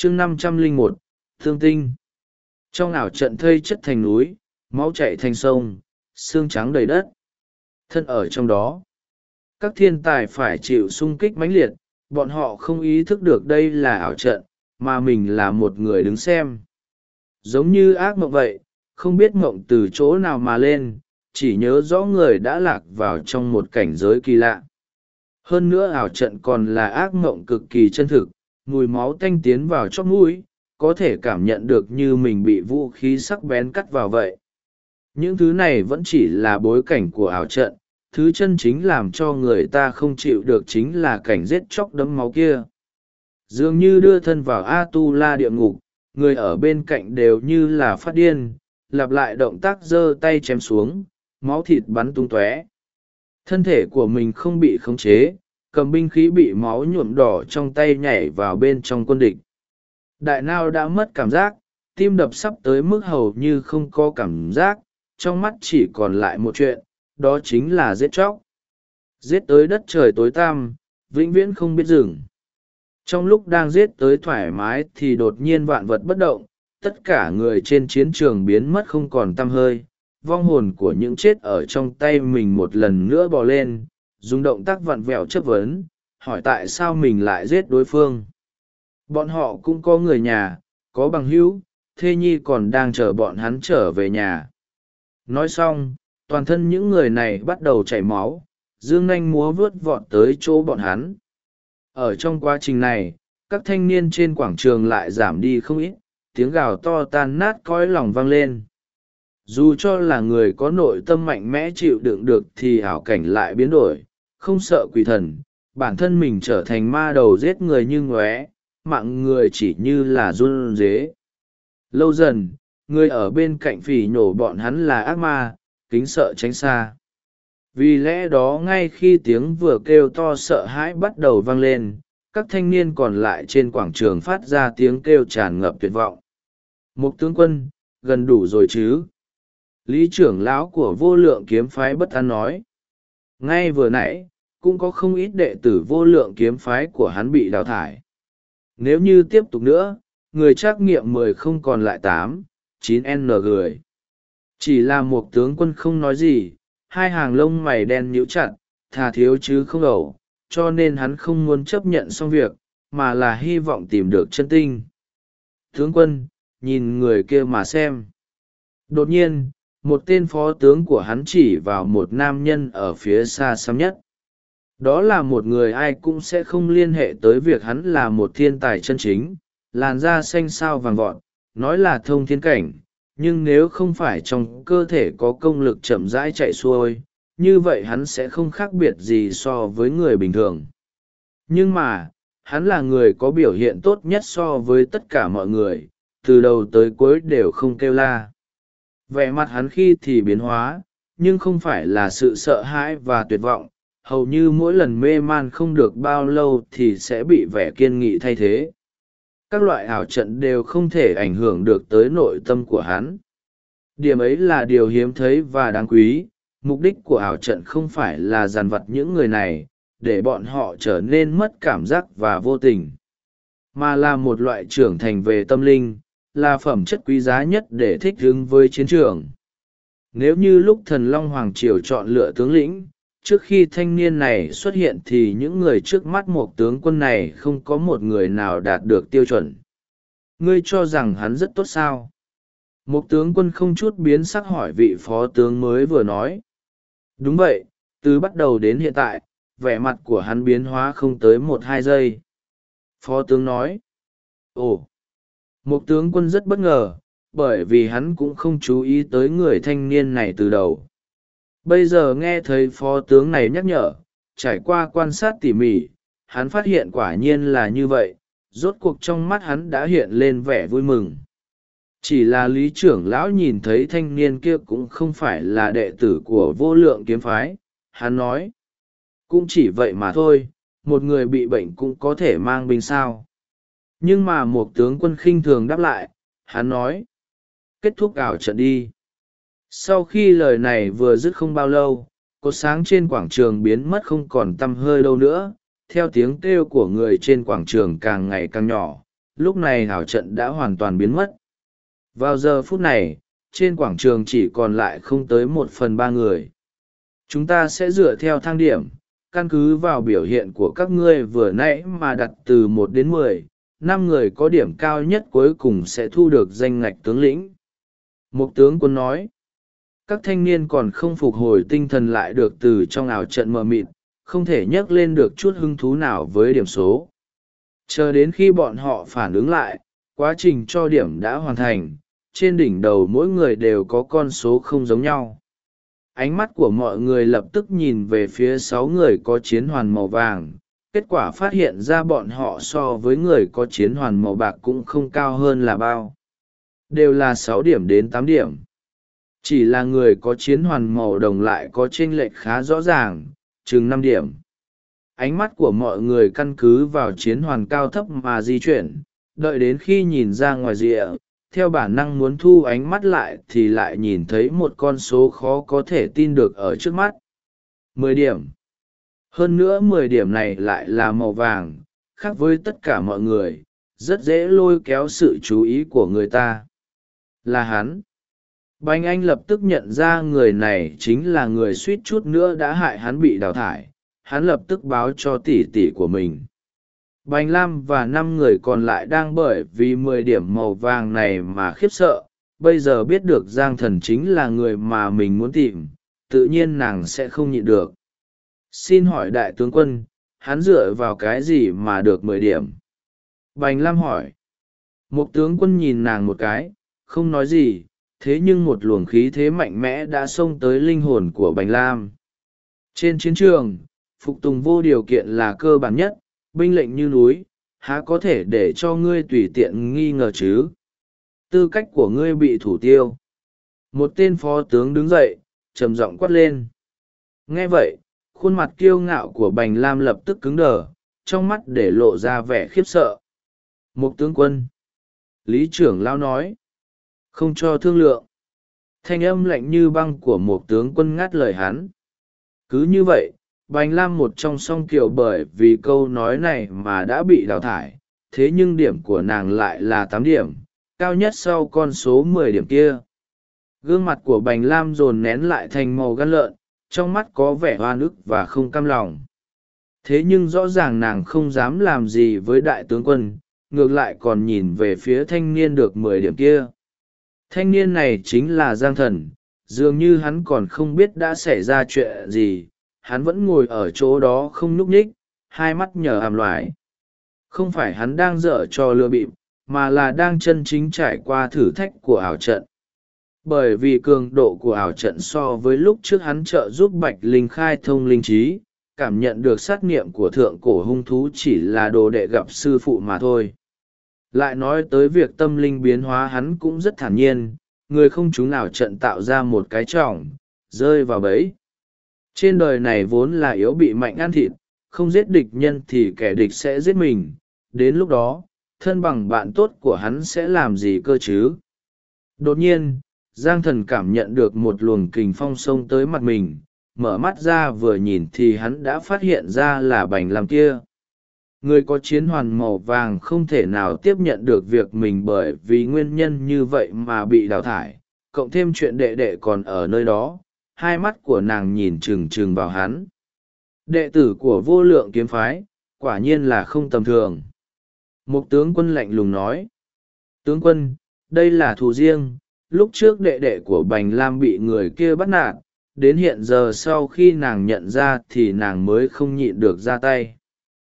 chương 501, thương tinh. Trong ảo trận thây chất thành núi, máu chảy thành sông, xương trắng đầy đất. Thân ở trong đó, các thiên tài phải chịu xung kích mãnh liệt, bọn họ không ý thức được đây là ảo trận, mà mình là một người đứng xem. Giống như ác mộng vậy, không biết mộng từ chỗ nào mà lên, chỉ nhớ rõ người đã lạc vào trong một cảnh giới kỳ lạ. Hơn nữa ảo trận còn là ác mộng cực kỳ chân thực, mùi máu tanh tiến vào chóp mũi, có thể cảm nhận được như mình bị vũ khí sắc bén cắt vào vậy. Những thứ này vẫn chỉ là bối cảnh của ảo trận, thứ chân chính làm cho người ta không chịu được chính là cảnh giết chóc đẫm máu kia. Dường như đưa thân vào A-tu-la địa ngục, người ở bên cạnh đều như là phát điên, lặp lại động tác giơ tay chém xuống, máu thịt bắn tung tóe. Thân thể của mình không bị khống chế, cầm binh khí bị máu nhuộm đỏ trong tay nhảy vào bên trong quân địch. Đại nao đã mất cảm giác, tim đập sắp tới mức hầu như không có cảm giác, trong mắt chỉ còn lại một chuyện, đó chính là giết chóc. Giết tới đất trời tối tăm, vĩnh viễn không biết dừng. Trong lúc đang giết tới thoải mái thì đột nhiên vạn vật bất động, tất cả người trên chiến trường biến mất không còn tăm hơi. Vong hồn của những chết ở trong tay mình một lần nữa bò lên, dùng động tác vặn vẹo chất vấn, hỏi tại sao mình lại giết đối phương. Bọn họ cũng có người nhà, có bằng hữu, thê nhi còn đang chờ bọn hắn trở về nhà. Nói xong, toàn thân những người này bắt đầu chảy máu, dương nanh múa vớt vọt tới chỗ bọn hắn. Ở trong quá trình này, các thanh niên trên quảng trường lại giảm đi không ít, tiếng gào to tan nát cõi lòng vang lên. Dù cho là người có nội tâm mạnh mẽ chịu đựng được thì ảo cảnh lại biến đổi, không sợ quỷ thần, bản thân mình trở thành ma đầu giết người như ngóe, mạng người chỉ như là run rế. Lâu dần, người ở bên cạnh phỉ nhổ bọn hắn là ác ma, kính sợ tránh xa. Vì lẽ đó ngay khi tiếng vừa kêu to sợ hãi bắt đầu vang lên, các thanh niên còn lại trên quảng trường phát ra tiếng kêu tràn ngập tuyệt vọng. Mục tướng quân, gần đủ rồi chứ? Lý trưởng lão của vô lượng kiếm phái bất an nói. Ngay vừa nãy, cũng có không ít đệ tử vô lượng kiếm phái của hắn bị đào thải. Nếu như tiếp tục nữa, người trắc nghiệm 10 không còn lại 8, 9 người. Chỉ là một tướng quân không nói gì, hai hàng lông mày đen nhíu chặt, thà thiếu chứ không ẩu, cho nên hắn không muốn chấp nhận xong việc, mà là hy vọng tìm được chân tinh. Tướng quân, nhìn người kia mà xem. Đột nhiên, một tên phó tướng của hắn chỉ vào một nam nhân ở phía xa xăm nhất. Đó là một người ai cũng sẽ không liên hệ tới việc hắn là một thiên tài chân chính, làn da xanh xao vàng vọt, nói là thông thiên cảnh, nhưng nếu không phải trong cơ thể có công lực chậm rãi chạy xuôi, như vậy hắn sẽ không khác biệt gì so với người bình thường. Nhưng mà, hắn là người có biểu hiện tốt nhất so với tất cả mọi người, từ đầu tới cuối đều không kêu la. Vẻ mặt hắn khi thì biến hóa, nhưng không phải là sự sợ hãi và tuyệt vọng, hầu như mỗi lần mê man không được bao lâu thì sẽ bị vẻ kiên nghị thay thế. Các loại ảo trận đều không thể ảnh hưởng được tới nội tâm của hắn. Điểm ấy là điều hiếm thấy và đáng quý. Mục đích của ảo trận không phải là dằn vặt những người này, để bọn họ trở nên mất cảm giác và vô tình, mà là một loại trưởng thành về tâm linh, là phẩm chất quý giá nhất để thích ứng với chiến trường. Nếu như lúc Thần Long Hoàng Triều chọn lựa tướng lĩnh, trước khi thanh niên này xuất hiện thì những người trước mắt một tướng quân này không có một người nào đạt được tiêu chuẩn. Ngươi cho rằng hắn rất tốt sao? Một tướng quân không chút biến sắc hỏi vị phó tướng mới vừa nói. Đúng vậy, từ bắt đầu đến hiện tại, vẻ mặt của hắn biến hóa không tới 1-2 giây. Phó tướng nói. Ồ! Một tướng quân rất bất ngờ, bởi vì hắn cũng không chú ý tới người thanh niên này từ đầu. Bây giờ nghe thấy phó tướng này nhắc nhở, trải qua quan sát tỉ mỉ, hắn phát hiện quả nhiên là như vậy, rốt cuộc trong mắt hắn đã hiện lên vẻ vui mừng. Chỉ là lý trưởng lão nhìn thấy thanh niên kia cũng không phải là đệ tử của vô lượng kiếm phái, hắn nói. Cũng chỉ vậy mà thôi, một người bị bệnh cũng có thể mang binh sao. Nhưng mà một tướng quân khinh thường đáp lại, hắn nói. Kết thúc ảo trận đi. Sau khi lời này vừa dứt không bao lâu, cột sáng trên quảng trường biến mất không còn tăm hơi đâu nữa, theo tiếng kêu của người trên quảng trường càng ngày càng nhỏ, lúc này ảo trận đã hoàn toàn biến mất. Vào giờ phút này, trên quảng trường chỉ còn lại không tới 1/3 người. Chúng ta sẽ dựa theo thang điểm, căn cứ vào biểu hiện của các ngươi vừa nãy mà đặt từ 1 đến 10, 5 người có điểm cao nhất cuối cùng sẽ thu được danh ngạch tướng lĩnh. Một tướng quân nói, các thanh niên còn không phục hồi tinh thần lại được từ trong ảo trận mờ mịt, không thể nhắc lên được chút hứng thú nào với điểm số. Chờ đến khi bọn họ phản ứng lại, quá trình cho điểm đã hoàn thành, trên đỉnh đầu mỗi người đều có con số không giống nhau. Ánh mắt của mọi người lập tức nhìn về phía 6 người có chiến hoàn màu vàng, kết quả phát hiện ra bọn họ so với người có chiến hoàn màu bạc cũng không cao hơn là bao. Đều là 6 điểm đến 8 điểm. Chỉ là người có chiến hoàn màu đồng lại có chênh lệch khá rõ ràng, chừng 5 điểm. Ánh mắt của mọi người căn cứ vào chiến hoàn cao thấp mà di chuyển, đợi đến khi nhìn ra ngoài rìa, theo bản năng muốn thu ánh mắt lại thì lại nhìn thấy một con số khó có thể tin được ở trước mắt. 10 điểm. Hơn nữa 10 điểm này lại là màu vàng, khác với tất cả mọi người, rất dễ lôi kéo sự chú ý của người ta. Là hắn. Bành Anh lập tức nhận ra người này chính là người suýt chút nữa đã hại hắn bị đào thải, hắn lập tức báo cho tỷ tỷ của mình. Bành Lam và 5 người còn lại đang bởi vì 10 điểm màu vàng này mà khiếp sợ, bây giờ biết được Giang Thần chính là người mà mình muốn tìm, tự nhiên nàng sẽ không nhịn được. Xin hỏi đại tướng quân, hắn dựa vào cái gì mà được 10 điểm? Bành Lam hỏi. Một tướng quân nhìn nàng một cái, không nói gì, thế nhưng một luồng khí thế mạnh mẽ đã xông tới linh hồn của Bành Lam. Trên chiến trường, phục tùng vô điều kiện là cơ bản nhất, binh lệnh như núi, há có thể để cho ngươi tùy tiện nghi ngờ chứ? Tư cách của ngươi bị thủ tiêu. Một tên phó tướng đứng dậy, trầm giọng quát lên. Nghe vậy, khuôn mặt kiêu ngạo của Bành Lam lập tức cứng đờ, trong mắt để lộ ra vẻ khiếp sợ. Một tướng quân. Lý trưởng lão nói. Không cho thương lượng. Thanh âm lạnh như băng của một tướng quân ngắt lời hắn. Cứ như vậy, Bành Lam một trong song kiều bởi vì câu nói này mà đã bị đào thải, thế nhưng điểm của nàng lại là 8 điểm, cao nhất sau con số 10 điểm kia. Gương mặt của Bành Lam dồn nén lại thành màu gan lợn, trong mắt có vẻ oan ức và không cam lòng. Thế nhưng rõ ràng nàng không dám làm gì với đại tướng quân, ngược lại còn nhìn về phía thanh niên được 10 điểm kia. Thanh niên này chính là Giang Thần, dường như hắn còn không biết đã xảy ra chuyện gì, hắn vẫn ngồi ở chỗ đó không nhúc nhích, hai mắt nhờ hàm loài. Không phải hắn đang dở trò lừa bịp, mà là đang chân chính trải qua thử thách của ảo trận. Bởi vì cường độ của ảo trận so với lúc trước hắn trợ giúp Bạch Linh khai thông linh trí, cảm nhận được sát nghiệm của thượng cổ hung thú chỉ là đồ đệ gặp sư phụ mà thôi. Lại nói tới việc tâm linh biến hóa hắn cũng rất thản nhiên, người không chúng nào trận tạo ra một cái trỏng, rơi vào bẫy. Trên đời này vốn là yếu bị mạnh ăn thịt, không giết địch nhân thì kẻ địch sẽ giết mình, đến lúc đó, thân bằng bạn tốt của hắn sẽ làm gì cơ chứ? Đột nhiên, Giang Thần cảm nhận được một luồng kình phong xông tới mặt mình, mở mắt ra vừa nhìn thì hắn đã phát hiện ra là Bành Lam kia. Người có chiến hoàn màu vàng không thể nào tiếp nhận được việc mình bởi vì nguyên nhân như vậy mà bị đào thải, cộng thêm chuyện đệ đệ còn ở nơi đó, hai mắt của nàng nhìn trừng trừng vào hắn. Đệ tử của vô lượng kiếm phái, quả nhiên là không tầm thường. Một tướng quân lạnh lùng nói. Tướng quân, đây là thù riêng, lúc trước đệ đệ của Bành Lam bị người kia bắt nạt, đến hiện giờ sau khi nàng nhận ra thì nàng mới không nhịn được ra tay.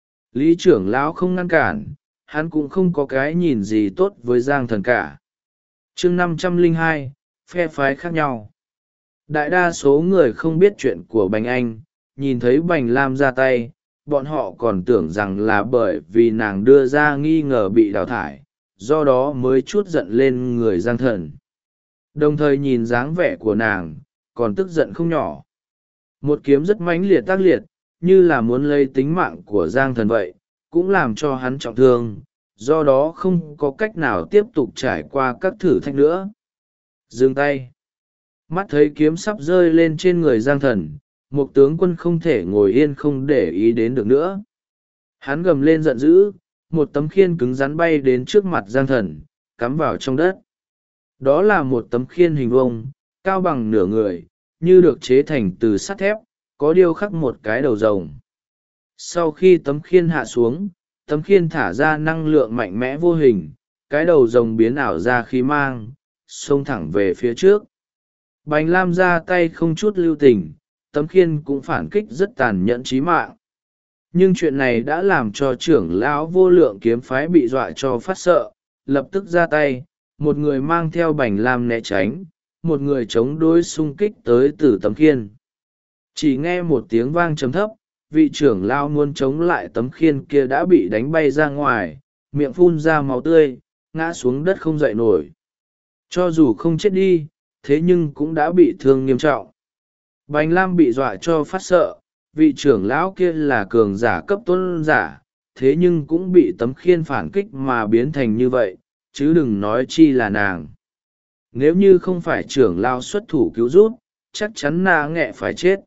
Lý trưởng lão không ngăn cản, hắn cũng không có cái nhìn gì tốt với Giang Thần cả. Chương 502, phe phái khác nhau. Đại đa số người không biết chuyện của Bành Anh, nhìn thấy Bành Lam ra tay, bọn họ còn tưởng rằng là bởi vì nàng đưa ra nghi ngờ bị đào thải, do đó mới trút giận lên người Giang Thần. Đồng thời nhìn dáng vẻ của nàng, còn tức giận không nhỏ. Một kiếm rất mãnh liệt tác liệt, như là muốn lấy tính mạng của Giang Thần vậy, cũng làm cho hắn trọng thương, do đó không có cách nào tiếp tục trải qua các thử thách nữa. Dừng tay. Mắt thấy kiếm sắp rơi lên trên người Giang Thần, một tướng quân không thể ngồi yên không để ý đến được nữa. Hắn gầm lên giận dữ, một tấm khiên cứng rắn bay đến trước mặt Giang Thần, cắm vào trong đất. Đó là một tấm khiên hình vuông, cao bằng nửa người, như được chế thành từ sắt thép, có điêu khắc một cái đầu rồng. Sau khi tấm khiên hạ xuống, tấm khiên thả ra năng lượng mạnh mẽ vô hình, cái đầu rồng biến ảo ra khí mang, xông thẳng về phía trước. Bành Lam ra tay không chút lưu tình, tấm khiên cũng phản kích rất tàn nhẫn chí mạng. Nhưng chuyện này đã làm cho trưởng lão Vô Lượng Kiếm Phái bị dọa cho phát sợ, lập tức ra tay, một người mang theo Bành Lam né tránh, một người chống đối xung kích tới từ tấm khiên. Chỉ nghe một tiếng vang trầm thấp, vị trưởng lão muốn chống lại tấm khiên kia đã bị đánh bay ra ngoài, miệng phun ra máu tươi, ngã xuống đất không dậy nổi. Cho dù không chết đi, thế nhưng cũng đã bị thương nghiêm trọng. Bành Lam bị dọa cho phát sợ, vị trưởng lão kia là cường giả cấp tôn giả, thế nhưng cũng bị tấm khiên phản kích mà biến thành như vậy, chứ đừng nói chi là nàng. Nếu như không phải trưởng lão xuất thủ cứu giúp, chắc chắn nà nghẹ phải chết.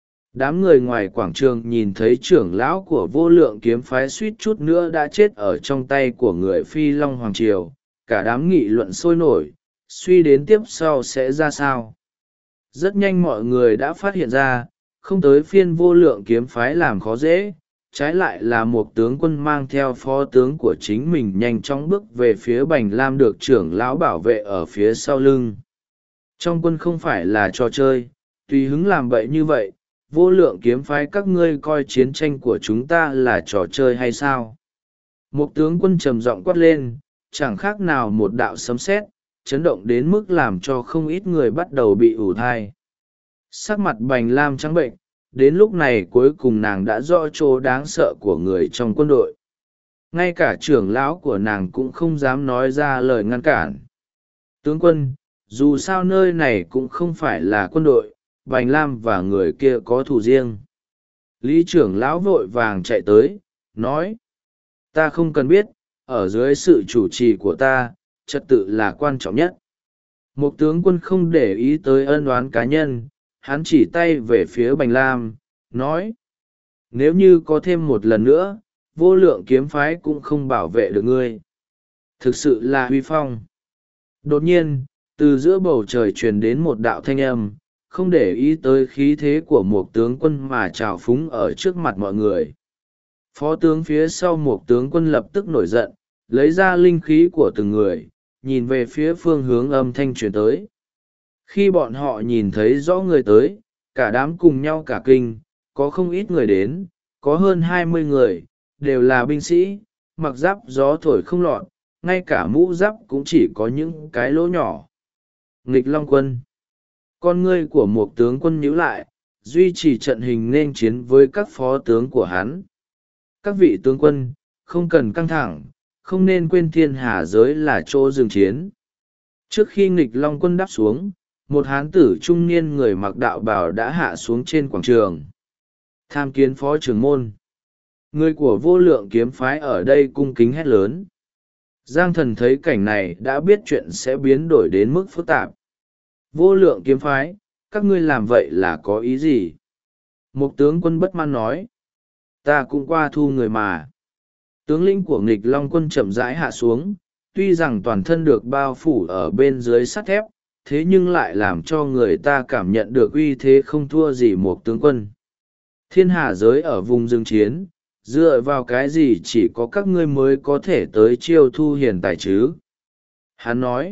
Đám người ngoài quảng trường nhìn thấy trưởng lão của Vô Lượng Kiếm Phái suýt chút nữa đã chết ở trong tay của người Phi Long Hoàng Triều, cả đám nghị luận sôi nổi, suy đến tiếp sau sẽ ra sao. Rất nhanh mọi người đã phát hiện ra, không tới phiên Vô Lượng Kiếm Phái làm khó dễ, trái lại là một tướng quân mang theo phó tướng của chính mình nhanh chóng bước về phía Bành Lam được trưởng lão bảo vệ ở phía sau lưng. Trong quân không phải là trò chơi, tùy hứng làm bậy như vậy, Vô Lượng Kiếm Phái các ngươi coi chiến tranh của chúng ta là trò chơi hay sao? Một tướng quân trầm giọng quát lên, chẳng khác nào một đạo sấm sét, chấn động đến mức làm cho không ít người bắt đầu bị ủ thai. Sắc mặt Bành Lam trắng bệnh, đến lúc này cuối cùng nàng đã rõ chỗ đáng sợ của người trong quân đội. Ngay cả trưởng lão của nàng cũng không dám nói ra lời ngăn cản. Tướng quân, dù sao nơi này cũng không phải là quân đội, Bành Lam và người kia có thù riêng. Lý trưởng lão vội vàng chạy tới, nói: ta không cần biết, ở dưới sự chủ trì của ta, trật tự là quan trọng nhất. Một tướng quân không để ý tới ân oán cá nhân, hắn chỉ tay về phía Bành Lam, nói: nếu như có thêm một lần nữa, Vô Lượng Kiếm Phái cũng không bảo vệ được ngươi. Thực sự là huy phong. Đột nhiên, từ giữa bầu trời truyền đến một đạo thanh âm, không để ý tới khí thế của một tướng quân mà trào phúng ở trước mặt mọi người. Phó tướng phía sau một tướng quân lập tức nổi giận, lấy ra linh khí của từng người, nhìn về phía phương hướng âm thanh truyền tới. Khi bọn họ nhìn thấy rõ người tới, cả đám cùng nhau cả kinh, có không ít người đến, có hơn 20 người, đều là binh sĩ, mặc giáp gió thổi không lọt, ngay cả mũ giáp cũng chỉ có những cái lỗ nhỏ. Nghịch Long Quân. Con ngươi của một tướng quân nhíu lại, duy trì trận hình nên chiến với các phó tướng của hắn. Các vị tướng quân, không cần căng thẳng, không nên quên thiên hà giới là chỗ dừng chiến. Trước khi Nghịch Long Quân đáp xuống, một hán tử trung niên người mặc đạo bào đã hạ xuống trên quảng trường. Tham kiến phó trưởng môn. Người của Vô Lượng Kiếm Phái ở đây cung kính hét lớn. Giang Thần thấy cảnh này đã biết chuyện sẽ biến đổi đến mức phức tạp. Vô Lượng Kiếm Phái, các ngươi làm vậy là có ý gì? Một tướng quân bất mãn nói. Ta cũng qua thu người mà. Tướng lĩnh của Nghịch Long Quân chậm rãi hạ xuống, tuy rằng toàn thân được bao phủ ở bên dưới sắt thép, thế nhưng lại làm cho người ta cảm nhận được uy thế không thua gì một tướng quân. Thiên hà giới ở vùng rừng chiến, dựa vào cái gì chỉ có các ngươi mới có thể tới chiêu thu hiền tài chứ? Hắn nói.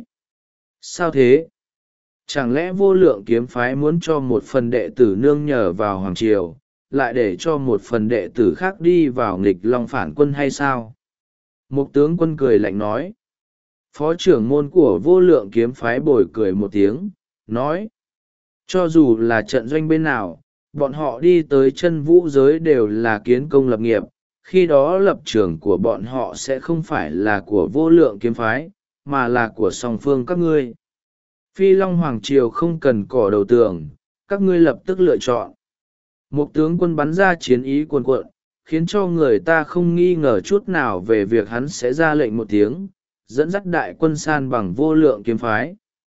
Sao thế? Chẳng lẽ Vô Lượng Kiếm Phái muốn cho một phần đệ tử nương nhờ vào Hoàng Triều, lại để cho một phần đệ tử khác đi vào Nghịch Long phản quân hay sao? Một tướng quân cười lạnh nói. Phó trưởng môn của Vô Lượng Kiếm Phái bồi cười một tiếng, nói. Cho dù là trận doanh bên nào, bọn họ đi tới chân vũ giới đều là kiến công lập nghiệp, khi đó lập trường của bọn họ sẽ không phải là của Vô Lượng Kiếm Phái, mà là của song phương các ngươi. Phi Long Hoàng Triều không cần cỏ đầu tường, các ngươi lập tức lựa chọn. Một tướng quân bắn ra chiến ý cuồn cuộn, khiến cho người ta không nghi ngờ chút nào về việc hắn sẽ ra lệnh một tiếng, dẫn dắt đại quân san bằng Vô Lượng Kiếm Phái.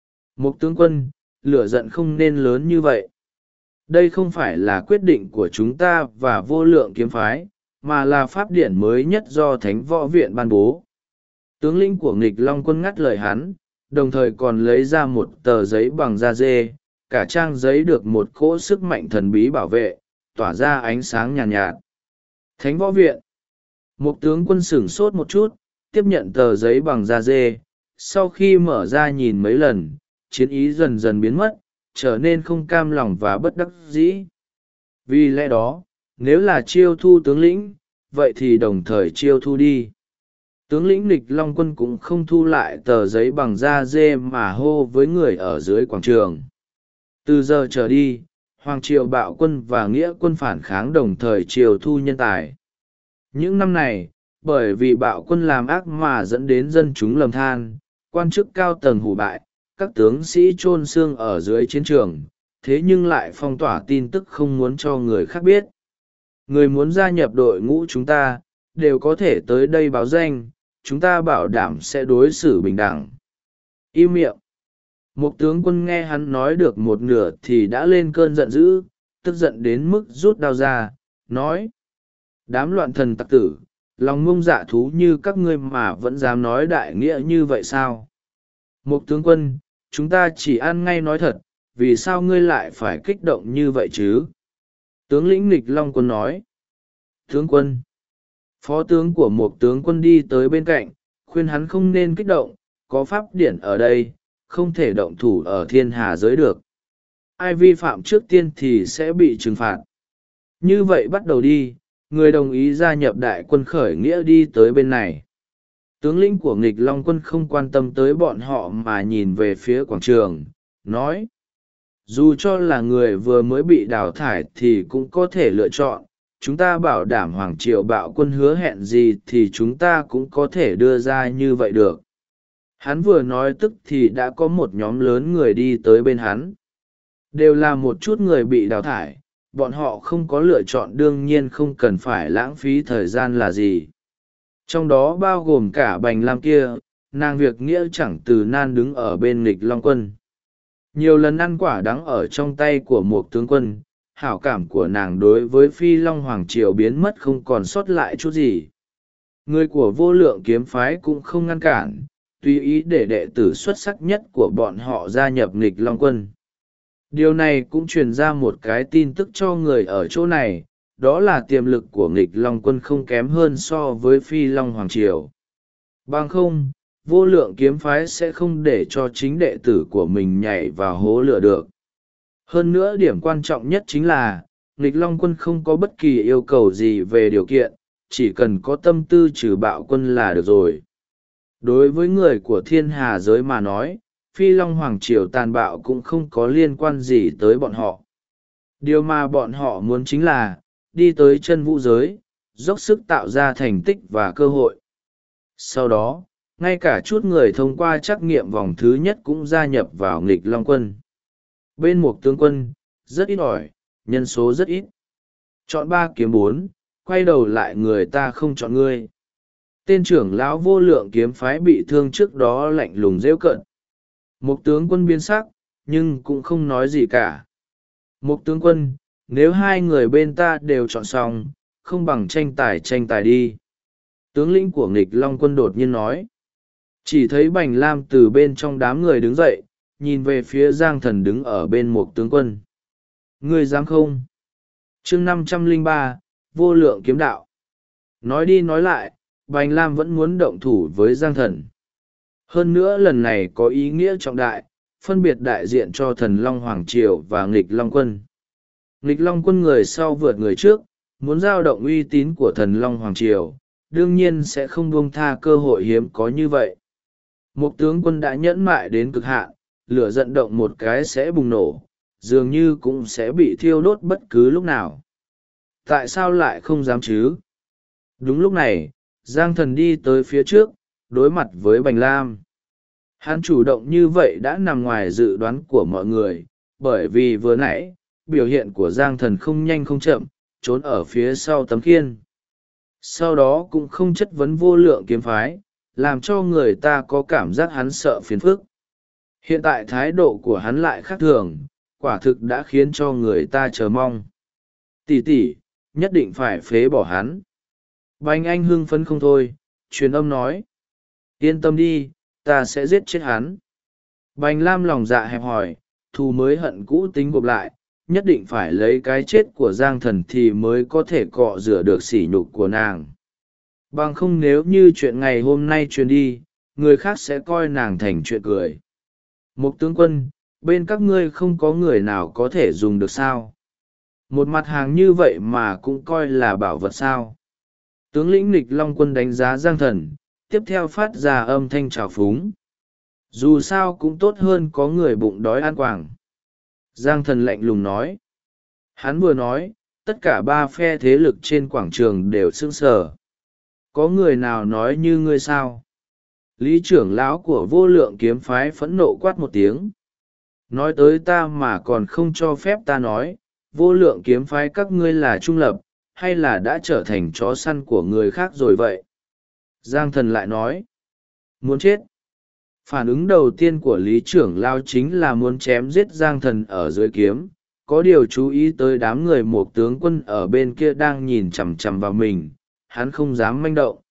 Một tướng quân, lửa giận không nên lớn như vậy. Đây không phải là quyết định của chúng ta và Vô Lượng Kiếm Phái, mà là pháp điển mới nhất do Thánh Võ Viện ban bố. Tướng lĩnh của nghịch long quân ngắt lời hắn, đồng thời còn lấy ra một tờ giấy bằng da dê, cả trang giấy được một cỗ sức mạnh thần bí bảo vệ, tỏa ra ánh sáng nhàn nhạt. Thánh Võ Viện. Một tướng quân sửng sốt một chút, tiếp nhận tờ giấy bằng da dê, sau khi mở ra nhìn mấy lần, chiến ý dần dần biến mất, trở nên không cam lòng và bất đắc dĩ. Vì lẽ đó, nếu là chiêu thu tướng lĩnh, vậy thì đồng thời chiêu thu đi. Tướng lĩnh nghịch long quân cũng không thu lại tờ giấy bằng da dê mà hô với người ở dưới quảng trường. Từ giờ trở đi, Hoàng Triều Bạo Quân và Nghĩa Quân phản kháng đồng thời chiêu thu nhân tài. Những năm này, bởi vì Bạo Quân làm ác mà dẫn đến dân chúng lầm than, quan chức cao tầng hủ bại, các tướng sĩ chôn xương ở dưới chiến trường, thế nhưng lại phong tỏa tin tức không muốn cho người khác biết. Người muốn gia nhập đội ngũ chúng ta, đều có thể tới đây báo danh, chúng ta bảo đảm sẽ đối xử bình đẳng. Im miệng. Một tướng quân nghe hắn nói được một nửa thì đã lên cơn giận dữ, tức giận đến mức rút đao ra, nói: Đám loạn thần tặc tử, lòng ngông dạ thú như các ngươi mà vẫn dám nói đại nghĩa như vậy sao? Một tướng quân, chúng ta chỉ ăn ngay nói thật, vì sao ngươi lại phải kích động như vậy chứ? Tướng lĩnh nghịch long quân nói. Tướng quân. Phó tướng của một tướng quân đi tới bên cạnh, khuyên hắn không nên kích động, có pháp điển ở đây, không thể động thủ ở thiên hà giới được. Ai vi phạm trước tiên thì sẽ bị trừng phạt. Như vậy bắt đầu đi, người đồng ý gia nhập đại quân khởi nghĩa đi tới bên này. Tướng lĩnh của nghịch long quân không quan tâm tới bọn họ mà nhìn về phía quảng trường, nói: Dù cho là người vừa mới bị đào thải thì cũng có thể lựa chọn, chúng ta bảo đảm Hoàng Triều Bạo Quân hứa hẹn gì thì chúng ta cũng có thể đưa ra như vậy được. Hắn vừa nói tức thì đã có một nhóm lớn người đi tới bên hắn. Đều là một chút người bị đào thải, bọn họ không có lựa chọn đương nhiên không cần phải lãng phí thời gian là gì. Trong đó bao gồm cả Bành Lam kia, nàng việc nghĩa chẳng từ nan đứng ở bên nghịch long quân. Nhiều lần ăn quả đắng ở trong tay của một tướng quân, hảo cảm của nàng đối với Phi Long Hoàng Triều biến mất không còn sót lại chút gì. Người của Vô Lượng Kiếm Phái cũng không ngăn cản, tùy ý để đệ tử xuất sắc nhất của bọn họ gia nhập nghịch long quân. Điều này cũng truyền ra một cái tin tức cho người ở chỗ này, đó là tiềm lực của nghịch long quân không kém hơn so với Phi Long Hoàng Triều. Bằng không, Vô Lượng Kiếm Phái sẽ không để cho chính đệ tử của mình nhảy vào hố lửa được. Hơn nữa điểm quan trọng nhất chính là, nghịch long quân không có bất kỳ yêu cầu gì về điều kiện, chỉ cần có tâm tư trừ bạo quân là được rồi. Đối với người của thiên hà giới mà nói, Phi Long Hoàng Triều tàn bạo cũng không có liên quan gì tới bọn họ. Điều mà bọn họ muốn chính là, đi tới chân vũ giới, dốc sức tạo ra thành tích và cơ hội. Sau đó, ngay cả chút người thông qua trắc nghiệm vòng thứ nhất cũng gia nhập vào nghịch long quân. Bên một tướng quân, rất ít ỏi, nhân số rất ít. Chọn 3 kiếm 4, quay đầu lại người ta không chọn ngươi. Tên trưởng lão Vô Lượng Kiếm Phái bị thương trước đó lạnh lùng rêu cợt. Một tướng quân biến sắc, nhưng cũng không nói gì cả. Một tướng quân, nếu hai người bên ta đều chọn xong, không bằng tranh tài đi. Tướng lĩnh của nghịch long quân đột nhiên nói. Chỉ thấy Bành Lam từ bên trong đám người đứng dậy, nhìn về phía Giang Thần đứng ở bên một tướng quân. Ngươi dám không? Chương 503, Vô Lượng Kiếm Đạo. Nói đi nói lại, Bành Lam vẫn muốn động thủ với Giang Thần. Hơn nữa lần này có ý nghĩa trọng đại, phân biệt đại diện cho Thần Long Hoàng Triều và nghịch long quân. Nghịch long quân người sau vượt người trước, muốn giao động uy tín của Thần Long Hoàng Triều, đương nhiên sẽ không buông tha cơ hội hiếm có như vậy. Một tướng quân đã nhẫn mại đến cực hạn, lửa giận động một cái sẽ bùng nổ, dường như cũng sẽ bị thiêu đốt bất cứ lúc nào. Tại sao lại không dám chứ? Đúng lúc này, Giang Thần đi tới phía trước, đối mặt với Bành Lam. Hắn chủ động như vậy đã nằm ngoài dự đoán của mọi người, bởi vì vừa nãy, biểu hiện của Giang Thần không nhanh không chậm, trốn ở phía sau tấm khiên. Sau đó cũng không chất vấn Vô Lượng Kiếm Phái, làm cho người ta có cảm giác hắn sợ phiền phức. Hiện tại thái độ của hắn lại khác thường, quả thực đã khiến cho người ta chờ mong. Tỷ tỷ, nhất định phải phế bỏ hắn. Bành Anh hưng phấn không thôi, truyền âm nói. Yên tâm đi, ta sẽ giết chết hắn. Bành Lam lòng dạ hẹp hòi, thù mới hận cũ tính gộp lại, nhất định phải lấy cái chết của Giang Thần thì mới có thể cọ rửa được sỉ nhục của nàng. Bằng không nếu như chuyện ngày hôm nay truyền đi, người khác sẽ coi nàng thành chuyện cười. Mục tướng quân, bên các ngươi không có người nào có thể dùng được sao? Một mặt hàng như vậy mà cũng coi là bảo vật sao? Tướng lĩnh Nghịch Long quân đánh giá Giang Thần, tiếp theo phát ra âm thanh trào phúng. Dù sao cũng tốt hơn có người bụng đói ăn quàng. Giang Thần lạnh lùng nói. Hắn vừa nói, tất cả ba phe thế lực trên quảng trường đều sững sờ. Có người nào nói như ngươi sao? Lý trưởng lão của Vô Lượng kiếm phái phẫn nộ quát một tiếng. Nói tới ta mà còn không cho phép ta nói, Vô Lượng kiếm phái các ngươi là trung lập, hay là đã trở thành chó săn của người khác rồi vậy? Giang Thần lại nói. Muốn chết. Phản ứng đầu tiên của Lý trưởng lão chính là muốn chém giết Giang Thần ở dưới kiếm, có điều chú ý tới đám người một tướng quân ở bên kia đang nhìn chằm chằm vào mình, hắn không dám manh động.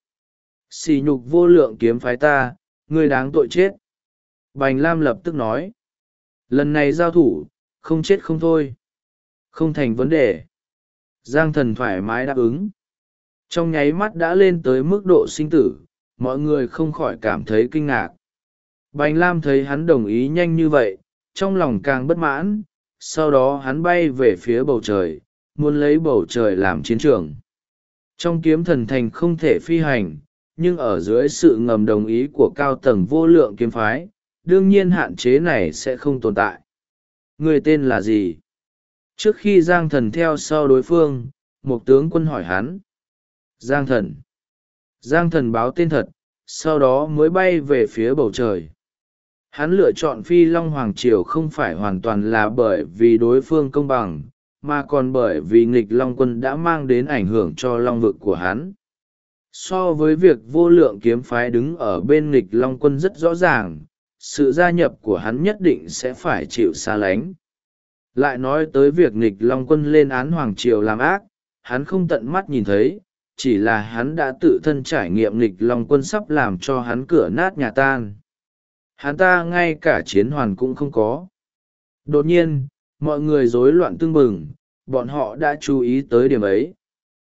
Sỉ nhục Vô Lượng kiếm phái ta, ngươi đáng tội chết. Bành Lam lập tức nói. Lần này giao thủ, không chết không thôi. Không thành vấn đề. Giang Thần thoải mái đáp ứng. Trong nháy mắt đã lên tới mức độ sinh tử, mọi người không khỏi cảm thấy kinh ngạc. Bành Lam thấy hắn đồng ý nhanh như vậy, trong lòng càng bất mãn, sau đó hắn bay về phía bầu trời, muốn lấy bầu trời làm chiến trường. Trong kiếm thần thành không thể phi hành, nhưng ở dưới sự ngầm đồng ý của cao tầng Vô Lượng kiếm phái, đương nhiên hạn chế này sẽ không tồn tại. Người tên là gì? Trước khi Giang Thần theo sau đối phương, một tướng quân hỏi hắn. Giang Thần. Giang Thần báo tên thật, sau đó mới bay về phía bầu trời. Hắn lựa chọn Phi Long Hoàng Triều không phải hoàn toàn là bởi vì đối phương công bằng, mà còn bởi vì Nghịch Long quân đã mang đến ảnh hưởng cho Long vực của hắn. So với việc Vô Lượng kiếm phái đứng ở bên Nghịch Long quân rất rõ ràng, sự gia nhập của hắn nhất định sẽ phải chịu xa lánh. Lại nói tới việc Nghịch Long quân lên án Hoàng Triều làm ác, hắn không tận mắt nhìn thấy, chỉ là hắn đã tự thân trải nghiệm Nghịch Long quân sắp làm cho hắn cửa nát nhà tan. Hắn ta ngay cả chiến hoàn cũng không có. Đột nhiên, mọi người rối loạn tưng bừng, bọn họ đã chú ý tới điểm ấy.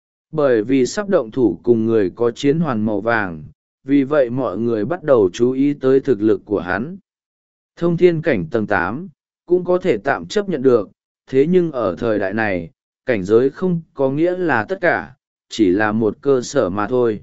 Bởi vì sắp động thủ cùng người có chiến hoàn màu vàng, vì vậy mọi người bắt đầu chú ý tới thực lực của hắn. Thông thiên cảnh tầng 8, cũng có thể tạm chấp nhận được, thế nhưng ở thời đại này, cảnh giới không có nghĩa là tất cả, chỉ là một cơ sở mà thôi.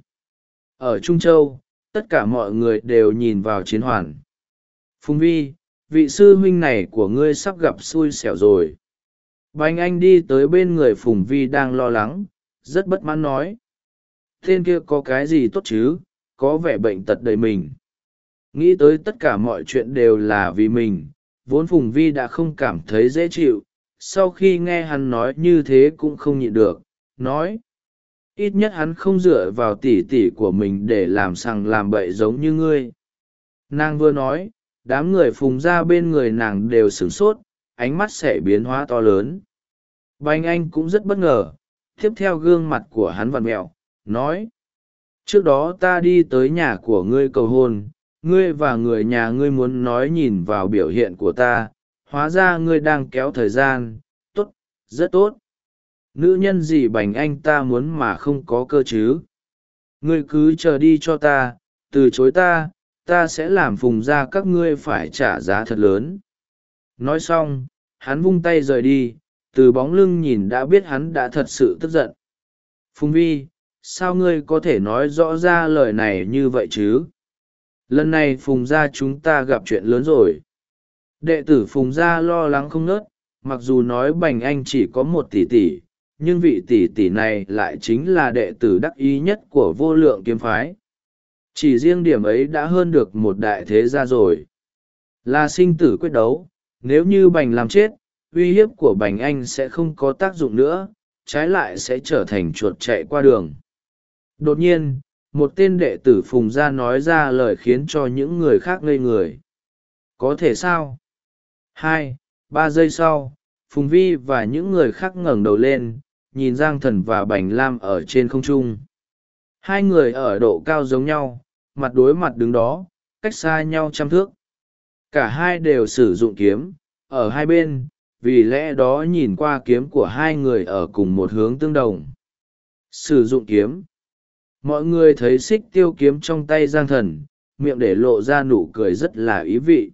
Ở Trung Châu, tất cả mọi người đều nhìn vào chiến hoàn. Phùng Vi, vị sư huynh này của ngươi sắp gặp xui xẻo rồi. Bành Anh đi tới bên người Phùng Vi đang lo lắng, rất bất mãn nói. Tên kia có cái gì tốt chứ, có vẻ bệnh tật đầy mình. Nghĩ tới tất cả mọi chuyện đều là vì mình, vốn Phùng Vi đã không cảm thấy dễ chịu, sau khi nghe hắn nói như thế cũng không nhịn được, nói. Ít nhất hắn không dựa vào tỉ tỉ của mình để làm sằng làm bậy giống như ngươi. Nàng vừa nói, đám người Phùng ra bên người nàng đều sửng sốt, ánh mắt sẽ biến hóa to lớn. Bành Anh cũng rất bất ngờ, tiếp theo gương mặt của hắn vặn mẹo, nói. Trước đó ta đi tới nhà của ngươi cầu hôn, ngươi và người nhà ngươi muốn nói nhìn vào biểu hiện của ta, hóa ra ngươi đang kéo thời gian, tốt, rất tốt. Nữ nhân gì Bành Anh ta muốn mà không có cơ chứ. Ngươi cứ chờ đi cho ta, từ chối ta, ta sẽ làm Phùng ra các ngươi phải trả giá thật lớn. Nói xong, hắn vung tay rời đi, từ bóng lưng nhìn đã biết hắn đã thật sự tức giận. Phùng Vi, sao ngươi có thể nói rõ ra lời này như vậy chứ? Lần này Phùng gia chúng ta gặp chuyện lớn rồi. Đệ tử Phùng gia lo lắng không nớt, mặc dù nói Bành Anh chỉ có một tỷ tỷ, nhưng vị tỷ tỷ này lại chính là đệ tử đắc ý nhất của Vô Lượng kiếm phái. Chỉ riêng điểm ấy đã hơn được một đại thế gia rồi. Là sinh tử quyết đấu, nếu như Bành làm chết, uy hiếp của Bành Anh sẽ không có tác dụng nữa, trái lại sẽ trở thành chuột chạy qua đường. Đột nhiên, một tên đệ tử Phùng gia nói ra lời khiến cho những người khác ngây người. Có thể sao? 2-3 giây sau, Phùng Vi và những người khác ngẩng đầu lên, nhìn Giang Thần và Bành Lam ở trên không trung. Hai người ở độ cao giống nhau, mặt đối mặt đứng đó, cách xa nhau 100 thước. Cả hai đều sử dụng kiếm, ở hai bên, vì lẽ đó nhìn qua kiếm của hai người ở cùng một hướng tương đồng. Sử dụng kiếm. Mọi người thấy xích tiêu kiếm trong tay Giang Thần, miệng để lộ ra nụ cười rất là ý vị.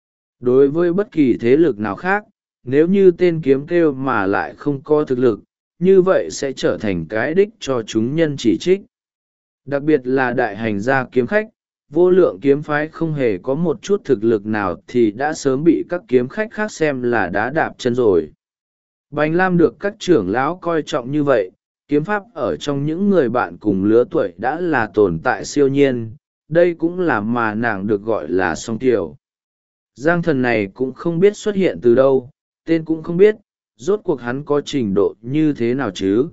Đối với bất kỳ thế lực nào khác, nếu như tên kiếm kêu mà lại không có thực lực, như vậy sẽ trở thành cái đích cho chúng nhân chỉ trích. Đặc biệt là đại hành gia kiếm khách, vô lượng kiếm phái không hề có một chút thực lực nào thì đã sớm bị các kiếm khách khác xem là đá đạp chân rồi. Bành Lam được các trưởng lão coi trọng như vậy, kiếm pháp ở trong những người bạn cùng lứa tuổi đã là tồn tại siêu nhiên, đây cũng là mà nàng được gọi là song tiểu. Giang Thần này cũng không biết xuất hiện từ đâu, tên cũng không biết, rốt cuộc hắn có trình độ như thế nào chứ.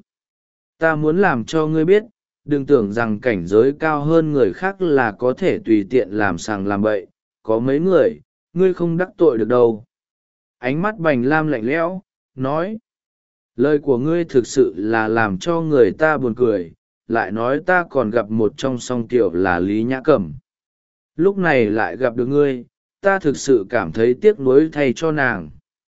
Ta muốn làm cho ngươi biết, đừng tưởng rằng cảnh giới cao hơn người khác là có thể tùy tiện làm sàng làm bậy, có mấy người, ngươi không đắc tội được đâu. Ánh mắt Bành Lam lạnh lẽo, nói. Lời của ngươi thực sự là làm cho người ta buồn cười, lại nói ta còn gặp một trong song tiểu là Lý Nhã Cẩm. Lúc này lại gặp được ngươi, ta thực sự cảm thấy tiếc nuối thay cho nàng.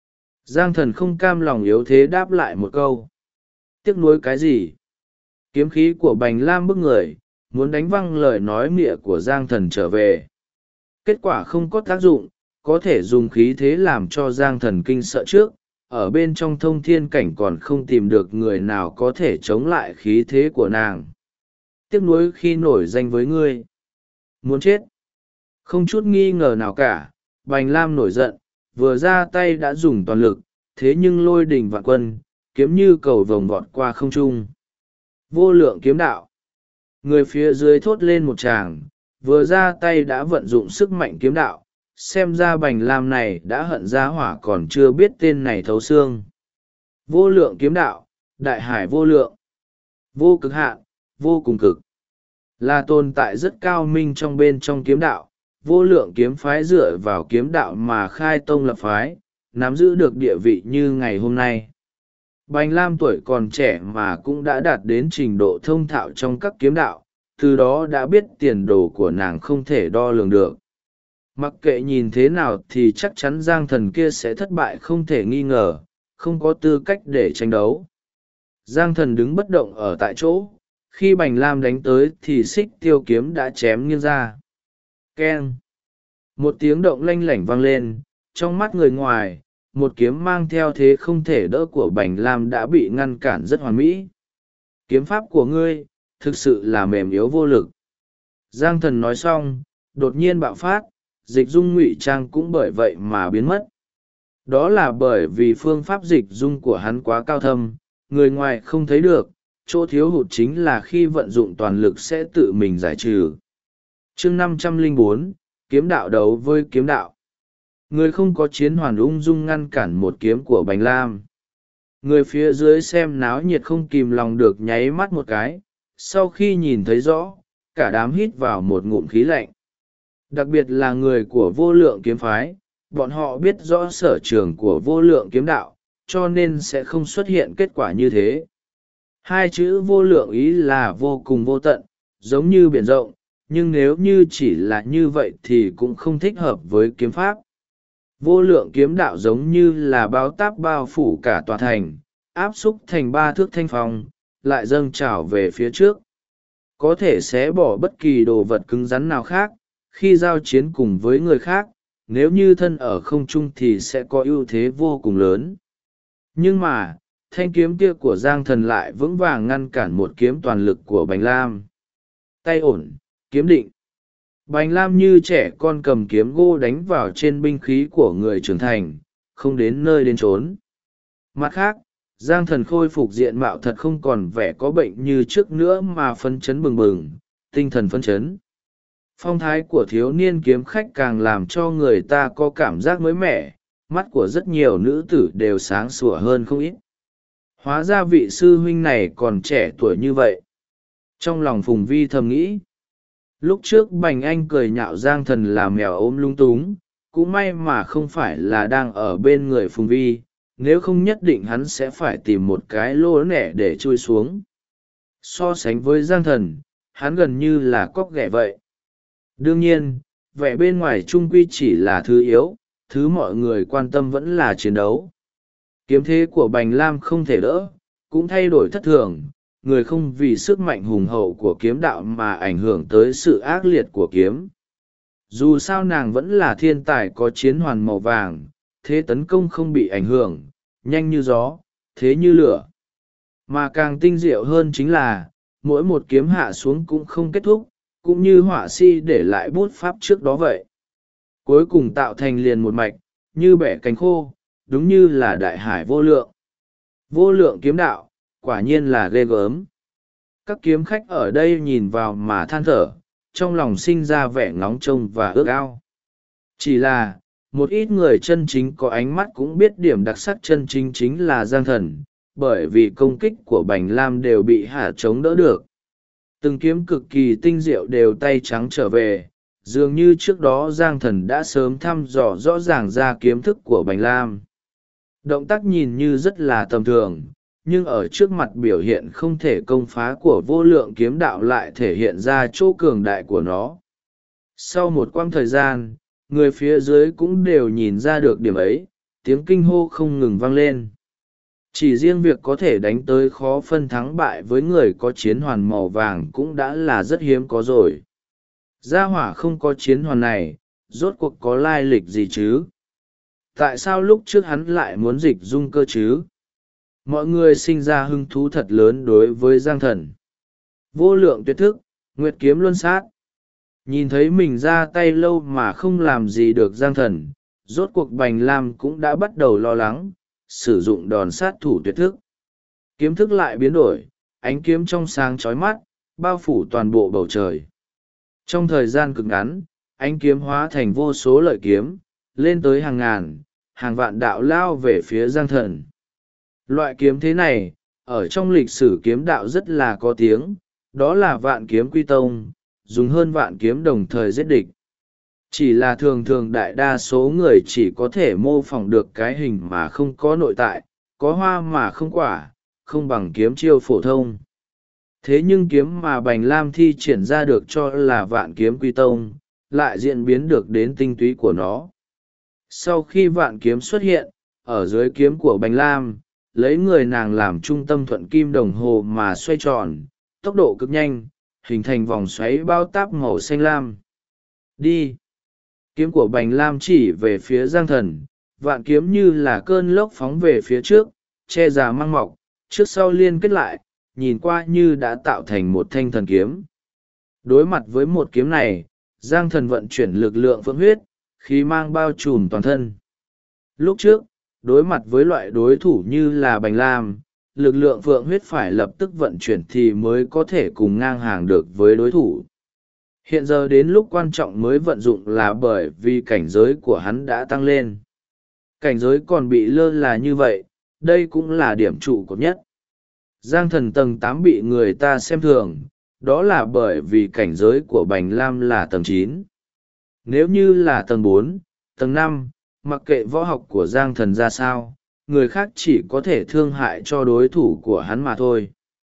Giang Thần không cam lòng yếu thế đáp lại một câu. Tiếc nuối cái gì? Kiếm khí của Bành Lam bức người, muốn đánh văng lời nói mịa của Giang Thần trở về. Kết quả không có tác dụng, có thể dùng khí thế làm cho Giang Thần kinh sợ trước, ở bên trong thông thiên cảnh còn không tìm được người nào có thể chống lại khí thế của nàng. Tiếc nuối khi nổi danh với ngươi. Muốn chết. Không chút nghi ngờ nào cả, Bành Lam nổi giận, vừa ra tay đã dùng toàn lực, thế nhưng lôi đình vạn quân, kiếm như cầu vồng vọt qua không trung. Vô lượng kiếm đạo. Người phía dưới thốt lên một tràng, vừa ra tay đã vận dụng sức mạnh kiếm đạo, xem ra Bành Lam này đã hận ra hỏa còn chưa biết tên này thấu xương. Vô lượng kiếm đạo, đại hải vô lượng, vô cực hạn, vô cùng cực, là tồn tại rất cao minh trong bên trong kiếm đạo. Vô lượng kiếm phái dựa vào kiếm đạo mà khai tông lập phái, nắm giữ được địa vị như ngày hôm nay. Bành Lam tuổi còn trẻ mà cũng đã đạt đến trình độ thông thạo trong các kiếm đạo, từ đó đã biết tiền đồ của nàng không thể đo lường được. Mặc kệ nhìn thế nào thì chắc chắn Giang Thần kia sẽ thất bại không thể nghi ngờ, không có tư cách để tranh đấu. Giang Thần đứng bất động ở tại chỗ, khi Bành Lam đánh tới thì xích tiêu kiếm đã chém nghiêng ra. Keng! Một tiếng động lanh lảnh vang lên, trong mắt người ngoài, một kiếm mang theo thế không thể đỡ của Bành Lam đã bị ngăn cản rất hoàn mỹ. Kiếm pháp của ngươi, thực sự là mềm yếu vô lực. Giang Thần nói xong, đột nhiên bạo phát, dịch dung ngụy trang cũng bởi vậy mà biến mất. Đó là bởi vì phương pháp dịch dung của hắn quá cao thâm, người ngoài không thấy được, chỗ thiếu hụt chính là khi vận dụng toàn lực sẽ tự mình giải trừ. Chương 504, kiếm đạo đấu với kiếm đạo. Người không có chiến hoàn ung dung ngăn cản một kiếm của Bành Lam. Người phía dưới xem náo nhiệt không kìm lòng được nháy mắt một cái, sau khi nhìn thấy rõ, cả đám hít vào một ngụm khí lạnh. Đặc biệt là người của vô lượng kiếm phái, bọn họ biết rõ sở trường của vô lượng kiếm đạo, cho nên sẽ không xuất hiện kết quả như thế. Hai chữ vô lượng ý là vô cùng vô tận, giống như biển rộng, nhưng nếu như chỉ là như vậy thì cũng không thích hợp với kiếm pháp. Vô lượng kiếm đạo giống như là bao táp bao phủ cả tòa thành, áp xúc thành 3 thước thanh phong, lại dâng trào về phía trước. Có thể xé bỏ bất kỳ đồ vật cứng rắn nào khác, khi giao chiến cùng với người khác, nếu như thân ở không trung thì sẽ có ưu thế vô cùng lớn. Nhưng mà, thanh kiếm kia của Giang Thần lại vững vàng ngăn cản một kiếm toàn lực của Bành Lam. Tay ổn, kiếm định. Bành Lam như trẻ con cầm kiếm gỗ đánh vào trên binh khí của người trưởng thành, không đến nơi đến chốn. Mặt khác, Giang Thần khôi phục diện mạo thật không còn vẻ có bệnh như trước nữa mà phấn chấn bừng bừng, tinh thần phấn chấn. Phong thái của thiếu niên kiếm khách càng làm cho người ta có cảm giác mới mẻ, mắt của rất nhiều nữ tử đều sáng sủa hơn không ít. Hóa ra vị sư huynh này còn trẻ tuổi như vậy. Trong lòng Phùng Vi thầm nghĩ. Lúc trước Bành Anh cười nhạo Giang Thần là mèo ốm lung túng, cũng may mà không phải là đang ở bên người Phùng Vi, nếu không nhất định hắn sẽ phải tìm một cái lỗ nẻ để chui xuống. So sánh với Giang Thần, hắn gần như là cóc ghẻ vậy. Đương nhiên, vẻ bên ngoài trung quy chỉ là thứ yếu, thứ mọi người quan tâm vẫn là chiến đấu. Kiếm thế của Bành Lam không thể đỡ, cũng thay đổi thất thường, người không vì sức mạnh hùng hậu của kiếm đạo mà ảnh hưởng tới sự ác liệt của kiếm. Dù sao nàng vẫn là thiên tài có chiến hoàn màu vàng, thế tấn công không bị ảnh hưởng, nhanh như gió, thế như lửa. Mà càng tinh diệu hơn chính là, mỗi một kiếm hạ xuống cũng không kết thúc, cũng như họa sĩ để lại bút pháp trước đó vậy. Cuối cùng tạo thành liền một mạch, như bẻ cánh khô, đúng như là đại hải vô lượng. Vô lượng kiếm đạo, quả nhiên là ghê gớm. Các kiếm khách ở đây nhìn vào mà than thở, trong lòng sinh ra vẻ ngóng trông và ước ao. Chỉ là, một ít người chân chính có ánh mắt cũng biết điểm đặc sắc chân chính chính là Giang Thần, bởi vì công kích của Bành Lam đều bị hạ chống đỡ được. Từng kiếm cực kỳ tinh diệu đều tay trắng trở về, dường như trước đó Giang Thần đã sớm thăm dò rõ ràng ra kiếm thức của Bành Lam. Động tác nhìn như rất là tầm thường, nhưng ở trước mặt biểu hiện không thể công phá của vô lượng kiếm đạo lại thể hiện ra chỗ cường đại của nó. Sau một quãng thời gian, người phía dưới cũng đều nhìn ra được điểm ấy, tiếng kinh hô không ngừng vang lên. Chỉ riêng việc có thể đánh tới khó phân thắng bại với người có chiến hoàn màu vàng cũng đã là rất hiếm có rồi. Gia hỏa không có chiến hoàn này, rốt cuộc có lai lịch gì chứ? Tại sao lúc trước hắn lại muốn dịch dung cơ chứ? Mọi người sinh ra hứng thú thật lớn đối với Giang Thần. Vô lượng tuyệt thức, nguyệt kiếm luân sát. Nhìn thấy mình ra tay lâu mà không làm gì được Giang Thần, rốt cuộc Bành Lam cũng đã bắt đầu lo lắng, sử dụng đòn sát thủ tuyệt thức. Kiếm thức lại biến đổi, ánh kiếm trong sáng chói mắt, bao phủ toàn bộ bầu trời. Trong thời gian cực ngắn, ánh kiếm hóa thành vô số lợi kiếm, lên tới hàng ngàn, hàng vạn đạo lao về phía Giang Thần. Loại kiếm thế này, ở trong lịch sử kiếm đạo rất là có tiếng, đó là vạn kiếm quy tông, dùng hơn vạn kiếm đồng thời giết địch. Chỉ là thường thường đại đa số người chỉ có thể mô phỏng được cái hình mà không có nội tại, có hoa mà không quả, không bằng kiếm chiêu phổ thông. Thế nhưng kiếm mà Bành Lam thi triển ra được cho là vạn kiếm quy tông, lại diễn biến được đến tinh túy của nó. Sau khi vạn kiếm xuất hiện, ở dưới kiếm của Bành Lam, lấy người nàng làm trung tâm thuận kim đồng hồ mà xoay tròn, tốc độ cực nhanh, hình thành vòng xoáy bao táp màu xanh lam. Đi! Kiếm của Bành Lam chỉ về phía Giang Thần, vạn kiếm như là cơn lốc phóng về phía trước, che già mang mọc, trước sau liên kết lại, nhìn qua như đã tạo thành một thanh thần kiếm. Đối mặt với một kiếm này, Giang Thần vận chuyển lực lượng phượng huyết, khí mang bao trùm toàn thân. Lúc trước, đối mặt với loại đối thủ như là Bành Lam, lực lượng phượng huyết phải lập tức vận chuyển thì mới có thể cùng ngang hàng được với đối thủ. Hiện giờ đến lúc quan trọng mới vận dụng là bởi vì cảnh giới của hắn đã tăng lên. Cảnh giới còn bị lơ là như vậy, đây cũng là điểm trụ cột nhất. Giang Thần tầng 8 bị người ta xem thường, đó là bởi vì cảnh giới của Bành Lam là tầng 9. Nếu như là tầng 4, tầng 5, mặc kệ võ học của Giang Thần ra sao, người khác chỉ có thể thương hại cho đối thủ của hắn mà thôi.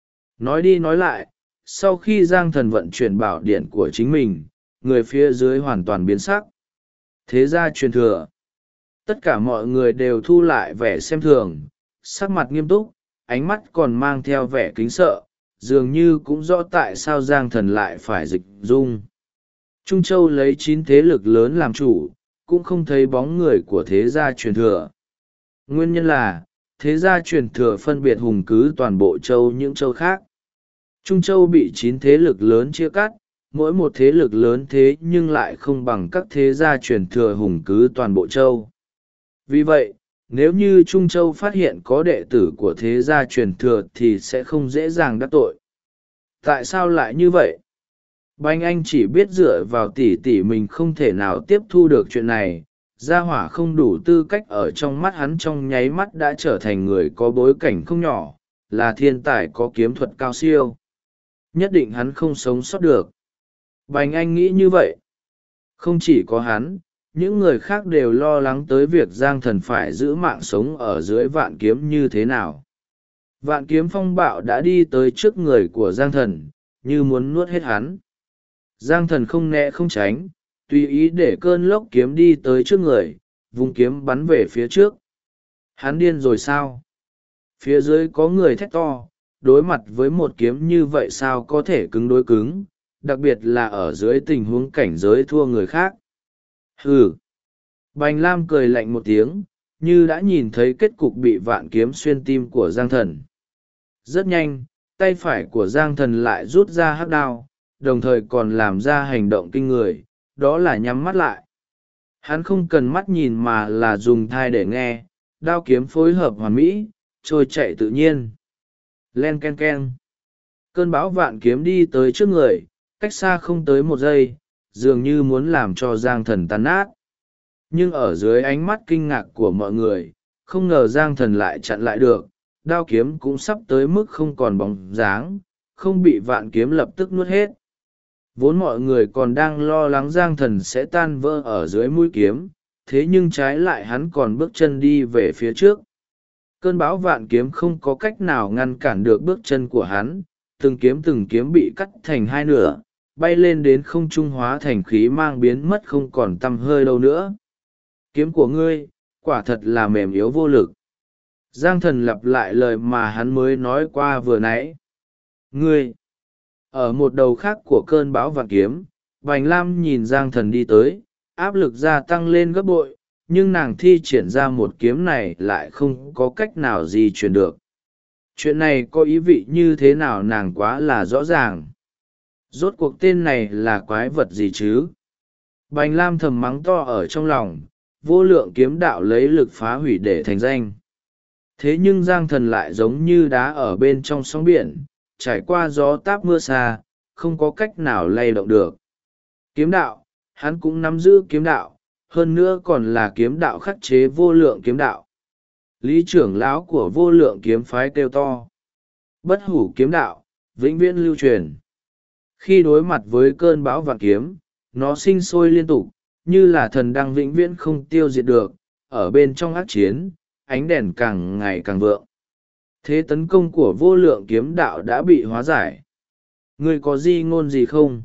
Nói đi nói lại, sau khi Giang Thần vận chuyển bảo điện của chính mình, người phía dưới hoàn toàn biến sắc. Thế ra truyền thừa. Tất cả mọi người đều thu lại vẻ xem thường, sắc mặt nghiêm túc, ánh mắt còn mang theo vẻ kính sợ, dường như cũng rõ tại sao Giang Thần lại phải dịch dung. Trung Châu lấy 9 thế lực lớn làm chủ, cũng không thấy bóng người của thế gia truyền thừa. Nguyên nhân là, thế gia truyền thừa phân biệt hùng cứ toàn bộ châu những châu khác. Trung Châu bị 9 thế lực lớn chia cắt, mỗi một thế lực lớn thế nhưng lại không bằng các thế gia truyền thừa hùng cứ toàn bộ châu. Vì vậy, nếu như Trung Châu phát hiện có đệ tử của thế gia truyền thừa thì sẽ không dễ dàng đắc tội. Tại sao lại như vậy? Bành Anh chỉ biết dựa vào tỷ tỷ mình không thể nào tiếp thu được chuyện này. Gia hỏa không đủ tư cách ở trong mắt hắn trong nháy mắt đã trở thành người có bối cảnh không nhỏ, là thiên tài có kiếm thuật cao siêu. Nhất định hắn không sống sót được. Bành Anh nghĩ như vậy. Không chỉ có hắn, những người khác đều lo lắng tới việc Giang Thần phải giữ mạng sống ở dưới vạn kiếm như thế nào. Vạn kiếm phong bạo đã đi tới trước người của Giang Thần, như muốn nuốt hết hắn. Giang thần không né không tránh, tùy ý để cơn lốc kiếm đi tới trước người, vung kiếm bắn về phía trước. Hắn điên rồi sao? Phía dưới có người thét to, đối mặt với một kiếm như vậy sao có thể cứng đối cứng, đặc biệt là ở dưới tình huống cảnh giới thua người khác. Hừ! Bành Lam cười lạnh một tiếng, như đã nhìn thấy kết cục bị vạn kiếm xuyên tim của Giang thần. Rất nhanh, tay phải của Giang thần lại rút ra hắc đao, đồng thời còn làm ra hành động kinh người, đó là nhắm mắt lại. Hắn không cần mắt nhìn mà là dùng thai để nghe, đao kiếm phối hợp hoàn mỹ, trôi chạy tự nhiên. Len ken ken. Cơn bão vạn kiếm đi tới trước người, cách xa không tới một giây, dường như muốn làm cho Giang thần tan nát. Nhưng ở dưới ánh mắt kinh ngạc của mọi người, không ngờ Giang thần lại chặn lại được, đao kiếm cũng sắp tới mức không còn bóng dáng, không bị vạn kiếm lập tức nuốt hết. Vốn mọi người còn đang lo lắng Giang thần sẽ tan vỡ ở dưới mũi kiếm, thế nhưng trái lại hắn còn bước chân đi về phía trước. Cơn bão vạn kiếm không có cách nào ngăn cản được bước chân của hắn, từng kiếm bị cắt thành hai nửa, bay lên đến không trung hóa thành khí mang biến mất không còn tăm hơi đâu nữa. Kiếm của ngươi, quả thật là mềm yếu vô lực. Giang thần lặp lại lời mà hắn mới nói qua vừa nãy. Ngươi! Ở một đầu khác của cơn bão vạn kiếm, Bành Lam nhìn Giang thần đi tới, áp lực gia tăng lên gấp bội, nhưng nàng thi triển ra một kiếm này lại không có cách nào gì truyền được. Chuyện này có ý vị như thế nào nàng quá là rõ ràng. Rốt cuộc tên này là quái vật gì chứ? Bành Lam thầm mắng to ở trong lòng, vô lượng kiếm đạo lấy lực phá hủy để thành danh. Thế nhưng Giang thần lại giống như đá ở bên trong sóng biển, trải qua gió táp mưa xa, không có cách nào lay động được. Kiếm đạo, hắn cũng nắm giữ kiếm đạo, hơn nữa còn là kiếm đạo khắc chế vô lượng kiếm đạo. Lý trưởng lão của vô lượng kiếm phái kêu to. Bất hủ kiếm đạo, vĩnh viễn lưu truyền. Khi đối mặt với cơn bão vạn kiếm, nó sinh sôi liên tục, như là thần đang vĩnh viễn không tiêu diệt được, ở bên trong ác chiến, ánh đèn càng ngày càng vượng. Thế tấn công của vô lượng kiếm đạo đã bị hóa giải. Ngươi có di ngôn gì không?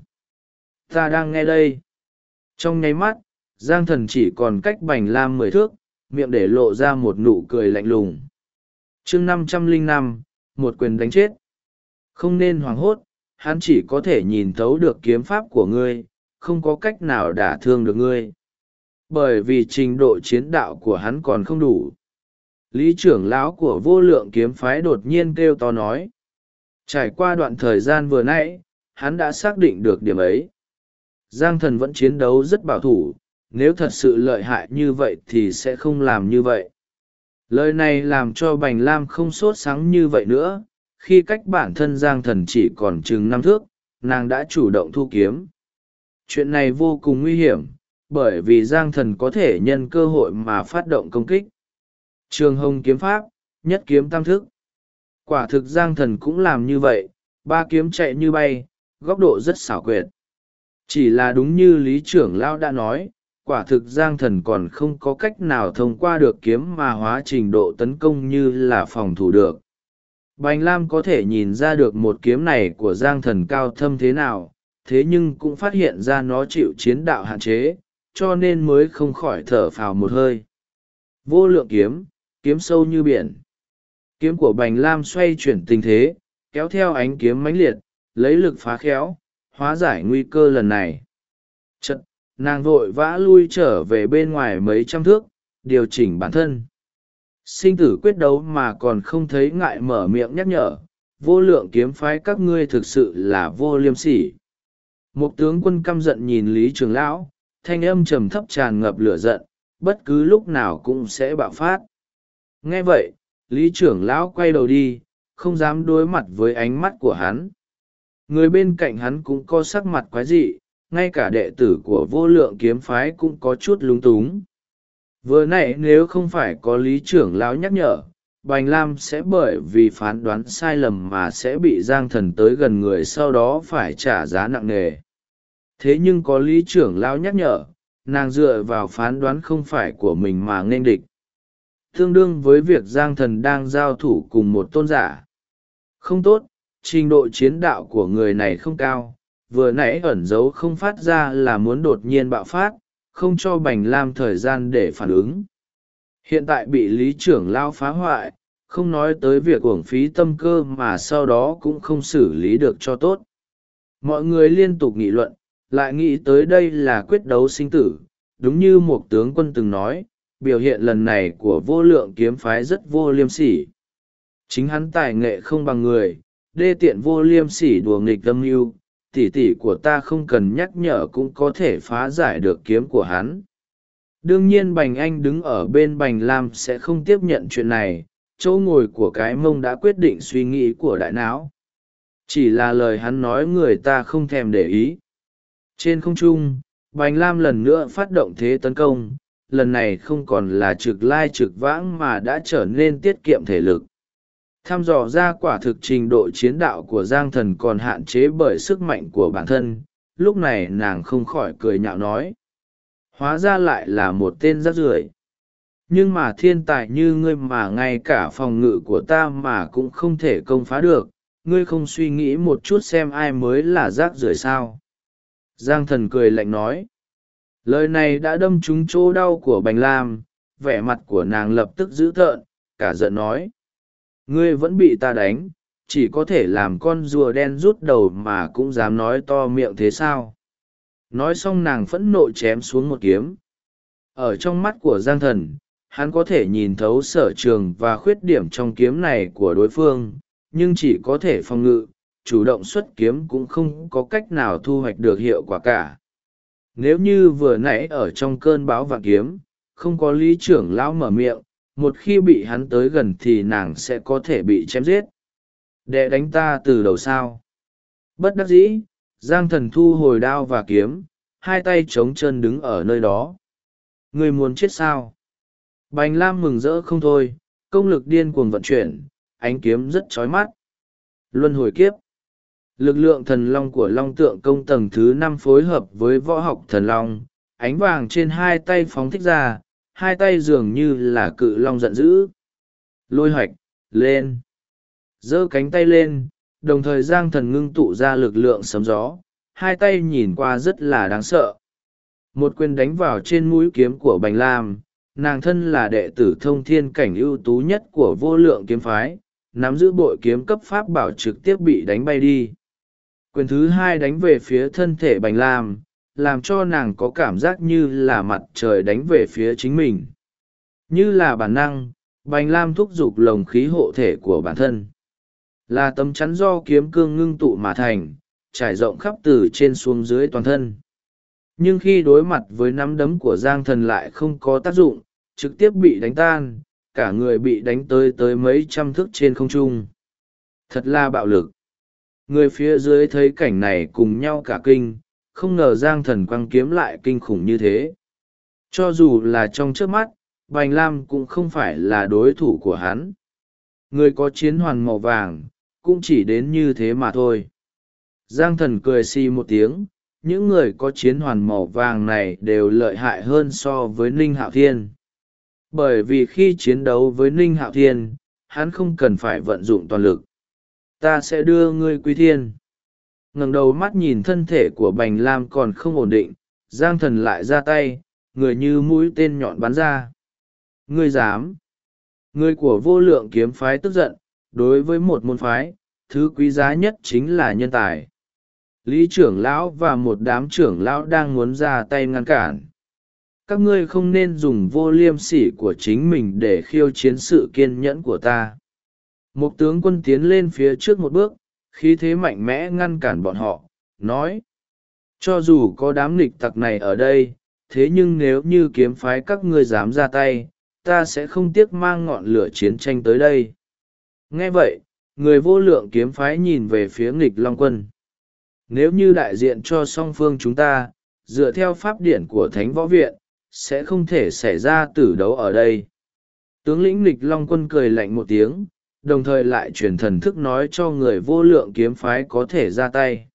Ta đang nghe đây. Trong nháy mắt, Giang thần chỉ còn cách Bành Lam 10 thước, miệng để lộ ra một nụ cười lạnh lùng. chương 505, một quyền đánh chết. Không nên hoảng hốt, hắn chỉ có thể nhìn thấu được kiếm pháp của ngươi, không có cách nào đả thương được ngươi. Bởi vì trình độ chiến đạo của hắn còn không đủ. Lý trưởng lão của vô lượng kiếm phái đột nhiên kêu to nói. Trải qua đoạn thời gian vừa nãy, hắn đã xác định được điểm ấy. Giang thần vẫn chiến đấu rất bảo thủ, nếu thật sự lợi hại như vậy thì sẽ không làm như vậy. Lời này làm cho Bành Lam không sốt sắng như vậy nữa, khi cách bản thân Giang thần chỉ còn chừng 5 thước, nàng đã chủ động thu kiếm. Chuyện này vô cùng nguy hiểm, bởi vì Giang thần có thể nhân cơ hội mà phát động công kích. Trường hồng kiếm pháp, nhất kiếm tam thức. Quả thực Giang thần cũng làm như vậy, 3 kiếm chạy như bay, góc độ rất xảo quyệt. Chỉ là đúng như lý trưởng lão đã nói, quả thực Giang thần còn không có cách nào thông qua được kiếm mà hóa trình độ tấn công như là phòng thủ được. Bành Lam có thể nhìn ra được một kiếm này của Giang thần cao thâm thế nào, thế nhưng cũng phát hiện ra nó chịu chiến đạo hạn chế, cho nên mới không khỏi thở phào một hơi. Vô lượng kiếm, kiếm sâu như biển. Kiếm của Bành Lam xoay chuyển tình thế, kéo theo ánh kiếm mãnh liệt, lấy lực phá khéo, hóa giải nguy cơ lần này. Chật, nàng vội vã lui trở về bên ngoài mấy trăm thước, điều chỉnh bản thân. Sinh tử quyết đấu mà còn không thấy ngại mở miệng nhắc nhở, vô lượng kiếm phái các ngươi thực sự là vô liêm sỉ. Một tướng quân căm giận nhìn Lý Trường Lão, thanh âm trầm thấp tràn ngập lửa giận, bất cứ lúc nào cũng sẽ bạo phát. Nghe vậy, Lý Trưởng Lão quay đầu đi, không dám đối mặt với ánh mắt của hắn. Người bên cạnh hắn cũng có sắc mặt quái dị, ngay cả đệ tử của vô lượng kiếm phái cũng có chút lúng túng. Vừa nãy nếu không phải có Lý Trưởng Lão nhắc nhở, Bành Lam sẽ bởi vì phán đoán sai lầm mà sẽ bị Giang thần tới gần người sau đó phải trả giá nặng nề. Thế nhưng có Lý Trưởng Lão nhắc nhở, nàng dựa vào phán đoán không phải của mình mà nghênh địch. Tương đương với việc Giang thần đang giao thủ cùng một tôn giả. Không tốt, trình độ chiến đạo của người này không cao, vừa nãy ẩn giấu không phát ra là muốn đột nhiên bạo phát, không cho Bành Lam thời gian để phản ứng. Hiện tại bị lý trưởng lao phá hoại, không nói tới việc uổng phí tâm cơ mà sau đó cũng không xử lý được cho tốt. Mọi người liên tục nghị luận, lại nghĩ tới đây là quyết đấu sinh tử. Đúng như một tướng quân từng nói, biểu hiện lần này của vô lượng kiếm phái rất vô liêm sỉ. Chính hắn tài nghệ không bằng người, đê tiện vô liêm sỉ đùa nghịch âm mưu, tỉ tỉ của ta không cần nhắc nhở cũng có thể phá giải được kiếm của hắn. Đương nhiên Bành Anh đứng ở bên Bành Lam sẽ không tiếp nhận chuyện này, chỗ ngồi của cái mông đã quyết định suy nghĩ của đại não. Chỉ là lời hắn nói người ta không thèm để ý. Trên không trung, Bành Lam lần nữa phát động thế tấn công, lần này không còn là trực lai trực vãng mà đã trở nên tiết kiệm thể lực. Thăm dò ra quả thực trình độ chiến đạo của Giang Thần còn hạn chế bởi sức mạnh của bản thân, lúc này nàng không khỏi cười nhạo nói. Hóa ra lại là một tên rác rưởi. Nhưng mà thiên tài như ngươi mà ngay cả phòng ngự của ta mà cũng không thể công phá được, ngươi không suy nghĩ một chút xem ai mới là rác rưởi sao. Giang Thần cười lạnh nói. Lời này đã đâm trúng chỗ đau của Bành Lam, vẻ mặt của nàng lập tức dữ tợn, cả giận nói. Ngươi vẫn bị ta đánh, chỉ có thể làm con rùa đen rút đầu mà cũng dám nói to miệng thế sao. Nói xong nàng phẫn nộ chém xuống một kiếm. Ở trong mắt của Giang Thần, hắn có thể nhìn thấu sở trường và khuyết điểm trong kiếm này của đối phương, nhưng chỉ có thể phòng ngự, chủ động xuất kiếm cũng không có cách nào thu hoạch được hiệu quả cả. Nếu như vừa nãy ở trong cơn bão vạn kiếm, không có lý trưởng lão mở miệng, một khi bị hắn tới gần thì nàng sẽ có thể bị chém giết. Để đánh ta từ đầu sao. Bất đắc dĩ, Giang Thần thu hồi đao và kiếm, hai tay trống chân đứng ở nơi đó. Ngươi muốn chết sao? Bành Lam mừng rỡ không thôi, công lực điên cuồng vận chuyển, ánh kiếm rất chói mắt. Luân hồi kiếp. Lực lượng thần long của long tượng công tầng thứ 5 phối hợp với võ học thần long, ánh vàng trên hai tay phóng thích ra, hai tay dường như là cự long giận dữ. Lôi hoạch, lên. Giơ cánh tay lên, đồng thời Giang Thần ngưng tụ ra lực lượng sấm gió, hai tay nhìn qua rất là đáng sợ. Một quyền đánh vào trên mũi kiếm của Bành Lam, nàng thân là đệ tử thông thiên cảnh ưu tú nhất của vô lượng kiếm phái, nắm giữ bội kiếm cấp pháp bảo trực tiếp bị đánh bay đi. Quyền thứ hai đánh về phía thân thể Bành Lam, làm cho nàng có cảm giác như là mặt trời đánh về phía chính mình. Như là bản năng, Bành Lam thúc giục lồng khí hộ thể của bản thân. Là tấm chắn do kiếm cương ngưng tụ mà thành, trải rộng khắp từ trên xuống dưới toàn thân. Nhưng khi đối mặt với nắm đấm của Giang Thần lại không có tác dụng, trực tiếp bị đánh tan, cả người bị đánh tới mấy trăm thước trên không trung. Thật là bạo lực. Người phía dưới thấy cảnh này cùng nhau cả kinh, không ngờ Giang Thần quăng kiếm lại kinh khủng như thế. Cho dù là trong trước mắt, Bành Lam cũng không phải là đối thủ của hắn. Người có chiến hoàn màu vàng, cũng chỉ đến như thế mà thôi. Giang Thần cười xì một tiếng, những người có chiến hoàn màu vàng này đều lợi hại hơn so với Ninh Hạo Thiên. Bởi vì khi chiến đấu với Ninh Hạo Thiên, hắn không cần phải vận dụng toàn lực. Ta sẽ đưa ngươi quy thiên. Ngẩng đầu mắt nhìn thân thể của Bành Lam còn không ổn định, Giang Thần lại ra tay, người như mũi tên nhọn bắn ra. Ngươi dám? Người của vô lượng kiếm phái tức giận, đối với một môn phái, thứ quý giá nhất chính là nhân tài. Lý trưởng lão và một đám trưởng lão đang muốn ra tay ngăn cản. Các ngươi không nên dùng vô liêm sỉ của chính mình để khiêu chiến sự kiên nhẫn của ta. Một tướng quân tiến lên phía trước một bước, khí thế mạnh mẽ ngăn cản bọn họ, nói. Cho dù có đám nghịch tặc này ở đây, thế nhưng nếu như kiếm phái các ngươi dám ra tay, ta sẽ không tiếc mang ngọn lửa chiến tranh tới đây. Nghe vậy, người vô lượng kiếm phái nhìn về phía nghịch long quân. Nếu như đại diện cho song phương chúng ta, dựa theo pháp điển của Thánh Võ Viện, sẽ không thể xảy ra tử đấu ở đây. Tướng lĩnh nghịch long quân cười lạnh một tiếng, đồng thời lại truyền thần thức nói cho người vô lượng kiếm phái có thể ra tay.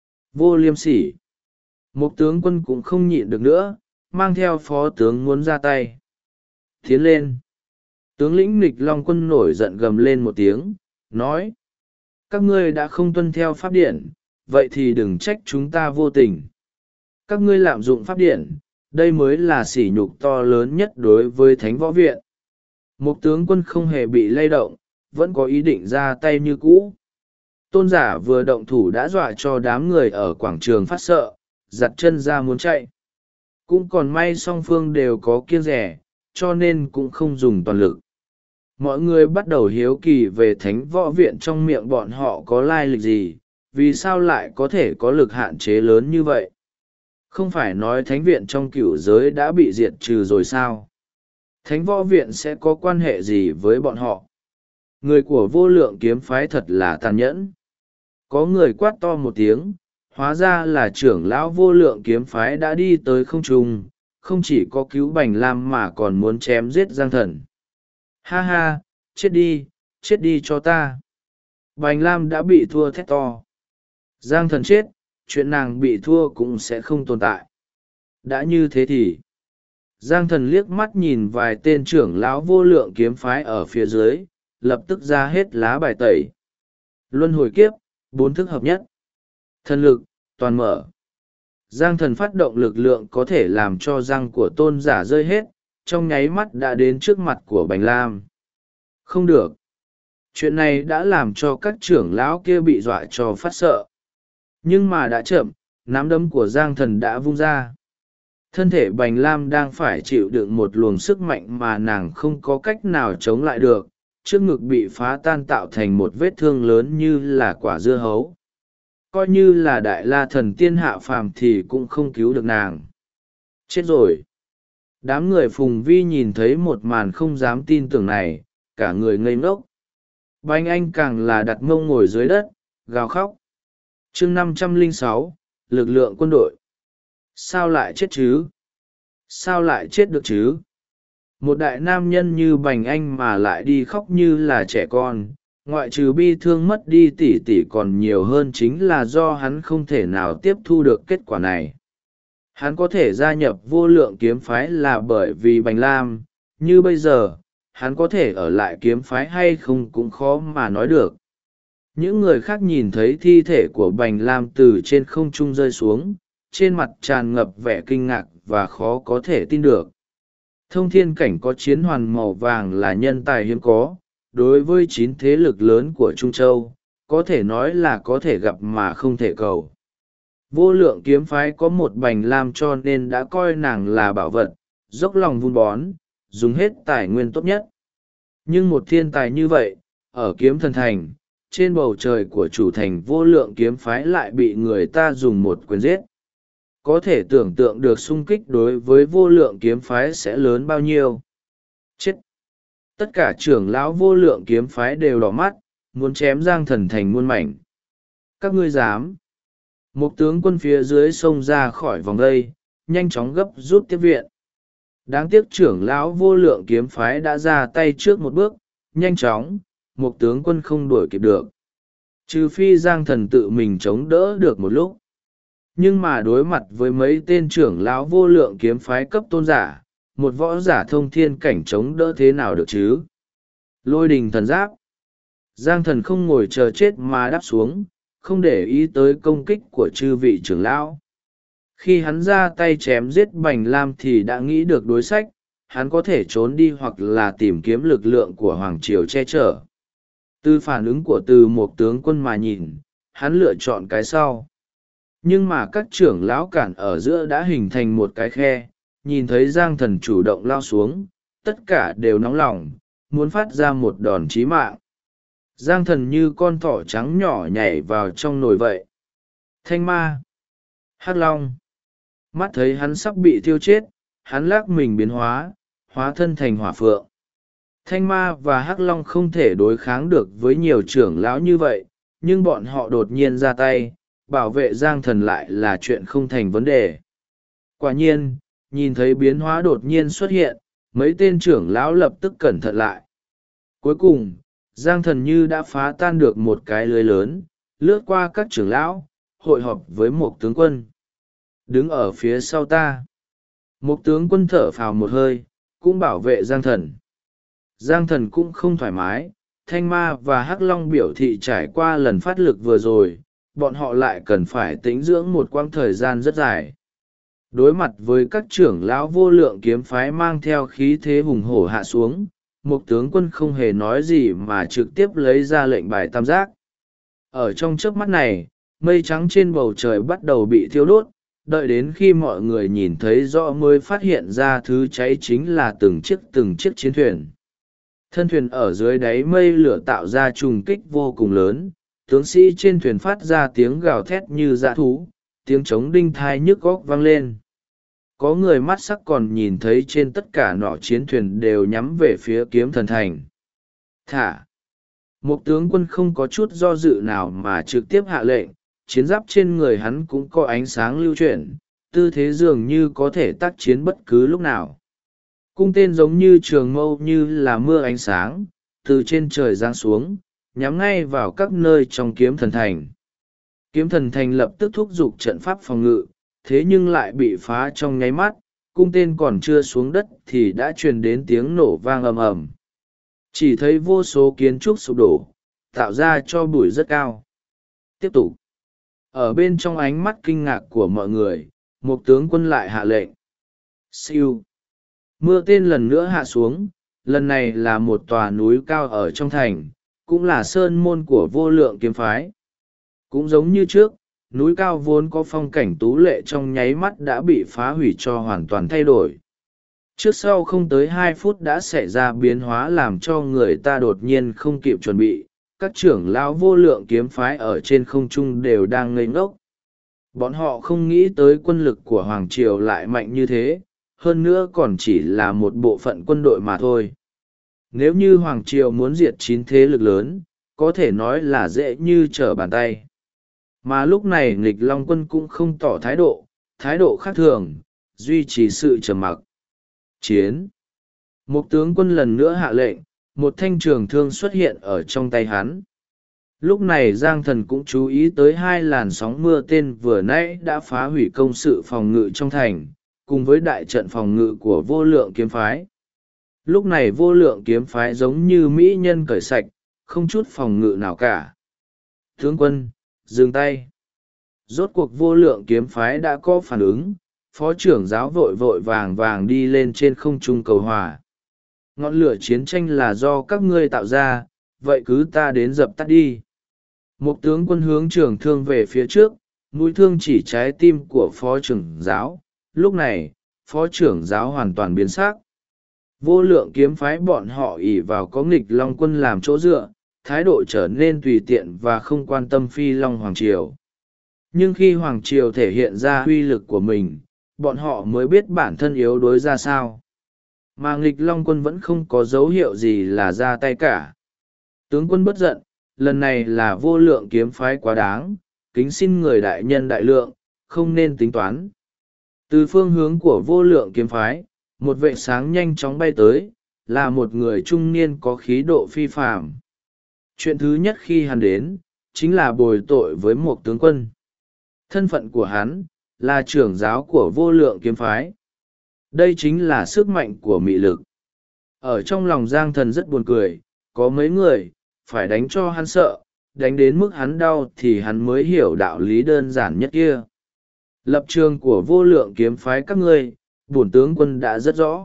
Vô liêm sỉ. Một tướng quân cũng không nhịn được nữa, mang theo phó tướng muốn ra tay. Tiến lên. Tướng lĩnh nghịch long quân nổi giận gầm lên một tiếng, nói. Các ngươi đã không tuân theo pháp điển, vậy thì đừng trách chúng ta vô tình. Các ngươi lạm dụng pháp điển, đây mới là sỉ nhục to lớn nhất đối với Thánh Võ Viện. Một tướng quân không hề bị lay động, vẫn có ý định ra tay như cũ. Tôn giả vừa động thủ đã dọa cho đám người ở quảng trường phát sợ, giặt chân ra muốn chạy. Cũng còn may song phương đều có kiêng rẻ, cho nên cũng không dùng toàn lực. Mọi người bắt đầu hiếu kỳ về Thánh Võ Viện trong miệng bọn họ có lai lịch gì, vì sao lại có thể có lực hạn chế lớn như vậy. Không phải nói Thánh Viện trong cửu giới đã bị diệt trừ rồi sao? Thánh Võ Viện sẽ có quan hệ gì với bọn họ? Người của Vô Lượng Kiếm Phái thật là tàn nhẫn. Có người quát to một tiếng, hóa ra là trưởng lão Vô Lượng Kiếm Phái đã đi tới không trung, không chỉ có cứu Bành Lam mà còn muốn chém giết Giang Thần. Ha ha, chết đi cho ta. Bành Lam đã bị thua thét to. Giang Thần chết, chuyện nàng bị thua cũng sẽ không tồn tại. Đã như thế thì Giang Thần liếc mắt nhìn vài tên trưởng lão Vô Lượng Kiếm Phái ở phía dưới, lập tức ra hết lá bài tẩy. Luân hồi kiếp, 4 thức hợp nhất. Thần lực, toàn mở. Giang Thần phát động lực lượng có thể làm cho răng của tôn giả rơi hết, trong nháy mắt đã đến trước mặt của Bành Lam. Không được. Chuyện này đã làm cho các trưởng lão kia bị dọa cho phát sợ. Nhưng mà đã chậm, nắm đấm của Giang Thần đã vung ra. Thân thể Bành Lam đang phải chịu đựng một luồng sức mạnh mà nàng không có cách nào chống lại được, trước ngực bị phá tan tạo thành một vết thương lớn như là quả dưa hấu. Coi như là Đại La Thần Tiên hạ phàm thì cũng không cứu được nàng. Chết rồi. Đám người Phùng Vi nhìn thấy một màn không dám tin tưởng này, cả người ngây ngốc. Bành Anh càng là đặt mông ngồi dưới đất, gào khóc. Chương 506, lực lượng quân đội. Sao lại chết chứ? Sao lại chết được chứ? Một đại nam nhân như Bành Anh mà lại đi khóc như là trẻ con, ngoại trừ bi thương mất đi tỷ tỷ còn nhiều hơn chính là do hắn không thể nào tiếp thu được kết quả này. Hắn có thể gia nhập Vô Lượng Kiếm Phái là bởi vì Bành Lam, như bây giờ, hắn có thể ở lại kiếm phái hay không cũng khó mà nói được. Những người khác nhìn thấy thi thể của Bành Lam từ trên không trung rơi xuống, trên mặt tràn ngập vẻ kinh ngạc và khó có thể tin được. Thông thiên cảnh có chiến hoàn màu vàng là nhân tài hiếm có, đối với 9 thế lực lớn của Trung Châu, có thể nói là có thể gặp mà không thể cầu. Vô Lượng Kiếm Phái có một Bành Lam cho nên đã coi nàng là bảo vật, dốc lòng vun bón, dùng hết tài nguyên tốt nhất. Nhưng một thiên tài như vậy, ở Kiếm Thần Thành, trên bầu trời của chủ thành Vô Lượng Kiếm Phái lại bị người ta dùng một quyền giết. Có thể tưởng tượng được xung kích đối với Vô Lượng Kiếm Phái sẽ lớn bao nhiêu. Chết! Tất cả trưởng lão Vô Lượng Kiếm Phái đều đỏ mắt, muốn chém Giang Thần thành muôn mảnh. Các ngươi dám! Một tướng quân phía dưới xông ra khỏi vòng đây, nhanh chóng gấp rút tiếp viện. Đáng tiếc trưởng lão Vô Lượng Kiếm Phái đã ra tay trước một bước, nhanh chóng, một tướng quân không đuổi kịp được. Trừ phi Giang Thần tự mình chống đỡ được một lúc. Nhưng mà đối mặt với mấy tên trưởng lão Vô Lượng Kiếm Phái cấp tôn giả, một võ giả thông thiên cảnh chống đỡ thế nào được chứ? Lôi đình thần giáp. Giang Thần không ngồi chờ chết mà đáp xuống, không để ý tới công kích của chư vị trưởng lão. Khi hắn ra tay chém giết Bành Lam thì đã nghĩ được đối sách, hắn có thể trốn đi hoặc là tìm kiếm lực lượng của Hoàng Triều che chở. Từ phản ứng của một tướng quân mà nhìn, hắn lựa chọn cái sau. Nhưng mà các trưởng lão cản ở giữa đã hình thành một cái khe, nhìn thấy Giang Thần chủ động lao xuống, tất cả đều nóng lòng, muốn phát ra một đòn chí mạng. Giang Thần như con thỏ trắng nhỏ nhảy vào trong nồi vậy. Thanh ma, Hắc Long. Mắt thấy hắn sắp bị thiêu chết, hắn lắc mình biến hóa, hóa thân thành hỏa phượng. Thanh ma và Hắc Long không thể đối kháng được với nhiều trưởng lão như vậy, nhưng bọn họ đột nhiên ra tay, bảo vệ Giang Thần lại là chuyện không thành vấn đề. Quả nhiên, nhìn thấy biến hóa đột nhiên xuất hiện, mấy tên trưởng lão lập tức cẩn thận lại. Cuối cùng, Giang Thần như đã phá tan được một cái lưới lớn, lướt qua các trưởng lão, hội họp với một tướng quân. Đứng ở phía sau ta. Một tướng quân thở phào một hơi, cũng bảo vệ Giang Thần. Giang Thần cũng không thoải mái, Thanh Ma và Hắc Long biểu thị trải qua lần phát lực vừa rồi, bọn họ lại cần phải tĩnh dưỡng một quãng thời gian rất dài. Đối mặt với các trưởng lão vô lượng kiếm phái mang theo khí thế hùng hổ hạ xuống, một tướng quân không hề nói gì mà trực tiếp lấy ra lệnh bài tam giác. Ở trong chớp mắt này, mây trắng trên bầu trời bắt đầu bị thiêu đốt, đợi đến khi mọi người nhìn thấy rõ mới phát hiện ra thứ cháy chính là từng chiếc chiến thuyền. Thân thuyền ở dưới đáy mây lửa tạo ra trùng kích vô cùng lớn, tướng sĩ trên thuyền phát ra tiếng gào thét như dã thú, tiếng trống đinh thai nhức óc vang lên. Có người mắt sắc còn nhìn thấy trên tất cả nỏ chiến thuyền đều nhắm về phía kiếm thần thành. Thả! Một tướng quân không có chút do dự nào mà trực tiếp hạ lệnh, chiến giáp trên người hắn cũng có ánh sáng lưu chuyển, tư thế dường như có thể tác chiến bất cứ lúc nào. Cung tên giống như trường mâu như là mưa ánh sáng, từ trên trời giáng xuống, nhắm ngay vào các nơi trong kiếm thần thành. Kiếm thần thành lập tức thúc giục trận pháp phòng ngự, thế nhưng lại bị phá trong nháy mắt, cung tên còn chưa xuống đất thì đã truyền đến tiếng nổ vang ầm ầm. Chỉ thấy vô số kiến trúc sụp đổ, tạo ra cho bụi rất cao. Tiếp tục. Ở bên trong ánh mắt kinh ngạc của mọi người, một tướng quân lại hạ lệnh. Siêu. Mưa tên lần nữa hạ xuống, lần này là một tòa núi cao ở trong thành, cũng là sơn môn của vô lượng kiếm phái. Cũng giống như trước, núi cao vốn có phong cảnh tú lệ trong nháy mắt đã bị phá hủy cho hoàn toàn thay đổi. Trước sau không tới 2 phút đã xảy ra biến hóa làm cho người ta đột nhiên không kịp chuẩn bị, các trưởng lão vô lượng kiếm phái ở trên không trung đều đang ngây ngốc. Bọn họ không nghĩ tới quân lực của Hoàng Triều lại mạnh như thế, hơn nữa còn chỉ là một bộ phận quân đội mà thôi. Nếu như Hoàng Triều muốn diệt 9 thế lực lớn, có thể nói là dễ như trở bàn tay. Mà lúc này nghịch long quân cũng không tỏ thái độ khác thường, duy trì sự trầm mặc. Chiến! Một tướng quân lần nữa hạ lệnh, một thanh trường thương xuất hiện ở trong tay hắn. Lúc này Giang Thần cũng chú ý tới 2 làn sóng mưa tên vừa nãy đã phá hủy công sự phòng ngự trong thành, cùng với đại trận phòng ngự của vô lượng kiếm phái. Lúc này vô lượng kiếm phái giống như mỹ nhân cởi sạch, không chút phòng ngự nào cả. Tướng quân, dừng tay. Rốt cuộc vô lượng kiếm phái đã có phản ứng, phó trưởng giáo vội vội vàng vàng đi lên trên không trung cầu hòa. Ngọn lửa chiến tranh là do các ngươi tạo ra, vậy cứ ta đến dập tắt đi. Một tướng quân hướng trường thương về phía trước, mũi thương chỉ trái tim của phó trưởng giáo. Lúc này, phó trưởng giáo hoàn toàn biến sắc. Vô lượng kiếm phái bọn họ ỷ vào có nghịch long quân làm chỗ dựa, thái độ trở nên tùy tiện và không quan tâm phi long hoàng triều. Nhưng khi hoàng triều thể hiện ra uy lực của mình, bọn họ mới biết bản thân yếu đuối ra sao. Mà nghịch long quân vẫn không có dấu hiệu gì là ra tay cả. Tướng quân bất giận, lần này là vô lượng kiếm phái quá đáng, kính xin người đại nhân đại lượng, không nên tính toán. Từ phương hướng của vô lượng kiếm phái, một vệ sáng nhanh chóng bay tới, là một người trung niên có khí độ phi phàm. Chuyện thứ nhất khi hắn đến, chính là bồi tội với một tướng quân. Thân phận của hắn, là trưởng giáo của vô lượng kiếm phái. Đây chính là sức mạnh của mị lực. Ở trong lòng Giang Thần rất buồn cười, có mấy người, phải đánh cho hắn sợ, đánh đến mức hắn đau thì hắn mới hiểu đạo lý đơn giản nhất kia. Lập trường của vô lượng kiếm phái các ngươi, bổn tướng quân đã rất rõ.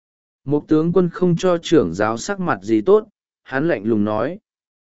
Một tướng quân không cho trưởng giáo sắc mặt gì tốt, hắn lạnh lùng nói.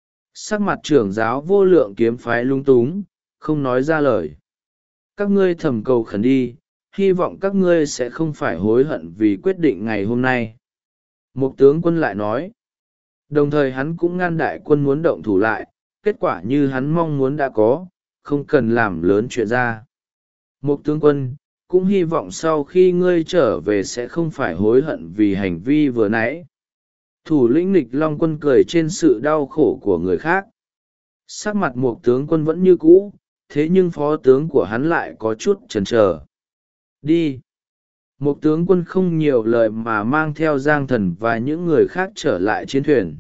Sắc mặt trưởng giáo vô lượng kiếm phái lung túng, không nói ra lời. Các ngươi thầm cầu khẩn đi, hy vọng các ngươi sẽ không phải hối hận vì quyết định ngày hôm nay. Một tướng quân lại nói. Đồng thời hắn cũng ngăn đại quân muốn động thủ lại, kết quả như hắn mong muốn đã có, không cần làm lớn chuyện ra. Một tướng quân, cũng hy vọng sau khi ngươi trở về sẽ không phải hối hận vì hành vi vừa nãy. Thủ lĩnh nghịch long quân cười trên sự đau khổ của người khác. Sắc mặt một tướng quân vẫn như cũ, thế nhưng phó tướng của hắn lại có chút chần chờ. Đi. Một tướng quân không nhiều lời mà mang theo Giang Thần và những người khác trở lại chiến thuyền.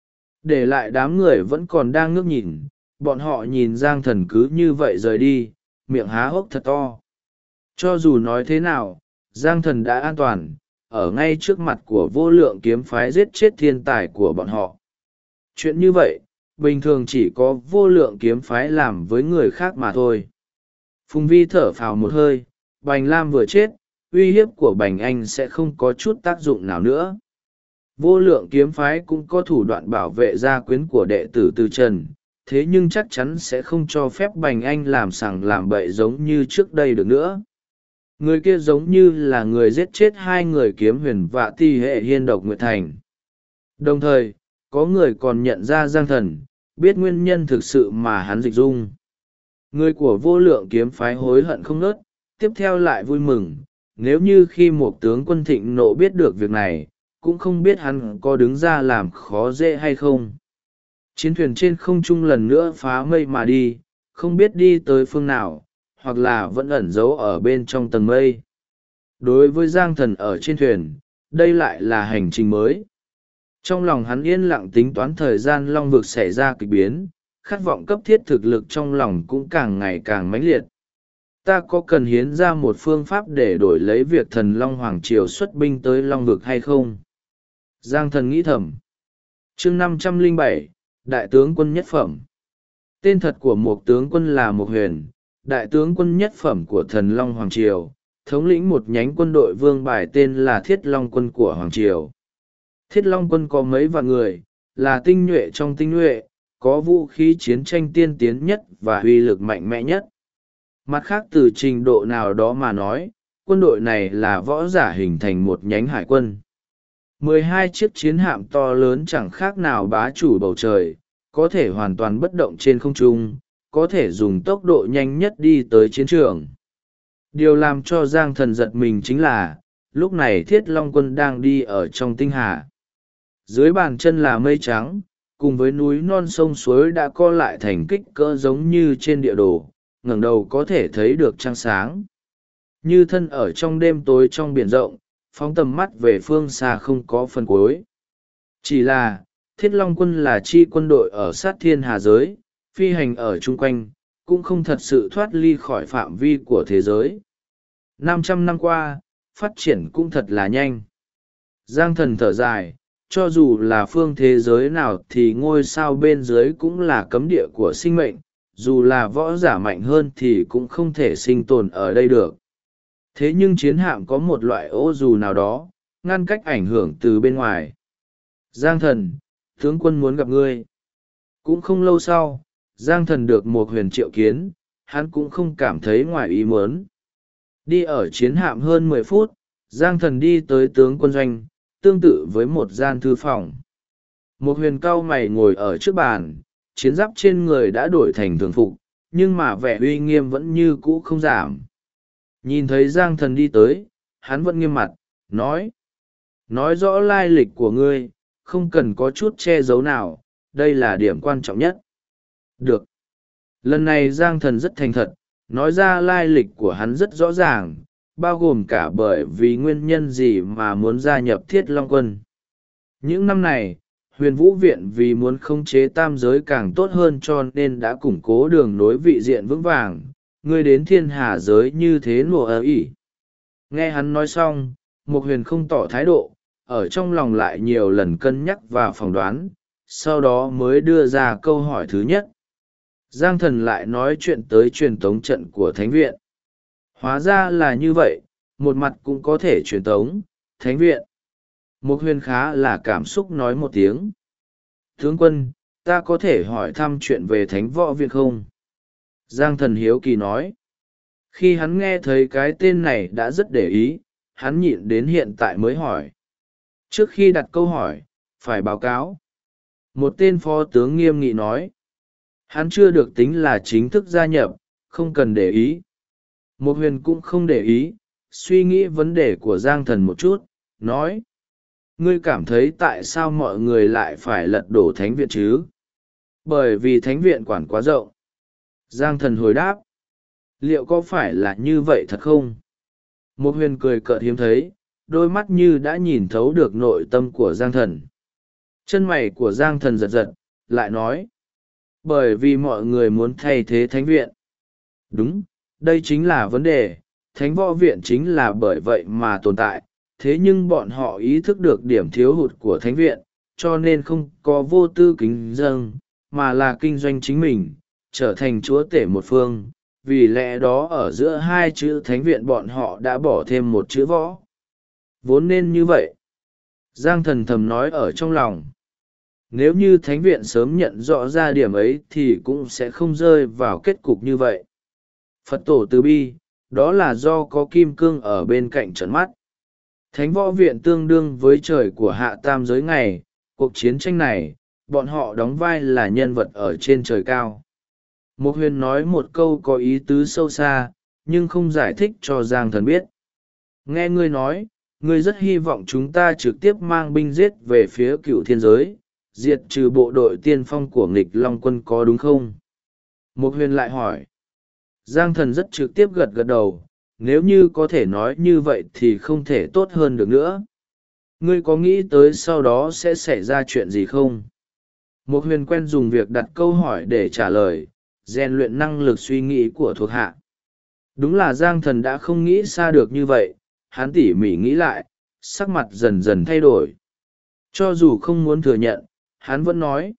Để lại đám người vẫn còn đang ngước nhìn, bọn họ nhìn Giang Thần cứ như vậy rời đi, miệng há hốc thật to. Cho dù nói thế nào, Giang Thần đã an toàn, ở ngay trước mặt của vô lượng kiếm phái giết chết thiên tài của bọn họ. Chuyện như vậy, bình thường chỉ có vô lượng kiếm phái làm với người khác mà thôi. Phùng Vi thở phào một hơi, Bành Lam vừa chết, uy hiếp của Bành Anh sẽ không có chút tác dụng nào nữa. Vô lượng kiếm phái cũng có thủ đoạn bảo vệ gia quyến của đệ tử Từ Trần, thế nhưng chắc chắn sẽ không cho phép Bành Anh làm sằng làm bậy giống như trước đây được nữa. Người kia giống như là người giết chết hai người kiếm huyền và ti hệ hiên độc Nguyệt Thành. Đồng thời, có người còn nhận ra Giang Thần, biết nguyên nhân thực sự mà hắn dịch dung. Người của vô lượng kiếm phái hối hận không nớt, tiếp theo lại vui mừng, nếu như khi một tướng quân thịnh nộ biết được việc này, cũng không biết hắn có đứng ra làm khó dễ hay không. Chiến thuyền trên không trung lần nữa phá mây mà đi, không biết đi tới phương nào, hoặc là vẫn ẩn giấu ở bên trong tầng mây. Đối với Giang Thần ở trên thuyền, đây lại là hành trình mới. Trong lòng hắn yên lặng tính toán thời gian long vực xảy ra kịch biến, khát vọng cấp thiết thực lực trong lòng cũng càng ngày càng mãnh liệt. Ta có cần hiến ra một phương pháp để đổi lấy việc thần Long Hoàng Triều xuất binh tới long vực hay không? Giang Thần nghĩ thầm. Chương 507, Đại tướng quân nhất phẩm. Tên thật của một tướng quân là Mục Huyền, đại tướng quân nhất phẩm của thần Long Hoàng Triều, thống lĩnh một nhánh quân đội vương bài tên là Thiết Long quân của Hoàng Triều. Thiết Long quân có mấy vạn người, là tinh nhuệ trong tinh nhuệ, có vũ khí chiến tranh tiên tiến nhất và uy lực mạnh mẽ nhất. Mặt khác từ trình độ nào đó mà nói, quân đội này là võ giả hình thành một nhánh hải quân. 12 chiếc chiến hạm to lớn chẳng khác nào bá chủ bầu trời, có thể hoàn toàn bất động trên không trung, có thể dùng tốc độ nhanh nhất đi tới chiến trường. Điều làm cho Giang Thần giật mình chính là, lúc này Thiết Long quân đang đi ở trong tinh hà. Dưới bàn chân là mây trắng, cùng với núi non sông suối đã co lại thành kích cỡ giống như trên địa đồ, ngẩng đầu có thể thấy được trăng sáng. Như thân ở trong đêm tối trong biển rộng, phóng tầm mắt về phương xa không có phần cuối. Chỉ là, Thiết Long quân là chi quân đội ở sát thiên hà giới, phi hành ở chung quanh, cũng không thật sự thoát ly khỏi phạm vi của thế giới. 500 năm qua, phát triển cũng thật là nhanh. Giang Thần thở dài, cho dù là phương thế giới nào thì ngôi sao bên dưới cũng là cấm địa của sinh mệnh, dù là võ giả mạnh hơn thì cũng không thể sinh tồn ở đây được. Thế nhưng chiến hạm có một loại ô dù nào đó, ngăn cách ảnh hưởng từ bên ngoài. Giang Thần, tướng quân muốn gặp ngươi. Cũng không lâu sau, Giang Thần được một huyền triệu kiến, hắn cũng không cảm thấy ngoài ý muốn. Đi ở chiến hạm hơn 10 phút, Giang Thần đi tới tướng quân doanh, tương tự với một gian thư phòng. Một huyền cao mày ngồi ở trước bàn, chiến giáp trên người đã đổi thành thường phục, nhưng mà vẻ uy nghiêm vẫn như cũ không giảm. Nhìn thấy Giang Thần đi tới, hắn vẫn nghiêm mặt, nói rõ lai lịch của ngươi, không cần có chút che giấu nào, đây là điểm quan trọng nhất. Được. Lần này Giang Thần rất thành thật, nói ra lai lịch của hắn rất rõ ràng, bao gồm cả bởi vì nguyên nhân gì mà muốn gia nhập Thiết Long quân. Những năm này, Huyền Vũ Viện vì muốn khống chế tam giới càng tốt hơn cho nên đã củng cố đường nối vị diện vững vàng, ngươi đến thiên hà giới như thế nùa ở ỉ. Nghe hắn nói xong, Mục Huyền không tỏ thái độ, ở trong lòng lại nhiều lần cân nhắc và phỏng đoán, sau đó mới đưa ra câu hỏi thứ nhất. Giang Thần lại nói chuyện tới truyền tống trận của Thánh viện. Hóa ra là như vậy, một mặt cũng có thể truyền tống, Thánh viện. Mục Huyền khá là cảm xúc nói một tiếng. Tướng quân, ta có thể hỏi thăm chuyện về Thánh võ viện không? Giang Thần hiếu kỳ nói. Khi hắn nghe thấy cái tên này đã rất để ý, hắn nhịn đến hiện tại mới hỏi. Trước khi đặt câu hỏi, phải báo cáo. Một tên phó tướng nghiêm nghị nói. Hắn chưa được tính là chính thức gia nhập, không cần để ý. Một huyền cũng không để ý, suy nghĩ vấn đề của Giang Thần một chút, nói. Ngươi cảm thấy tại sao mọi người lại phải lật đổ Thánh viện chứ? Bởi vì Thánh viện quản quá rộng. Giang Thần hồi đáp. Liệu có phải là như vậy thật không? Một huyền cười cợt hiếm thấy, đôi mắt như đã nhìn thấu được nội tâm của Giang Thần. Chân mày của Giang Thần giật giật, lại nói. Bởi vì mọi người muốn thay thế Thánh viện. Đúng, đây chính là vấn đề, Thánh võ viện chính là bởi vậy mà tồn tại, thế nhưng bọn họ ý thức được điểm thiếu hụt của Thánh viện, cho nên không có vô tư kính dâng, mà là kinh doanh chính mình, trở thành chúa tể một phương. Vì lẽ đó ở giữa hai chữ thánh viện bọn họ đã bỏ thêm một chữ võ. Vốn nên như vậy. Giang Thần thầm nói ở trong lòng. Nếu như thánh viện sớm nhận rõ ra điểm ấy thì cũng sẽ không rơi vào kết cục như vậy. Phật tổ từ bi, đó là do có kim cương ở bên cạnh trấn mắt. Thánh võ viện tương đương với trời của hạ tam giới ngày, cuộc chiến tranh này, bọn họ đóng vai là nhân vật ở trên trời cao. Mục Huyền nói một câu có ý tứ sâu xa, nhưng không giải thích cho Giang Thần biết. Nghe ngươi nói, ngươi rất hy vọng chúng ta trực tiếp mang binh giết về phía Cựu Thiên Giới, diệt trừ bộ đội tiên phong của nghịch Long quân có đúng không? Mục Huyền lại hỏi. Giang Thần rất trực tiếp gật gật đầu, nếu như có thể nói như vậy thì không thể tốt hơn được nữa. Ngươi có nghĩ tới sau đó sẽ xảy ra chuyện gì không? Mục Huyền quen dùng việc đặt câu hỏi để trả lời, rèn luyện năng lực suy nghĩ của thuộc hạ. Đúng là Giang Thần đã không nghĩ xa được như vậy, hắn tỉ mỉ nghĩ lại, sắc mặt dần dần thay đổi. Cho dù không muốn thừa nhận, hắn vẫn nói.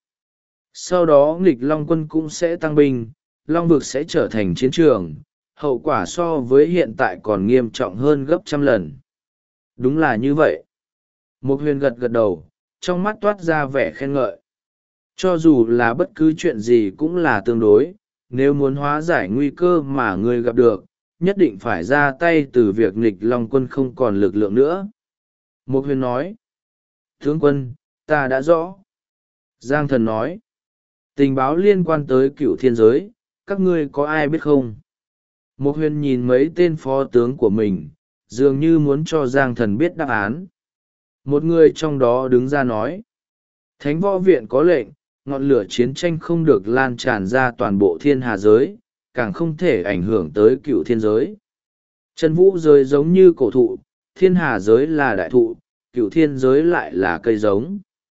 Sau đó nghịch Long quân cũng sẽ tăng binh, Long vực sẽ trở thành chiến trường, hậu quả so với hiện tại còn nghiêm trọng hơn gấp trăm lần. Đúng là như vậy. Mục Huyền gật gật đầu, trong mắt toát ra vẻ khen ngợi. Cho dù là bất cứ chuyện gì cũng là tương đối, nếu muốn hóa giải nguy cơ mà ngươi gặp được, nhất định phải ra tay từ việc nghịch Long quân không còn lực lượng nữa. Mục Huyền nói. Tướng quân, ta đã rõ. Giang Thần nói. Tình báo liên quan tới Cựu Thiên Giới, các ngươi có ai biết không? Mục Huyền nhìn mấy tên phó tướng của mình, dường như muốn cho Giang Thần biết đáp án. Một người trong đó đứng ra nói. Thánh võ viện có lệnh, ngọn lửa chiến tranh không được lan tràn ra toàn bộ thiên hà giới, càng không thể ảnh hưởng tới Cựu Thiên Giới. Chân vũ giới giống như cổ thụ, thiên hà giới là đại thụ, Cựu Thiên Giới lại là cây giống.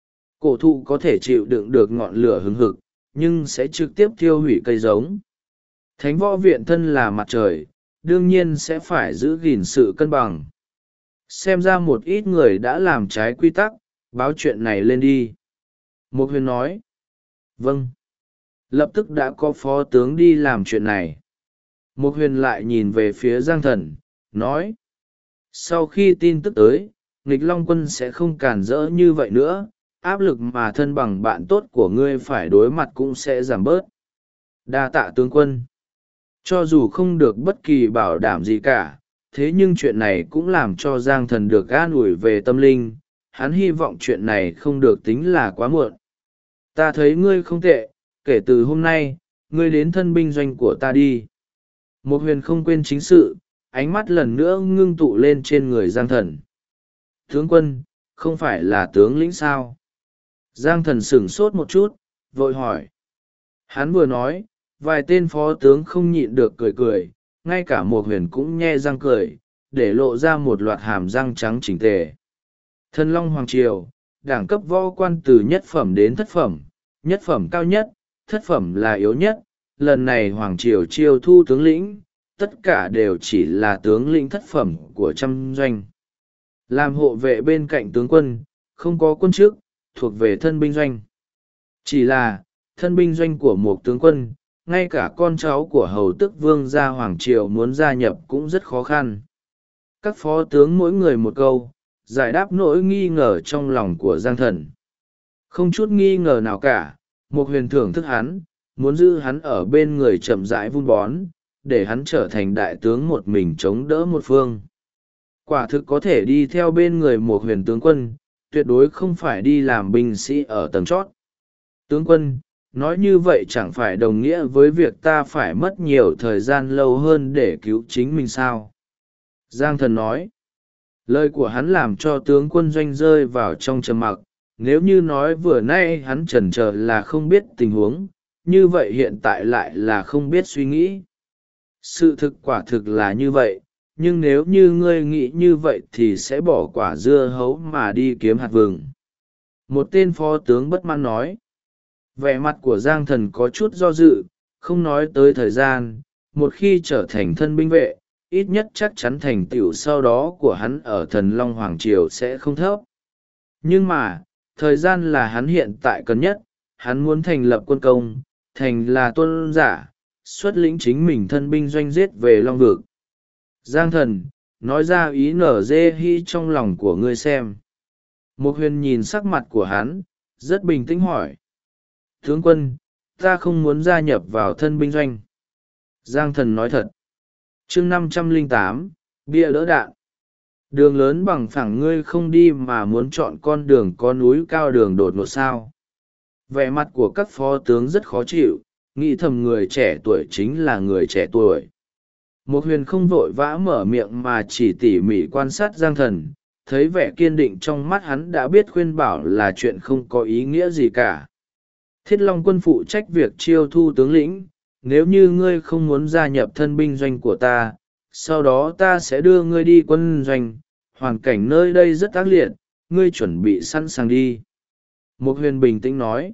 Cổ thụ có thể chịu đựng được ngọn lửa hứng hực, nhưng sẽ trực tiếp thiêu hủy cây giống. Thánh võ viện thân là mặt trời, đương nhiên sẽ phải giữ gìn sự cân bằng. Xem ra một ít người đã làm trái quy tắc, báo chuyện này lên đi. Mục Huyền nói. Vâng. Lập tức đã có phó tướng đi làm chuyện này. Mục Huyền lại nhìn về phía Giang Thần, nói. Sau khi tin tức tới, nghịch Long quân sẽ không cản rỡ như vậy nữa, áp lực mà thân bằng bạn tốt của ngươi phải đối mặt cũng sẽ giảm bớt. Đa tạ tướng quân. Cho dù không được bất kỳ bảo đảm gì cả, thế nhưng chuyện này cũng làm cho Giang Thần được an ủi về tâm linh, hắn hy vọng chuyện này không được tính là quá muộn. Ta thấy ngươi không tệ, kể từ hôm nay, ngươi đến thân binh doanh của ta đi. Mục Huyền không quên chính sự, ánh mắt lần nữa ngưng tụ lên trên người Giang Thần. Tướng quân, không phải là tướng lĩnh sao? Giang Thần sửng sốt một chút, vội hỏi. Hắn vừa nói, vài tên phó tướng không nhịn được cười cười, ngay cả Mục Huyền cũng nhe răng cười, để lộ ra một loạt hàm răng trắng chỉnh tề. Thần Long Hoàng Triều, đẳng cấp võ quan từ nhất phẩm đến thất phẩm, nhất phẩm cao nhất, thất phẩm là yếu nhất. Lần này Hoàng Triều chiêu thu tướng lĩnh, tất cả đều chỉ là tướng lĩnh thất phẩm của trăm doanh. Làm hộ vệ bên cạnh tướng quân, không có quân chức, thuộc về thân binh doanh. Chỉ là, thân binh doanh của một tướng quân, ngay cả con cháu của hầu tước vương gia Hoàng Triều muốn gia nhập cũng rất khó khăn. Các phó tướng mỗi người một câu, giải đáp nỗi nghi ngờ trong lòng của Giang Thần. Không chút nghi ngờ nào cả, Mục Huyền thưởng thức hắn, muốn giữ hắn ở bên người chậm rãi vun bón, để hắn trở thành đại tướng một mình chống đỡ một phương. Quả thực có thể đi theo bên người Mục Huyền tướng quân, tuyệt đối không phải đi làm binh sĩ ở tầng chót. Tướng quân, nói như vậy chẳng phải đồng nghĩa với việc ta phải mất nhiều thời gian lâu hơn để cứu chính mình sao? Giang Thần nói. Lời của hắn làm cho tướng quân doanh rơi vào trong trầm mặc. Nếu như nói vừa nay hắn chần chờ là không biết tình huống, như vậy hiện tại lại là không biết suy nghĩ. Sự thực quả thực là như vậy, nhưng nếu như ngươi nghĩ như vậy thì sẽ bỏ quả dưa hấu mà đi kiếm hạt vừng. Một tên phó tướng bất mãn nói. Vẻ mặt của Giang Thần có chút do dự, không nói tới thời gian, một khi trở thành thân binh vệ, ít nhất chắc chắn thành tựu sau đó của hắn ở Thần Long Hoàng Triều sẽ không thấp. Nhưng mà, thời gian là hắn hiện tại cần nhất. Hắn muốn thành lập quân công, thành là tuân giả, xuất lĩnh chính mình thân binh doanh giết về Long Vực. Giang Thần, nói ra ý nở dê hy trong lòng của ngươi xem. Một huyền nhìn sắc mặt của hắn, rất bình tĩnh hỏi. Tướng quân, ta không muốn gia nhập vào thân binh doanh. Giang Thần nói thật. chương 508, bia đỡ đạn. Đường lớn bằng phẳng ngươi không đi mà muốn chọn con đường có núi cao đường đột ngột sao. Vẻ mặt của các phó tướng rất khó chịu, nghĩ thầm người trẻ tuổi chính là người trẻ tuổi. Một huyền không vội vã mở miệng mà chỉ tỉ mỉ quan sát Giang Thần, thấy vẻ kiên định trong mắt hắn đã biết khuyên bảo là chuyện không có ý nghĩa gì cả. Thiết Long quân phụ trách việc chiêu thu tướng lĩnh, nếu như ngươi không muốn gia nhập thân binh doanh của ta, sau đó ta sẽ đưa ngươi đi quân doanh, hoàn cảnh nơi đây rất ác liệt, ngươi chuẩn bị sẵn sàng đi. Một huyền bình tĩnh nói.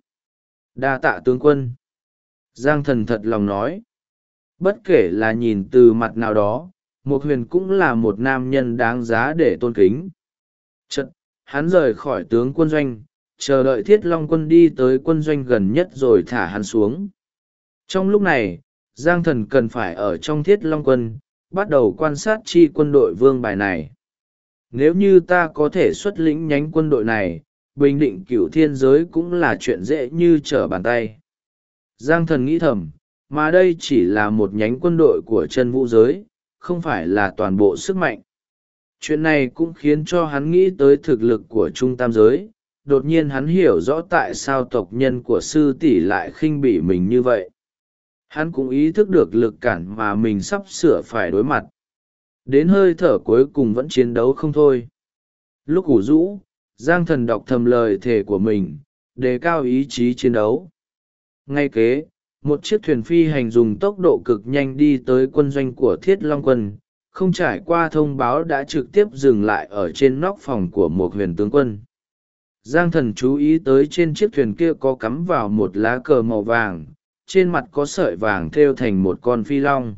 Đa tạ tướng quân. Giang Thần thật lòng nói. Bất kể là nhìn từ mặt nào đó, một huyền cũng là một nam nhân đáng giá để tôn kính. Chật, hắn rời khỏi tướng quân doanh, chờ đợi Thiết Long quân đi tới quân doanh gần nhất rồi thả hắn xuống. Trong lúc này, Giang Thần cần phải ở trong Thiết Long quân, bắt đầu quan sát chi quân đội vương bài này. Nếu như ta có thể xuất lĩnh nhánh quân đội này, bình định cửu thiên giới cũng là chuyện dễ như trở bàn tay. Giang Thần nghĩ thầm, mà đây chỉ là một nhánh quân đội của chân vũ giới, không phải là toàn bộ sức mạnh. Chuyện này cũng khiến cho hắn nghĩ tới thực lực của trung tam giới. Đột nhiên hắn hiểu rõ tại sao tộc nhân của sư tỷ lại khinh bỉ mình như vậy. Hắn cũng ý thức được lực cản mà mình sắp sửa phải đối mặt. Đến hơi thở cuối cùng vẫn chiến đấu không thôi. Lúc ngủ rũ, Giang Thần đọc thầm lời thề của mình, đề cao ý chí chiến đấu. Ngay kế, một chiếc thuyền phi hành dùng tốc độ cực nhanh đi tới quân doanh của Thiết Long quân, không trải qua thông báo đã trực tiếp dừng lại ở trên nóc phòng của một huyền tướng quân. Giang Thần chú ý tới trên chiếc thuyền kia có cắm vào một lá cờ màu vàng, trên mặt có sợi vàng thêu thành một con phi long.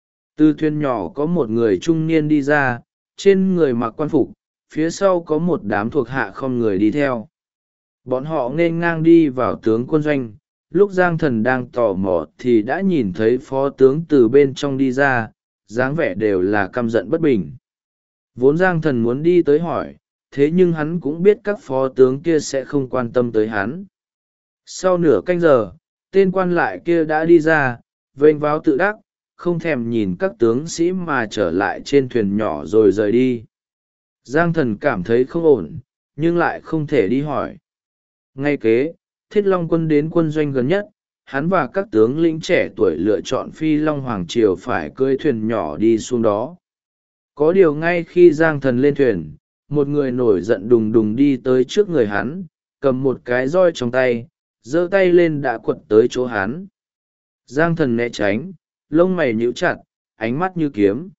Từ thuyền nhỏ có một người trung niên đi ra, trên người mặc quan phục, phía sau có một đám thuộc hạ không người đi theo. Bọn họ nghênh ngang đi vào tướng quân doanh, lúc Giang Thần đang tò mò thì đã nhìn thấy phó tướng từ bên trong đi ra, dáng vẻ đều là căm giận bất bình. Vốn Giang Thần muốn đi tới hỏi, thế nhưng hắn cũng biết các phó tướng kia sẽ không quan tâm tới hắn. Sau nửa canh giờ, tên quan lại kia đã đi ra, vênh váo tự đắc, không thèm nhìn các tướng sĩ mà trở lại trên thuyền nhỏ rồi rời đi. Giang Thần cảm thấy không ổn, nhưng lại không thể đi hỏi. Ngay kế, Thiết Long quân đến quân doanh gần nhất, hắn và các tướng lĩnh trẻ tuổi lựa chọn Phi Long Hoàng Triều phải cưỡi thuyền nhỏ đi xuống đó. Có điều ngay khi Giang Thần lên thuyền, một người nổi giận đùng đùng đi tới trước người hắn, cầm một cái roi trong tay, giơ tay lên đã quật tới chỗ hắn. Giang Thần né tránh, lông mày nhíu chặt, ánh mắt như kiếm.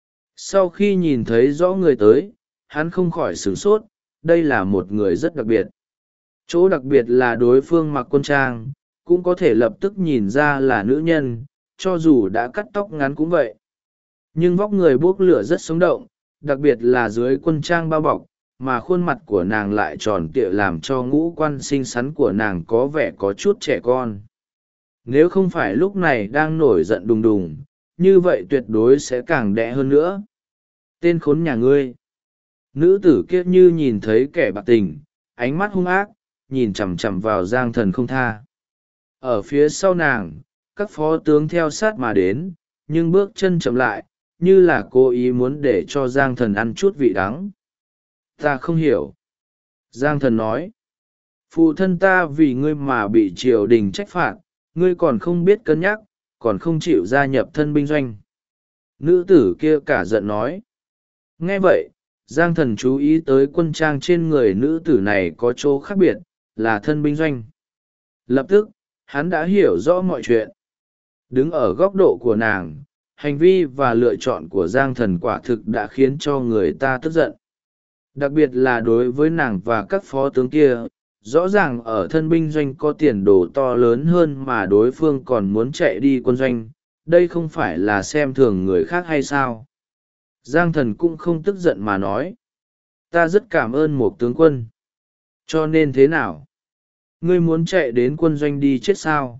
Sau khi nhìn thấy rõ người tới, hắn không khỏi sửng sốt, đây là một người rất đặc biệt. Chỗ đặc biệt là đối phương mặc quân trang, cũng có thể lập tức nhìn ra là nữ nhân, cho dù đã cắt tóc ngắn cũng vậy. Nhưng vóc người bốc lửa rất sống động, đặc biệt là dưới quân trang bao bọc, mà khuôn mặt của nàng lại tròn trịa làm cho ngũ quan xinh xắn của nàng có vẻ có chút trẻ con. Nếu không phải lúc này đang nổi giận đùng đùng, như vậy tuyệt đối sẽ càng đẽ hơn nữa. Tên khốn nhà ngươi. Nữ tử kia như nhìn thấy kẻ bạc tình, ánh mắt hung ác, nhìn chằm chằm vào Giang Thần không tha. Ở phía sau nàng, các phó tướng theo sát mà đến, nhưng bước chân chậm lại, như là cố ý muốn để cho Giang Thần ăn chút vị đắng. Ta không hiểu. Giang Thần nói. Phụ thân ta vì ngươi mà bị triều đình trách phạt, ngươi còn không biết cân nhắc, còn không chịu gia nhập thân binh doanh. Nữ tử kia cả giận nói. Nghe vậy, Giang Thần chú ý tới quân trang trên người nữ tử này có chỗ khác biệt, là thân binh doanh. Lập tức, hắn đã hiểu rõ mọi chuyện. Đứng ở góc độ của nàng, hành vi và lựa chọn của Giang Thần quả thực đã khiến cho người ta tức giận. Đặc biệt là đối với nàng và các phó tướng kia, rõ ràng ở thân binh doanh có tiền đồ to lớn hơn mà đối phương còn muốn chạy đi quân doanh, đây không phải là xem thường người khác hay sao? Giang Thần cũng không tức giận mà nói. Ta rất cảm ơn một tướng quân. Cho nên thế nào? Ngươi muốn chạy đến quân doanh đi chết sao?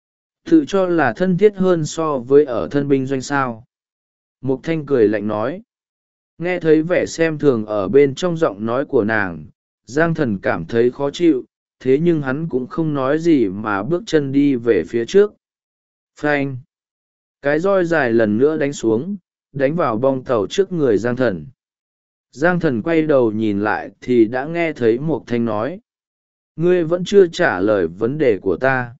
Tự cho là thân thiết hơn so với ở thân binh doanh sao? Mục Thanh cười lạnh nói. Nghe thấy vẻ xem thường ở bên trong giọng nói của nàng, Giang Thần cảm thấy khó chịu, thế nhưng hắn cũng không nói gì mà bước chân đi về phía trước. Phanh! Cái roi dài lần nữa đánh xuống, đánh vào bong tàu trước người Giang Thần. Giang Thần quay đầu nhìn lại thì đã nghe thấy Mục Thanh nói. Ngươi vẫn chưa trả lời vấn đề của ta.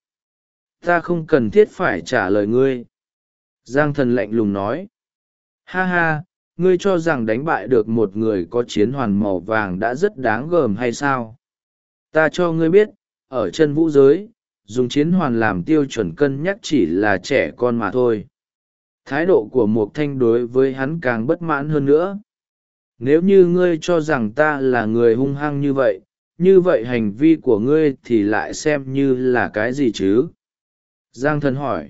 Ta không cần thiết phải trả lời ngươi. Giang Thần lạnh lùng nói. Ha ha, ngươi cho rằng đánh bại được một người có chiến hoàn màu vàng đã rất đáng gờm hay sao? Ta cho ngươi biết, ở chân vũ giới, dùng chiến hoàn làm tiêu chuẩn cân nhắc chỉ là trẻ con mà thôi. Thái độ của Mục Thanh đối với hắn càng bất mãn hơn nữa. Nếu như ngươi cho rằng ta là người hung hăng như vậy hành vi của ngươi thì lại xem như là cái gì chứ? Giang Thần hỏi.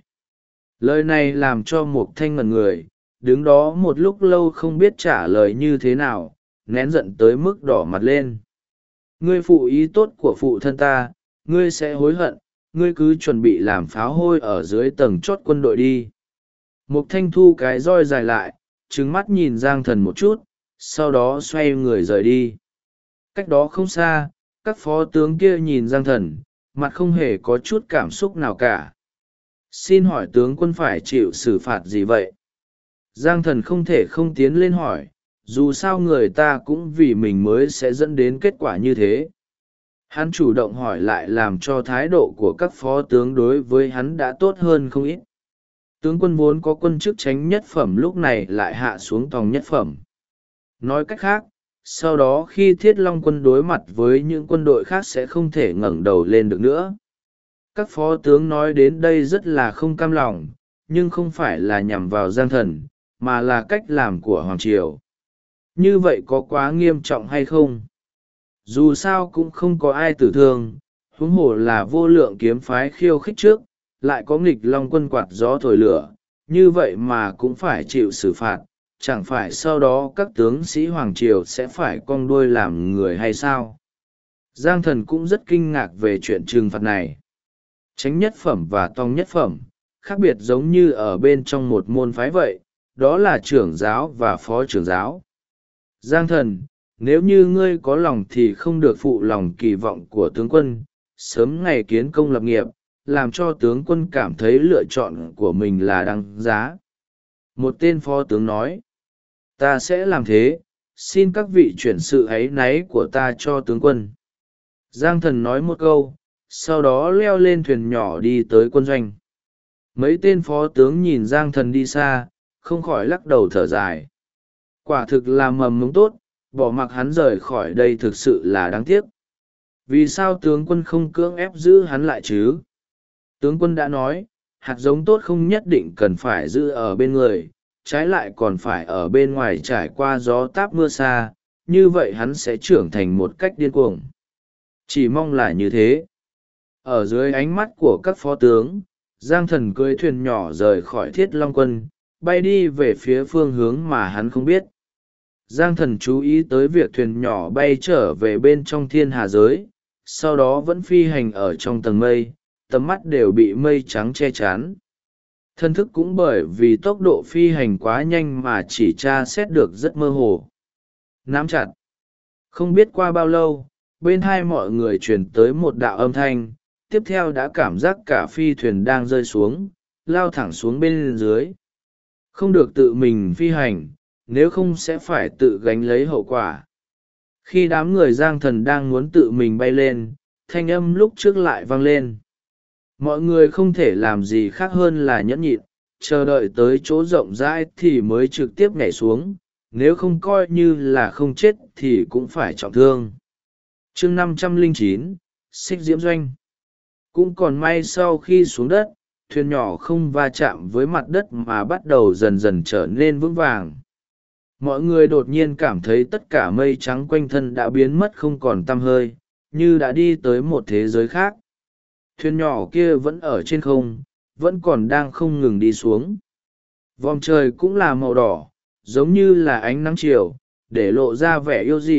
Lời này làm cho Mục Thanh ngẩn người, đứng đó một lúc lâu không biết trả lời như thế nào, nén giận tới mức đỏ mặt lên. Ngươi phụ ý tốt của phụ thân ta, ngươi sẽ hối hận, ngươi cứ chuẩn bị làm pháo hôi ở dưới tầng chót quân đội đi. Mục Thanh thu cái roi dài lại, trừng mắt nhìn Giang Thần một chút, sau đó xoay người rời đi. Cách đó không xa, các phó tướng kia nhìn Giang Thần, mặt không hề có chút cảm xúc nào cả. Xin hỏi tướng quân phải chịu xử phạt gì vậy? Giang Thần không thể không tiến lên hỏi, dù sao người ta cũng vì mình mới sẽ dẫn đến kết quả như thế. Hắn chủ động hỏi lại làm cho thái độ của các phó tướng đối với hắn đã tốt hơn không ít. Tướng quân vốn có quân chức chánh nhất phẩm lúc này lại hạ xuống tòng nhất phẩm. Nói cách khác, sau đó khi Thiết Long quân đối mặt với những quân đội khác sẽ không thể ngẩng đầu lên được nữa. Các phó tướng nói đến đây rất là không cam lòng, nhưng không phải là nhằm vào Giang Thần, mà là cách làm của Hoàng Triều. Như vậy có quá nghiêm trọng hay không? Dù sao cũng không có ai tử thương, huống hồ là vô lượng kiếm phái khiêu khích trước, lại có nghịch long quân quạt gió thổi lửa, như vậy mà cũng phải chịu xử phạt, chẳng phải sau đó các tướng sĩ Hoàng Triều sẽ phải cong đuôi làm người hay sao? Giang Thần cũng rất kinh ngạc về chuyện trừng phạt này. Chánh nhất phẩm và tông nhất phẩm, khác biệt giống như ở bên trong một môn phái vậy, đó là trưởng giáo và phó trưởng giáo. Giang Thần, nếu như ngươi có lòng thì không được phụ lòng kỳ vọng của tướng quân, sớm ngày kiến công lập nghiệp, làm cho tướng quân cảm thấy lựa chọn của mình là đáng giá. Một tên phó tướng nói, ta sẽ làm thế, xin các vị chuyển sự áy náy của ta cho tướng quân. Giang Thần nói một câu, sau đó leo lên thuyền nhỏ đi tới quân doanh. Mấy tên phó tướng nhìn Giang Thần đi xa, không khỏi lắc đầu thở dài. Quả thực là mầm mống tốt, bỏ mặc hắn rời khỏi đây thực sự là đáng tiếc. Vì sao tướng quân không cưỡng ép giữ hắn lại chứ? Tướng quân đã nói, hạt giống tốt không nhất định cần phải giữ ở bên người, trái lại còn phải ở bên ngoài trải qua gió táp mưa xa, như vậy hắn sẽ trưởng thành một cách điên cuồng. Chỉ mong là như thế. Ở dưới ánh mắt của các phó tướng, Giang Thần cưỡi thuyền nhỏ rời khỏi Thiết Long quân, bay đi về phía phương hướng mà hắn không biết. Giang Thần chú ý tới việc thuyền nhỏ bay trở về bên trong thiên hà giới, sau đó vẫn phi hành ở trong tầng mây, tầm mắt đều bị mây trắng che chắn. Thân thức cũng bởi vì tốc độ phi hành quá nhanh mà chỉ tra xét được rất mơ hồ. Nắm chặt. Không biết qua bao lâu, bên hai mọi người truyền tới một đạo âm thanh, tiếp theo đã cảm giác cả phi thuyền đang rơi xuống, lao thẳng xuống bên dưới. Không được tự mình phi hành, nếu không sẽ phải tự gánh lấy hậu quả. Khi đám người Giang Thần đang muốn tự mình bay lên, thanh âm lúc trước lại vang lên. Mọi người không thể làm gì khác hơn là nhẫn nhịn, chờ đợi tới chỗ rộng rãi thì mới trực tiếp nhảy xuống, nếu không coi như là không chết thì cũng phải trọng thương. Chương 509, Xích Diễm Doanh. Cũng còn may sau khi xuống đất, thuyền nhỏ không va chạm với mặt đất mà bắt đầu dần dần trở nên vững vàng. Mọi người đột nhiên cảm thấy tất cả mây trắng quanh thân đã biến mất không còn tăm hơi, như đã đi tới một thế giới khác. Thuyền nhỏ kia vẫn ở trên không, vẫn còn đang không ngừng đi xuống. Vòm trời cũng là màu đỏ, giống như là ánh nắng chiều, để lộ ra vẻ yêu dị,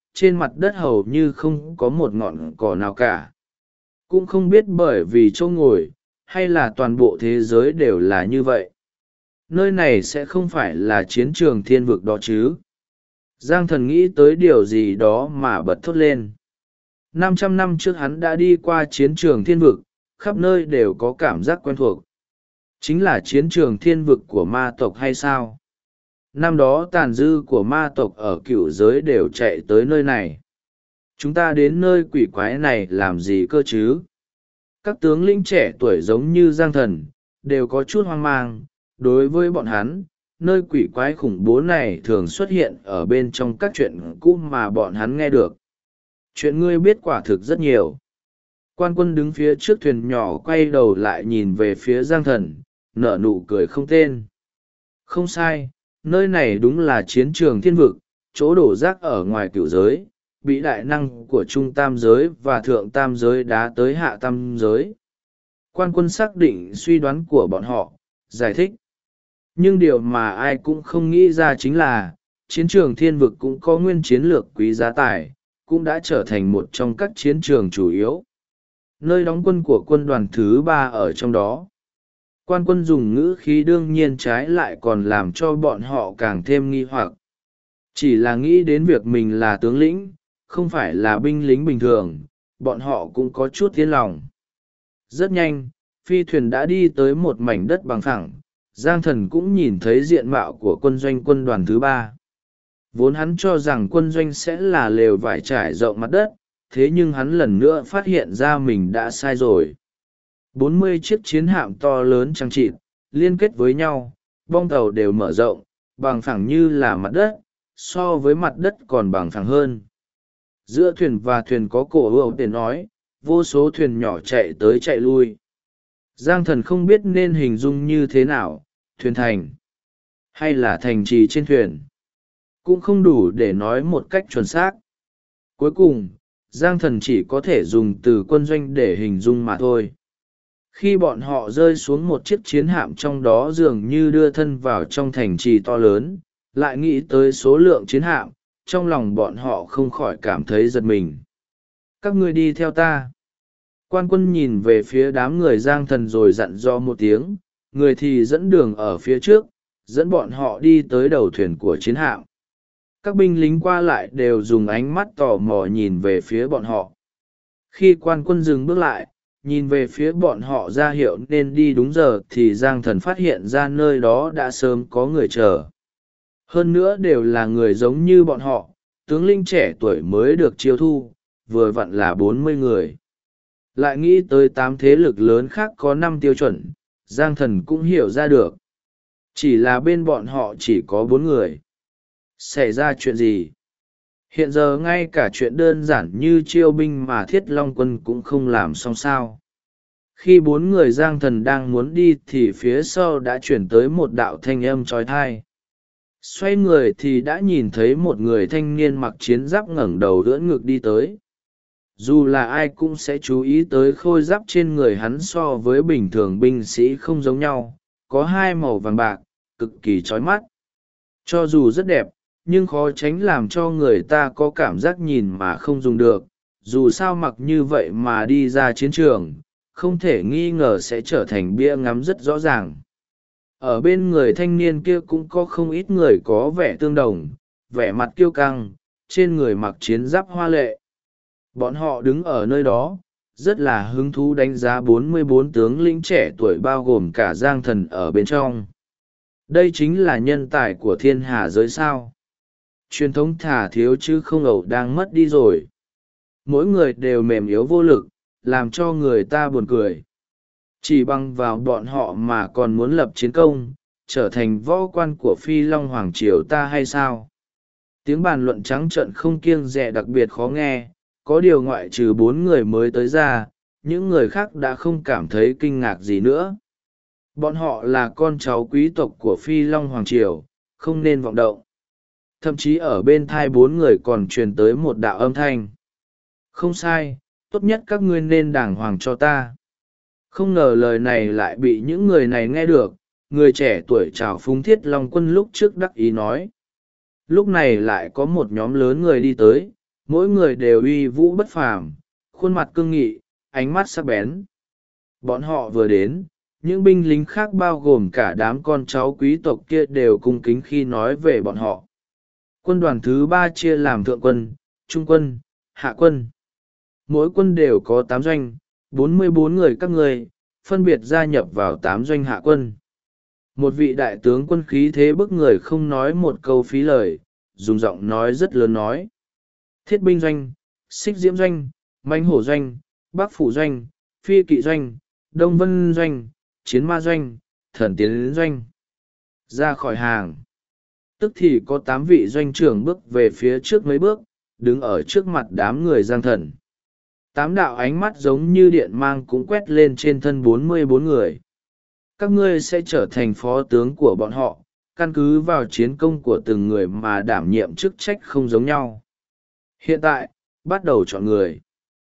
trên mặt đất hầu như không có một ngọn cỏ nào cả. Cũng không biết bởi vì chỗ ngồi hay là toàn bộ thế giới đều là như vậy. Nơi này sẽ không phải là chiến trường thiên vực đó chứ? Giang Thần nghĩ tới điều gì đó mà bật thốt lên. 500 năm trước hắn đã đi qua chiến trường thiên vực, khắp nơi đều có cảm giác quen thuộc. Chính là chiến trường thiên vực của ma tộc hay sao? Năm đó tàn dư của ma tộc ở cựu giới đều chạy tới nơi này. Chúng ta đến nơi quỷ quái này làm gì cơ chứ? Các tướng lĩnh trẻ tuổi giống như Giang Thần, đều có chút hoang mang. Đối với bọn hắn, nơi quỷ quái khủng bố này thường xuất hiện ở bên trong các chuyện cũ mà bọn hắn nghe được. Chuyện ngươi biết quả thực rất nhiều. Quan Quân đứng phía trước thuyền nhỏ quay đầu lại nhìn về phía Giang Thần, nở nụ cười không tên. Không sai, nơi này đúng là chiến trường thiên vực, chỗ đổ rác ở ngoài cửu giới, bị đại năng của trung tam giới và thượng tam giới đá tới hạ tam giới. Quan Quân xác định suy đoán của bọn họ, giải thích. Nhưng điều mà ai cũng không nghĩ ra chính là, chiến trường thiên vực cũng có nguyên chiến lược quý giá tài, cũng đã trở thành một trong các chiến trường chủ yếu. Nơi đóng quân của quân đoàn thứ 3 ở trong đó. Quan Quân dùng ngữ khí đương nhiên trái lại còn làm cho bọn họ càng thêm nghi hoặc. Chỉ là nghĩ đến việc mình là tướng lĩnh, không phải là binh lính bình thường, bọn họ cũng có chút yên lòng. Rất nhanh, phi thuyền đã đi tới một mảnh đất bằng phẳng. Giang Thần cũng nhìn thấy diện mạo của quân doanh quân đoàn thứ 3. Vốn hắn cho rằng quân doanh sẽ là lều vải trải rộng mặt đất, thế nhưng hắn lần nữa phát hiện ra mình đã sai rồi. 40 chiếc chiến hạm to lớn chằng chịt, liên kết với nhau, bong tàu đều mở rộng, bằng phẳng như là mặt đất, so với mặt đất còn bằng phẳng hơn. Giữa thuyền và thuyền có cổ ưu để nói, vô số thuyền nhỏ chạy tới chạy lui. Giang Thần không biết nên hình dung như thế nào, thuyền thành, hay là thành trì trên thuyền. Cũng không đủ để nói một cách chuẩn xác. Cuối cùng, Giang Thần chỉ có thể dùng từ quân doanh để hình dung mà thôi. Khi bọn họ rơi xuống một chiếc chiến hạm trong đó dường như đưa thân vào trong thành trì to lớn, lại nghĩ tới số lượng chiến hạm, trong lòng bọn họ không khỏi cảm thấy giật mình. Các ngươi đi theo ta. Quan Quân nhìn về phía đám người Giang Thần rồi dặn dò một tiếng, người thì dẫn đường ở phía trước, dẫn bọn họ đi tới đầu thuyền của chiến hạm. Các binh lính qua lại đều dùng ánh mắt tò mò nhìn về phía bọn họ. Khi Quan Quân dừng bước lại, nhìn về phía bọn họ ra hiệu nên đi đúng giờ thì Giang Thần phát hiện ra nơi đó đã sớm có người chờ. Hơn nữa đều là người giống như bọn họ, tướng lĩnh trẻ tuổi mới được chiêu thu, vừa vặn là 40 người. Lại nghĩ tới 8 thế lực lớn khác có 5 tiêu chuẩn, Giang Thần cũng hiểu ra được. Chỉ là bên bọn họ chỉ có 4 người. Xảy ra chuyện gì? Hiện giờ ngay cả chuyện đơn giản như chiêu binh mà Thiết Long Quân cũng không làm xong sao. Khi 4 người Giang Thần đang muốn đi thì phía sau đã chuyển tới một đạo thanh âm trói thai. Xoay người thì đã nhìn thấy một người thanh niên mặc chiến giáp ngẩng đầu ưỡn ngực đi tới. Dù là ai cũng sẽ chú ý tới khôi giáp trên người hắn so với bình thường binh sĩ không giống nhau, có 2 màu vàng bạc, cực kỳ chói mắt. Cho dù rất đẹp, nhưng khó tránh làm cho người ta có cảm giác nhìn mà không dùng được. Dù sao mặc như vậy mà đi ra chiến trường, không thể nghi ngờ sẽ trở thành bia ngắm rất rõ ràng. Ở bên người thanh niên kia cũng có không ít người có vẻ tương đồng, vẻ mặt kiêu căng, trên người mặc chiến giáp hoa lệ. Bọn họ đứng ở nơi đó, rất là hứng thú đánh giá 44 tướng lĩnh trẻ tuổi bao gồm cả Giang Thần ở bên trong. Đây chính là nhân tài của thiên hà giới sao. Truyền thống thả thiếu chứ không ẩu đang mất đi rồi. Mỗi người đều mềm yếu vô lực, làm cho người ta buồn cười. Chỉ bằng vào bọn họ mà còn muốn lập chiến công, trở thành võ quan của Phi Long Hoàng Triều ta hay sao? Tiếng bàn luận trắng trợn không kiêng dè đặc biệt khó nghe, có điều ngoại trừ 4 người mới tới ra, những người khác đã không cảm thấy kinh ngạc gì nữa. Bọn họ là con cháu quý tộc của Phi Long Hoàng Triều, không nên vọng động. Thậm chí ở bên thai 4 người còn truyền tới một đạo âm thanh. Không sai, tốt nhất các ngươi nên đàng hoàng cho ta. Không ngờ lời này lại bị những người này nghe được, người trẻ tuổi trào phúng Thiết Long Quân lúc trước đắc ý nói. Lúc này lại có một nhóm lớn người đi tới, mỗi người đều uy vũ bất phàm, khuôn mặt cương nghị, ánh mắt sắc bén. Bọn họ vừa đến, những binh lính khác bao gồm cả đám con cháu quý tộc kia đều cung kính khi nói về bọn họ. Quân đoàn thứ 3 chia làm thượng quân, trung quân, hạ quân. Mỗi quân đều có 8 doanh, 44 người các ngươi, phân biệt gia nhập vào 8 doanh hạ quân. Một vị đại tướng quân khí thế bức người không nói một câu phí lời, dùng giọng nói rất lớn nói. Thiết binh doanh, xích diễm doanh, mãnh hổ doanh, bắc phủ doanh, phi kỵ doanh, đông vân doanh, chiến ma doanh, thần tiến doanh. Ra khỏi hàng. Tức thì có 8 vị doanh trưởng bước về phía trước mấy bước, đứng ở trước mặt đám người Giang Thần. 8 đạo ánh mắt giống như điện mang cũng quét lên trên thân 44 người. Các ngươi sẽ trở thành phó tướng của bọn họ, căn cứ vào chiến công của từng người mà đảm nhiệm chức trách không giống nhau. Hiện tại, bắt đầu chọn người.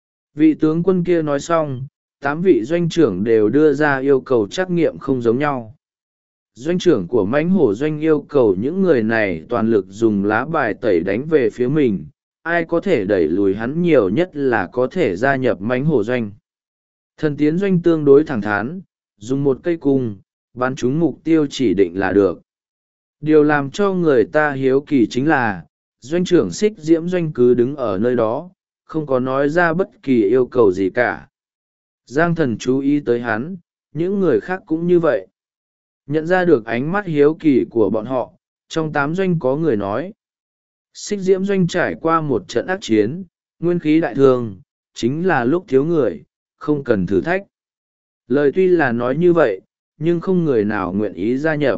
Vị tướng quân kia nói xong, 8 vị doanh trưởng đều đưa ra yêu cầu trắc nghiệm không giống nhau. Doanh trưởng của mãnh hổ doanh yêu cầu những người này toàn lực dùng lá bài tẩy đánh về phía mình, ai có thể đẩy lùi hắn nhiều nhất là có thể gia nhập mãnh hổ doanh. Thần tiến doanh tương đối thẳng thắn, dùng một cây cung, bắn trúng mục tiêu chỉ định là được. Điều làm cho người ta hiếu kỳ chính là, doanh trưởng xích diễm doanh cứ đứng ở nơi đó, không có nói ra bất kỳ yêu cầu gì cả. Giang Thần chú ý tới hắn, những người khác cũng như vậy. Nhận ra được ánh mắt hiếu kỳ của bọn họ, trong 8 doanh có người nói. Xích diễm doanh trải qua một trận ác chiến, nguyên khí đại thương, chính là lúc thiếu người, không cần thử thách. Lời tuy là nói như vậy, nhưng không người nào nguyện ý gia nhập.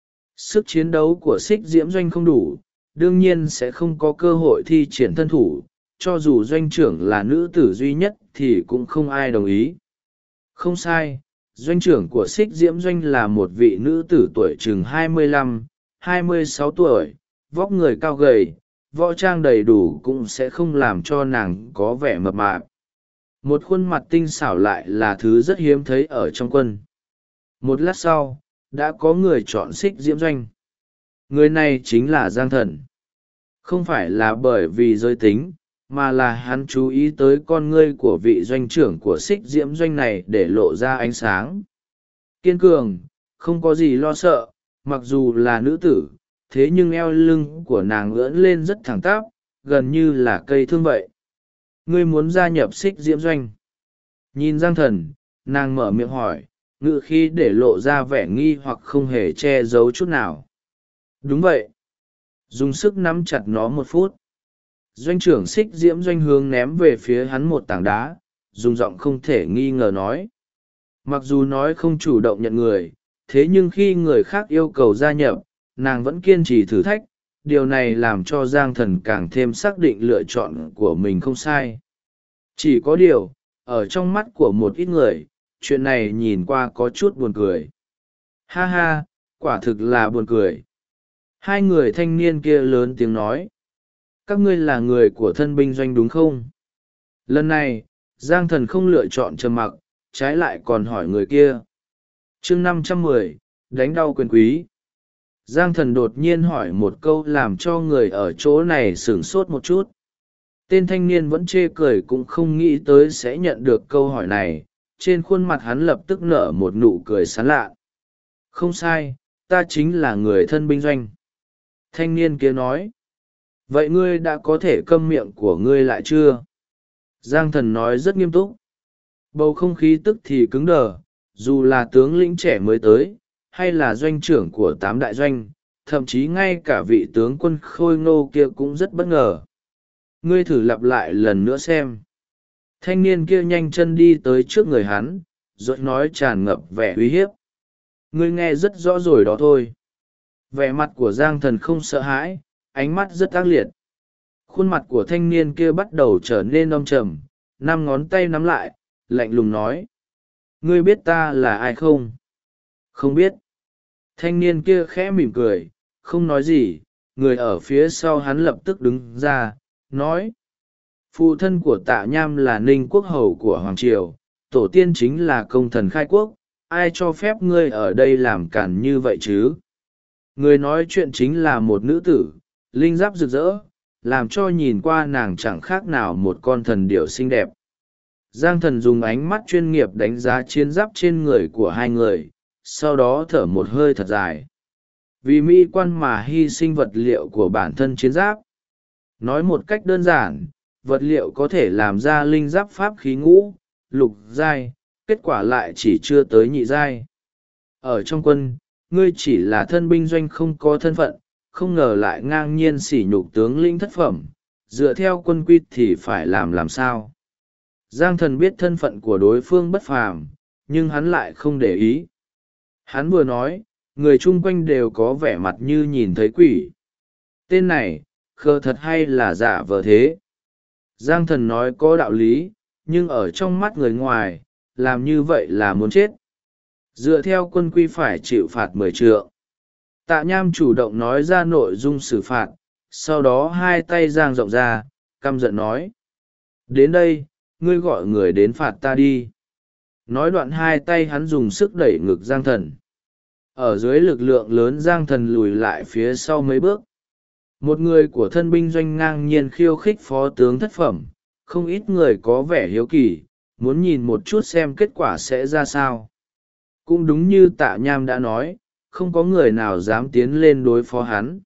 Sức chiến đấu của xích diễm doanh không đủ, đương nhiên sẽ không có cơ hội thi triển thân thủ, cho dù doanh trưởng là nữ tử duy nhất thì cũng không ai đồng ý. Không sai, doanh trưởng của xích diễm doanh là một vị nữ tử tuổi chừng 25, 26 tuổi, vóc người cao gầy, võ trang đầy đủ cũng sẽ không làm cho nàng có vẻ mập mạp. Một khuôn mặt tinh xảo lại là thứ rất hiếm thấy ở trong quân. Một lát sau, đã có người chọn xích diễm doanh. Người này chính là Giang Thần. Không phải là bởi vì giới tính, mà là hắn chú ý tới con ngươi của vị doanh trưởng của xích diễm doanh này để lộ ra ánh sáng. Kiên cường, không có gì lo sợ, mặc dù là nữ tử, thế nhưng eo lưng của nàng ưỡn lên rất thẳng tắp, gần như là cây thương vậy. Ngươi muốn gia nhập xích diễm doanh? Nhìn Giang Thần, nàng mở miệng hỏi, ngự khi để lộ ra vẻ nghi hoặc không hề che giấu chút nào. Đúng vậy. Dùng sức nắm chặt nó 1 phút. Doanh trưởng xích diễm doanh hướng ném về phía hắn một tảng đá, dùng giọng không thể nghi ngờ nói. Mặc dù nói không chủ động nhận người, thế nhưng khi người khác yêu cầu gia nhập, nàng vẫn kiên trì thử thách. Điều này làm cho Giang Thần càng thêm xác định lựa chọn của mình không sai. Chỉ có điều, ở trong mắt của một ít người, chuyện này nhìn qua có chút buồn cười. Ha ha, quả thực là buồn cười. Hai người thanh niên kia lớn tiếng nói. Các ngươi là người của thân binh doanh đúng không? Lần này, Giang Thần không lựa chọn trầm mặc, trái lại còn hỏi người kia. Chương 510, đánh đau quyền quý. Giang Thần đột nhiên hỏi một câu làm cho người ở chỗ này sửng sốt một chút. Tên thanh niên vẫn chê cười cũng không nghĩ tới sẽ nhận được câu hỏi này, trên khuôn mặt hắn lập tức nở một nụ cười sán lạ. Không sai, ta chính là người thân binh doanh. Thanh niên kia nói. Vậy ngươi đã có thể câm miệng của ngươi lại chưa? Giang Thần nói rất nghiêm túc. Bầu không khí tức thì cứng đờ, dù là tướng lĩnh trẻ mới tới, hay là doanh trưởng của 8 đại doanh, thậm chí ngay cả vị tướng quân khôi ngô kia cũng rất bất ngờ. Ngươi thử lặp lại lần nữa xem. Thanh niên kia nhanh chân đi tới trước người hắn, rồi nói tràn ngập vẻ uy hiếp. Ngươi nghe rất rõ rồi đó thôi. Vẻ mặt của Giang Thần không sợ hãi, ánh mắt rất ác liệt. Khuôn mặt của thanh niên kia bắt đầu trở nên âm trầm, 5 ngón tay nắm lại, lạnh lùng nói. Ngươi biết ta là ai không? Không biết. Thanh niên kia khẽ mỉm cười, không nói gì, người ở phía sau hắn lập tức đứng ra, nói. Phụ thân của Tạ Nham là Ninh Quốc Hầu của Hoàng Triều, tổ tiên chính là công thần khai quốc, ai cho phép ngươi ở đây làm cản như vậy chứ? Người nói chuyện chính là một nữ tử, linh giáp rực rỡ, làm cho nhìn qua nàng chẳng khác nào một con thần điểu xinh đẹp. Giang Thần dùng ánh mắt chuyên nghiệp đánh giá chiến giáp trên người của hai người, sau đó thở một hơi thật dài. Vì mỹ quan mà hy sinh vật liệu của bản thân chiến giáp. Nói một cách đơn giản, vật liệu có thể làm ra linh giáp pháp khí ngũ, lục giai, kết quả lại chỉ chưa tới nhị giai. Ở trong quân, ngươi chỉ là thân binh doanh không có thân phận, không ngờ lại ngang nhiên sỉ nhục tướng lĩnh thất phẩm, dựa theo quân quy thì phải làm sao. Giang Thần biết thân phận của đối phương bất phàm, nhưng hắn lại không để ý. Hắn vừa nói, người chung quanh đều có vẻ mặt như nhìn thấy quỷ. Tên này, khờ thật hay là giả vờ thế? Giang Thần nói có đạo lý, nhưng ở trong mắt người ngoài, làm như vậy là muốn chết. Dựa theo quân quy phải chịu phạt 10 trượng. Tạ Nham chủ động nói ra nội dung xử phạt, sau đó hai tay giang rộng ra, căm giận nói. Đến đây, ngươi gọi người đến phạt ta đi. Nói đoạn hai tay hắn dùng sức đẩy ngực Giang Thần. Ở dưới lực lượng lớn Giang Thần lùi lại phía sau mấy bước. Một người của thân binh doanh ngang nhiên khiêu khích phó tướng thất phẩm, không ít người có vẻ hiếu kỳ, muốn nhìn một chút xem kết quả sẽ ra sao. Cũng đúng như Tạ Nham đã nói, không có người nào dám tiến lên đối phó hắn.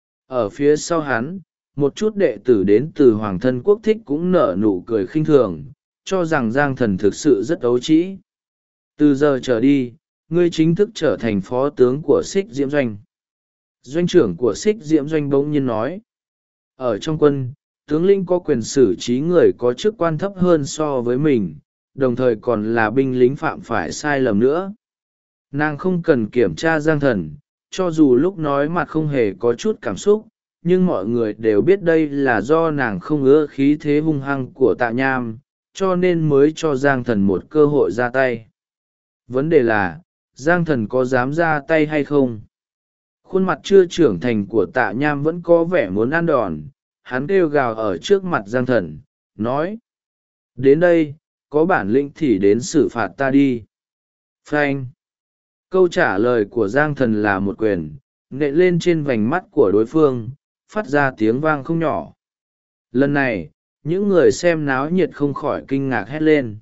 Ở phía sau hắn, một chút đệ tử đến từ Hoàng thân quốc thích cũng nở nụ cười khinh thường, cho rằng Giang Thần thực sự rất ấu trĩ. Từ giờ trở đi, ngươi chính thức trở thành phó tướng của Xích Diễm Doanh. Doanh trưởng của Xích Diễm Doanh bỗng nhiên nói. Ở trong quân, tướng lĩnh có quyền xử trí người có chức quan thấp hơn so với mình, đồng thời còn là binh lính phạm phải sai lầm nữa. Nàng không cần kiểm tra Giang Thần, cho dù lúc nói mặt không hề có chút cảm xúc, nhưng mọi người đều biết đây là do nàng không ưa khí thế hung hăng của Tạ Nham, cho nên mới cho Giang Thần một cơ hội ra tay. Vấn đề là, Giang Thần có dám ra tay hay không? Khuôn mặt chưa trưởng thành của Tạ Nham vẫn có vẻ muốn ăn đòn, hắn kêu gào ở trước mặt Giang Thần, nói. Đến đây, có bản lĩnh thì đến xử phạt ta đi. Phanh. Câu trả lời của Giang Thần là một quyền, nện lên trên vành mắt của đối phương, phát ra tiếng vang không nhỏ. Lần này, những người xem náo nhiệt không khỏi kinh ngạc hét lên.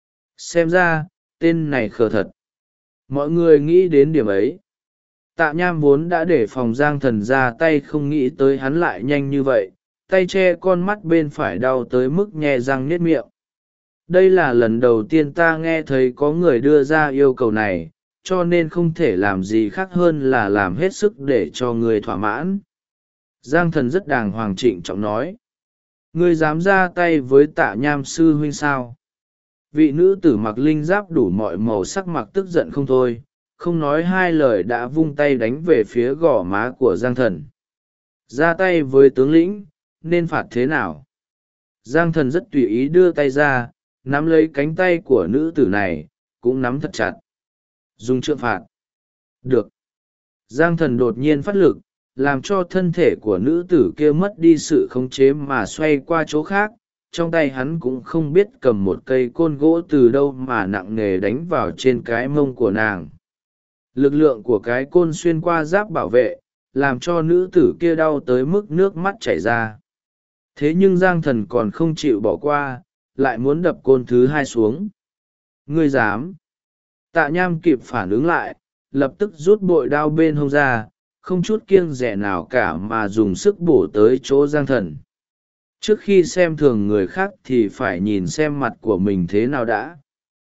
Xem ra, tên này khờ thật. Mọi người nghĩ đến điểm ấy. Tạ Nham vốn đã để phòng Giang Thần ra tay, không nghĩ tới hắn lại nhanh như vậy, tay che con mắt bên phải đau tới mức nhe răng niết miệng. Đây là lần đầu tiên ta nghe thấy có người đưa ra yêu cầu này, cho nên không thể làm gì khác hơn là làm hết sức để cho người thỏa mãn. Giang Thần rất đàng hoàng trịnh trọng nói. Ngươi dám ra tay với Tạ Nham sư huynh sao? Vị nữ tử mặc linh giáp đủ mọi màu sắc mặc tức giận không thôi, không nói hai lời đã vung tay đánh về phía gò má của Giang Thần. Ra tay với tướng lĩnh, nên phạt thế nào? Giang Thần rất tùy ý đưa tay ra, nắm lấy cánh tay của nữ tử này, cũng nắm thật chặt. Dùng trượng phạt. Được. Giang Thần đột nhiên phát lực, làm cho thân thể của nữ tử kia mất đi sự khống chế mà xoay qua chỗ khác. Trong tay hắn cũng không biết cầm một cây côn gỗ từ đâu mà nặng nề đánh vào trên cái mông của nàng. Lực lượng của cái côn xuyên qua giáp bảo vệ, làm cho nữ tử kia đau tới mức nước mắt chảy ra. Thế nhưng Giang Thần còn không chịu bỏ qua, lại muốn đập côn thứ hai xuống. Ngươi dám? Tạ Nham kịp phản ứng lại, lập tức rút bội đao bên hông ra, không chút kiêng dè nào cả mà dùng sức bổ tới chỗ Giang Thần. Trước khi xem thường người khác thì phải nhìn xem mặt của mình thế nào đã.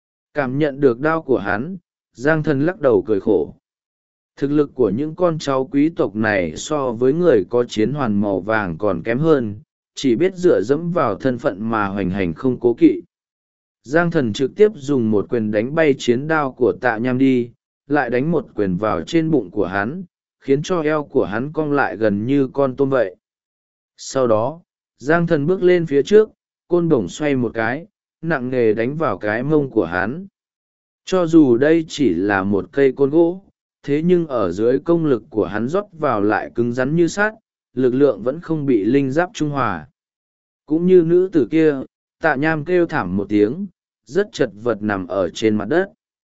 Cảm nhận được đao của hắn, Giang Thần lắc đầu cười khổ. Thực lực của những con cháu quý tộc này so với người có chiến hoàn màu vàng còn kém hơn, chỉ biết dựa dẫm vào thân phận mà hoành hành không cố kỵ. Giang Thần trực tiếp dùng một quyền đánh bay chiến đao của Tạ Nham đi, lại đánh một quyền vào trên bụng của hắn, khiến cho eo của hắn cong lại gần như con tôm vậy. Sau đó, Giang Thần bước lên phía trước, côn bổng xoay một cái, nặng nề đánh vào cái mông của hắn. Cho dù đây chỉ là một cây côn gỗ, thế nhưng ở dưới công lực của hắn rót vào lại cứng rắn như sắt, lực lượng vẫn không bị linh giáp trung hòa. Cũng như nữ tử kia, Tạ Nham kêu thảm một tiếng, rất chật vật nằm ở trên mặt đất.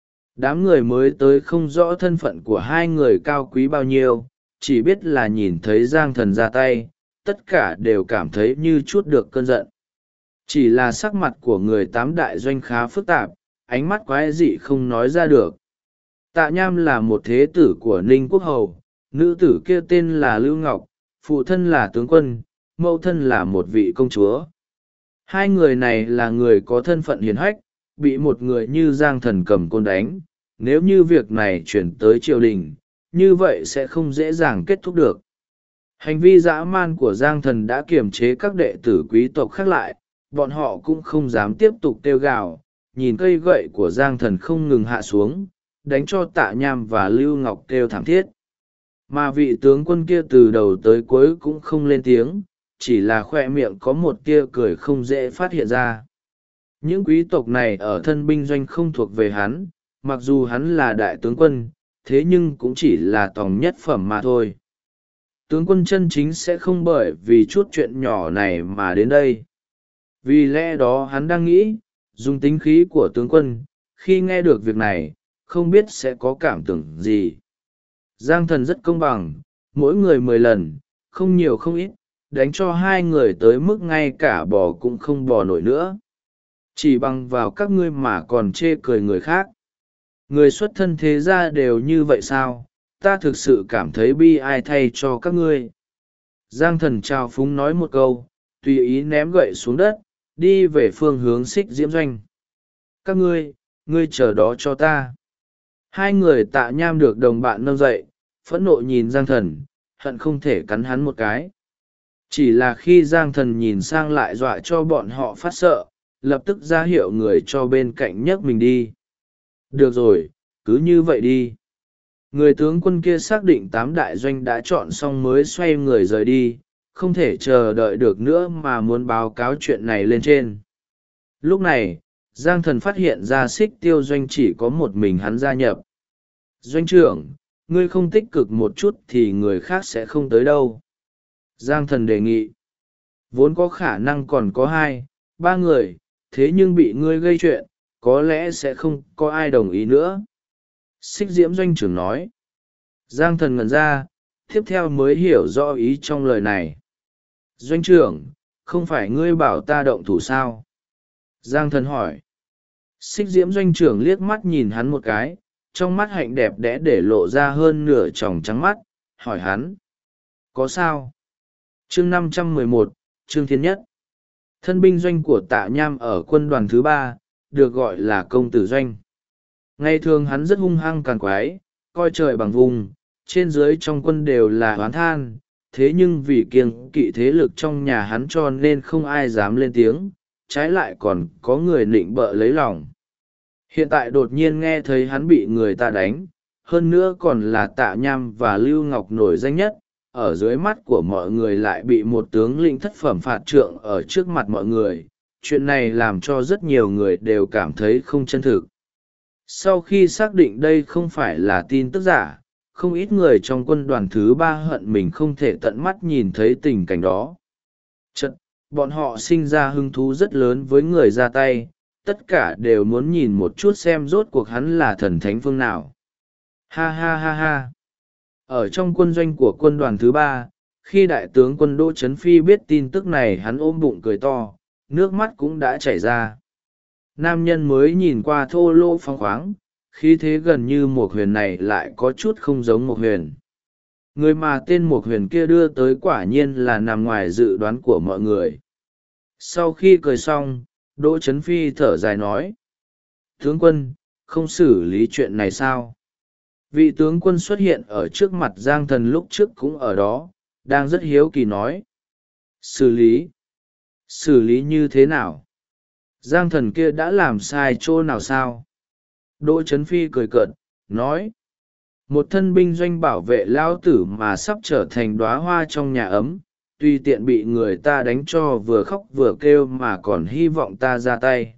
Đám người mới tới không rõ thân phận của hai người cao quý bao nhiêu, chỉ biết là nhìn thấy Giang Thần ra tay, tất cả đều cảm thấy như trút được cơn giận. Chỉ là sắc mặt của người tám đại doanh khá phức tạp, ánh mắt quái dị không nói ra được. Tạ Nham là một thế tử của Ninh Quốc Hầu, nữ tử kia tên là Lưu Ngọc, phụ thân là tướng quân, mẫu thân là một vị công chúa. Hai người này là người có thân phận hiền hách, bị một người như Giang Thần cầm côn đánh. Nếu như việc này chuyển tới triều đình, như vậy sẽ không dễ dàng kết thúc được. Hành vi dã man của Giang Thần đã kiềm chế các đệ tử quý tộc khác lại, bọn họ cũng không dám tiếp tục kêu gào, nhìn cây gậy của Giang Thần không ngừng hạ xuống, đánh cho Tạ Nham và Lưu Ngọc kêu thảm thiết. Mà vị tướng quân kia từ đầu tới cuối cũng không lên tiếng, chỉ là khoe miệng có một tia cười không dễ phát hiện ra. Những quý tộc này ở thân binh doanh không thuộc về hắn, mặc dù hắn là đại tướng quân, thế nhưng cũng chỉ là tòng nhất phẩm mà thôi. Tướng quân chân chính sẽ không bởi vì chút chuyện nhỏ này mà đến đây. Vì lẽ đó hắn đang nghĩ, dùng tính khí của tướng quân, khi nghe được việc này, không biết sẽ có cảm tưởng gì. Giang Thần rất công bằng, mỗi người 10 lần, không nhiều không ít, đánh cho hai người tới mức ngay cả bò cũng không bò nổi nữa. Chỉ bằng vào các ngươi mà còn chê cười người khác. Người xuất thân thế gia đều như vậy sao? Ta thực sự cảm thấy bi ai thay cho các ngươi. Giang Thần trao phúng nói một câu, tùy ý ném gậy xuống đất, đi về phương hướng Xích Diễm doanh. Các ngươi chờ đó cho ta. Hai người Tạ Nham được đồng bạn nâng dậy, phẫn nộ nhìn Giang Thần, hận không thể cắn hắn một cái. Chỉ là khi Giang Thần nhìn sang lại dọa cho bọn họ phát sợ, lập tức ra hiệu người cho bên cạnh nhấc mình đi. Được rồi, cứ như vậy đi. Người tướng quân kia xác định 8 đại doanh đã chọn xong mới xoay người rời đi, không thể chờ đợi được nữa mà muốn báo cáo chuyện này lên trên. Lúc này, Giang Thần phát hiện ra Xích Tiêu doanh chỉ có một mình hắn gia nhập. Doanh trưởng, ngươi không tích cực một chút thì người khác sẽ không tới đâu. Giang Thần đề nghị. Vốn có khả năng còn có 2, 3 người, thế nhưng bị ngươi gây chuyện, có lẽ sẽ không có ai đồng ý nữa. Xích Diễm doanh trưởng nói. Giang Thần ngẩn ra, tiếp theo mới hiểu rõ ý trong lời này. Doanh trưởng, không phải ngươi bảo ta động thủ sao? Giang Thần hỏi. Xích Diễm doanh trưởng liếc mắt nhìn hắn một cái, trong mắt hạnh đẹp đẽ để lộ ra hơn nửa tròng trắng mắt, hỏi hắn. Có sao? Chương 511, Trương Thiên Nhất. Thân binh doanh của Tạ Nham ở quân đoàn thứ 3, được gọi là công tử doanh. Ngày thường hắn rất hung hăng càn quái, coi trời bằng vùng, trên dưới trong quân đều là oán than, thế nhưng vì kiêng kỵ thế lực trong nhà hắn cho nên không ai dám lên tiếng, trái lại còn có người nịnh bợ lấy lòng. Hiện tại đột nhiên nghe thấy hắn bị người ta đánh, hơn nữa còn là Tạ Nham và Lưu Ngọc nổi danh nhất, ở dưới mắt của mọi người lại bị một tướng lĩnh thất phẩm phạt trượng ở trước mặt mọi người. Chuyện này làm cho rất nhiều người đều cảm thấy không chân thực. Sau khi xác định đây không phải là tin tức giả, không ít người trong quân đoàn thứ 3 hận mình không thể tận mắt nhìn thấy tình cảnh đó. Chật, bọn họ sinh ra hứng thú rất lớn với người ra tay, tất cả đều muốn nhìn một chút xem rốt cuộc hắn là thần thánh phương nào. Ha ha ha ha. Ở trong quân doanh của quân đoàn thứ 3, khi đại tướng quân Đỗ Trấn Phi biết tin tức này hắn ôm bụng cười to, nước mắt cũng đã chảy ra. Nam nhân mới nhìn qua thô lỗ phóng khoáng, khí thế gần như Mộc Huyền này lại có chút không giống Mộc Huyền. Người mà tên Mộc Huyền kia đưa tới quả nhiên là nằm ngoài dự đoán của mọi người. Sau khi cười xong, Đỗ Trấn Phi thở dài nói. Tướng quân, không xử lý chuyện này sao? Vị tướng quân xuất hiện ở trước mặt Giang Thần lúc trước cũng ở đó, đang rất hiếu kỳ nói. Xử lý? Xử lý như thế nào? Giang Thần kia đã làm sai chỗ nào sao? Đỗ Trấn Phi cười cợt, nói. Một thân binh doanh bảo vệ lão tử mà sắp trở thành đóa hoa trong nhà ấm, tùy tiện bị người ta đánh cho vừa khóc vừa kêu mà còn hy vọng ta ra tay.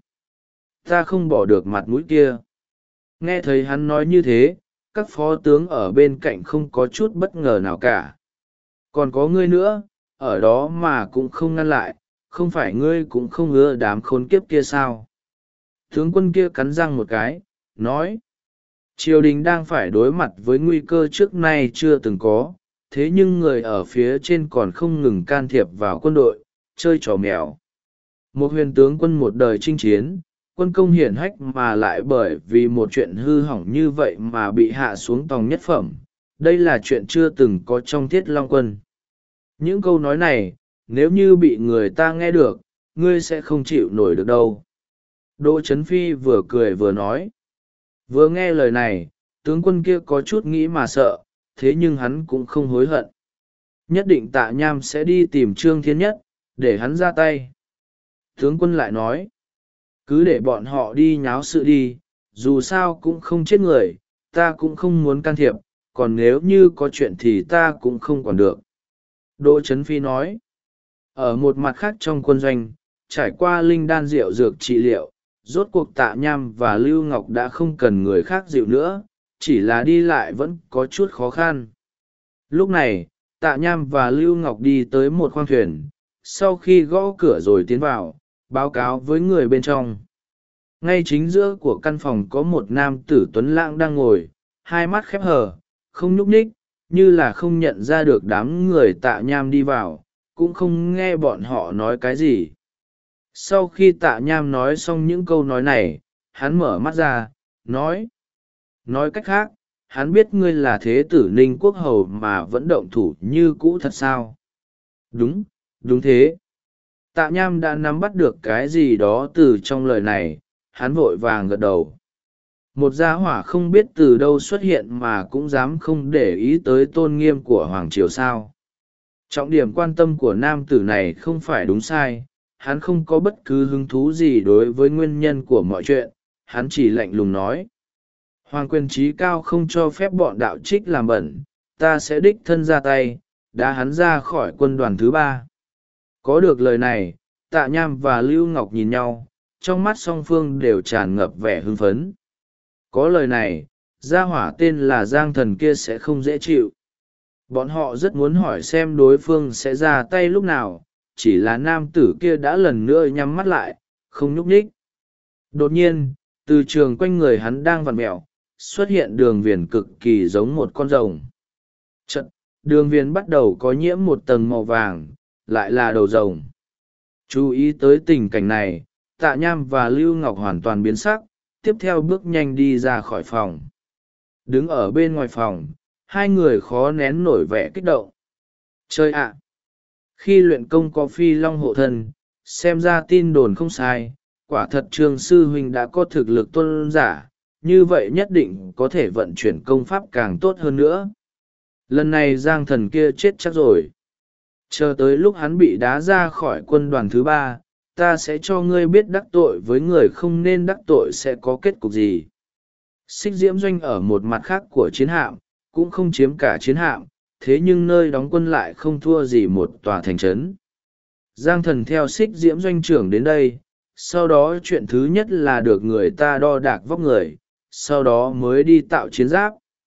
Ta không bỏ được mặt mũi kia. Nghe thấy hắn nói như thế, các phó tướng ở bên cạnh không có chút bất ngờ nào cả. Còn có ngươi nữa, ở đó mà cũng không ngăn lại, không phải ngươi cũng không ưa đám khốn kiếp kia sao? Tướng quân kia cắn răng một cái, nói. Triều đình đang phải đối mặt với nguy cơ trước nay chưa từng có, thế nhưng người ở phía trên còn không ngừng can thiệp vào quân đội, chơi trò mèo. Một huyền tướng quân một đời chinh chiến, quân công hiển hách mà lại bởi vì một chuyện hư hỏng như vậy mà bị hạ xuống tòng nhất phẩm, đây là chuyện chưa từng có trong Thiết Long Quân. Những câu nói này, nếu như bị người ta nghe được, ngươi sẽ không chịu nổi được đâu. Đỗ Chấn Phi vừa cười vừa nói. Vừa nghe lời này, tướng quân kia có chút nghĩ mà sợ, thế nhưng hắn cũng không hối hận. Nhất định Tạ Nham sẽ đi tìm Trương Thiên Nhất, để hắn ra tay. Tướng quân lại nói, cứ để bọn họ đi nháo sự đi, dù sao cũng không chết người, ta cũng không muốn can thiệp, còn nếu như có chuyện thì ta cũng không quản được. Đỗ Chấn Phi nói, ở một mặt khác trong quân doanh, trải qua linh đan rượu dược trị liệu, rốt cuộc Tạ Nham và Lưu Ngọc đã không cần người khác dịu nữa, chỉ là đi lại vẫn có chút khó khăn. Lúc này, Tạ Nham và Lưu Ngọc đi tới một khoang thuyền, sau khi gõ cửa rồi tiến vào, báo cáo với người bên trong. Ngay chính giữa của căn phòng có một nam tử tuấn lãng đang ngồi, hai mắt khép hờ, không nhúc nhích, như là không nhận ra được đám người Tạ Nham đi vào, cũng không nghe bọn họ nói cái gì. Sau khi Tạ Nham nói xong những câu nói này, hắn mở mắt ra, nói cách khác, hắn biết ngươi là thế tử Ninh Quốc Hầu mà vẫn động thủ như cũ thật sao? Đúng thế. Tạ Nham đã nắm bắt được cái gì đó từ trong lời này, hắn vội vàng gật đầu. Một gia hỏa không biết từ đâu xuất hiện mà cũng dám không để ý tới tôn nghiêm của Hoàng Triều sao. Trọng điểm quan tâm của nam tử này không phải đúng sai, hắn không có bất cứ hứng thú gì đối với nguyên nhân của mọi chuyện, hắn chỉ lạnh lùng nói. Hoàng quyền trí cao không cho phép bọn đạo trích làm bẩn, ta sẽ đích thân ra tay, đá hắn ra khỏi quân đoàn thứ 3. Có được lời này, Tạ Nham và Lưu Ngọc nhìn nhau, trong mắt song phương đều tràn ngập vẻ hưng phấn. Có lời này, gia hỏa tên là Giang Thần kia sẽ không dễ chịu. Bọn họ rất muốn hỏi xem đối phương sẽ ra tay lúc nào, chỉ là nam tử kia đã lần nữa nhắm mắt lại, không nhúc nhích. Đột nhiên, từ trường quanh người hắn đang vặn mẹo, xuất hiện đường viền cực kỳ giống một con rồng. Chật, đường viền bắt đầu có nhiễm một tầng màu vàng, lại là đầu rồng. Chú ý tới tình cảnh này, Tạ Nham và Lưu Ngọc hoàn toàn biến sắc, tiếp theo bước nhanh đi ra khỏi phòng. Đứng ở bên ngoài phòng, hai người khó nén nổi vẻ kích động. Chơi ạ! Khi luyện công có phi long hộ thân, xem ra tin đồn không sai, quả thật Trương sư huynh đã có thực lực tôn giả, như vậy nhất định có thể vận chuyển công pháp càng tốt hơn nữa. Lần này Giang Thần kia chết chắc rồi. Chờ tới lúc hắn bị đá ra khỏi quân đoàn thứ 3, ta sẽ cho ngươi biết đắc tội với người không nên đắc tội sẽ có kết cục gì. Xích Diễm Doanh ở một mặt khác của chiến hạm, cũng không chiếm cả chiến hạm, thế nhưng nơi đóng quân lại không thua gì một tòa thành trấn. Giang Thần theo Xích Diễm Doanh trưởng đến đây, sau đó chuyện thứ nhất là được người ta đo đạc vóc người, sau đó mới đi tạo chiến giáp.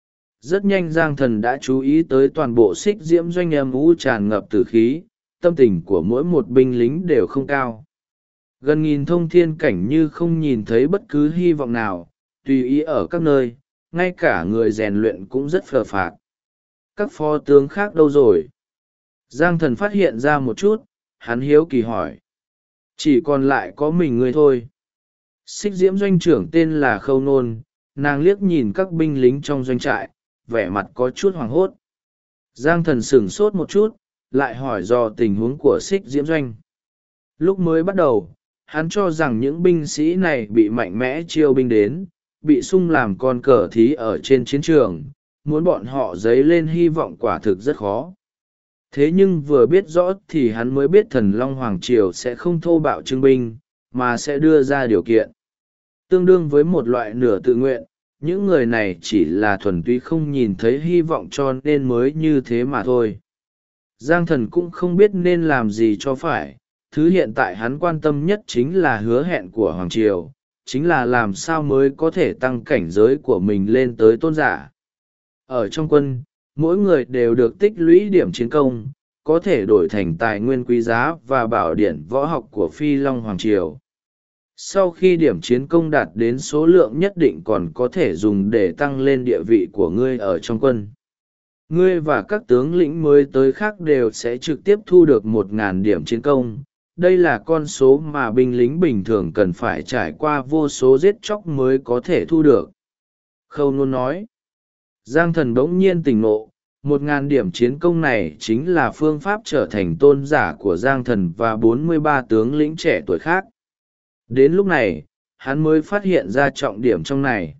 Rất nhanh Giang Thần đã chú ý tới toàn bộ Xích Diễm Doanh âm u tràn ngập tử khí, tâm tình của mỗi một binh lính đều không cao. Gần nghìn thông thiên cảnh như không nhìn thấy bất cứ hy vọng nào, tùy ý ở các nơi, ngay cả người rèn luyện cũng rất phờ phạc. Các phó tướng khác đâu rồi? Giang Thần phát hiện ra một chút, hắn hiếu kỳ hỏi. Chỉ còn lại có mình ngươi thôi. Xích Diễm Doanh trưởng tên là Khâu Nôn, nàng liếc nhìn các binh lính trong doanh trại, vẻ mặt có chút hoảng hốt. Giang Thần sửng sốt một chút, lại hỏi dò tình huống của Xích Diễm Doanh. Lúc mới bắt đầu, hắn cho rằng những binh sĩ này bị mạnh mẽ chiêu binh đến, bị sung làm con cờ thí ở trên chiến trường, muốn bọn họ dấy lên hy vọng quả thực rất khó. Thế nhưng vừa biết rõ thì hắn mới biết Thần Long Hoàng Triều sẽ không thô bạo trưng binh, mà sẽ đưa ra điều kiện. Tương đương với một loại nửa tự nguyện, những người này chỉ là thuần túy không nhìn thấy hy vọng cho nên mới như thế mà thôi. Giang Thần cũng không biết nên làm gì cho phải, thứ hiện tại hắn quan tâm nhất chính là hứa hẹn của Hoàng Triều, chính là làm sao mới có thể tăng cảnh giới của mình lên tới tôn giả. Ở trong quân, mỗi người đều được tích lũy điểm chiến công, có thể đổi thành tài nguyên quý giá và bảo điển võ học của Phi Long Hoàng Triều. Sau khi điểm chiến công đạt đến số lượng nhất định còn có thể dùng để tăng lên địa vị của ngươi ở trong quân. ngươi và các tướng lĩnh mới tới khác đều sẽ trực tiếp thu được 1.000 điểm chiến công. Đây là con số mà binh lính bình thường cần phải trải qua vô số giết chóc mới có thể thu được. Khâu Nôn nói. Giang Thần bỗng nhiên tỉnh ngộ, 1.000 điểm chiến công này chính là phương pháp trở thành tôn giả của Giang Thần và 43 tướng lĩnh trẻ tuổi khác. Đến lúc này, hắn mới phát hiện ra trọng điểm trong này.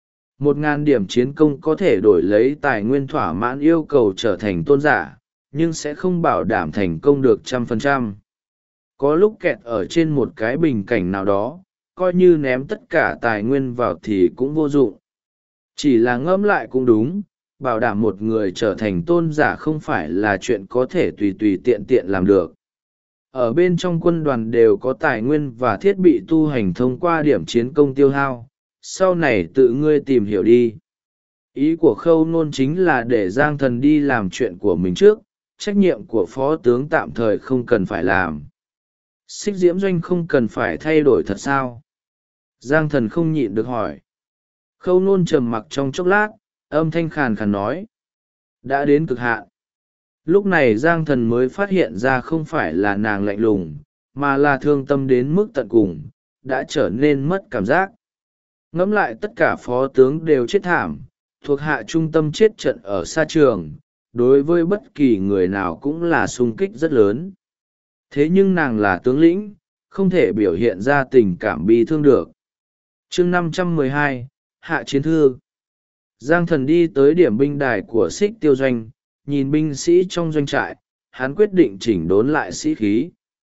1.000 điểm chiến công có thể đổi lấy tài nguyên thỏa mãn yêu cầu trở thành tôn giả, nhưng sẽ không bảo đảm thành công được 100%. Có lúc kẹt ở trên một cái bình cảnh nào đó, coi như ném tất cả tài nguyên vào thì cũng vô dụng. Chỉ là ngẫm lại cũng đúng, bảo đảm một người trở thành tôn giả không phải là chuyện có thể tùy tùy tiện tiện làm được. Ở bên trong quân đoàn đều có tài nguyên và thiết bị tu hành thông qua điểm chiến công tiêu hao, sau này tự ngươi tìm hiểu đi. Ý của Khâu Nôn chính là để Giang Thần đi làm chuyện của mình trước, trách nhiệm của phó tướng tạm thời không cần phải làm. Xích Diễm Doanh không cần phải thay đổi thật sao? Giang Thần không nhịn được hỏi. Khâu Nôn trầm mặc trong chốc lát, âm thanh khàn khàn nói. Đã đến cực hạn. Lúc này Giang Thần mới phát hiện ra không phải là nàng lạnh lùng, mà là thương tâm đến mức tận cùng, đã trở nên mất cảm giác. Ngẫm lại tất cả phó tướng đều chết thảm, thuộc hạ trung tâm chết trận ở xa trường, đối với bất kỳ người nào cũng là sung kích rất lớn. Thế nhưng nàng là tướng lĩnh, không thể biểu hiện ra tình cảm bi thương được. Chương 512, Hạ Chiến Thư. Giang Thần đi tới điểm binh đài của Xích Tiêu Doanh, nhìn binh sĩ trong doanh trại, hắn quyết định chỉnh đốn lại sĩ khí.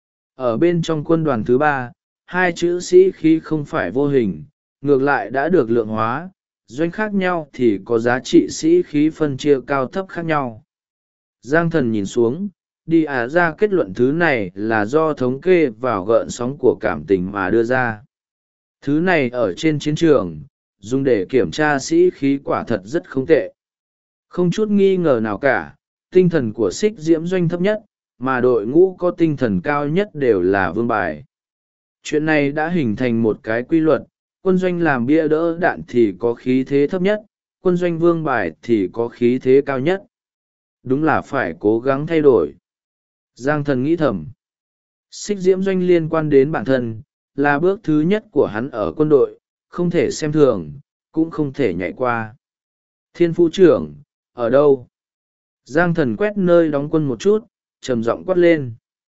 Ở bên trong quân đoàn thứ 3, hai chữ sĩ khí không phải vô hình, ngược lại đã được lượng hóa, doanh khác nhau thì có giá trị sĩ khí phân chia cao thấp khác nhau. Giang Thần nhìn xuống, đi ra kết luận thứ này là do thống kê vào gợn sóng của cảm tình mà đưa ra. Thứ này ở trên chiến trường, dùng để kiểm tra sĩ khí quả thật rất không tệ. Không chút nghi ngờ nào cả, tinh thần của Xích Diễm Doanh thấp nhất, mà đội ngũ có tinh thần cao nhất đều là vương bài. Chuyện này đã hình thành một cái quy luật, quân doanh làm bia đỡ đạn thì có khí thế thấp nhất, quân doanh vương bài thì có khí thế cao nhất. Đúng là phải cố gắng thay đổi. Giang Thần nghĩ thầm. Xích Diễm Doanh liên quan đến bản thân, là bước thứ nhất của hắn ở quân đội, không thể xem thường, cũng không thể nhảy qua. Thiên Phu trưởng, ở đâu? Giang Thần quét nơi đóng quân một chút, trầm giọng quát lên.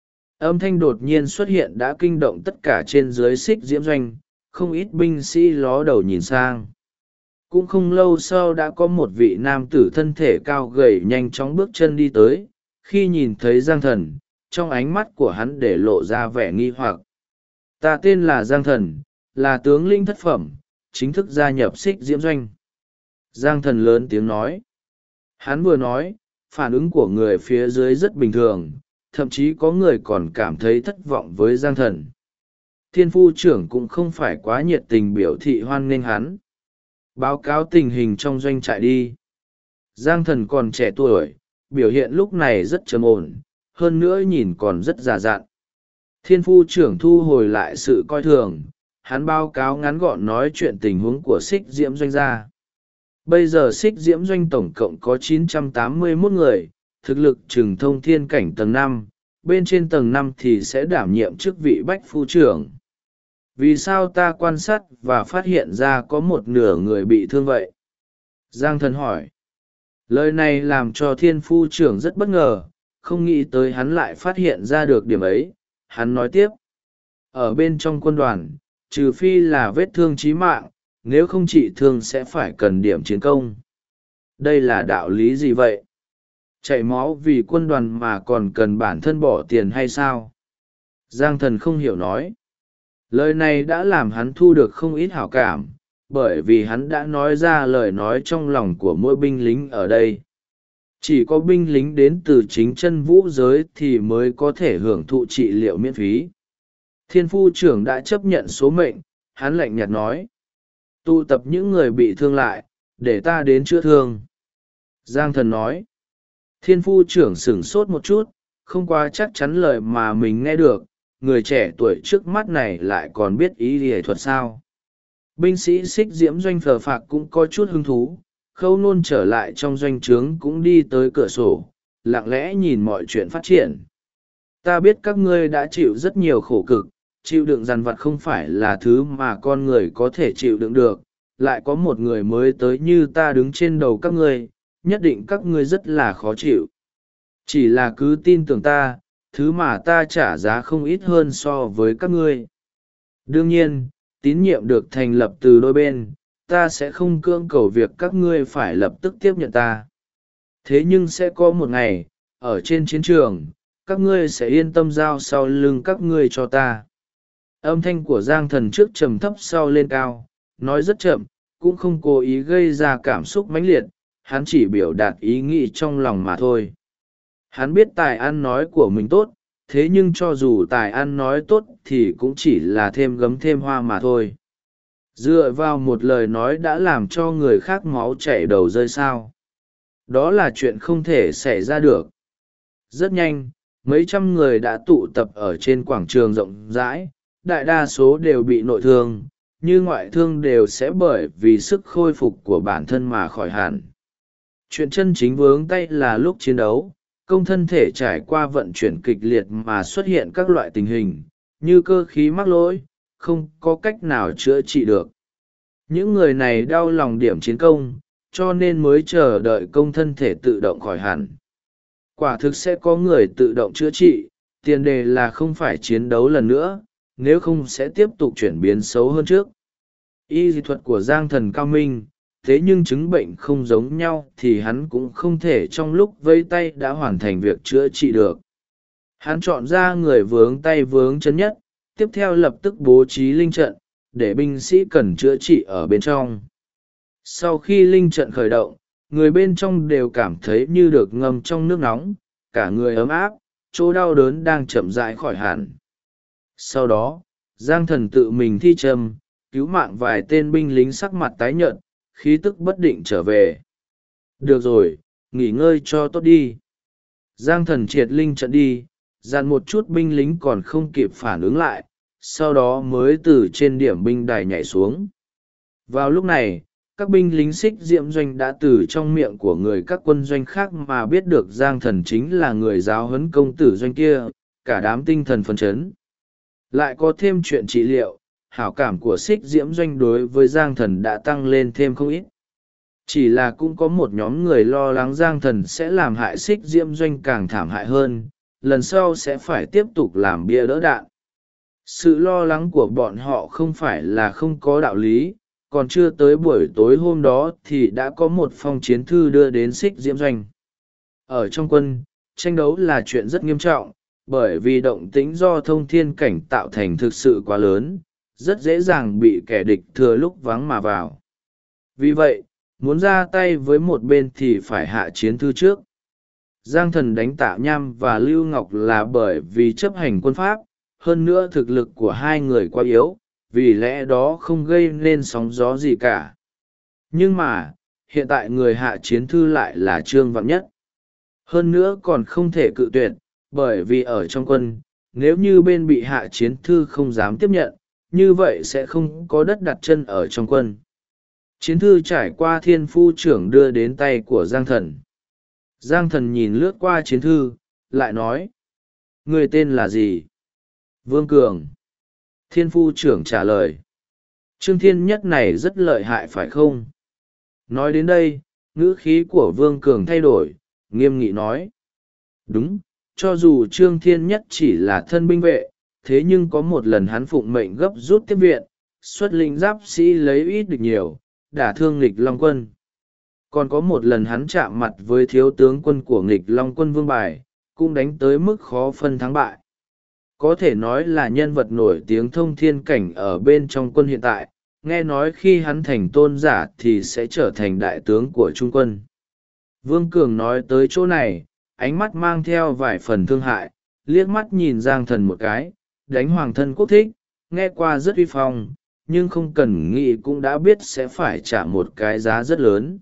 Âm thanh đột nhiên xuất hiện đã kinh động tất cả trên dưới Xích Diễm Doanh, không ít binh sĩ ló đầu nhìn sang. Cũng không lâu sau đã có một vị nam tử thân thể cao gầy nhanh chóng bước chân đi tới, khi nhìn thấy Giang Thần, trong ánh mắt của hắn để lộ ra vẻ nghi hoặc. Ta tên là Giang Thần, là tướng lĩnh thất phẩm, chính thức gia nhập Xích Diễm Doanh. Giang Thần lớn tiếng nói. Hắn vừa nói, phản ứng của người phía dưới rất bình thường, thậm chí có người còn cảm thấy thất vọng với Giang Thần. Thiên Phu trưởng cũng không phải quá nhiệt tình biểu thị hoan nghênh hắn. Báo cáo tình hình trong doanh trại đi. Giang Thần còn trẻ tuổi, biểu hiện lúc này rất trầm ổn, hơn nữa nhìn còn rất già dặn. Thiên Phu trưởng thu hồi lại sự coi thường, hắn báo cáo ngắn gọn nói chuyện tình huống của Xích Diễm Doanh ra. Bây giờ Xích Diễm Doanh tổng cộng có 981 người, thực lực chừng thông thiên cảnh tầng 5, bên trên tầng 5 thì sẽ đảm nhiệm chức vị Bách Phu trưởng. Vì sao ta quan sát và phát hiện ra có một nửa người bị thương vậy? Giang Thần hỏi. Lời này làm cho Thiên Phu trưởng rất bất ngờ, không nghĩ tới hắn lại phát hiện ra được điểm ấy. Hắn nói tiếp. Ở bên trong quân đoàn, trừ phi là vết thương chí mạng, nếu không trị thương sẽ phải cần điểm chiến công. Đây là đạo lý gì vậy? Chảy máu vì quân đoàn mà còn cần bản thân bỏ tiền hay sao? Giang Thần không hiểu nói. Lời này đã làm hắn thu được không ít hảo cảm, bởi vì hắn đã nói ra lời nói trong lòng của mỗi binh lính ở đây. Chỉ có binh lính đến từ chính chân vũ giới thì mới có thể hưởng thụ trị liệu miễn phí. Thiên Phu trưởng đã chấp nhận số mệnh, hắn lạnh nhạt nói. Tụ tập những người bị thương lại, để ta đến chữa thương. Giang Thần nói. Thiên Phu trưởng sửng sốt một chút, không quá chắc chắn lời mà mình nghe được, người trẻ tuổi trước mắt này lại còn biết y y thuật sao. Binh sĩ Xích Diễm Doanh phờ phạc cũng có chút hứng thú, Khâu Nôn trở lại trong doanh trướng cũng đi tới cửa sổ, lặng lẽ nhìn mọi chuyện phát triển. Ta biết các ngươi đã chịu rất nhiều khổ cực, chịu đựng dằn vặt không phải là thứ mà con người có thể chịu đựng được, lại có một người mới tới như ta đứng trên đầu các ngươi, nhất định các ngươi rất là khó chịu. Chỉ là cứ tin tưởng ta, thứ mà ta trả giá không ít hơn so với các ngươi. Đương nhiên, tín nhiệm được thành lập từ đôi bên, ta sẽ không cưỡng cầu việc các ngươi phải lập tức tiếp nhận ta. Thế nhưng sẽ có một ngày, ở trên chiến trường, các ngươi sẽ yên tâm giao sau lưng các ngươi cho ta. Âm thanh của Giang Thần trước trầm thấp sau lên cao, nói rất chậm, cũng không cố ý gây ra cảm xúc mãnh liệt, hắn chỉ biểu đạt ý nghĩ trong lòng mà thôi. Hắn biết tài ăn nói của mình tốt, thế nhưng cho dù tài ăn nói tốt thì cũng chỉ là thêm gấm thêm hoa mà thôi. Dựa vào một lời nói đã làm cho người khác máu chảy đầu rơi sao. Đó là chuyện không thể xảy ra được. Rất nhanh, mấy trăm người đã tụ tập ở trên quảng trường rộng rãi, đại đa số đều bị nội thương, như ngoại thương đều sẽ bởi vì sức khôi phục của bản thân mà khỏi hẳn. Chuyện chân chính vướng tay là lúc chiến đấu, công thân thể trải qua vận chuyển kịch liệt mà xuất hiện các loại tình hình, như cơ khí mắc lỗi, không có cách nào chữa trị được. Những người này đau lòng điểm chiến công, cho nên mới chờ đợi công thân thể tự động khỏi hẳn. Quả thực sẽ có người tự động chữa trị, tiền đề là không phải chiến đấu lần nữa, nếu không sẽ tiếp tục chuyển biến xấu hơn trước. Y dị thuật của Giang Thần cao minh, thế nhưng chứng bệnh không giống nhau thì hắn cũng không thể trong lúc vây tay đã hoàn thành việc chữa trị được. Hắn chọn ra người vướng tay vướng chân nhất, tiếp theo lập tức bố trí linh trận, để binh sĩ cần chữa trị ở bên trong. Sau khi linh trận khởi động, người bên trong đều cảm thấy như được ngâm trong nước nóng, cả người ấm áp, chỗ đau đớn đang chậm rãi khỏi hẳn. Sau đó, Giang Thần tự mình thi châm, cứu mạng vài tên binh lính sắc mặt tái nhợt, khí tức bất định trở về. Được rồi, nghỉ ngơi cho tốt đi. Giang Thần triệt linh trận đi, dặn một chút binh lính còn không kịp phản ứng lại, sau đó mới từ trên điểm binh đài nhảy xuống. Vào lúc này, các binh lính xích diễm doanh đã từ trong miệng của người các quân doanh khác mà biết được Giang Thần chính là người giáo huấn công tử doanh kia, cả đám tinh thần phấn chấn. Lại có thêm chuyện trị liệu, hảo cảm của xích diễm doanh đối với Giang Thần đã tăng lên thêm không ít. Chỉ là cũng có một nhóm người lo lắng Giang Thần sẽ làm hại xích diễm doanh càng thảm hại hơn, lần sau sẽ phải tiếp tục làm bia đỡ đạn. Sự lo lắng của bọn họ không phải là không có đạo lý, còn chưa tới buổi tối hôm đó thì đã có một phong chiến thư đưa đến xích diễm doanh. Ở trong quân, tranh đấu là chuyện rất nghiêm trọng, bởi vì động tĩnh do thông thiên cảnh tạo thành thực sự quá lớn, rất dễ dàng bị kẻ địch thừa lúc vắng mà vào. Vì vậy, muốn ra tay với một bên thì phải hạ chiến thư trước. Giang Thần đánh Tạ Nham và Lưu Ngọc là bởi vì chấp hành quân pháp, hơn nữa thực lực của hai người quá yếu, vì lẽ đó không gây nên sóng gió gì cả. Nhưng mà, hiện tại người hạ chiến thư lại là Trương Vạn Nhất. Hơn nữa còn không thể cự tuyệt, bởi vì ở trong quân, nếu như bên bị hạ chiến thư không dám tiếp nhận, như vậy sẽ không có đất đặt chân ở trong quân. Chiến thư trải qua Thiên Phu trưởng đưa đến tay của Giang Thần. Giang Thần nhìn lướt qua chiến thư, lại nói: Người tên là gì? Vương Cường. Thiên Phu trưởng trả lời: Trương Thiên Nhất này rất lợi hại phải không? Nói đến đây, ngữ khí của Vương Cường thay đổi, nghiêm nghị nói: Đúng, cho dù Trương Thiên Nhất chỉ là thân binh vệ, thế nhưng có một lần hắn phụng mệnh gấp rút tiếp viện, xuất lĩnh giáp sĩ lấy ít địch nhiều, đả thương Nghịch Long Quân. Còn có một lần hắn chạm mặt với thiếu tướng quân của Nghịch Long Quân Vương Bài, cũng đánh tới mức khó phân thắng bại. Có thể nói là nhân vật nổi tiếng thông thiên cảnh ở bên trong quân hiện tại, nghe nói khi hắn thành tôn giả thì sẽ trở thành đại tướng của Trung quân. Vương Cường nói tới chỗ này, ánh mắt mang theo vài phần thương hại, liếc mắt nhìn Giang Thần một cái, đánh hoàng thân quốc thích, nghe qua rất uy phong, nhưng không cần nghĩ cũng đã biết sẽ phải trả một cái giá rất lớn.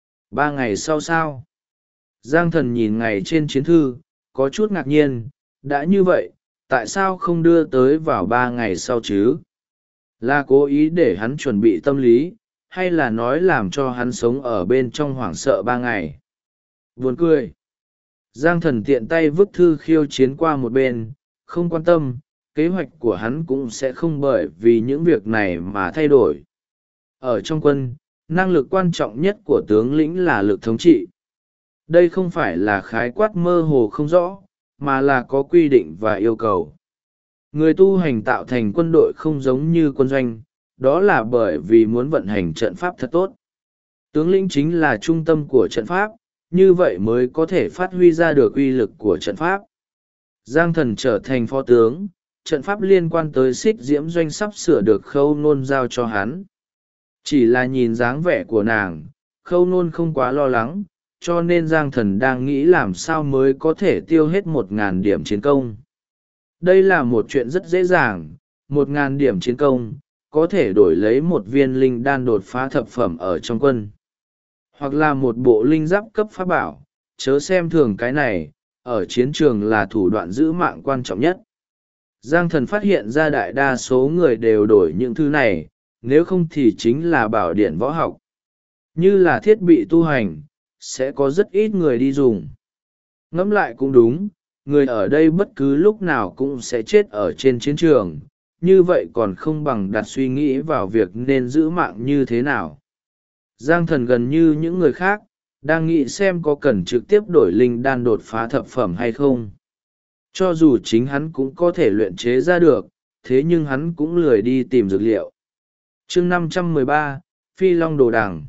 3 ngày sau sao? Giang Thần nhìn ngày trên chiến thư, có chút ngạc nhiên, đã như vậy, tại sao không đưa tới vào 3 ngày sau chứ? Là cố ý để hắn chuẩn bị tâm lý, hay là nói làm cho hắn sống ở bên trong hoảng sợ 3 ngày. Buồn cười. Giang Thần tiện tay vứt thư khiêu chiến qua một bên, không quan tâm, kế hoạch của hắn cũng sẽ không bởi vì những việc này mà thay đổi. Ở trong quân, năng lực quan trọng nhất của tướng lĩnh là lực thống trị. Đây không phải là khái quát mơ hồ không rõ, mà là có quy định và yêu cầu. Người tu hành tạo thành quân đội không giống như quân doanh, đó là bởi vì muốn vận hành trận pháp thật tốt. Tướng lĩnh chính là trung tâm của trận pháp, như vậy mới có thể phát huy ra được uy lực của trận pháp. Giang Thần trở thành phó tướng, trận pháp liên quan tới Xích Diễm Doanh sắp sửa được Khâu Nôn giao cho hắn. Chỉ là nhìn dáng vẻ của nàng, Khâu Nôn không quá lo lắng, cho nên Giang Thần đang nghĩ làm sao mới có thể tiêu hết 1.000 điểm chiến công. Đây là một chuyện rất dễ dàng, 1.000 điểm chiến công, có thể đổi lấy một viên linh đan đột phá thập phẩm ở trong quân. Hoặc là một bộ linh giáp cấp pháp bảo, chớ xem thường cái này, ở chiến trường là thủ đoạn giữ mạng quan trọng nhất. Giang Thần phát hiện ra đại đa số người đều đổi những thứ này, nếu không thì chính là bảo điển võ học. Như là thiết bị tu hành, sẽ có rất ít người đi dùng. Ngẫm lại cũng đúng, người ở đây bất cứ lúc nào cũng sẽ chết ở trên chiến trường, như vậy còn không bằng đặt suy nghĩ vào việc nên giữ mạng như thế nào. Giang Thần gần như những người khác, đang nghĩ xem có cần trực tiếp đổi linh đan đột phá thập phẩm hay không. Cho dù chính hắn cũng có thể luyện chế ra được, thế nhưng hắn cũng lười đi tìm dược liệu. Chương 513, Phi Long Đồ Đằng.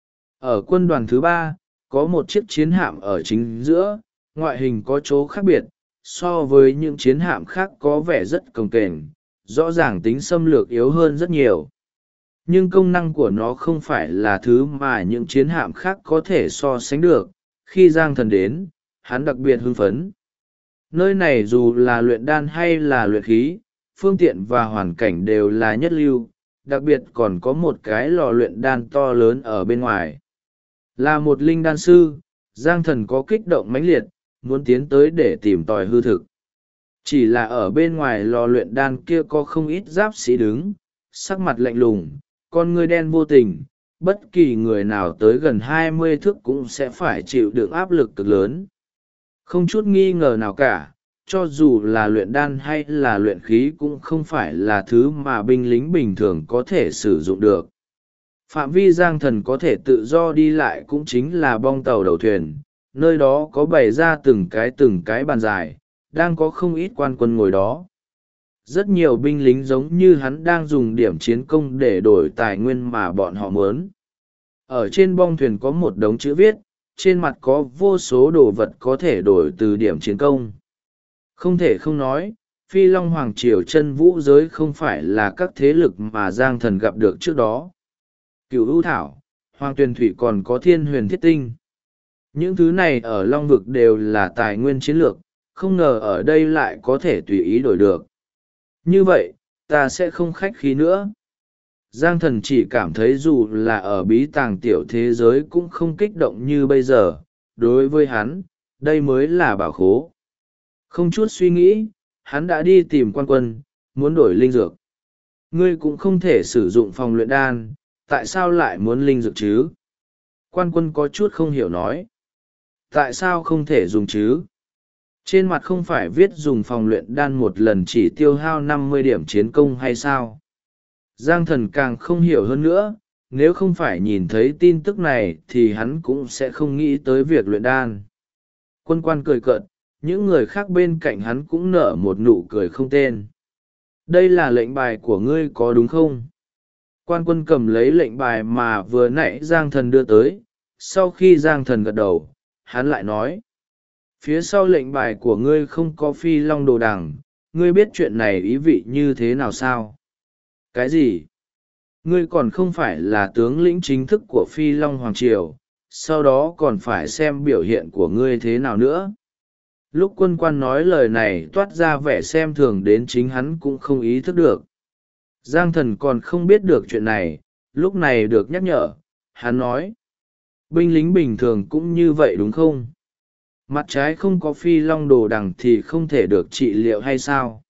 Ở quân đoàn thứ 3, có một chiếc chiến hạm ở chính giữa, ngoại hình có chỗ khác biệt, so với những chiến hạm khác có vẻ rất cồng kềnh, rõ ràng tính xâm lược yếu hơn rất nhiều. Nhưng công năng của nó không phải là thứ mà những chiến hạm khác có thể so sánh được. Khi Giang Thần đến, hắn đặc biệt hưng phấn. Nơi này dù là luyện đan hay là luyện khí, phương tiện và hoàn cảnh đều là nhất lưu, đặc biệt còn có một cái lò luyện đan to lớn ở bên ngoài. Là một linh đan sư, Giang Thần có kích động mãnh liệt, muốn tiến tới để tìm tòi hư thực. Chỉ là ở bên ngoài lò luyện đan kia có không ít giáp sĩ đứng, sắc mặt lạnh lùng, con ngươi đen vô tình, bất kỳ người nào tới gần 20 thước cũng sẽ phải chịu đựng áp lực cực lớn. Không chút nghi ngờ nào cả, cho dù là luyện đan hay là luyện khí cũng không phải là thứ mà binh lính bình thường có thể sử dụng được. Phạm vi Giang Thần có thể tự do đi lại cũng chính là bong tàu đầu thuyền, nơi đó có bày ra từng cái bàn dài, đang có không ít quan quân ngồi đó. Rất nhiều binh lính giống như hắn đang dùng điểm chiến công để đổi tài nguyên mà bọn họ muốn. Ở trên bong thuyền có một đống chữ viết, trên mặt có vô số đồ vật có thể đổi từ điểm chiến công. Không thể không nói, Phi Long Hoàng Triều chân vũ giới không phải là các thế lực mà Giang Thần gặp được trước đó. Cửu ưu thảo, Hoàng Tuyền Thủy còn có Thiên Huyền Thiết Tinh. Những thứ này ở Long Vực đều là tài nguyên chiến lược, không ngờ ở đây lại có thể tùy ý đổi được. Như vậy, ta sẽ không khách khí nữa. Giang Thần chỉ cảm thấy dù là ở bí tàng tiểu thế giới cũng không kích động như bây giờ, đối với hắn, đây mới là bảo khố. Không chút suy nghĩ, hắn đã đi tìm quan quân, muốn đổi linh dược. Ngươi cũng không thể sử dụng phòng luyện đan, tại sao lại muốn linh dược chứ? Quan quân có chút không hiểu nói. Tại sao không thể dùng chứ? Trên mặt không phải viết dùng phòng luyện đan một lần chỉ tiêu hao 50 điểm chiến công hay sao? Giang Thần càng không hiểu hơn nữa, nếu không phải nhìn thấy tin tức này thì hắn cũng sẽ không nghĩ tới việc luyện đan. Quân quan cười cợt, những người khác bên cạnh hắn cũng nở một nụ cười không tên. Đây là lệnh bài của ngươi có đúng không? Quan quân cầm lấy lệnh bài mà vừa nãy Giang Thần đưa tới, sau khi Giang Thần gật đầu, hắn lại nói. Phía sau lệnh bài của ngươi không có Phi Long Đồ Đằng, ngươi biết chuyện này ý vị như thế nào sao? Cái gì? Ngươi còn không phải là tướng lĩnh chính thức của Phi Long Hoàng Triều, sau đó còn phải xem biểu hiện của ngươi thế nào nữa. Lúc quân quan nói lời này toát ra vẻ xem thường đến chính hắn cũng không ý thức được. Giang Thần còn không biết được chuyện này, lúc này được nhắc nhở, hắn nói. Binh lính bình thường cũng như vậy đúng không? Mặt trái không có Phi Long Đồ Đằng thì không thể được trị liệu hay sao?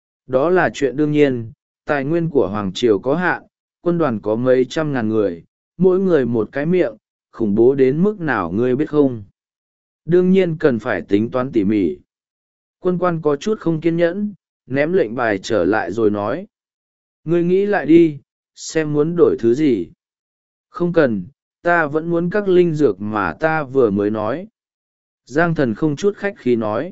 Đó là chuyện đương nhiên, tài nguyên của Hoàng Triều có hạn, quân đoàn có mấy trăm ngàn người, mỗi người một cái miệng, khủng bố đến mức nào ngươi biết không? Đương nhiên cần phải tính toán tỉ mỉ. Quân quan có chút không kiên nhẫn, ném lệnh bài trở lại rồi nói. Ngươi nghĩ lại đi, xem muốn đổi thứ gì. Không cần, ta vẫn muốn các linh dược mà ta vừa mới nói. Giang thần không chút khách khí nói.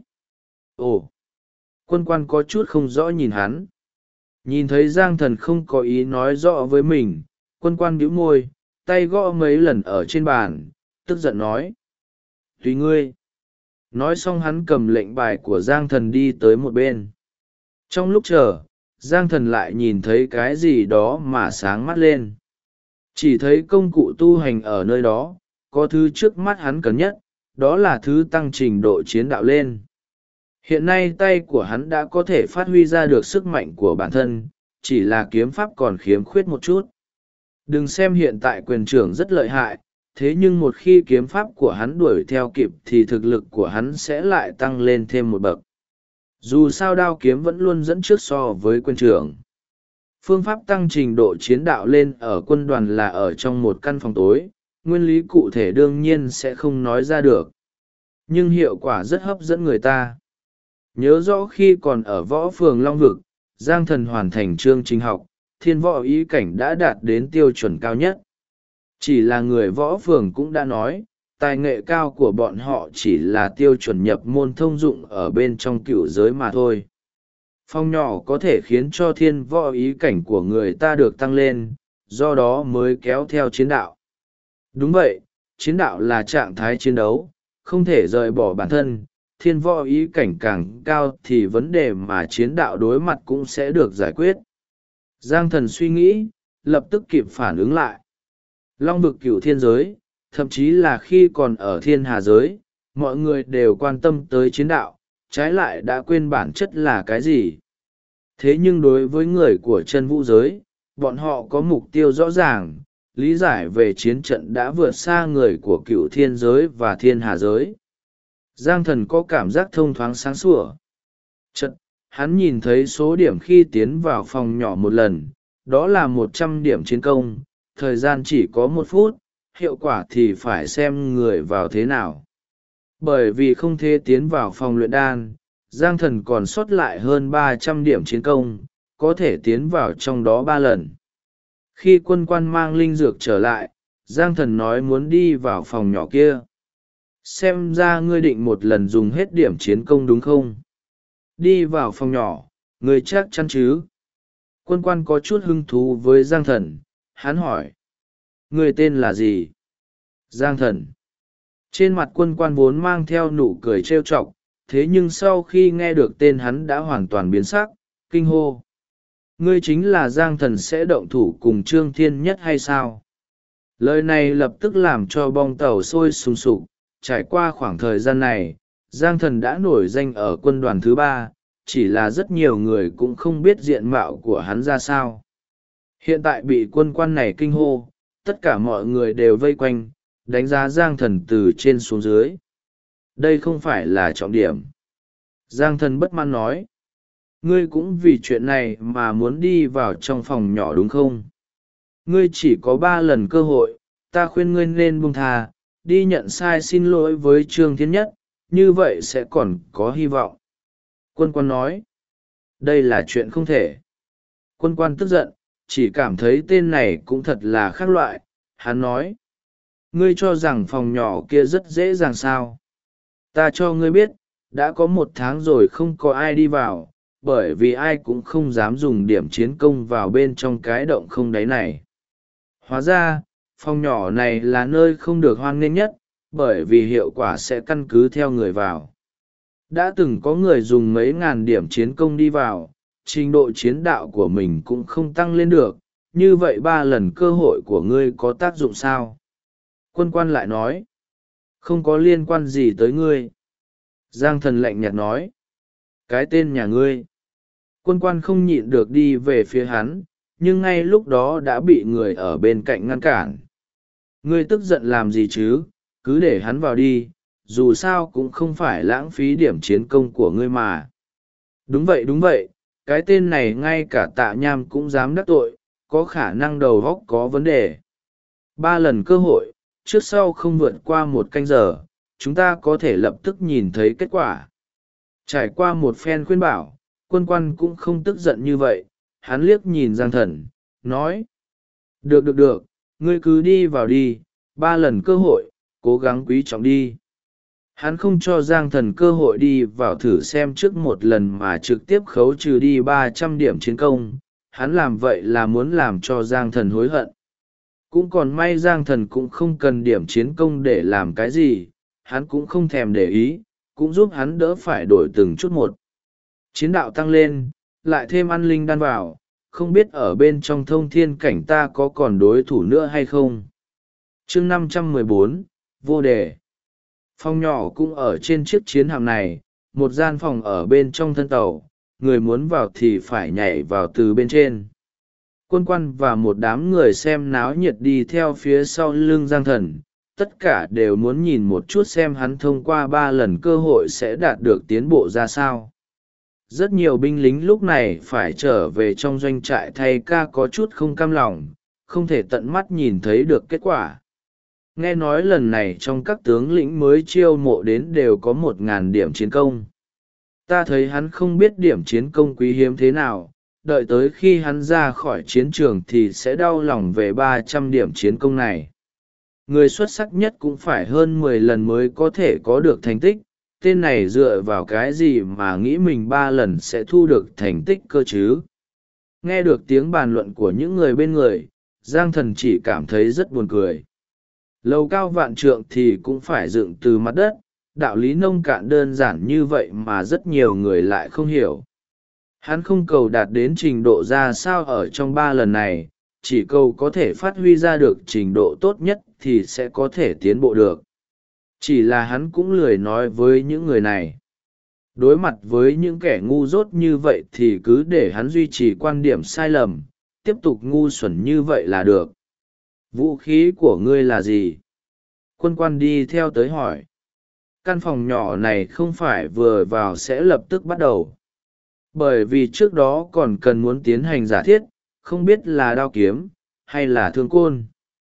Ồ! Quân quan có chút không rõ nhìn hắn. Nhìn thấy Giang thần không có ý nói rõ với mình, quân quan bĩu môi, tay gõ mấy lần ở trên bàn, tức giận nói. Tùy ngươi. Nói xong hắn cầm lệnh bài của Giang thần đi tới một bên. Trong lúc chờ, Giang thần lại nhìn thấy cái gì đó mà sáng mắt lên. Chỉ thấy công cụ tu hành ở nơi đó, có thứ trước mắt hắn cần nhất, đó là thứ tăng trình độ chiến đạo lên. Hiện nay tay của hắn đã có thể phát huy ra được sức mạnh của bản thân, chỉ là kiếm pháp còn khiếm khuyết một chút. Đừng xem hiện tại quyền trưởng rất lợi hại, thế nhưng một khi kiếm pháp của hắn đuổi theo kịp thì thực lực của hắn sẽ lại tăng lên thêm một bậc. Dù sao đao kiếm vẫn luôn dẫn trước so với quân trưởng. Phương pháp tăng trình độ chiến đạo lên ở quân đoàn là ở trong một căn phòng tối, nguyên lý cụ thể đương nhiên sẽ không nói ra được. Nhưng hiệu quả rất hấp dẫn người ta. Nhớ rõ khi còn ở võ phường Long Vực, Giang Thần hoàn thành chương trình học, thiên võ ý cảnh đã đạt đến tiêu chuẩn cao nhất. Chỉ là người võ phường cũng đã nói, tài nghệ cao của bọn họ chỉ là tiêu chuẩn nhập môn thông dụng ở bên trong cựu giới mà thôi. Phong nhỏ có thể khiến cho thiên võ ý cảnh của người ta được tăng lên, do đó mới kéo theo chiến đạo. Đúng vậy, chiến đạo là trạng thái chiến đấu, không thể rời bỏ bản thân. Thiên võ ý cảnh càng cao thì vấn đề mà chiến đạo đối mặt cũng sẽ được giải quyết. Giang thần suy nghĩ, lập tức kịp phản ứng lại. Long vực cửu thiên giới, thậm chí là khi còn ở thiên hà giới, mọi người đều quan tâm tới chiến đạo, trái lại đã quên bản chất là cái gì. Thế nhưng đối với người của chân vũ giới, bọn họ có mục tiêu rõ ràng, lý giải về chiến trận đã vượt xa người của cửu thiên giới và thiên hà giới. Giang thần có cảm giác thông thoáng sáng sủa. Chật, hắn nhìn thấy số điểm khi tiến vào phòng nhỏ một lần, đó là 100 điểm chiến công, thời gian chỉ có 1 phút, hiệu quả thì phải xem người vào thế nào. Bởi vì không thể tiến vào phòng luyện đan, Giang thần còn sót lại hơn 300 điểm chiến công, có thể tiến vào trong đó 3 lần. Khi quân quan mang linh dược trở lại, Giang thần nói muốn đi vào phòng nhỏ kia. Xem ra ngươi định một lần dùng hết điểm chiến công đúng không? Đi vào phòng nhỏ, ngươi chắc chắn chứ? Quân quan có chút hứng thú với Giang thần, hắn hỏi. Ngươi tên là gì? Giang thần. Trên mặt quân quan vốn mang theo nụ cười trêu chọc, thế nhưng sau khi nghe được tên hắn đã hoàn toàn biến sắc, kinh hô. Ngươi chính là Giang thần sẽ động thủ cùng Trương Thiên Nhất hay sao? Lời này lập tức làm cho bong tàu sôi sùng sục. Trải qua khoảng thời gian này, Giang thần đã nổi danh ở quân đoàn thứ 3, chỉ là rất nhiều người cũng không biết diện mạo của hắn ra sao. Hiện tại bị quân quan này kinh hô, tất cả mọi người đều vây quanh, đánh giá Giang thần từ trên xuống dưới. Đây không phải là trọng điểm. Giang thần bất mãn nói. Ngươi cũng vì chuyện này mà muốn đi vào trong phòng nhỏ đúng không? Ngươi chỉ có 3 lần cơ hội, ta khuyên ngươi nên buông tha, đi nhận sai xin lỗi với Trương Thiên Nhất, như vậy sẽ còn có hy vọng. Quân quan nói. Đây là chuyện không thể. Quân quan tức giận, chỉ cảm thấy tên này cũng thật là khác loại. Hắn nói. Ngươi cho rằng phòng nhỏ kia rất dễ dàng sao? Ta cho ngươi biết, đã có 1 tháng rồi không có ai đi vào, bởi vì ai cũng không dám dùng điểm chiến công vào bên trong cái động không đáy này. Hóa ra, phòng nhỏ này là nơi không được hoan nghênh nhất, bởi vì hiệu quả sẽ căn cứ theo người vào. Đã từng có người dùng mấy ngàn điểm chiến công đi vào, trình độ chiến đạo của mình cũng không tăng lên được, như vậy 3 lần cơ hội của ngươi có tác dụng sao? Quân quan lại nói, không có liên quan gì tới ngươi. Giang thần lạnh nhạt nói, cái tên nhà ngươi. Quân quan không nhịn được đi về phía hắn, nhưng ngay lúc đó đã bị người ở bên cạnh ngăn cản. Ngươi tức giận làm gì chứ, cứ để hắn vào đi, dù sao cũng không phải lãng phí điểm chiến công của ngươi mà. Đúng vậy, cái tên này ngay cả Tạ Nham cũng dám đắc tội, có khả năng đầu óc có vấn đề. 3 lần cơ hội, trước sau không vượt qua 1 canh giờ, chúng ta có thể lập tức nhìn thấy kết quả. Trải qua một phen khuyên bảo, Quân Quan cũng không tức giận như vậy, hắn liếc nhìn Giang Thần, nói: được, ngươi cứ đi vào đi, 3 lần cơ hội, cố gắng quý trọng đi. Hắn không cho Giang Thần cơ hội đi vào thử xem trước một lần mà trực tiếp khấu trừ đi 300 điểm chiến công, hắn làm vậy là muốn làm cho Giang Thần hối hận. Cũng còn may Giang Thần cũng không cần điểm chiến công để làm cái gì, hắn cũng không thèm để ý, cũng giúp hắn đỡ phải đổi từng chút một. Chiến đạo tăng lên, lại thêm ăn linh đan vào, không biết ở bên trong thông thiên cảnh ta có còn đối thủ nữa hay không. Chương 514, vô đề. Phòng nhỏ cũng ở trên chiếc chiến hạm này, một gian phòng ở bên trong thân tàu, người muốn vào thì phải nhảy vào từ bên trên. Quân Quan và một đám người xem náo nhiệt đi theo phía sau lưng Giang Thần, tất cả đều muốn nhìn một chút xem hắn thông qua 3 lần cơ hội sẽ đạt được tiến bộ ra sao. Rất nhiều binh lính lúc này phải trở về trong doanh trại thay ca có chút không cam lòng, không thể tận mắt nhìn thấy được kết quả. Nghe nói lần này trong các tướng lĩnh mới chiêu mộ đến đều có 1.000 điểm chiến công. Ta thấy hắn không biết điểm chiến công quý hiếm thế nào, đợi tới khi hắn ra khỏi chiến trường thì sẽ đau lòng về 300 điểm chiến công này. Người xuất sắc nhất cũng phải hơn 10 lần mới có thể có được thành tích, tên này dựa vào cái gì mà nghĩ mình 3 lần sẽ thu được thành tích cơ chứ. Nghe được tiếng bàn luận của những người bên người, Giang Thần chỉ cảm thấy rất buồn cười. Lầu cao vạn trượng thì cũng phải dựng từ mặt đất, đạo lý nông cạn đơn giản như vậy mà rất nhiều người lại không hiểu. Hắn không cầu đạt đến trình độ ra sao ở trong 3 lần này, chỉ cầu có thể phát huy ra được trình độ tốt nhất thì sẽ có thể tiến bộ được. Chỉ là hắn cũng lười nói với những người này. Đối mặt với những kẻ ngu dốt như vậy thì cứ để hắn duy trì quan điểm sai lầm, tiếp tục ngu xuẩn như vậy là được. Vũ khí của ngươi là gì? Quân Quan đi theo tới hỏi. Căn phòng nhỏ này không phải vừa vào sẽ lập tức bắt đầu. Bởi vì trước đó còn cần muốn tiến hành giả thiết, không biết là đao kiếm, hay là thương côn.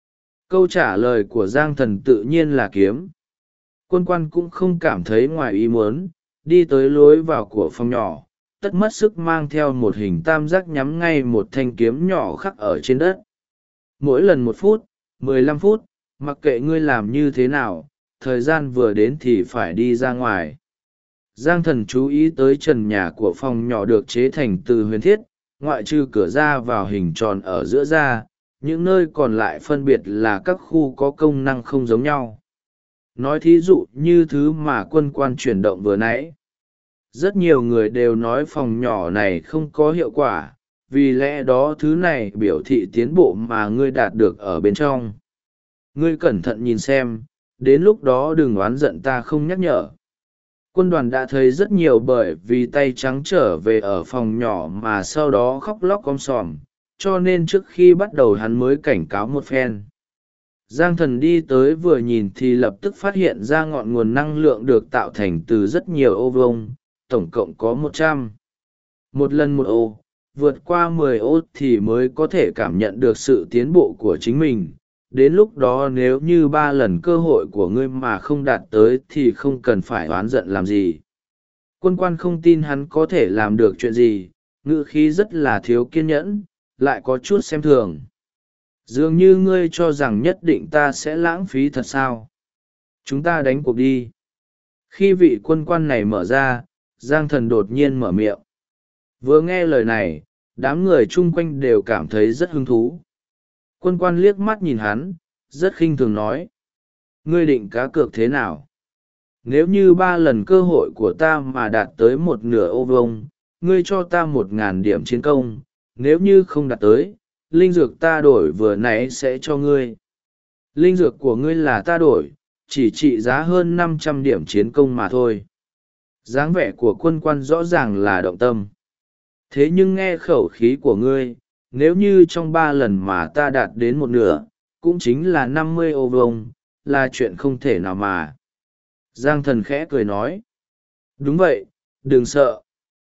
Câu trả lời của Giang Thần tự nhiên là kiếm. Quân Quan cũng không cảm thấy ngoài ý muốn, đi tới lối vào của phòng nhỏ, tất mất sức mang theo một hình tam giác nhắm ngay một thanh kiếm nhỏ khắc ở trên đất. Mỗi lần 1 phút, 15 phút, mặc kệ ngươi làm như thế nào, thời gian vừa đến thì phải đi ra ngoài. Giang Thần chú ý tới trần nhà của phòng nhỏ được chế thành từ huyền thiết, ngoại trừ cửa ra vào hình tròn ở giữa ra, những nơi còn lại phân biệt là các khu có công năng không giống nhau. Nói thí dụ như thứ mà Quân Quan chuyển động vừa nãy. Rất nhiều người đều nói phòng nhỏ này không có hiệu quả, vì lẽ đó thứ này biểu thị tiến bộ mà ngươi đạt được ở bên trong. Ngươi cẩn thận nhìn xem, đến lúc đó đừng oán giận ta không nhắc nhở. Quân đoàn đã thấy rất nhiều bởi vì tay trắng trở về ở phòng nhỏ mà sau đó khóc lóc om sòm, cho nên trước khi bắt đầu hắn mới cảnh cáo một phen. Giang Thần đi tới vừa nhìn thì lập tức phát hiện ra ngọn nguồn năng lượng được tạo thành từ rất nhiều ô vuông, tổng cộng có 100. Một lần 1 ô, vượt qua 10 ô thì mới có thể cảm nhận được sự tiến bộ của chính mình. Đến lúc đó nếu như 3 lần cơ hội của ngươi mà không đạt tới thì không cần phải oán giận làm gì. Quân Quan không tin hắn có thể làm được chuyện gì, ngữ khí rất là thiếu kiên nhẫn, lại có chút xem thường. Dường như ngươi cho rằng nhất định ta sẽ lãng phí thật sao? Chúng ta đánh cuộc đi. Khi vị quân quan này mở ra, Giang Thần đột nhiên mở miệng. Vừa nghe lời này, đám người chung quanh đều cảm thấy rất hứng thú. Quân Quan liếc mắt nhìn hắn, rất khinh thường nói. Ngươi định cá cược thế nào? Nếu như 3 lần cơ hội của ta mà đạt tới 1/2 ô vuông, ngươi cho ta 1.000 điểm chiến công, nếu như không đạt tới, linh dược ta đổi vừa nãy sẽ cho ngươi. Linh dược của ngươi là ta đổi, chỉ trị giá hơn 500 điểm chiến công mà thôi. Dáng vẻ của Quân Quan rõ ràng là động tâm. Thế nhưng nghe khẩu khí của ngươi, nếu như trong 3 lần mà ta đạt đến 1/2, cũng chính là 50 ô vuông, là chuyện không thể nào mà. Giang Thần khẽ cười nói. Đúng vậy, đừng sợ.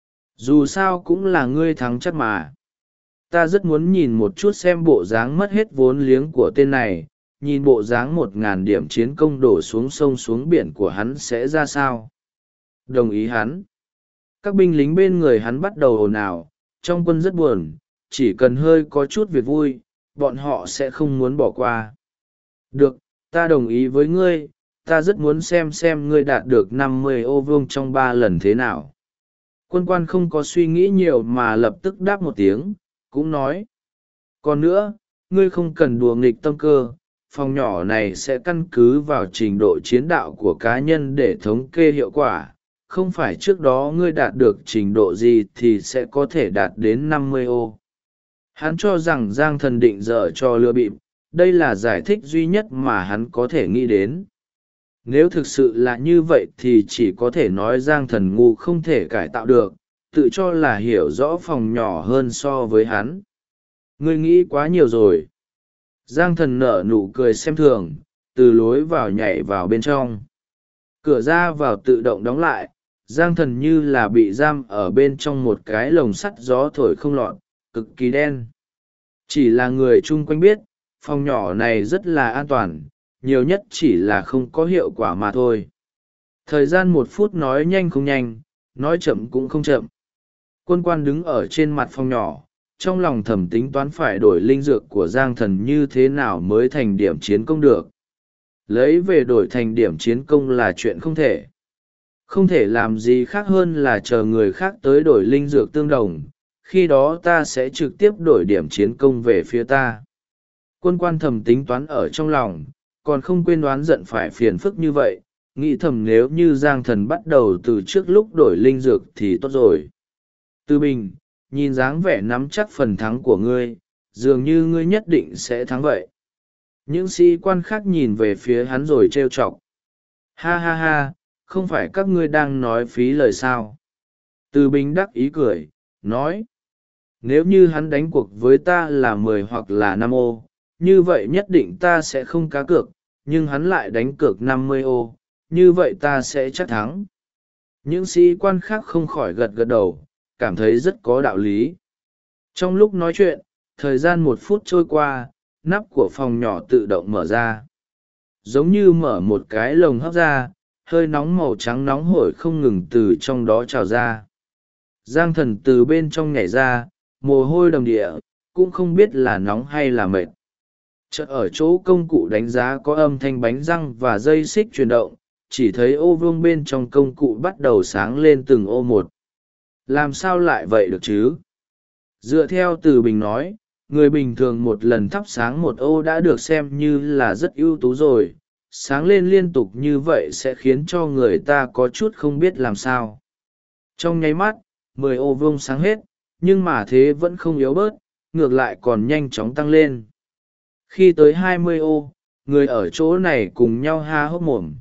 Dù sao cũng là ngươi thắng chắc mà. Ta rất muốn nhìn một chút xem bộ dáng mất hết vốn liếng của tên này, nhìn bộ dáng 1.000 điểm chiến công đổ xuống sông xuống biển của hắn sẽ ra sao. Đồng ý hắn. Các binh lính bên người hắn bắt đầu ồn ào, trong quân rất buồn, chỉ cần hơi có chút việc vui, bọn họ sẽ không muốn bỏ qua. Được, ta đồng ý với ngươi, ta rất muốn xem ngươi đạt được 50 ô vuông trong 3 lần thế nào. Quân quan không có suy nghĩ nhiều mà lập tức đáp một tiếng, cũng nói. Còn nữa, ngươi không cần đùa nghịch tâm cơ, phòng nhỏ này sẽ căn cứ vào trình độ chiến đạo của cá nhân để thống kê hiệu quả, không phải trước đó ngươi đạt được trình độ gì thì sẽ có thể đạt đến 50 ô. Hắn cho rằng Giang Thần định dở cho lừa bịp, đây là giải thích duy nhất mà hắn có thể nghĩ đến. Nếu thực sự là như vậy thì chỉ có thể nói Giang Thần ngu không thể cải tạo được, tự cho là hiểu rõ phòng nhỏ hơn so với hắn. Ngươi nghĩ quá nhiều rồi. Giang Thần nở nụ cười xem thường, từ lối vào nhảy vào bên trong. Cửa ra vào tự động đóng lại, Giang Thần như là bị giam ở bên trong một cái lồng sắt gió thổi không lọt, cực kỳ đen. Chỉ là người chung quanh biết, phòng nhỏ này rất là an toàn, nhiều nhất chỉ là không có hiệu quả mà thôi. Thời gian 1 phút nói nhanh không nhanh, nói chậm cũng không chậm. Quân quan đứng ở trên mặt phòng nhỏ, trong lòng thầm tính toán phải đổi linh dược của Giang Thần như thế nào mới thành điểm chiến công được. Lấy về đổi thành điểm chiến công là chuyện không thể. Không thể làm gì khác hơn là chờ người khác tới đổi linh dược tương đồng, khi đó ta sẽ trực tiếp đổi điểm chiến công về phía ta. Quân quan thầm tính toán ở trong lòng, còn không quên đoán giận phải phiền phức như vậy, nghĩ thầm nếu như Giang Thần bắt đầu từ trước lúc đổi linh dược thì tốt rồi. Tư Bình, nhìn dáng vẻ nắm chắc phần thắng của ngươi, dường như ngươi nhất định sẽ thắng vậy. Những sĩ quan khác nhìn về phía hắn rồi trêu chọc. Ha ha ha, không phải các ngươi đang nói phí lời sao. Từ Bình đắc ý cười, nói. Nếu như hắn đánh cuộc với ta là 10 hoặc là 5 ô, như vậy nhất định ta sẽ không cá cược, nhưng hắn lại đánh cược 50 ô, như vậy ta sẽ chắc thắng. Những sĩ quan khác không khỏi gật gật đầu, cảm thấy rất có đạo lý. Trong lúc nói chuyện, thời gian 1 phút trôi qua, nắp của phòng nhỏ tự động mở ra. Giống như mở một cái lồng hấp ra, hơi nóng màu trắng nóng hổi không ngừng từ trong đó trào ra. Giang Thần từ bên trong nhảy ra, mồ hôi đầm địa, cũng không biết là nóng hay là mệt. Chợt ở chỗ công cụ đánh giá có âm thanh bánh răng và dây xích chuyển động, chỉ thấy ô vuông bên trong công cụ bắt đầu sáng lên từng ô một. Làm sao lại vậy được chứ? Dựa theo Từ Bình nói, người bình thường một lần thắp sáng một ô đã được xem như là rất ưu tú rồi, sáng lên liên tục như vậy sẽ khiến cho người ta có chút không biết làm sao. Trong nháy mắt, 10 ô vuông sáng hết, nhưng mà thế vẫn không yếu bớt, ngược lại còn nhanh chóng tăng lên. Khi tới 20 ô, người ở chỗ này cùng nhau há hốc mồm.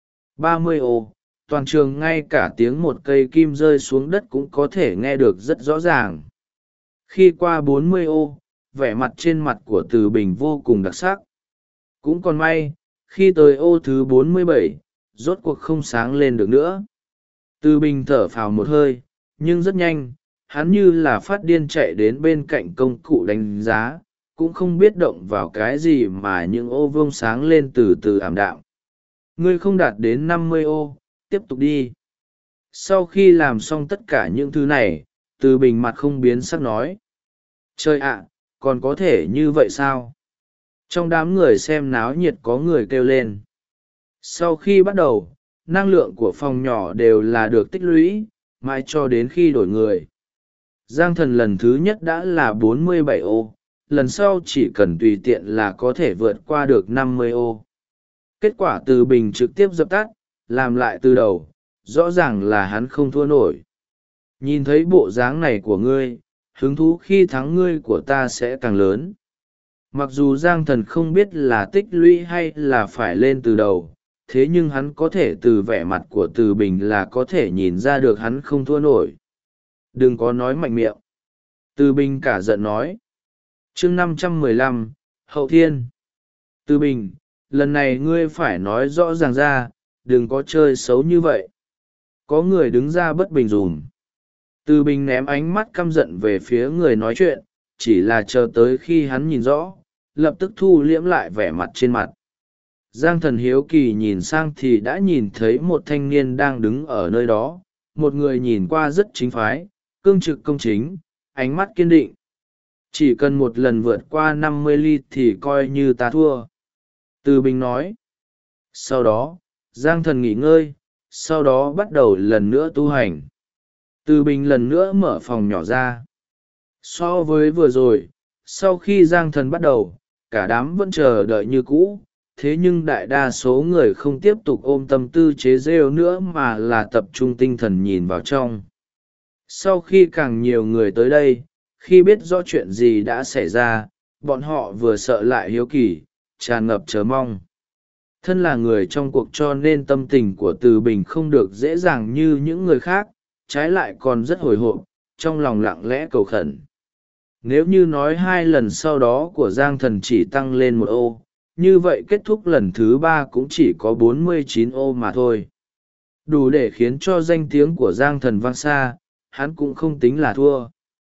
30 ô, toàn trường ngay cả tiếng một cây kim rơi xuống đất cũng có thể nghe được rất rõ ràng. Khi qua 40 ô, vẻ mặt trên mặt của Từ Bình vô cùng đặc sắc. Cũng còn may, khi tới ô thứ 47, rốt cuộc không sáng lên được nữa. Từ Bình thở phào một hơi, nhưng rất nhanh, hắn như là phát điên chạy đến bên cạnh công cụ đánh giá, cũng không biết động vào cái gì mà những ô vuông sáng lên từ từ ảm đạm. Ngươi không đạt đến 50 ô, tiếp tục đi. Sau khi làm xong tất cả những thứ này, Từ Bình mặt không biến sắc nói. Trời ạ, còn có thể như vậy sao? Trong đám người xem náo nhiệt có người kêu lên. Sau khi bắt đầu, năng lượng của phòng nhỏ đều là được tích lũy, mãi cho đến khi đổi người. Giang Thần lần thứ nhất đã là 47 ô, lần sau chỉ cần tùy tiện là có thể vượt qua được 50 ô. Kết quả Từ Bình trực tiếp dập tắt, làm lại từ đầu, rõ ràng là hắn không thua nổi. Nhìn thấy bộ dáng này của ngươi, hứng thú khi thắng ngươi của ta sẽ càng lớn. Mặc dù Giang Thần không biết là tích lũy hay là phải lên từ đầu, thế nhưng hắn có thể từ vẻ mặt của Từ Bình là có thể nhìn ra được hắn không thua nổi. Đừng có nói mạnh miệng. Từ Bình cả giận nói. Chương 515, Hậu Thiên. Từ Bình, lần này ngươi phải nói rõ ràng ra, đừng có chơi xấu như vậy. Có người đứng ra bất bình dùm. Từ Bình ném ánh mắt căm giận về phía người nói chuyện, chỉ là chờ tới khi hắn nhìn rõ, lập tức thu liễm lại vẻ mặt trên mặt. Giang Thần hiếu kỳ nhìn sang thì đã nhìn thấy một thanh niên đang đứng ở nơi đó, một người nhìn qua rất chính phái, cương trực công chính, ánh mắt kiên định. Chỉ cần một lần vượt qua 50 ly thì coi như ta thua. Từ Bình nói. Sau đó, Giang Thần nghỉ ngơi, sau đó bắt đầu lần nữa tu hành. Từ Bình lần nữa mở phòng nhỏ ra. So với vừa rồi, sau khi Giang Thần bắt đầu, cả đám vẫn chờ đợi như cũ, thế nhưng đại đa số người không tiếp tục ôm tâm tư chế rêu nữa mà là tập trung tinh thần nhìn vào trong. Sau khi càng nhiều người tới đây, khi biết rõ chuyện gì đã xảy ra, bọn họ vừa sợ lại hiếu kỳ, tràn ngập chờ mong. Thân là người trong cuộc cho nên tâm tình của Từ Bình không được dễ dàng như những người khác, trái lại còn rất hồi hộp, trong lòng lặng lẽ cầu khẩn. Nếu như nói 2 lần sau đó của Giang Thần chỉ tăng lên 1 ô, như vậy kết thúc lần thứ 3 cũng chỉ có 49 ô mà thôi. Đủ để khiến cho danh tiếng của Giang Thần vang xa, hắn cũng không tính là thua.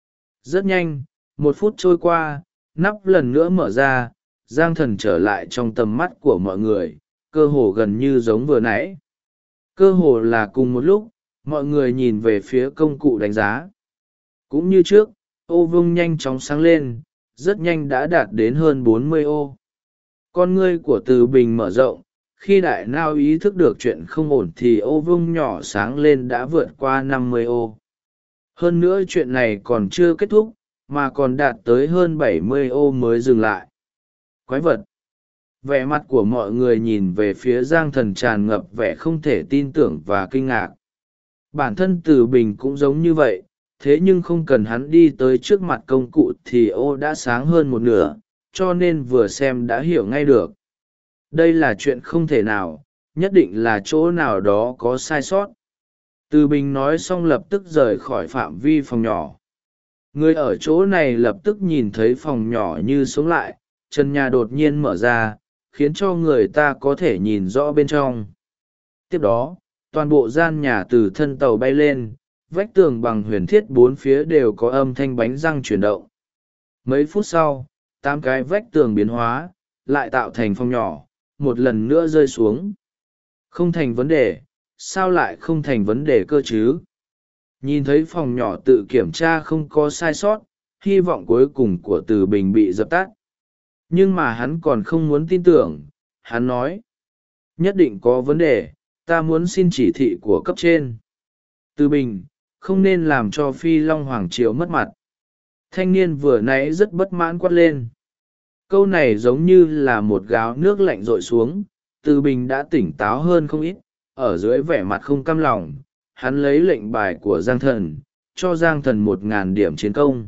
Rất nhanh, 1 phút trôi qua, nắp lần nữa mở ra, Giang Thần trở lại trong tầm mắt của mọi người, cơ hồ gần như giống vừa nãy. Cơ hồ là cùng một lúc, mọi người nhìn về phía công cụ đánh giá. Cũng như trước, ô vuông nhanh chóng sáng lên, rất nhanh đã đạt đến hơn 40 ô. Con ngươi của Từ Bình mở rộng, khi đại não ý thức được chuyện không ổn thì ô vuông nhỏ sáng lên đã vượt qua 50 ô. Hơn nữa chuyện này còn chưa kết thúc, mà còn đạt tới hơn 70 ô mới dừng lại. Quái vật! Vẻ mặt của mọi người nhìn về phía Giang Thần tràn ngập vẻ không thể tin tưởng và kinh ngạc. Bản thân Từ Bình cũng giống như vậy, thế nhưng không cần hắn đi tới trước mặt công cụ thì ô đã sáng hơn một nửa, cho nên vừa xem đã hiểu ngay được. Đây là chuyện không thể nào, nhất định là chỗ nào đó có sai sót. Từ Bình nói xong lập tức rời khỏi phạm vi phòng nhỏ. Người ở chỗ này lập tức nhìn thấy phòng nhỏ như sống lại, trần nhà đột nhiên mở ra, khiến cho người ta có thể nhìn rõ bên trong. Tiếp đó, toàn bộ gian nhà từ thân tàu bay lên, vách tường bằng huyền thiết 4 phía đều có âm thanh bánh răng chuyển động. Mấy phút sau, 8 cái vách tường biến hóa, lại tạo thành phòng nhỏ, một lần nữa rơi xuống. Không thành vấn đề, sao lại không thành vấn đề cơ chứ? Nhìn thấy phòng nhỏ tự kiểm tra không có sai sót, hy vọng cuối cùng của Từ Bình bị dập tắt. Nhưng mà hắn còn không muốn tin tưởng, hắn nói. Nhất định có vấn đề, ta muốn xin chỉ thị của cấp trên. Từ Bình, không nên làm cho Phi Long Hoàng Triều mất mặt. Thanh niên vừa nãy rất bất mãn quát lên. Câu này giống như là một gáo nước lạnh rội xuống, Từ Bình đã tỉnh táo hơn không ít, ở dưới vẻ mặt không cam lòng, hắn lấy lệnh bài của Giang Thần, cho Giang Thần 1.000 điểm chiến công.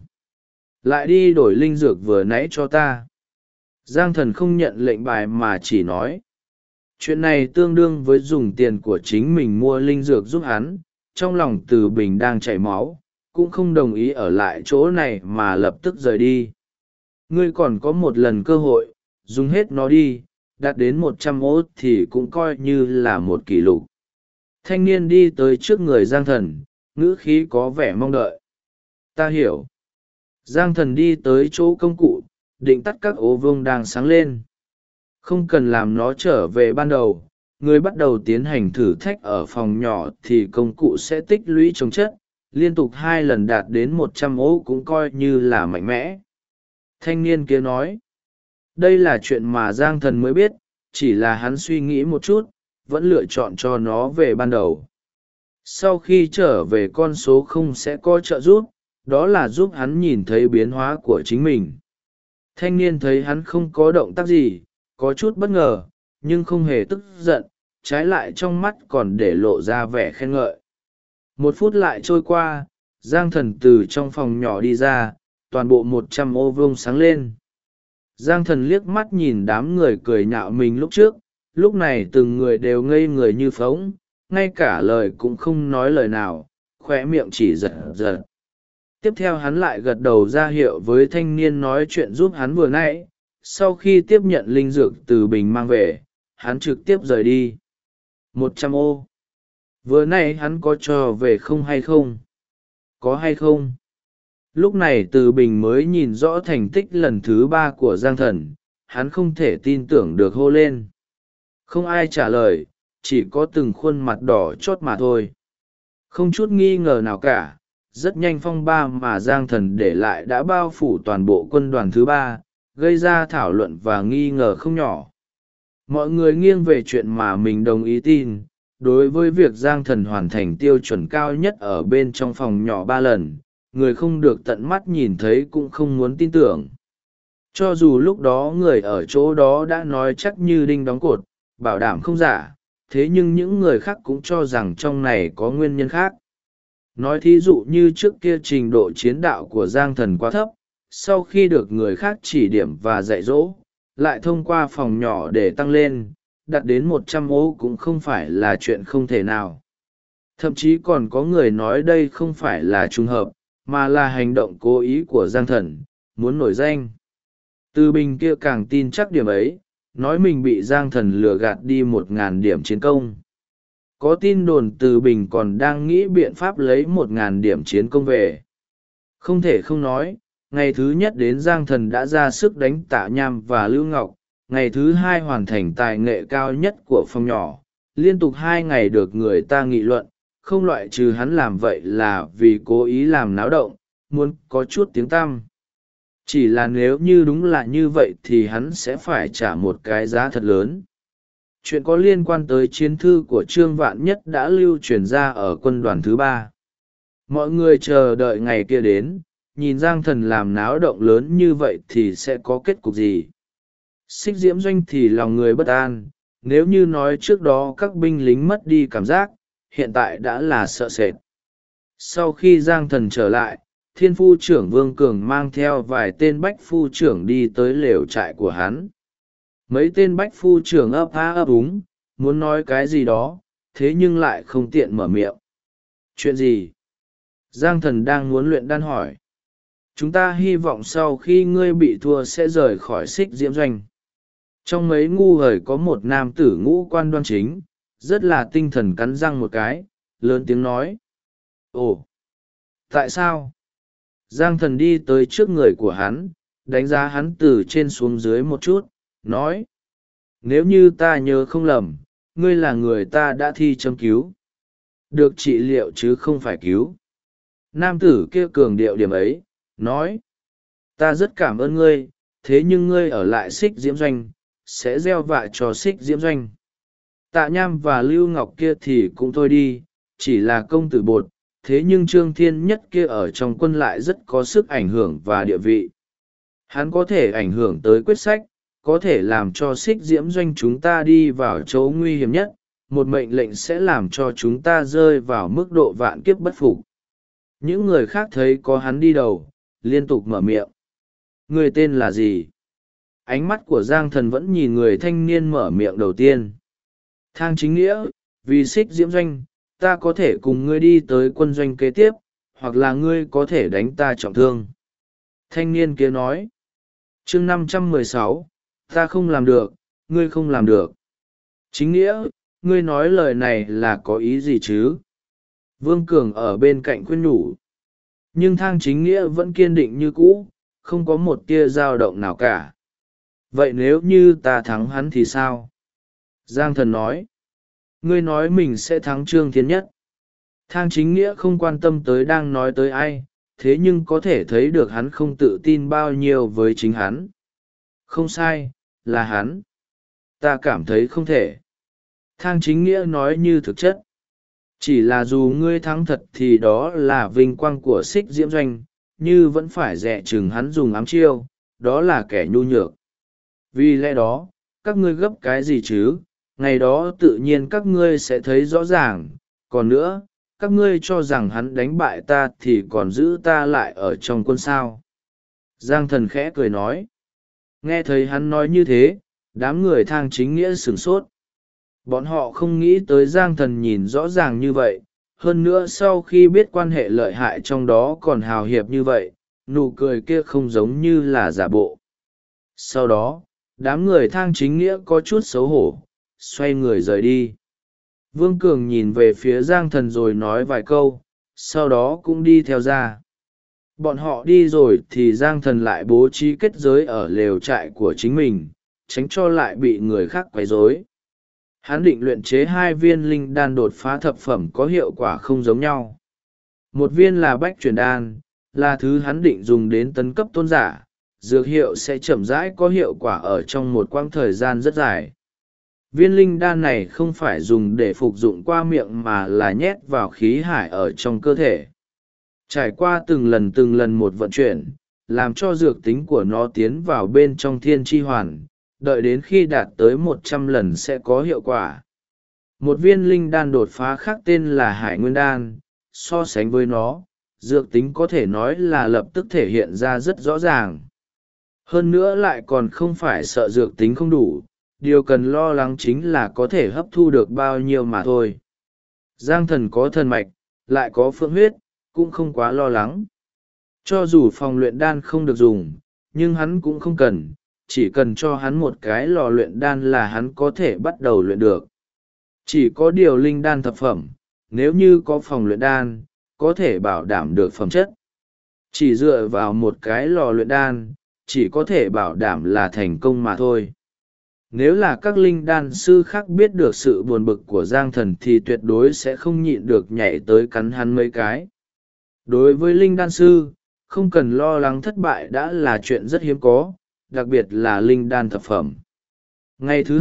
Lại đi đổi linh dược vừa nãy cho ta. Giang Thần không nhận lệnh bài mà chỉ nói. Chuyện này tương đương với dùng tiền của chính mình mua linh dược giúp hắn, trong lòng Từ Bình đang chảy máu, cũng không đồng ý ở lại chỗ này mà lập tức rời đi. Ngươi còn có một lần cơ hội, dùng hết nó đi, đạt đến 100 ô thì cũng coi như là một kỷ lục. Thanh niên đi tới trước người Giang Thần, ngữ khí có vẻ mong đợi. Ta hiểu. Giang Thần đi tới chỗ công cụ, định tắt các ố vuông đang sáng lên. Không cần làm nó trở về ban đầu, người bắt đầu tiến hành thử thách ở phòng nhỏ thì công cụ sẽ tích lũy chống chất, liên tục 2 lần đạt đến 100 ố cũng coi như là mạnh mẽ. Thanh niên kia nói, đây là chuyện mà Giang Thần mới biết, chỉ là hắn suy nghĩ một chút, vẫn lựa chọn cho nó về ban đầu. Sau khi trở về con số không sẽ có trợ giúp, đó là giúp hắn nhìn thấy biến hóa của chính mình. Thanh niên thấy hắn không có động tác gì, có chút bất ngờ, nhưng không hề tức giận, trái lại trong mắt còn để lộ ra vẻ khen ngợi. 1 phút lại trôi qua, Giang Thần từ trong phòng nhỏ đi ra, toàn bộ 100 ô vuông sáng lên. Giang Thần liếc mắt nhìn đám người cười nhạo mình lúc trước, lúc này từng người đều ngây người như phóng, ngay cả lời cũng không nói lời nào, khóe miệng chỉ giật giật. Tiếp theo hắn lại gật đầu ra hiệu với thanh niên nói chuyện giúp hắn vừa nãy, sau khi tiếp nhận linh dược từ Bình mang về, hắn trực tiếp rời đi. 100 ô. Vừa nãy hắn có cho về không hay không? Có hay không? Lúc này Từ Bình mới nhìn rõ thành tích lần thứ 3 của Giang Thần, hắn không thể tin tưởng được hô lên. Không ai trả lời, chỉ có từng khuôn mặt đỏ chót mà thôi. Không chút nghi ngờ nào cả, rất nhanh phong ba mà Giang Thần để lại đã bao phủ toàn bộ quân đoàn thứ ba, gây ra thảo luận và nghi ngờ không nhỏ. Mọi người nghiêng về chuyện mà mình đồng ý tin. Đối với việc Giang Thần hoàn thành tiêu chuẩn cao nhất ở bên trong phòng nhỏ 3 lần, người không được tận mắt nhìn thấy cũng không muốn tin tưởng. Cho dù lúc đó người ở chỗ đó đã nói chắc như đinh đóng cột, bảo đảm không giả, thế nhưng những người khác cũng cho rằng trong này có nguyên nhân khác. Nói thí dụ như trước kia trình độ chiến đạo của Giang Thần quá thấp, sau khi được người khác chỉ điểm và dạy dỗ, lại thông qua phòng nhỏ để tăng lên, đạt đến 100 ô cũng không phải là chuyện không thể nào. Thậm chí còn có người nói đây không phải là trùng hợp, mà là hành động cố ý của Giang Thần, muốn nổi danh. Từ Bình kia càng tin chắc điểm ấy, nói mình bị Giang Thần lừa gạt đi 1.000 điểm chiến công. Có tin đồn Từ Bình còn đang nghĩ biện pháp lấy 1.000 điểm chiến công về. Không thể không nói, ngày thứ nhất đến Giang Thần đã ra sức đánh Tạ Nham và Lưu Ngọc, ngày thứ hai hoàn thành tài nghệ cao nhất của phòng nhỏ, liên tục 2 ngày được người ta nghị luận, không loại trừ hắn làm vậy là vì cố ý làm náo động, muốn có chút tiếng tăm. Chỉ là nếu như đúng là như vậy thì hắn sẽ phải trả một cái giá thật lớn. Chuyện có liên quan tới chiến thư của Trương Vạn Nhất đã lưu truyền ra ở quân đoàn thứ ba. Mọi người chờ đợi ngày kia đến, nhìn Giang Thần làm náo động lớn như vậy thì sẽ có kết cục gì. Xích Diễm Doanh thì lòng người bất an, nếu như nói trước đó các binh lính mất đi cảm giác, hiện tại đã là sợ sệt. Sau khi Giang Thần trở lại, Thiên Phu trưởng Vương Cường mang theo vài tên bách phu trưởng đi tới lều trại của hắn. Mấy tên bách phu trưởng ấp á ấp úng, muốn nói cái gì đó, thế nhưng lại không tiện mở miệng. Chuyện gì? Giang Thần đang muốn luyện đan hỏi. Chúng ta hy vọng sau khi ngươi bị thua sẽ rời khỏi Xích Diễm Doanh. Trong mấy ngu hời có một nam tử ngũ quan đoan chính, rất là tinh thần, cắn răng một cái, lớn tiếng nói. Ồ! Tại sao? Giang Thần đi tới trước người của hắn, đánh giá hắn từ trên xuống dưới một chút, nói. Nếu như ta nhớ không lầm, ngươi là người ta đã thi châm cứu. Được trị liệu chứ không phải cứu. Nam tử kia cường điệu điểm ấy, nói. Ta rất cảm ơn ngươi, thế nhưng ngươi ở lại Xích Diễm Doanh, sẽ gieo vạ cho Xích Diễm Doanh. Tạ Nham và Lưu Ngọc kia thì cũng thôi đi, chỉ là công tử bột, thế nhưng Trương Thiên Nhất kia ở trong quân lại rất có sức ảnh hưởng và địa vị. Hắn có thể ảnh hưởng tới quyết sách, có thể làm cho Xích Diễm Doanh chúng ta đi vào chỗ nguy hiểm nhất, một mệnh lệnh sẽ làm cho chúng ta rơi vào mức độ vạn kiếp bất phục. Những người khác thấy có hắn đi đầu, liên tục mở miệng. Người tên là gì? Ánh mắt của Giang Thần vẫn nhìn người thanh niên mở miệng đầu tiên. Thang Chính Nghĩa, vì Xích Diễm Doanh, ta có thể cùng ngươi đi tới quân doanh kế tiếp, hoặc là ngươi có thể đánh ta trọng thương. Thanh niên kia nói. Chương 516, ta không làm được, ngươi không làm được. Chính Nghĩa, ngươi nói lời này là có ý gì chứ? Vương Cường ở bên cạnh khuyên nhủ. Nhưng Thang Chính Nghĩa vẫn kiên định như cũ, không có một tia dao động nào cả. Vậy nếu như ta thắng hắn thì sao? Giang Thần nói. Ngươi nói mình sẽ thắng Trương Thiên Nhất. Thang Chính Nghĩa không quan tâm tới đang nói tới ai, thế nhưng có thể thấy được hắn không tự tin bao nhiêu với chính hắn. Không sai, là hắn. Ta cảm thấy không thể. Thang Chính Nghĩa nói như thực chất. Chỉ là dù ngươi thắng thật thì đó là vinh quang của Xích Diễm Doanh, như vẫn phải dè chừng hắn dùng ám chiêu, đó là kẻ nhu nhược. Vì lẽ đó, các ngươi gấp cái gì chứ, ngày đó tự nhiên các ngươi sẽ thấy rõ ràng. Còn nữa, các ngươi cho rằng hắn đánh bại ta thì còn giữ ta lại ở trong quân sao. Giang Thần khẽ cười nói. Nghe thấy hắn nói như thế, đám người Thang Chính Nghĩa sửng sốt. Bọn họ không nghĩ tới Giang Thần nhìn rõ ràng như vậy, hơn nữa sau khi biết quan hệ lợi hại trong đó còn hào hiệp như vậy, nụ cười kia không giống như là giả bộ. Sau đó, đám người Thang Chính Nghĩa có chút xấu hổ, xoay người rời đi. Vương Cường nhìn về phía Giang Thần rồi nói vài câu, sau đó cũng đi theo ra. Bọn họ đi rồi thì Giang Thần lại bố trí kết giới ở lều trại của chính mình, tránh cho lại bị người khác quấy rối. Hắn định luyện chế 2 viên linh đan đột phá thập phẩm có hiệu quả không giống nhau. Một viên là bách chuyển đan, là thứ hắn định dùng đến tấn cấp tôn giả, dược hiệu sẽ chậm rãi có hiệu quả ở trong một quãng thời gian rất dài. Viên linh đan này không phải dùng để phục dụng qua miệng mà là nhét vào khí hải ở trong cơ thể. Trải qua từng lần một vận chuyển, làm cho dược tính của nó tiến vào bên trong thiên tri hoàn, đợi đến khi đạt tới 100 lần sẽ có hiệu quả. Một viên linh đan đột phá khác tên là hải nguyên đan, so sánh với nó, dược tính có thể nói là lập tức thể hiện ra rất rõ ràng. Hơn nữa lại còn không phải sợ dược tính không đủ, điều cần lo lắng chính là có thể hấp thu được bao nhiêu mà thôi. Giang Thần có thần mạch, lại có phượng huyết, cũng không quá lo lắng. Cho dù phòng luyện đan không được dùng, nhưng hắn cũng không cần, chỉ cần cho hắn một cái lò luyện đan là hắn có thể bắt đầu luyện được. Chỉ có điều linh đan thập phẩm, nếu như có phòng luyện đan, có thể bảo đảm được phẩm chất. Chỉ dựa vào một cái lò luyện đan, chỉ có thể bảo đảm là thành công mà thôi. Nếu là các linh đan sư khác biết được sự buồn bực của Giang Thần thì tuyệt đối sẽ không nhịn được nhảy tới cắn hắn mấy cái. Đối với linh đan sư, không cần lo lắng thất bại đã là chuyện rất hiếm có, đặc biệt là linh đan thập phẩm. Ngày thứ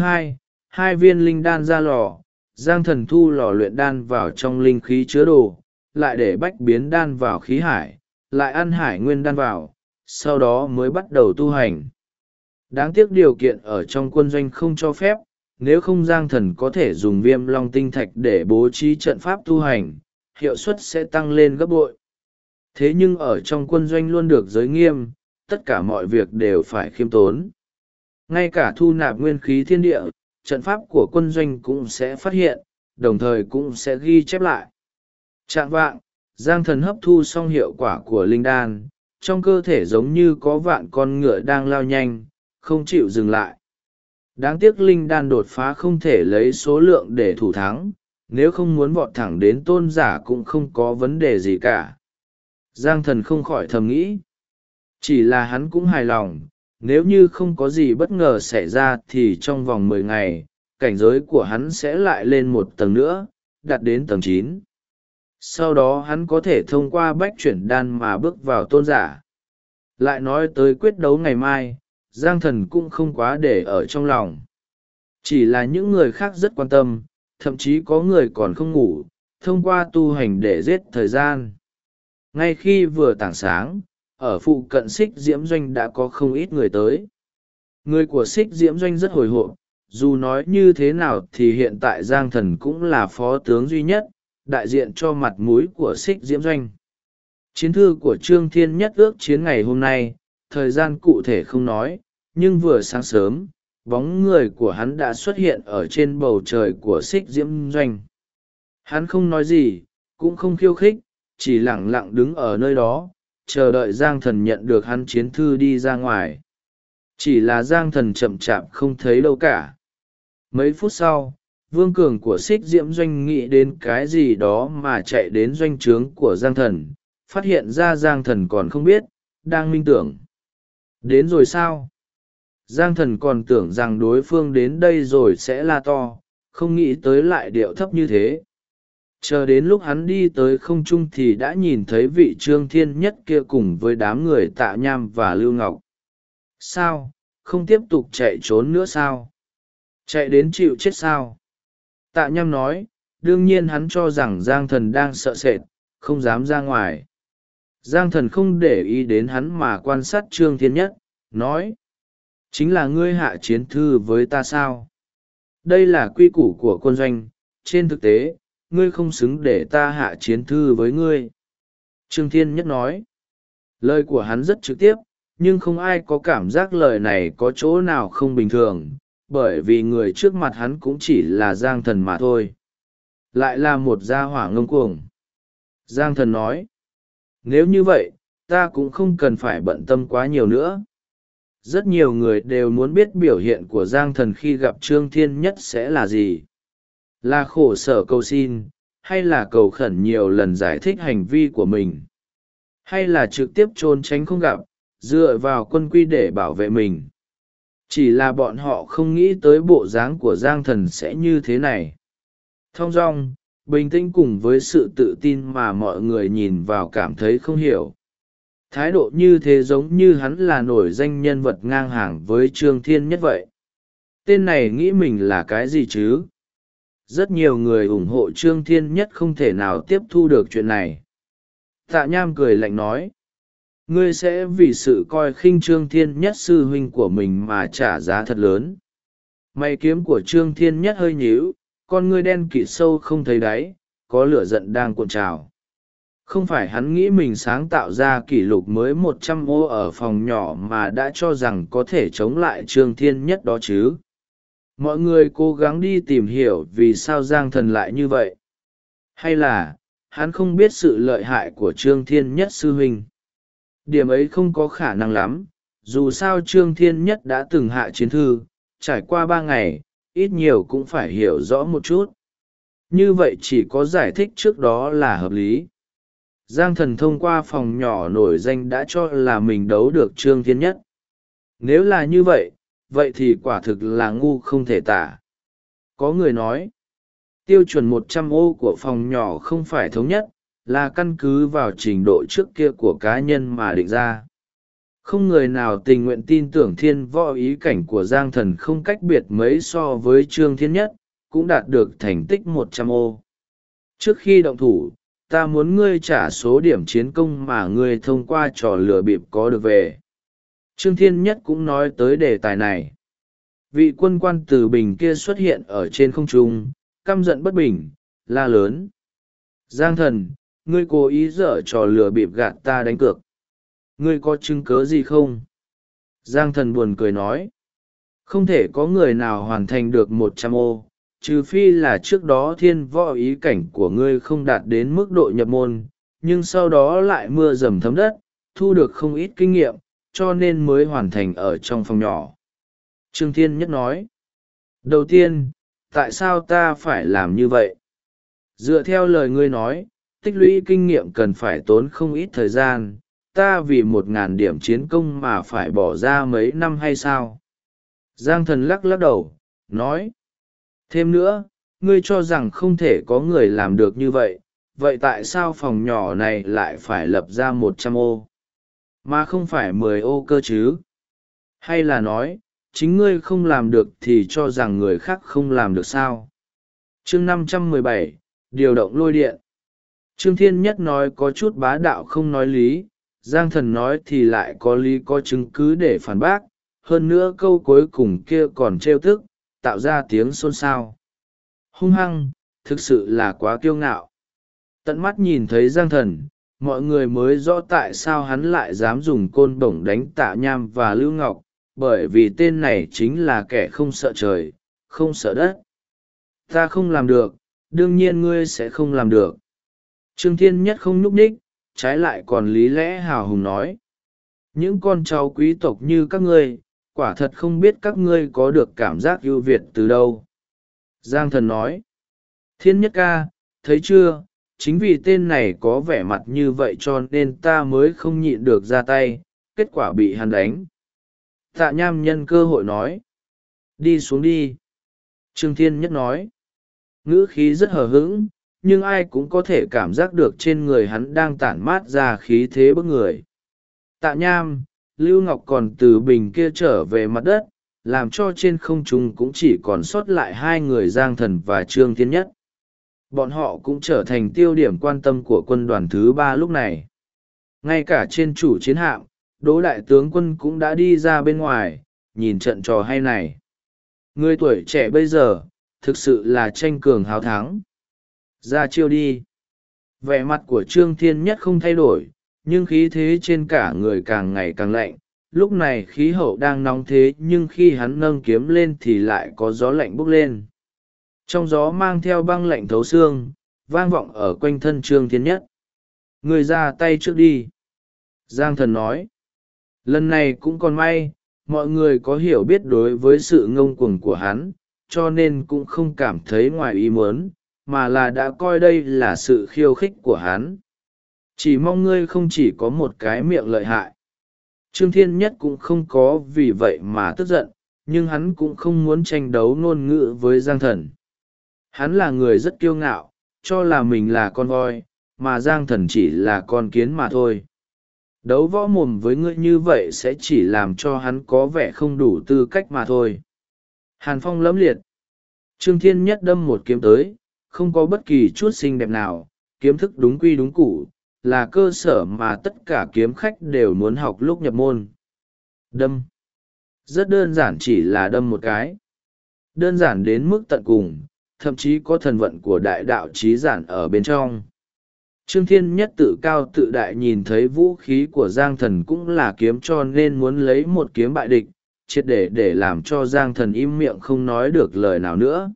2 viên linh đan ra lò, Giang Thần thu lò luyện đan vào trong linh khí chứa đồ, lại để bách biến đan vào khí hải, lại ăn hải nguyên đan vào, sau đó mới bắt đầu tu hành. Đáng tiếc điều kiện ở trong quân doanh không cho phép, nếu không Giang Thần có thể dùng viêm long tinh thạch để bố trí trận pháp tu hành, hiệu suất sẽ tăng lên gấp bội. Thế nhưng ở trong quân doanh luôn được giới nghiêm, tất cả mọi việc đều phải khiêm tốn. Ngay cả thu nạp nguyên khí thiên địa, trận pháp của quân doanh cũng sẽ phát hiện, đồng thời cũng sẽ ghi chép lại. Trạng vạng, Giang Thần hấp thu xong hiệu quả của linh đan, trong cơ thể giống như có vạn con ngựa đang lao nhanh, không chịu dừng lại. Đáng tiếc linh đan đột phá không thể lấy số lượng để thủ thắng, nếu không muốn vọt thẳng đến tôn giả cũng không có vấn đề gì cả. Giang Thần không khỏi thầm nghĩ. Chỉ là hắn cũng hài lòng, nếu như không có gì bất ngờ xảy ra thì trong vòng 10 ngày, cảnh giới của hắn sẽ lại lên một tầng nữa, đạt đến tầng 9. Sau đó hắn có thể thông qua bách chuyển đan mà bước vào tôn giả. Lại nói tới quyết đấu ngày mai, Giang Thần cũng không quá để ở trong lòng. Chỉ là những người khác rất quan tâm, thậm chí có người còn không ngủ, thông qua tu hành để giết thời gian. Ngay khi vừa tảng sáng, ở phụ cận Xích Diễm Doanh đã có không ít người tới. Người của Xích Diễm Doanh rất hồi hộp, dù nói như thế nào thì hiện tại Giang Thần cũng là phó tướng duy nhất, đại diện cho mặt mũi của Xích Diễm Doanh. Chiến thư của Trương Thiên Nhất ước chiến ngày hôm nay, thời gian cụ thể không nói, nhưng vừa sáng sớm, bóng người của hắn đã xuất hiện ở trên bầu trời của Xích Diễm Doanh. Hắn không nói gì, cũng không khiêu khích, chỉ lẳng lặng đứng ở nơi đó, chờ đợi Giang Thần nhận được hắn chiến thư đi ra ngoài. Chỉ là Giang Thần chậm chạp không thấy đâu cả. Mấy phút sau, Vương Cường của Xích Diễm Doanh nghĩ đến cái gì đó mà chạy đến doanh trướng của Giang Thần, phát hiện ra Giang Thần còn không biết, đang minh tưởng. Đến rồi sao? Giang Thần còn tưởng rằng đối phương đến đây rồi sẽ la to, không nghĩ tới lại điệu thấp như thế. Chờ đến lúc hắn đi tới không trung thì đã nhìn thấy vị Trương Thiên Nhất kia cùng với đám người Tạ Nham và Lưu Ngọc. Sao, không tiếp tục chạy trốn nữa sao? Chạy đến chịu chết sao? Tạ Nham nói, đương nhiên hắn cho rằng Giang Thần đang sợ sệt, không dám ra ngoài. Giang Thần không để ý đến hắn mà quan sát Trương Thiên Nhất, nói. Chính là ngươi hạ chiến thư với ta sao? Đây là quy củ của quân doanh, trên thực tế, ngươi không xứng để ta hạ chiến thư với ngươi. Trương Thiên Nhất nói. Lời của hắn rất trực tiếp, nhưng không ai có cảm giác lời này có chỗ nào không bình thường, bởi vì người trước mặt hắn cũng chỉ là Giang Thần mà thôi. Lại là một gia hỏa ngông cuồng. Giang Thần nói. Nếu như vậy, ta cũng không cần phải bận tâm quá nhiều nữa. Rất nhiều người đều muốn biết biểu hiện của Giang Thần khi gặp Trương Thiên Nhất sẽ là gì. Là khổ sở cầu xin, hay là cầu khẩn nhiều lần giải thích hành vi của mình. Hay là trực tiếp trốn tránh không gặp, dựa vào quân quy để bảo vệ mình. Chỉ là bọn họ không nghĩ tới bộ dáng của Giang Thần sẽ như thế này. Thong dong, bình tĩnh cùng với sự tự tin mà mọi người nhìn vào cảm thấy không hiểu. Thái độ như thế giống như hắn là nổi danh nhân vật ngang hàng với Trương Thiên Nhất vậy. Tên này nghĩ mình là cái gì chứ? Rất nhiều người ủng hộ Trương Thiên Nhất không thể nào tiếp thu được chuyện này. Tạ Nham cười lạnh nói, ngươi sẽ vì sự coi khinh Trương Thiên Nhất sư huynh của mình mà trả giá thật lớn. Mày kiếm của Trương Thiên Nhất hơi nhíu, con ngươi đen kịt sâu không thấy đáy, có lửa giận đang cuộn trào. Không phải hắn nghĩ mình sáng tạo ra kỷ lục mới 100 ô ở phòng nhỏ mà đã cho rằng có thể chống lại Trương Thiên Nhất đó chứ. Mọi người cố gắng đi tìm hiểu vì sao Giang Thần lại như vậy. Hay là, hắn không biết sự lợi hại của Trương Thiên Nhất sư huynh. Điểm ấy không có khả năng lắm, dù sao Trương Thiên Nhất đã từng hạ chiến thư, trải qua 3 ngày, ít nhiều cũng phải hiểu rõ một chút. Như vậy chỉ có giải thích trước đó là hợp lý. Giang Thần thông qua phòng nhỏ nổi danh đã cho là mình đấu được Trương Thiên Nhất. Nếu là như vậy, vậy thì quả thực là ngu không thể tả. Có người nói, tiêu chuẩn 100 ô của phòng nhỏ không phải thống nhất, là căn cứ vào trình độ trước kia của cá nhân mà định ra. Không người nào tình nguyện tin tưởng thiên võ ý cảnh của Giang Thần không cách biệt mấy so với Trương Thiên Nhất, cũng đạt được thành tích 100 ô. Trước khi động thủ, ta muốn ngươi trả số điểm chiến công mà ngươi thông qua trò lừa bịp có được về. Trương Thiên Nhất cũng nói tới đề tài này. Vị quân quan từ bình kia xuất hiện ở trên không trung, căm giận bất bình, la lớn. Giang Thần, ngươi cố ý dở trò lừa bịp gạt ta đánh cược. Ngươi có chứng cớ gì không? Giang Thần buồn cười nói. Không thể có người nào hoàn thành được 100 ô, trừ phi là trước đó thiên võ ý cảnh của ngươi không đạt đến mức độ nhập môn, nhưng sau đó lại mưa dầm thấm đất, thu được không ít kinh nghiệm, cho nên mới hoàn thành ở trong phòng nhỏ. Trương Thiên Nhất nói. Đầu tiên, tại sao ta phải làm như vậy? Dựa theo lời ngươi nói, tích lũy kinh nghiệm cần phải tốn không ít thời gian, ta vì 1.000 điểm chiến công mà phải bỏ ra mấy năm hay sao? Giang Thần lắc lắc đầu, nói. Thêm nữa, ngươi cho rằng không thể có người làm được như vậy, vậy tại sao phòng nhỏ này lại phải lập ra 100 ô? Mà không phải 10 ô cơ chứ? Hay là nói, chính ngươi không làm được thì cho rằng người khác không làm được sao? Chương 517, điều động lôi điện. Trương Thiên Nhất nói có chút bá đạo không nói lý, Giang Thần nói thì lại có lý có chứng cứ để phản bác, hơn nữa câu cuối cùng kia còn trêu tức, tạo ra tiếng xôn xao. Hung hăng, thực sự là quá kiêu ngạo. Tận mắt nhìn thấy Giang Thần, mọi người mới rõ tại sao hắn lại dám dùng côn bổng đánh Tạ Nham và Lưu Ngọc, bởi vì tên này chính là kẻ không sợ trời, không sợ đất. Ta không làm được, đương nhiên ngươi sẽ không làm được. Trương Thiên Nhất không nhúc nhích, trái lại còn lý lẽ hào hùng nói. Những con cháu quý tộc như các ngươi, quả thật không biết các ngươi có được cảm giác ưu việt từ đâu. Giang Thần nói. Thiên Nhất ca, thấy chưa, chính vì tên này có vẻ mặt như vậy cho nên ta mới không nhịn được ra tay, kết quả bị hắn đánh. Tạ Nham nhân cơ hội nói. Đi xuống đi. Trương Thiên Nhất nói. Ngữ khí rất hờ hững, nhưng ai cũng có thể cảm giác được trên người hắn đang tản mát ra khí thế bức người. Tạ Nham, Lưu Ngọc còn từ bình kia trở về mặt đất, làm cho trên không trung cũng chỉ còn sót lại hai người Giang Thần và Trương Thiên Nhất. Bọn họ cũng trở thành tiêu điểm quan tâm của quân đoàn thứ 3 lúc này. Ngay cả trên chủ chiến hạm, Đỗ đại tướng quân cũng đã đi ra bên ngoài, nhìn trận trò hay này. Người tuổi trẻ bây giờ, thực sự là tranh cường háo thắng. Ra chiêu đi. Vẻ mặt của Trương Thiên Nhất không thay đổi, nhưng khí thế trên cả người càng ngày càng lạnh. Lúc này khí hậu đang nóng thế nhưng khi hắn nâng kiếm lên thì lại có gió lạnh bốc lên. Trong gió mang theo băng lạnh thấu xương, vang vọng ở quanh thân Trương Thiên Nhất. Người ra tay trước đi. Giang Thần nói. Lần này cũng còn may, mọi người có hiểu biết đối với sự ngông cuồng của hắn, cho nên cũng không cảm thấy ngoài ý muốn, mà là đã coi đây là sự khiêu khích của hắn. Chỉ mong ngươi không chỉ có một cái miệng lợi hại. Trương Thiên Nhất cũng không có vì vậy mà tức giận, nhưng hắn cũng không muốn tranh đấu ngôn ngữ với Giang Thần. Hắn là người rất kiêu ngạo, cho là mình là con voi, mà Giang Thần chỉ là con kiến mà thôi. Đấu võ mồm với ngươi như vậy sẽ chỉ làm cho hắn có vẻ không đủ tư cách mà thôi. Hàn phong lẫm liệt. Trương Thiên Nhất đâm một kiếm tới, không có bất kỳ chút xinh đẹp nào, kiếm thức đúng quy đúng củ, là cơ sở mà tất cả kiếm khách đều muốn học lúc nhập môn. Đâm. Rất đơn giản, chỉ là đâm một cái. Đơn giản đến mức tận cùng, thậm chí có thần vận của đại đạo trí giản ở bên trong. Trương Thiên Nhất tự cao tự đại nhìn thấy vũ khí của Giang Thần cũng là kiếm, cho nên muốn lấy một kiếm bại địch, triệt để làm cho Giang Thần im miệng không nói được lời nào nữa.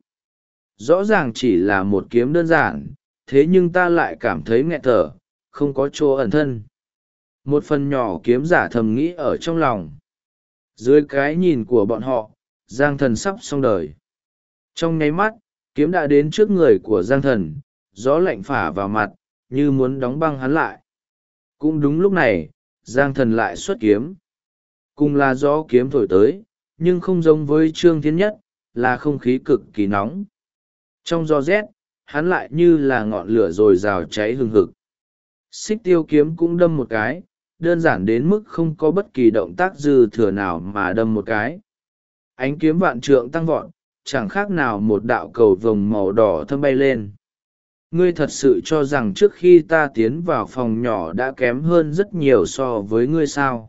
Rõ ràng chỉ là một kiếm đơn giản, thế nhưng ta lại cảm thấy nghẹt thở, không có chỗ ẩn thân. Một phần nhỏ kiếm giả thầm nghĩ ở trong lòng. Dưới cái nhìn của bọn họ, Giang Thần sắp xong đời. Trong nháy mắt, kiếm đã đến trước người của Giang Thần, gió lạnh phả vào mặt, như muốn đóng băng hắn lại. Cũng đúng lúc này, Giang Thần lại xuất kiếm. Cùng là gió kiếm thổi tới, nhưng không giống với Trương Thiên Nhất, là không khí cực kỳ nóng. Trong gió rét, hắn lại như là ngọn lửa dồi dào cháy hừng hực. Xích tiêu kiếm cũng đâm một cái, đơn giản đến mức không có bất kỳ động tác dư thừa nào mà đâm một cái. Ánh kiếm vạn trượng tăng vọt, chẳng khác nào một đạo cầu vồng màu đỏ thâm bay lên. Ngươi thật sự cho rằng trước khi ta tiến vào phòng nhỏ đã kém hơn rất nhiều so với ngươi sao?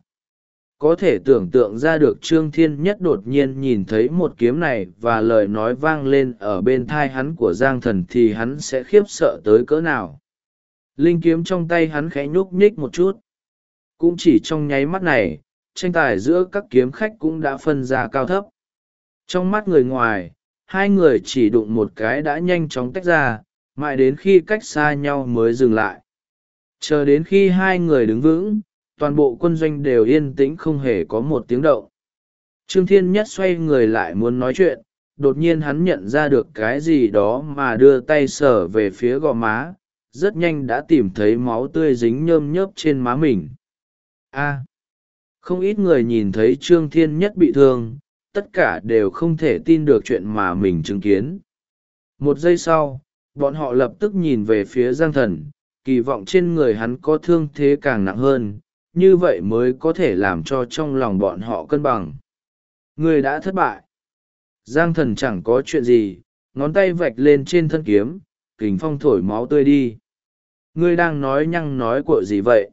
Có thể tưởng tượng ra được Trương Thiên Nhất đột nhiên nhìn thấy một kiếm này và lời nói vang lên ở bên thai hắn của Giang Thần thì hắn sẽ khiếp sợ tới cỡ nào. Linh kiếm trong tay hắn khẽ nhúc nhích một chút. Cũng chỉ trong nháy mắt này, tranh tài giữa các kiếm khách cũng đã phân ra cao thấp. Trong mắt người ngoài, hai người chỉ đụng một cái đã nhanh chóng tách ra, mãi đến khi cách xa nhau mới dừng lại. Chờ đến khi hai người đứng vững, toàn bộ quân doanh đều yên tĩnh không hề có một tiếng động. Trương Thiên Nhất xoay người lại muốn nói chuyện, đột nhiên hắn nhận ra được cái gì đó mà đưa tay sờ về phía gò má, rất nhanh đã tìm thấy máu tươi dính nhơm nhớp trên má mình. Không ít người nhìn thấy Trương Thiên Nhất bị thương, tất cả đều không thể tin được chuyện mà mình chứng kiến. Một giây sau, bọn họ lập tức nhìn về phía Giang Thần, kỳ vọng trên người hắn có thương thế càng nặng hơn, như vậy mới có thể làm cho trong lòng bọn họ cân bằng. Người đã thất bại. Giang Thần chẳng có chuyện gì, ngón tay vạch lên trên thân kiếm, kình phong thổi máu tươi đi. Ngươi đang nói nhăng nói cuội gì vậy?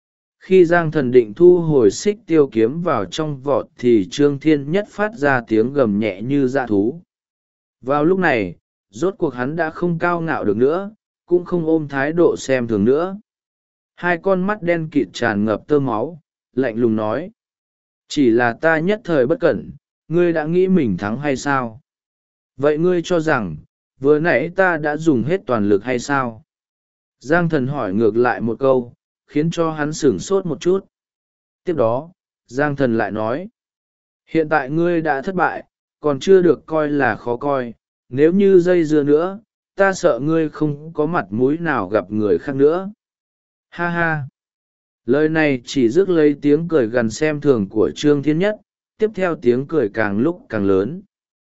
Khi Giang Thần định thu hồi xích tiêu kiếm vào trong vọt thì Trương Thiên Nhất phát ra tiếng gầm nhẹ như dã thú. Vào lúc này, rốt cuộc hắn đã không cao ngạo được nữa, cũng không ôm thái độ xem thường nữa. Hai con mắt đen kịt tràn ngập tơ máu, lạnh lùng nói. Chỉ là ta nhất thời bất cẩn, ngươi đã nghĩ mình thắng hay sao? Vậy ngươi cho rằng, vừa nãy ta đã dùng hết toàn lực hay sao? Giang Thần hỏi ngược lại một câu, khiến cho hắn sửng sốt một chút. Tiếp đó, Giang Thần lại nói. Hiện tại ngươi đã thất bại, còn chưa được coi là khó coi, nếu như dây dưa nữa, ta sợ ngươi không có mặt mũi nào gặp người khác nữa. Ha ha! Lời này chỉ rước lấy tiếng cười gần xem thường của Trương Thiên Nhất, tiếp theo tiếng cười càng lúc càng lớn.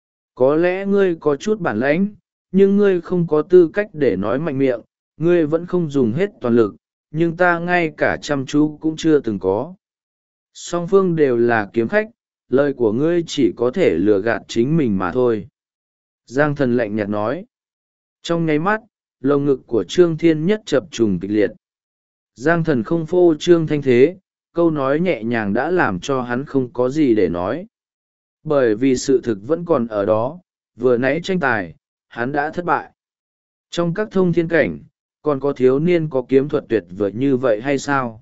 Có lẽ ngươi có chút bản lãnh, nhưng ngươi không có tư cách để nói mạnh miệng, ngươi vẫn không dùng hết toàn lực, nhưng ta ngay cả chăm chú cũng chưa từng có. Song phương đều là kiếm khách, lời của ngươi chỉ có thể lừa gạt chính mình mà thôi. Giang Thần lạnh nhạt nói. Trong nháy mắt, lồng ngực của Trương Thiên Nhất chập trùng kịch liệt. Giang Thần không phô trương thanh thế, câu nói nhẹ nhàng đã làm cho hắn không có gì để nói. Bởi vì sự thực vẫn còn ở đó, vừa nãy tranh tài, hắn đã thất bại. Trong các thông thiên cảnh, còn có thiếu niên có kiếm thuật tuyệt vời như vậy hay sao?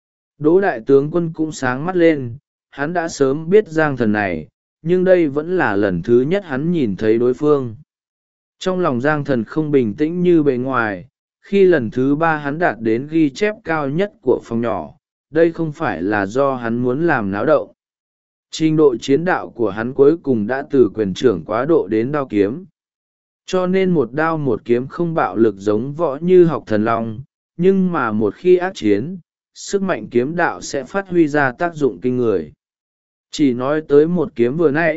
Đỗ đại tướng quân cũng sáng mắt lên, hắn đã sớm biết Giang Thần này, nhưng đây vẫn là lần thứ nhất hắn nhìn thấy đối phương. Trong lòng Giang Thần không bình tĩnh như bề ngoài, khi lần thứ 3 hắn đạt đến ghi chép cao nhất của phòng nhỏ, đây không phải là do hắn muốn làm náo động. Trình độ chiến đạo của hắn cuối cùng đã từ quyền trưởng quá độ đến đao kiếm. Cho nên một đao một kiếm không bạo lực giống võ như học thần long, nhưng mà một khi ác chiến, sức mạnh kiếm đạo sẽ phát huy ra tác dụng kinh người. Chỉ nói tới một kiếm vừa nãy,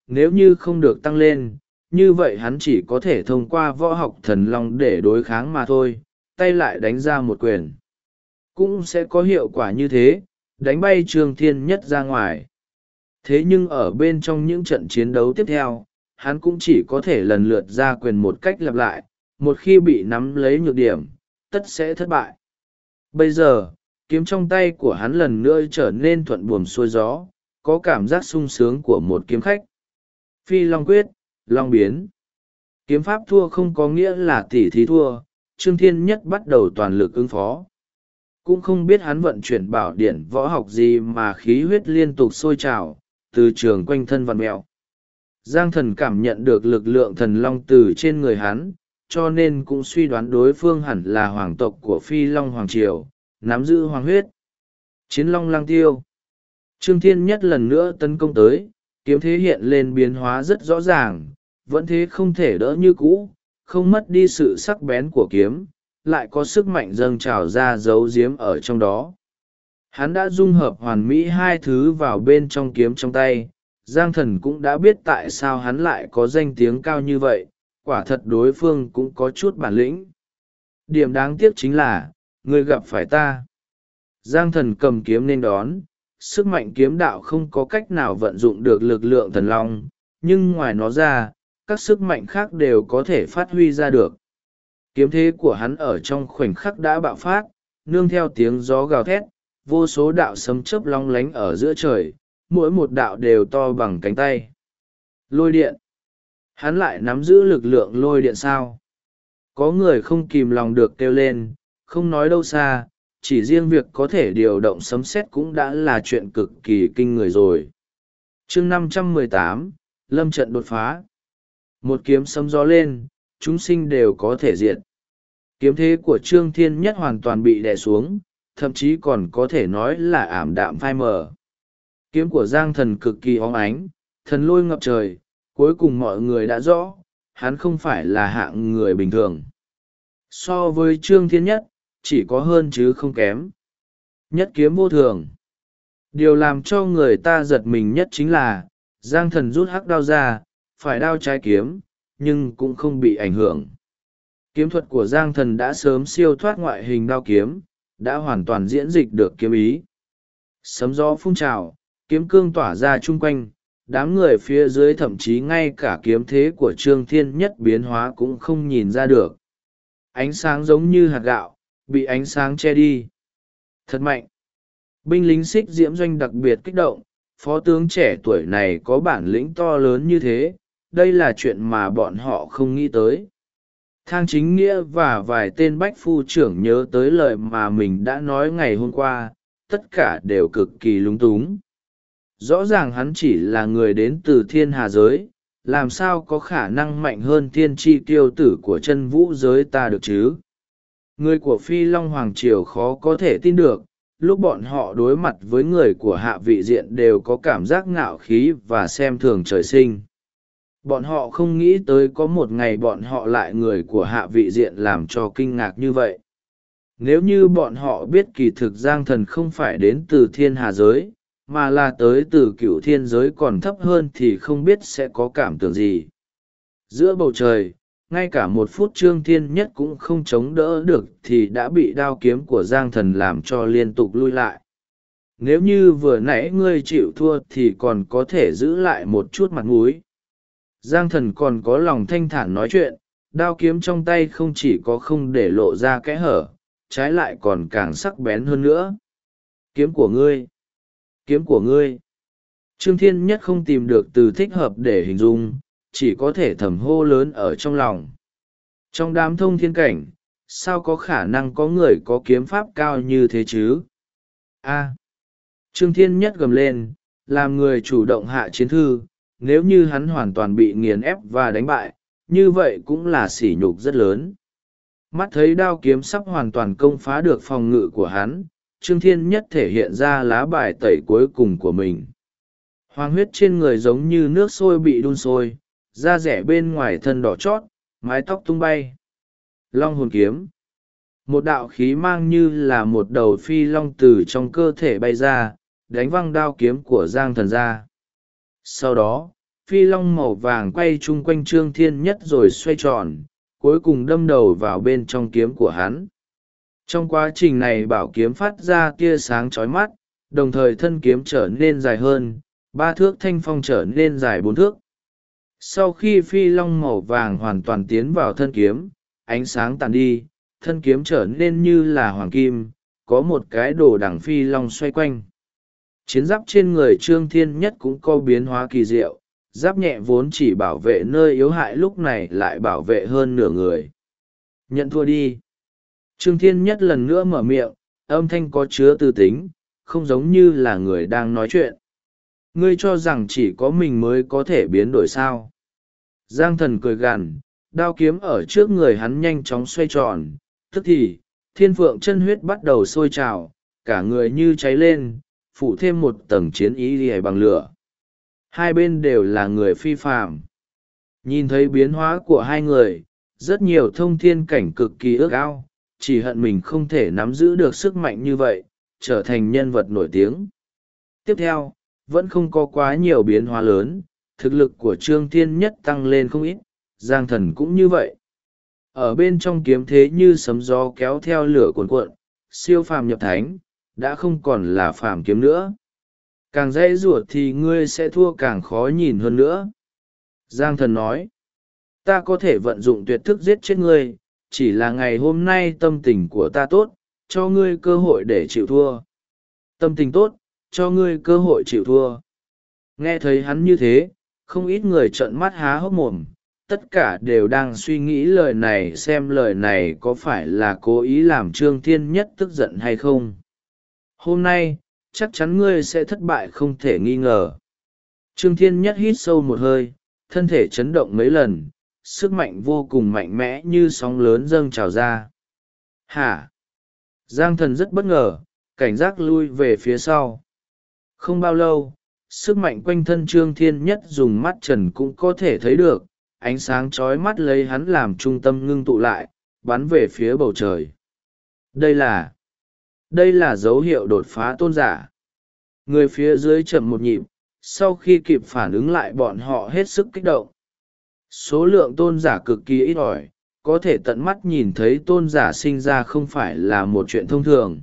nếu như không được tăng lên, như vậy hắn chỉ có thể thông qua võ học thần long để đối kháng mà thôi, tay lại đánh ra một quyền. Cũng sẽ có hiệu quả như thế, đánh bay Trương Thiên Nhất ra ngoài. Thế nhưng ở bên trong những trận chiến đấu tiếp theo, hắn cũng chỉ có thể lần lượt ra quyền một cách lặp lại, một khi bị nắm lấy nhược điểm, tất sẽ thất bại. Bây giờ, kiếm trong tay của hắn lần nữa trở nên thuận buồm xuôi gió, có cảm giác sung sướng của một kiếm khách. Phi Long Quyết, Long Biến. Kiếm pháp thua không có nghĩa là tỉ thí thua, Trương Thiên Nhất bắt đầu toàn lực ứng phó. Cũng không biết hắn vận chuyển bảo điển võ học gì mà khí huyết liên tục sôi trào, từ trường quanh thân vằn mẹo. Giang Thần cảm nhận được lực lượng thần long từ trên người hắn, cho nên cũng suy đoán đối phương hẳn là hoàng tộc của Phi Long Hoàng Triều, nắm giữ hoàng huyết. Chiến Long Lang Tiêu. Trương Thiên Nhất lần nữa tấn công tới, kiếm thế hiện lên biến hóa rất rõ ràng, vẫn thế không thể đỡ như cũ, không mất đi sự sắc bén của kiếm, lại có sức mạnh dâng trào ra giấu giếm ở trong đó. Hắn đã dung hợp hoàn mỹ hai thứ vào bên trong kiếm trong tay. Giang Thần cũng đã biết tại sao hắn lại có danh tiếng cao như vậy, quả thật đối phương cũng có chút bản lĩnh. Điểm đáng tiếc chính là, người gặp phải ta. Giang Thần cầm kiếm nên đón, sức mạnh kiếm đạo không có cách nào vận dụng được lực lượng thần long, nhưng ngoài nó ra, các sức mạnh khác đều có thể phát huy ra được. Kiếm thế của hắn ở trong khoảnh khắc đã bạo phát, nương theo tiếng gió gào thét, vô số đạo sấm chớp long lánh ở giữa trời, mỗi một đạo đều to bằng cánh tay. Lôi điện. Hắn lại nắm giữ lực lượng lôi điện sao? Có người không kìm lòng được kêu lên, không nói đâu xa, chỉ riêng việc có thể điều động sấm sét cũng đã là chuyện cực kỳ kinh người rồi. Chương 518, lâm trận đột phá. Một kiếm sấm gió lên, chúng sinh đều có thể diệt. Kiếm thế của Trương Thiên Nhất hoàn toàn bị đè xuống, thậm chí còn có thể nói là ảm đạm phai mờ. Kiếm của Giang Thần cực kỳ óng ánh, thần lôi ngập trời, cuối cùng mọi người đã rõ, hắn không phải là hạng người bình thường. So với Trương Thiên Nhất, chỉ có hơn chứ không kém. Nhất kiếm vô thường. Điều làm cho người ta giật mình nhất chính là, Giang Thần rút hắc đao ra, phải đao trái kiếm, nhưng cũng không bị ảnh hưởng. Kiếm thuật của Giang Thần đã sớm siêu thoát ngoại hình đao kiếm, đã hoàn toàn diễn dịch được kiếm ý. Sấm gió phun trào, kiếm cương tỏa ra chung quanh, đám người phía dưới thậm chí ngay cả kiếm thế của Trương Thiên Nhất biến hóa cũng không nhìn ra được. Ánh sáng giống như hạt gạo, bị ánh sáng che đi. Thật mạnh. Binh lính Xích Diễm Doanh đặc biệt kích động, phó tướng trẻ tuổi này có bản lĩnh to lớn như thế, đây là chuyện mà bọn họ không nghĩ tới. Thang Chính Nghĩa và vài tên bách phu trưởng nhớ tới lời mà mình đã nói ngày hôm qua, tất cả đều cực kỳ lúng túng. Rõ ràng hắn chỉ là người đến từ thiên hà giới, làm sao có khả năng mạnh hơn thiên tri tiêu tử của chân vũ giới ta được chứ? Người của Phi Long Hoàng Triều khó có thể tin được, lúc bọn họ đối mặt với người của hạ vị diện đều có cảm giác ngạo khí và xem thường trời sinh. Bọn họ không nghĩ tới có một ngày bọn họ lại người của hạ vị diện làm cho kinh ngạc như vậy. Nếu như bọn họ biết kỳ thực Giang Thần không phải đến từ thiên hà giới, mà là tới từ cựu thiên giới còn thấp hơn thì không biết sẽ có cảm tưởng gì. Giữa bầu trời, ngay cả một phút Trương Thiên Nhất cũng không chống đỡ được thì đã bị đao kiếm của Giang Thần làm cho liên tục lui lại. Nếu như vừa nãy ngươi chịu thua thì còn có thể giữ lại một chút mặt mũi. Giang Thần còn có lòng thanh thản nói chuyện, đao kiếm trong tay không chỉ có không để lộ ra kẽ hở, trái lại còn càng sắc bén hơn nữa. Kiếm của ngươi! Kiếm của ngươi! Trương Thiên Nhất không tìm được từ thích hợp để hình dung, chỉ có thể thầm hô lớn ở trong lòng. Trong đám thông thiên cảnh, sao có khả năng có người có kiếm pháp cao như thế chứ? Trương Thiên Nhất gầm lên, làm người chủ động hạ chiến thư, nếu như hắn hoàn toàn bị nghiền ép và đánh bại, như vậy cũng là sỉ nhục rất lớn. Mắt thấy đao kiếm sắp hoàn toàn công phá được phòng ngự của hắn, Trương Thiên Nhất thể hiện ra lá bài tẩy cuối cùng của mình. Hoàng huyết trên người giống như nước sôi bị đun sôi, da rẻ bên ngoài thân đỏ chót, mái tóc tung bay. Long hồn kiếm. Một đạo khí mang như là một đầu phi long từ trong cơ thể bay ra, đánh văng đao kiếm của Giang Thần ra. Sau đó, phi long màu vàng quay chung quanh Trương Thiên Nhất rồi xoay tròn, cuối cùng đâm đầu vào bên trong kiếm của hắn. Trong quá trình này bảo kiếm phát ra tia sáng chói mắt, đồng thời thân kiếm trở nên dài hơn, 3 thước, thanh phong trở nên dài 4 thước. Sau khi phi long màu vàng hoàn toàn tiến vào thân kiếm, ánh sáng tàn đi, thân kiếm trở nên như là hoàng kim, có một cái đồ đằng phi long xoay quanh. Chiến giáp trên người Trương Thiên Nhất cũng có biến hóa kỳ diệu, giáp nhẹ vốn chỉ bảo vệ nơi yếu hại lúc này lại bảo vệ hơn nửa người. Nhận thua đi. Trương Thiên Nhất lần nữa mở miệng, âm thanh có chứa tư tính, không giống như là người đang nói chuyện. Ngươi cho rằng chỉ có mình mới có thể biến đổi sao? Giang Thần cười gằn, đao kiếm ở trước người hắn nhanh chóng xoay tròn, tức thì thiên phượng chân huyết bắt đầu sôi trào, cả người như cháy lên, phủ thêm một tầng chiến ý lìa bằng lửa. Hai bên đều là người phi phàm. Nhìn thấy biến hóa của hai người, rất nhiều thông thiên cảnh cực kỳ ước ao, chỉ hận mình không thể nắm giữ được sức mạnh như vậy, trở thành nhân vật nổi tiếng. Tiếp theo, vẫn không có quá nhiều biến hóa lớn, thực lực của Trương Thiên Nhất tăng lên không ít, Giang Thần cũng như vậy. Ở bên trong kiếm thế như sấm gió kéo theo lửa cuồn cuộn, siêu phàm nhập thánh, đã không còn là phàm kiếm nữa. Càng dễ ruột thì ngươi sẽ thua càng khó nhìn hơn nữa. Giang Thần nói, ta có thể vận dụng tuyệt thức giết chết ngươi, chỉ là ngày hôm nay tâm tình của ta tốt, cho ngươi cơ hội để chịu thua. Tâm tình tốt, cho ngươi cơ hội chịu thua. Nghe thấy hắn như thế, không ít người trợn mắt há hốc mồm, tất cả đều đang suy nghĩ lời này, xem lời này có phải là cố ý làm Trương Thiên Nhất tức giận hay không. Hôm nay, chắc chắn ngươi sẽ thất bại không thể nghi ngờ. Trương Thiên Nhất hít sâu một hơi, thân thể chấn động mấy lần, sức mạnh vô cùng mạnh mẽ như sóng lớn dâng trào ra. Hả? Giang Thần rất bất ngờ, cảnh giác lui về phía sau. Không bao lâu, sức mạnh quanh thân Trương Thiên Nhất dùng mắt trần cũng có thể thấy được, ánh sáng chói mắt lấy hắn làm trung tâm ngưng tụ lại, bắn về phía bầu trời. Đây là dấu hiệu đột phá tôn giả. Người phía dưới chậm một nhịp, sau khi kịp phản ứng lại bọn họ hết sức kích động. Số lượng tôn giả cực kỳ ít ỏi, có thể tận mắt nhìn thấy tôn giả sinh ra không phải là một chuyện thông thường.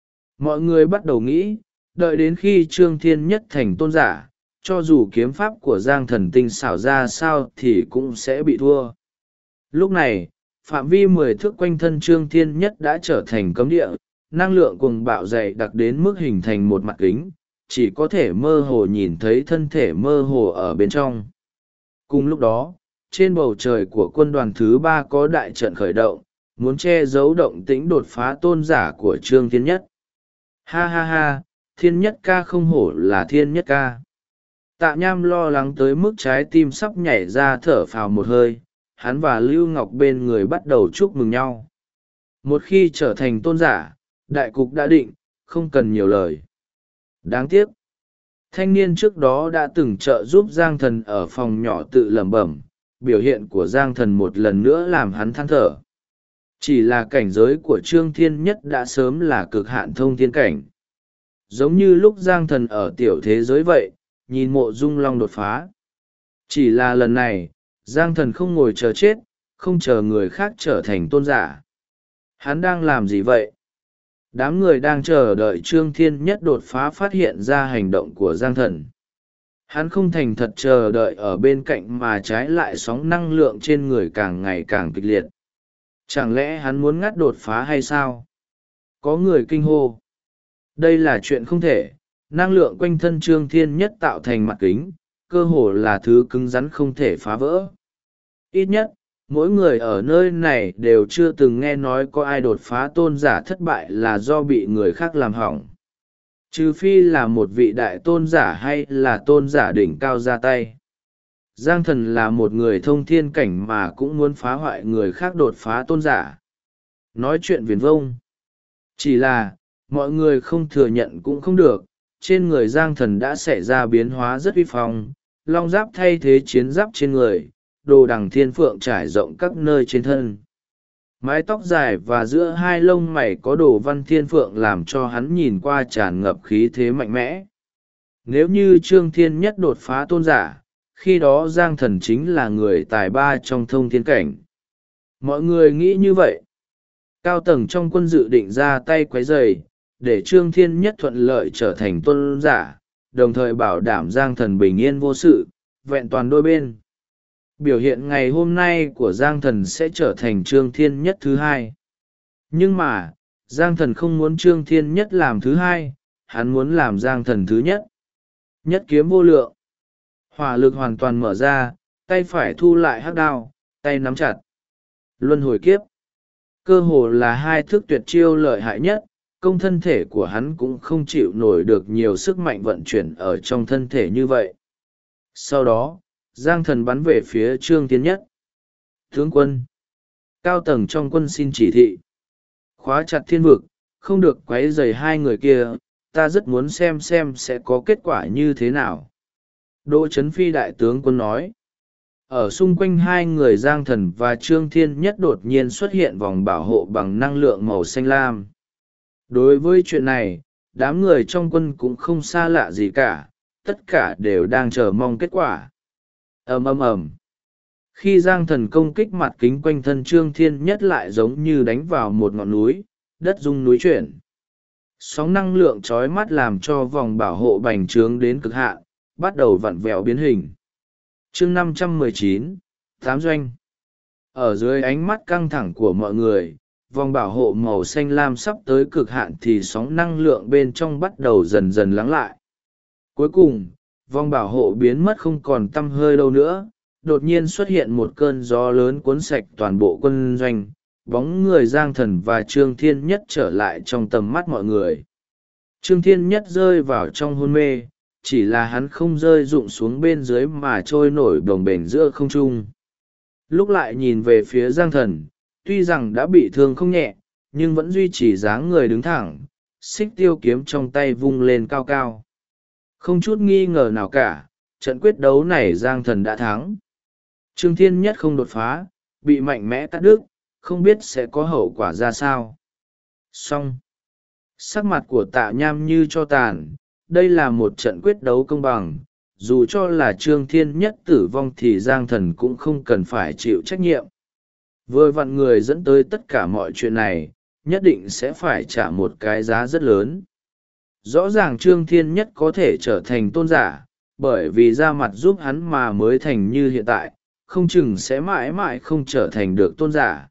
Mọi người bắt đầu nghĩ, đợi đến khi Trương Thiên Nhất thành tôn giả, cho dù kiếm pháp của Giang Thần tinh xảo ra sao thì cũng sẽ bị thua. Lúc này, phạm vi 10 thước quanh thân Trương Thiên Nhất đã trở thành cấm địa, năng lượng cuồng bạo dày đặc đến mức hình thành một mặt kính, chỉ có thể mơ hồ nhìn thấy thân thể mơ hồ ở bên trong. Cùng lúc đó, trên bầu trời của quân đoàn thứ 3 có đại trận khởi động, muốn che giấu động tĩnh đột phá tôn giả của Trương Thiên Nhất. Ha ha ha, Thiên Nhất ca không hổ là Thiên Nhất ca. Tạ Nham lo lắng tới mức trái tim sắp nhảy ra thở phào một hơi, hắn và Lưu Ngọc bên người bắt đầu chúc mừng nhau. Một khi trở thành tôn giả, đại cục đã định, không cần nhiều lời. Đáng tiếc, thanh niên trước đó đã từng trợ giúp Giang Thần ở phòng nhỏ tự lẩm bẩm, biểu hiện của Giang Thần một lần nữa làm hắn than thở. Chỉ là cảnh giới của Trương Thiên Nhất đã sớm là cực hạn thông thiên cảnh. Giống như lúc Giang Thần ở tiểu thế giới vậy, nhìn Mộ Dung Long đột phá. Chỉ là lần này, Giang Thần không ngồi chờ chết, không chờ người khác trở thành tôn giả. Hắn đang làm gì vậy? Đám người đang chờ đợi Trương Thiên Nhất đột phá phát hiện ra hành động của Giang Thần. Hắn không thành thật chờ đợi ở bên cạnh mà trái lại sóng năng lượng trên người càng ngày càng kịch liệt. Chẳng lẽ hắn muốn ngắt đột phá hay sao? Có người kinh hô. Đây là chuyện không thể, năng lượng quanh thân Trương Thiên Nhất tạo thành mặt kính, cơ hồ là thứ cứng rắn không thể phá vỡ. Ít nhất, mỗi người ở nơi này đều chưa từng nghe nói có ai đột phá tôn giả thất bại là do bị người khác làm hỏng. Trừ phi là một vị đại tôn giả hay là tôn giả đỉnh cao ra tay. Giang Thần là một người thông thiên cảnh mà cũng muốn phá hoại người khác đột phá tôn giả. Nói chuyện viển vông. Chỉ là, mọi người không thừa nhận cũng không được, trên người Giang Thần đã xảy ra biến hóa rất uy phong, long giáp thay thế chiến giáp trên người, đồ đằng thiên phượng trải rộng các nơi trên thân. Mái tóc dài và giữa hai lông mày có đồ văn thiên phượng làm cho hắn nhìn qua tràn ngập khí thế mạnh mẽ. Nếu như Trương Thiên Nhất đột phá tôn giả, khi đó Giang Thần chính là người tài ba trong thông thiên cảnh. Mọi người nghĩ như vậy. Cao tầng trong quân dự định ra tay quấy rầy, để Trương Thiên Nhất thuận lợi trở thành tôn giả, đồng thời bảo đảm Giang Thần bình yên vô sự, vẹn toàn đôi bên. Biểu hiện ngày hôm nay của Giang Thần sẽ trở thành Trương Thiên Nhất thứ hai. Nhưng mà, Giang Thần không muốn Trương Thiên Nhất làm thứ hai, hắn muốn làm Giang Thần thứ nhất. Nhất kiếm vô lượng. Hỏa lực hoàn toàn mở ra, tay phải thu lại hắc đao, tay nắm chặt. Luân hồi kiếp. Cơ hồ là hai thức tuyệt chiêu lợi hại nhất, công thân thể của hắn cũng không chịu nổi được nhiều sức mạnh vận chuyển ở trong thân thể như vậy. Sau đó, Giang Thần bắn về phía Trương Thiên Nhất. Tướng quân. Cao tầng trong quân xin chỉ thị. Khóa chặt thiên vực, không được quấy rầy hai người kia, ta rất muốn xem sẽ có kết quả như thế nào. Đỗ Chấn Phi đại tướng quân nói. Ở xung quanh hai người Giang Thần và Trương Thiên Nhất đột nhiên xuất hiện vòng bảo hộ bằng năng lượng màu xanh lam. Đối với chuyện này, đám người trong quân cũng không xa lạ gì cả, tất cả đều đang chờ mong kết quả. Ầm ầm ầm. Khi Giang Thần công kích mặt kính quanh thân Trương Thiên Nhất lại giống như đánh vào một ngọn núi, đất rung núi chuyển. Sóng năng lượng chói mắt làm cho vòng bảo hộ bành trướng đến cực hạn, bắt đầu vặn vẹo biến hình. Chương 519, Tám doanh. Ở dưới ánh mắt căng thẳng của mọi người, vòng bảo hộ màu xanh lam sắp tới cực hạn thì sóng năng lượng bên trong bắt đầu dần dần lắng lại. Cuối cùng, vòng bảo hộ biến mất không còn tăm hơi đâu nữa, đột nhiên xuất hiện một cơn gió lớn cuốn sạch toàn bộ quân doanh, bóng người Giang Thần và Trương Thiên Nhất trở lại trong tầm mắt mọi người. Trương Thiên Nhất rơi vào trong hôn mê, chỉ là hắn không rơi rụng xuống bên dưới mà trôi nổi bồng bềnh giữa không trung. Lúc lại nhìn về phía Giang Thần, tuy rằng đã bị thương không nhẹ, nhưng vẫn duy trì dáng người đứng thẳng, xích tiêu kiếm trong tay vung lên cao cao. Không chút nghi ngờ nào cả, trận quyết đấu này Giang Thần đã thắng. Trương Thiên Nhất không đột phá, bị mạnh mẽ cắt đứt, không biết sẽ có hậu quả ra sao. Xong. Sắc mặt của Tạ Nham như cho tàn, đây là một trận quyết đấu công bằng, dù cho là Trương Thiên Nhất tử vong thì Giang Thần cũng không cần phải chịu trách nhiệm. Vừa vặn người dẫn tới tất cả mọi chuyện này, nhất định sẽ phải trả một cái giá rất lớn. Rõ ràng Trương Thiên Nhất có thể trở thành tôn giả, bởi vì ra mặt giúp hắn mà mới thành như hiện tại, không chừng sẽ mãi mãi không trở thành được tôn giả.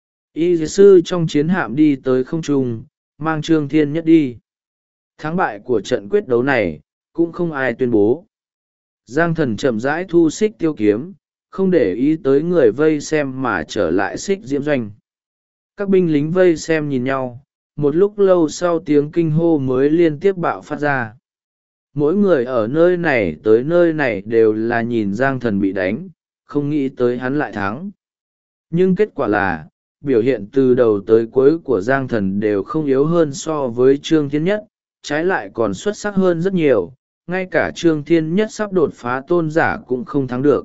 Y sư trong chiến hạm đi tới không trung, mang Trương Thiên Nhất đi. Thắng bại của trận quyết đấu này, cũng không ai tuyên bố. Giang Thần chậm rãi thu xích tiêu kiếm, không để ý tới người vây xem mà trở lại xích diễm doanh. Các binh lính vây xem nhìn nhau, một lúc lâu sau tiếng kinh hô mới liên tiếp bạo phát ra. Mỗi người ở nơi này tới nơi này đều là nhìn Giang Thần bị đánh, không nghĩ tới hắn lại thắng. Nhưng kết quả là, biểu hiện từ đầu tới cuối của Giang Thần đều không yếu hơn so với Trương Thiên Nhất, trái lại còn xuất sắc hơn rất nhiều, ngay cả Trương Thiên Nhất sắp đột phá tôn giả cũng không thắng được.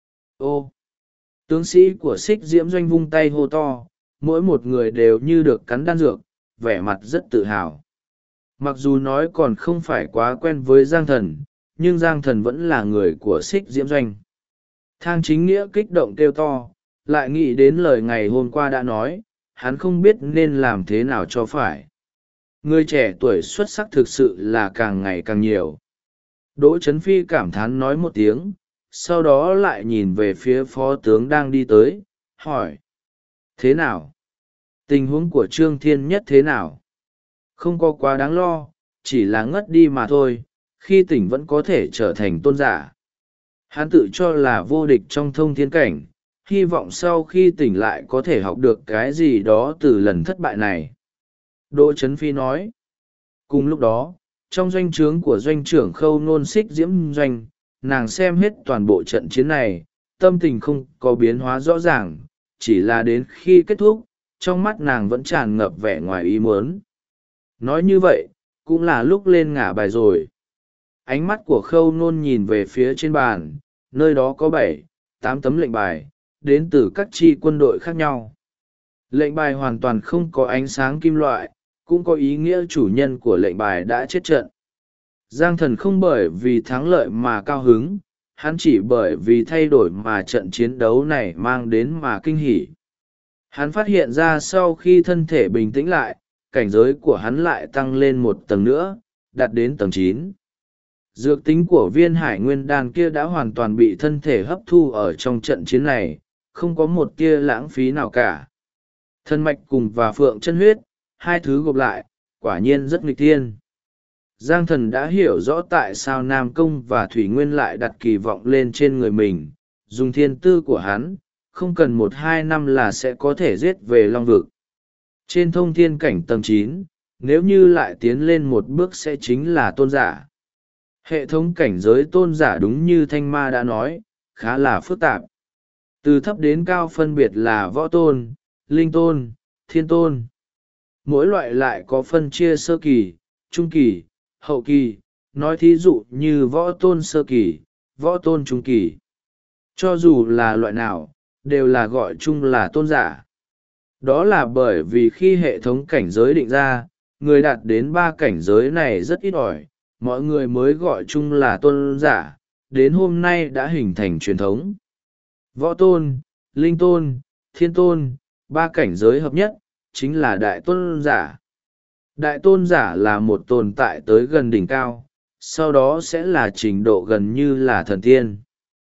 Ô! Tướng sĩ của xích diễm doanh vung tay hô to, mỗi một người đều như được cắn đan dược, vẻ mặt rất tự hào. Mặc dù nói còn không phải quá quen với Giang Thần, nhưng Giang Thần vẫn là người của xích diễm doanh. Thang Chính Nghĩa kích động kêu to, lại nghĩ đến lời ngày hôm qua đã nói, hắn không biết nên làm thế nào cho phải. Người trẻ tuổi xuất sắc thực sự là càng ngày càng nhiều. Đỗ Chấn Phi cảm thán nói một tiếng, sau đó lại nhìn về phía phó tướng đang đi tới, hỏi. Thế nào? Tình huống của Trương Thiên Nhất thế nào? Không có quá đáng lo, chỉ là ngất đi mà thôi, khi tỉnh vẫn có thể trở thành tôn giả. Hắn tự cho là vô địch trong thông thiên cảnh, hy vọng sau khi tỉnh lại có thể học được cái gì đó từ lần thất bại này. Đỗ Chấn Phi nói. Cùng lúc đó, trong doanh trướng của doanh trưởng Khâu Nôn xích diễm doanh, nàng xem hết toàn bộ trận chiến này, tâm tình không có biến hóa rõ ràng, chỉ là đến khi kết thúc, trong mắt nàng vẫn tràn ngập vẻ ngoài ý muốn. Nói như vậy, cũng là lúc lên ngả bài rồi. Ánh mắt của Khâu Nôn nhìn về phía trên bàn, nơi đó có 7-8 tấm lệnh bài, đến từ các chi quân đội khác nhau. Lệnh bài hoàn toàn không có ánh sáng kim loại, cũng có ý nghĩa chủ nhân của lệnh bài đã chết trận. Giang Thần không bởi vì thắng lợi mà cao hứng, hắn chỉ bởi vì thay đổi mà trận chiến đấu này mang đến mà kinh hỉ. Hắn phát hiện ra sau khi thân thể bình tĩnh lại, cảnh giới của hắn lại tăng lên một tầng nữa, đạt đến tầng 9. Dược tính của viên hải nguyên đan kia đã hoàn toàn bị thân thể hấp thu ở trong trận chiến này, không có một tia lãng phí nào cả. Thân mạch cùng và phượng chân huyết, hai thứ gộp lại, quả nhiên rất nghịch thiên. Giang Thần đã hiểu rõ tại sao Nam Công và Thủy Nguyên lại đặt kỳ vọng lên trên người mình, dùng thiên tư của hắn, không cần 1-2 năm là sẽ có thể giết về Long Vực. Trên thông thiên cảnh tầng 9, nếu như lại tiến lên một bước sẽ chính là tôn giả. Hệ thống cảnh giới tôn giả đúng như Thanh Ma đã nói, khá là phức tạp. Từ thấp đến cao phân biệt là võ tôn, linh tôn, thiên tôn. Mỗi loại lại có phân chia sơ kỳ, trung kỳ, hậu kỳ, nói thí dụ như võ tôn sơ kỳ, võ tôn trung kỳ. Cho dù là loại nào, đều là gọi chung là tôn giả. Đó là bởi vì khi hệ thống cảnh giới định ra, người đạt đến 3 cảnh giới này rất ít ỏi, mọi người mới gọi chung là tôn giả, đến hôm nay đã hình thành truyền thống. Võ tôn, linh tôn, thiên tôn, 3 cảnh giới hợp nhất, chính là đại tôn giả. Đại tôn giả là một tồn tại tới gần đỉnh cao, sau đó sẽ là trình độ gần như là thần tiên.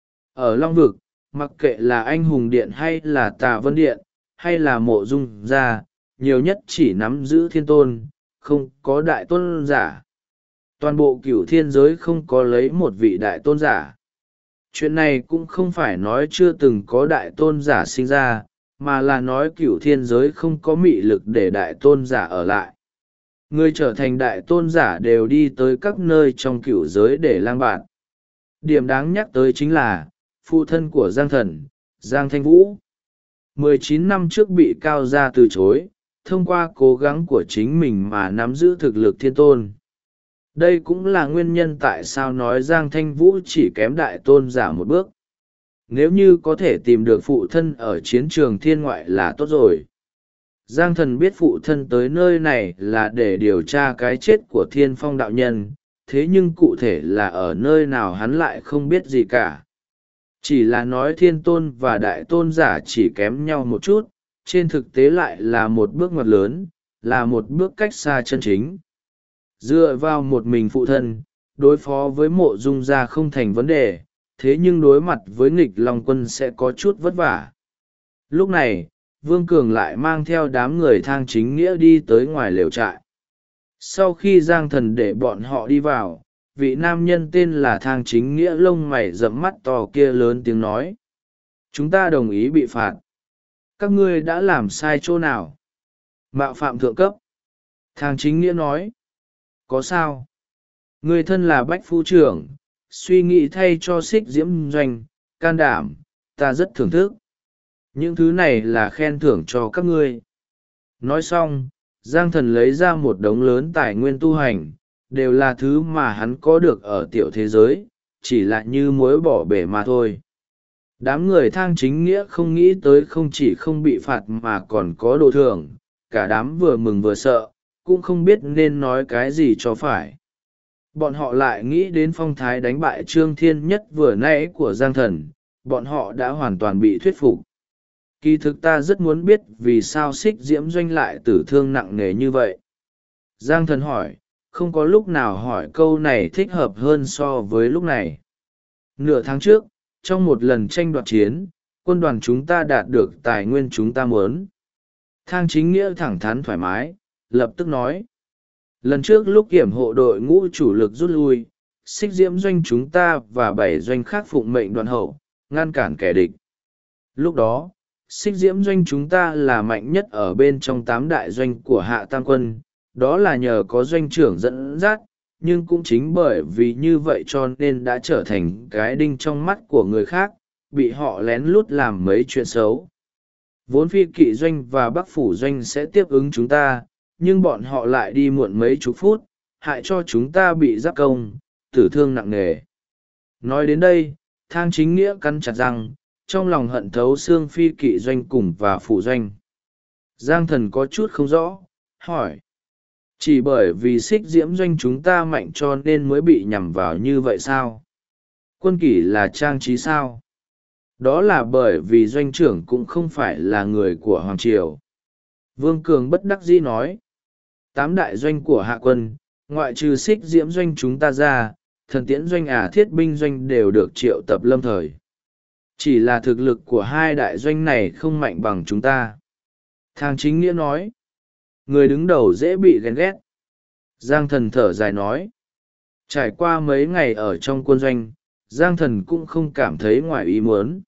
Ở Long Vực, mặc kệ là anh hùng điện hay là tà vân điện, hay là mộ dung gia, nhiều nhất chỉ nắm giữ thiên tôn, không có đại tôn giả. Toàn bộ cửu thiên giới không có lấy một vị đại tôn giả. Chuyện này cũng không phải nói chưa từng có đại tôn giả sinh ra, mà là nói cửu thiên giới không có mị lực để đại tôn giả ở lại. Người trở thành đại tôn giả đều đi tới các nơi trong cửu giới để lang bạt. Điểm đáng nhắc tới chính là, phụ thân của Giang Thần, Giang Thanh Vũ. 19 năm trước bị Cao Gia từ chối, thông qua cố gắng của chính mình mà nắm giữ thực lực thiên tôn. Đây cũng là nguyên nhân tại sao nói Giang Thanh Vũ chỉ kém đại tôn giả một bước. Nếu như có thể tìm được phụ thân ở chiến trường thiên ngoại là tốt rồi. Giang Thần biết phụ thân tới nơi này là để điều tra cái chết của Thiên Phong đạo nhân, thế nhưng cụ thể là ở nơi nào hắn lại không biết gì cả. Chỉ là nói thiên tôn và đại tôn giả chỉ kém nhau một chút, trên thực tế lại là một bước ngoặt lớn, là một bước cách xa chân chính. Dựa vào một mình phụ thân, đối phó với mộ dung gia không thành vấn đề, thế nhưng đối mặt với nghịch long quân sẽ có chút vất vả. Lúc này, Vương Cường lại mang theo đám người Thang Chính Nghĩa đi tới ngoài lều trại. Sau khi Giang Thần để bọn họ đi vào, vị nam nhân tên là Thang Chính Nghĩa lông mày rậm mắt to kia lớn tiếng nói. Chúng ta đồng ý bị phạt. Các ngươi đã làm sai chỗ nào? Mạo phạm thượng cấp. Thang Chính Nghĩa nói. Có sao? Người thân là Bách Phu Trưởng, suy nghĩ thay cho Xích Diễm Doanh, can đảm, ta rất thưởng thức. Những thứ này là khen thưởng cho các ngươi. Nói xong, Giang Thần lấy ra một đống lớn tài nguyên tu hành, đều là thứ mà hắn có được ở tiểu thế giới, chỉ là như muối bỏ bể mà thôi. Đám người Thang Chính Nghĩa không nghĩ tới không chỉ không bị phạt mà còn có đồ thưởng, cả đám vừa mừng vừa sợ, cũng không biết nên nói cái gì cho phải. Bọn họ lại nghĩ đến phong thái đánh bại Trương Thiên Nhất vừa nãy của Giang Thần, bọn họ đã hoàn toàn bị thuyết phục. Kỳ thực ta rất muốn biết vì sao Xích Diễm Doanh lại tử thương nặng nề như vậy. Giang Thần hỏi, không có lúc nào hỏi câu này thích hợp hơn so với lúc này. Nửa tháng trước, trong một lần tranh đoạt chiến, quân đoàn chúng ta đạt được tài nguyên chúng ta muốn. Thang Chính Nghĩa thẳng thắn thoải mái, lập tức nói. Lần trước lúc kiểm hộ đội ngũ chủ lực rút lui, Xích Diễm Doanh chúng ta và 7 doanh khác phụng mệnh đoàn hậu, ngăn cản kẻ địch. Lúc đó, Xích Diễm Doanh chúng ta là mạnh nhất ở bên trong 8 đại doanh của Hạ Tam Quân, đó là nhờ có doanh trưởng dẫn dắt, nhưng cũng chính bởi vì như vậy cho nên đã trở thành cái đinh trong mắt của người khác, bị họ lén lút làm mấy chuyện xấu. Vốn Phi Kỵ Doanh và Bắc Phủ Doanh sẽ tiếp ứng chúng ta, nhưng bọn họ lại đi muộn mấy chục phút, hại cho chúng ta bị giáp công, tử thương nặng nề. Nói đến đây, Thang Chính Nghĩa cắn chặt răng, trong lòng hận thấu xương Phi Kỵ Doanh cùng và Phủ Doanh. Giang Thần có chút không rõ, hỏi. Chỉ bởi vì Xích Diễm Doanh chúng ta mạnh cho nên mới bị nhằm vào như vậy sao? Quân kỷ là trang trí sao? Đó là bởi vì doanh trưởng cũng không phải là người của Hoàng Triều. Vương Cường bất đắc dĩ nói. 8 đại doanh của hạ quân, ngoại trừ xích diễm doanh chúng ta ra, thần tiễn doanh thiết binh doanh đều được triệu tập lâm thời. Chỉ là thực lực của 2 đại doanh này không mạnh bằng chúng ta. Thang Chính Nghĩa nói. Người đứng đầu dễ bị ghen ghét. Giang Thần thở dài nói. Trải qua mấy ngày ở trong quân doanh, Giang Thần cũng không cảm thấy ngoài ý muốn.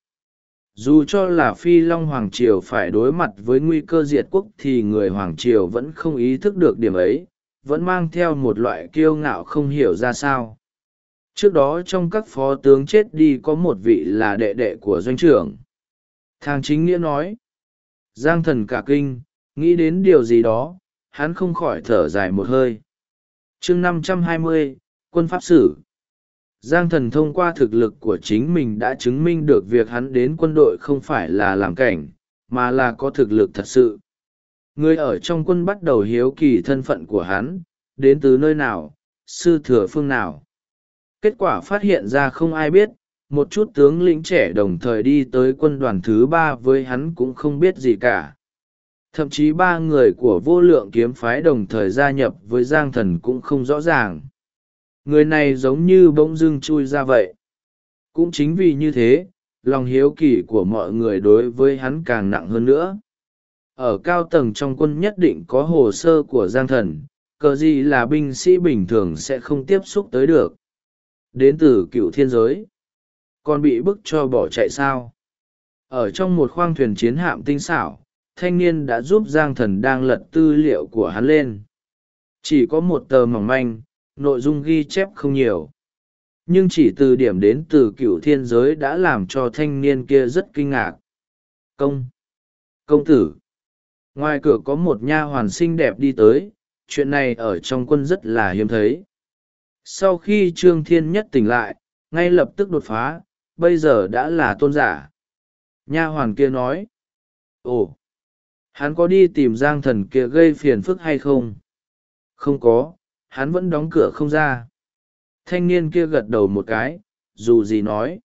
Dù cho là Phi Long Hoàng Triều phải đối mặt với nguy cơ diệt quốc thì người Hoàng Triều vẫn không ý thức được điểm ấy, vẫn mang theo một loại kiêu ngạo không hiểu ra sao. Trước đó trong các phó tướng chết đi có một vị là đệ đệ của doanh trưởng. Thang Chính Nghĩa nói. Giang Thần cả kinh, nghĩ đến điều gì đó, hắn không khỏi thở dài một hơi. Chương 520, Quân Pháp Sử. Giang Thần thông qua thực lực của chính mình đã chứng minh được việc hắn đến quân đội không phải là làm cảnh, mà là có thực lực thật sự. Người ở trong quân bắt đầu hiếu kỳ thân phận của hắn, đến từ nơi nào, sư thừa phương nào. Kết quả phát hiện ra không ai biết, một chút tướng lĩnh trẻ đồng thời đi tới quân đoàn thứ 3 với hắn cũng không biết gì cả. Thậm chí 3 người của vô lượng kiếm phái đồng thời gia nhập với Giang Thần cũng không rõ ràng. Người này giống như bỗng dưng chui ra vậy. Cũng chính vì như thế, lòng hiếu kỳ của mọi người đối với hắn càng nặng hơn nữa. Ở cao tầng trong quân nhất định có hồ sơ của Giang Thần, cờ gì là binh sĩ bình thường sẽ không tiếp xúc tới được. Đến từ Cựu Thiên Giới. Còn bị bức cho bỏ chạy sao? Ở trong một khoang thuyền chiến hạm tinh xảo, thanh niên đã giúp Giang Thần đang lật tư liệu của hắn lên. Chỉ có một tờ mỏng manh, nội dung ghi chép không nhiều. Nhưng chỉ từ điểm đến từ Cựu Thiên Giới đã làm cho thanh niên kia rất kinh ngạc. Công tử. Ngoài cửa có một nha hoàn xinh đẹp đi tới, chuyện này ở trong quân rất là hiếm thấy. Sau khi Trương Thiên Nhất tỉnh lại, ngay lập tức đột phá, bây giờ đã là tôn giả. Nha hoàn kia nói. Ồ, hắn có đi tìm Giang Thần kia gây phiền phức hay không? Không có, hắn vẫn đóng cửa không ra. Thanh niên kia gật đầu một cái, dù gì nói.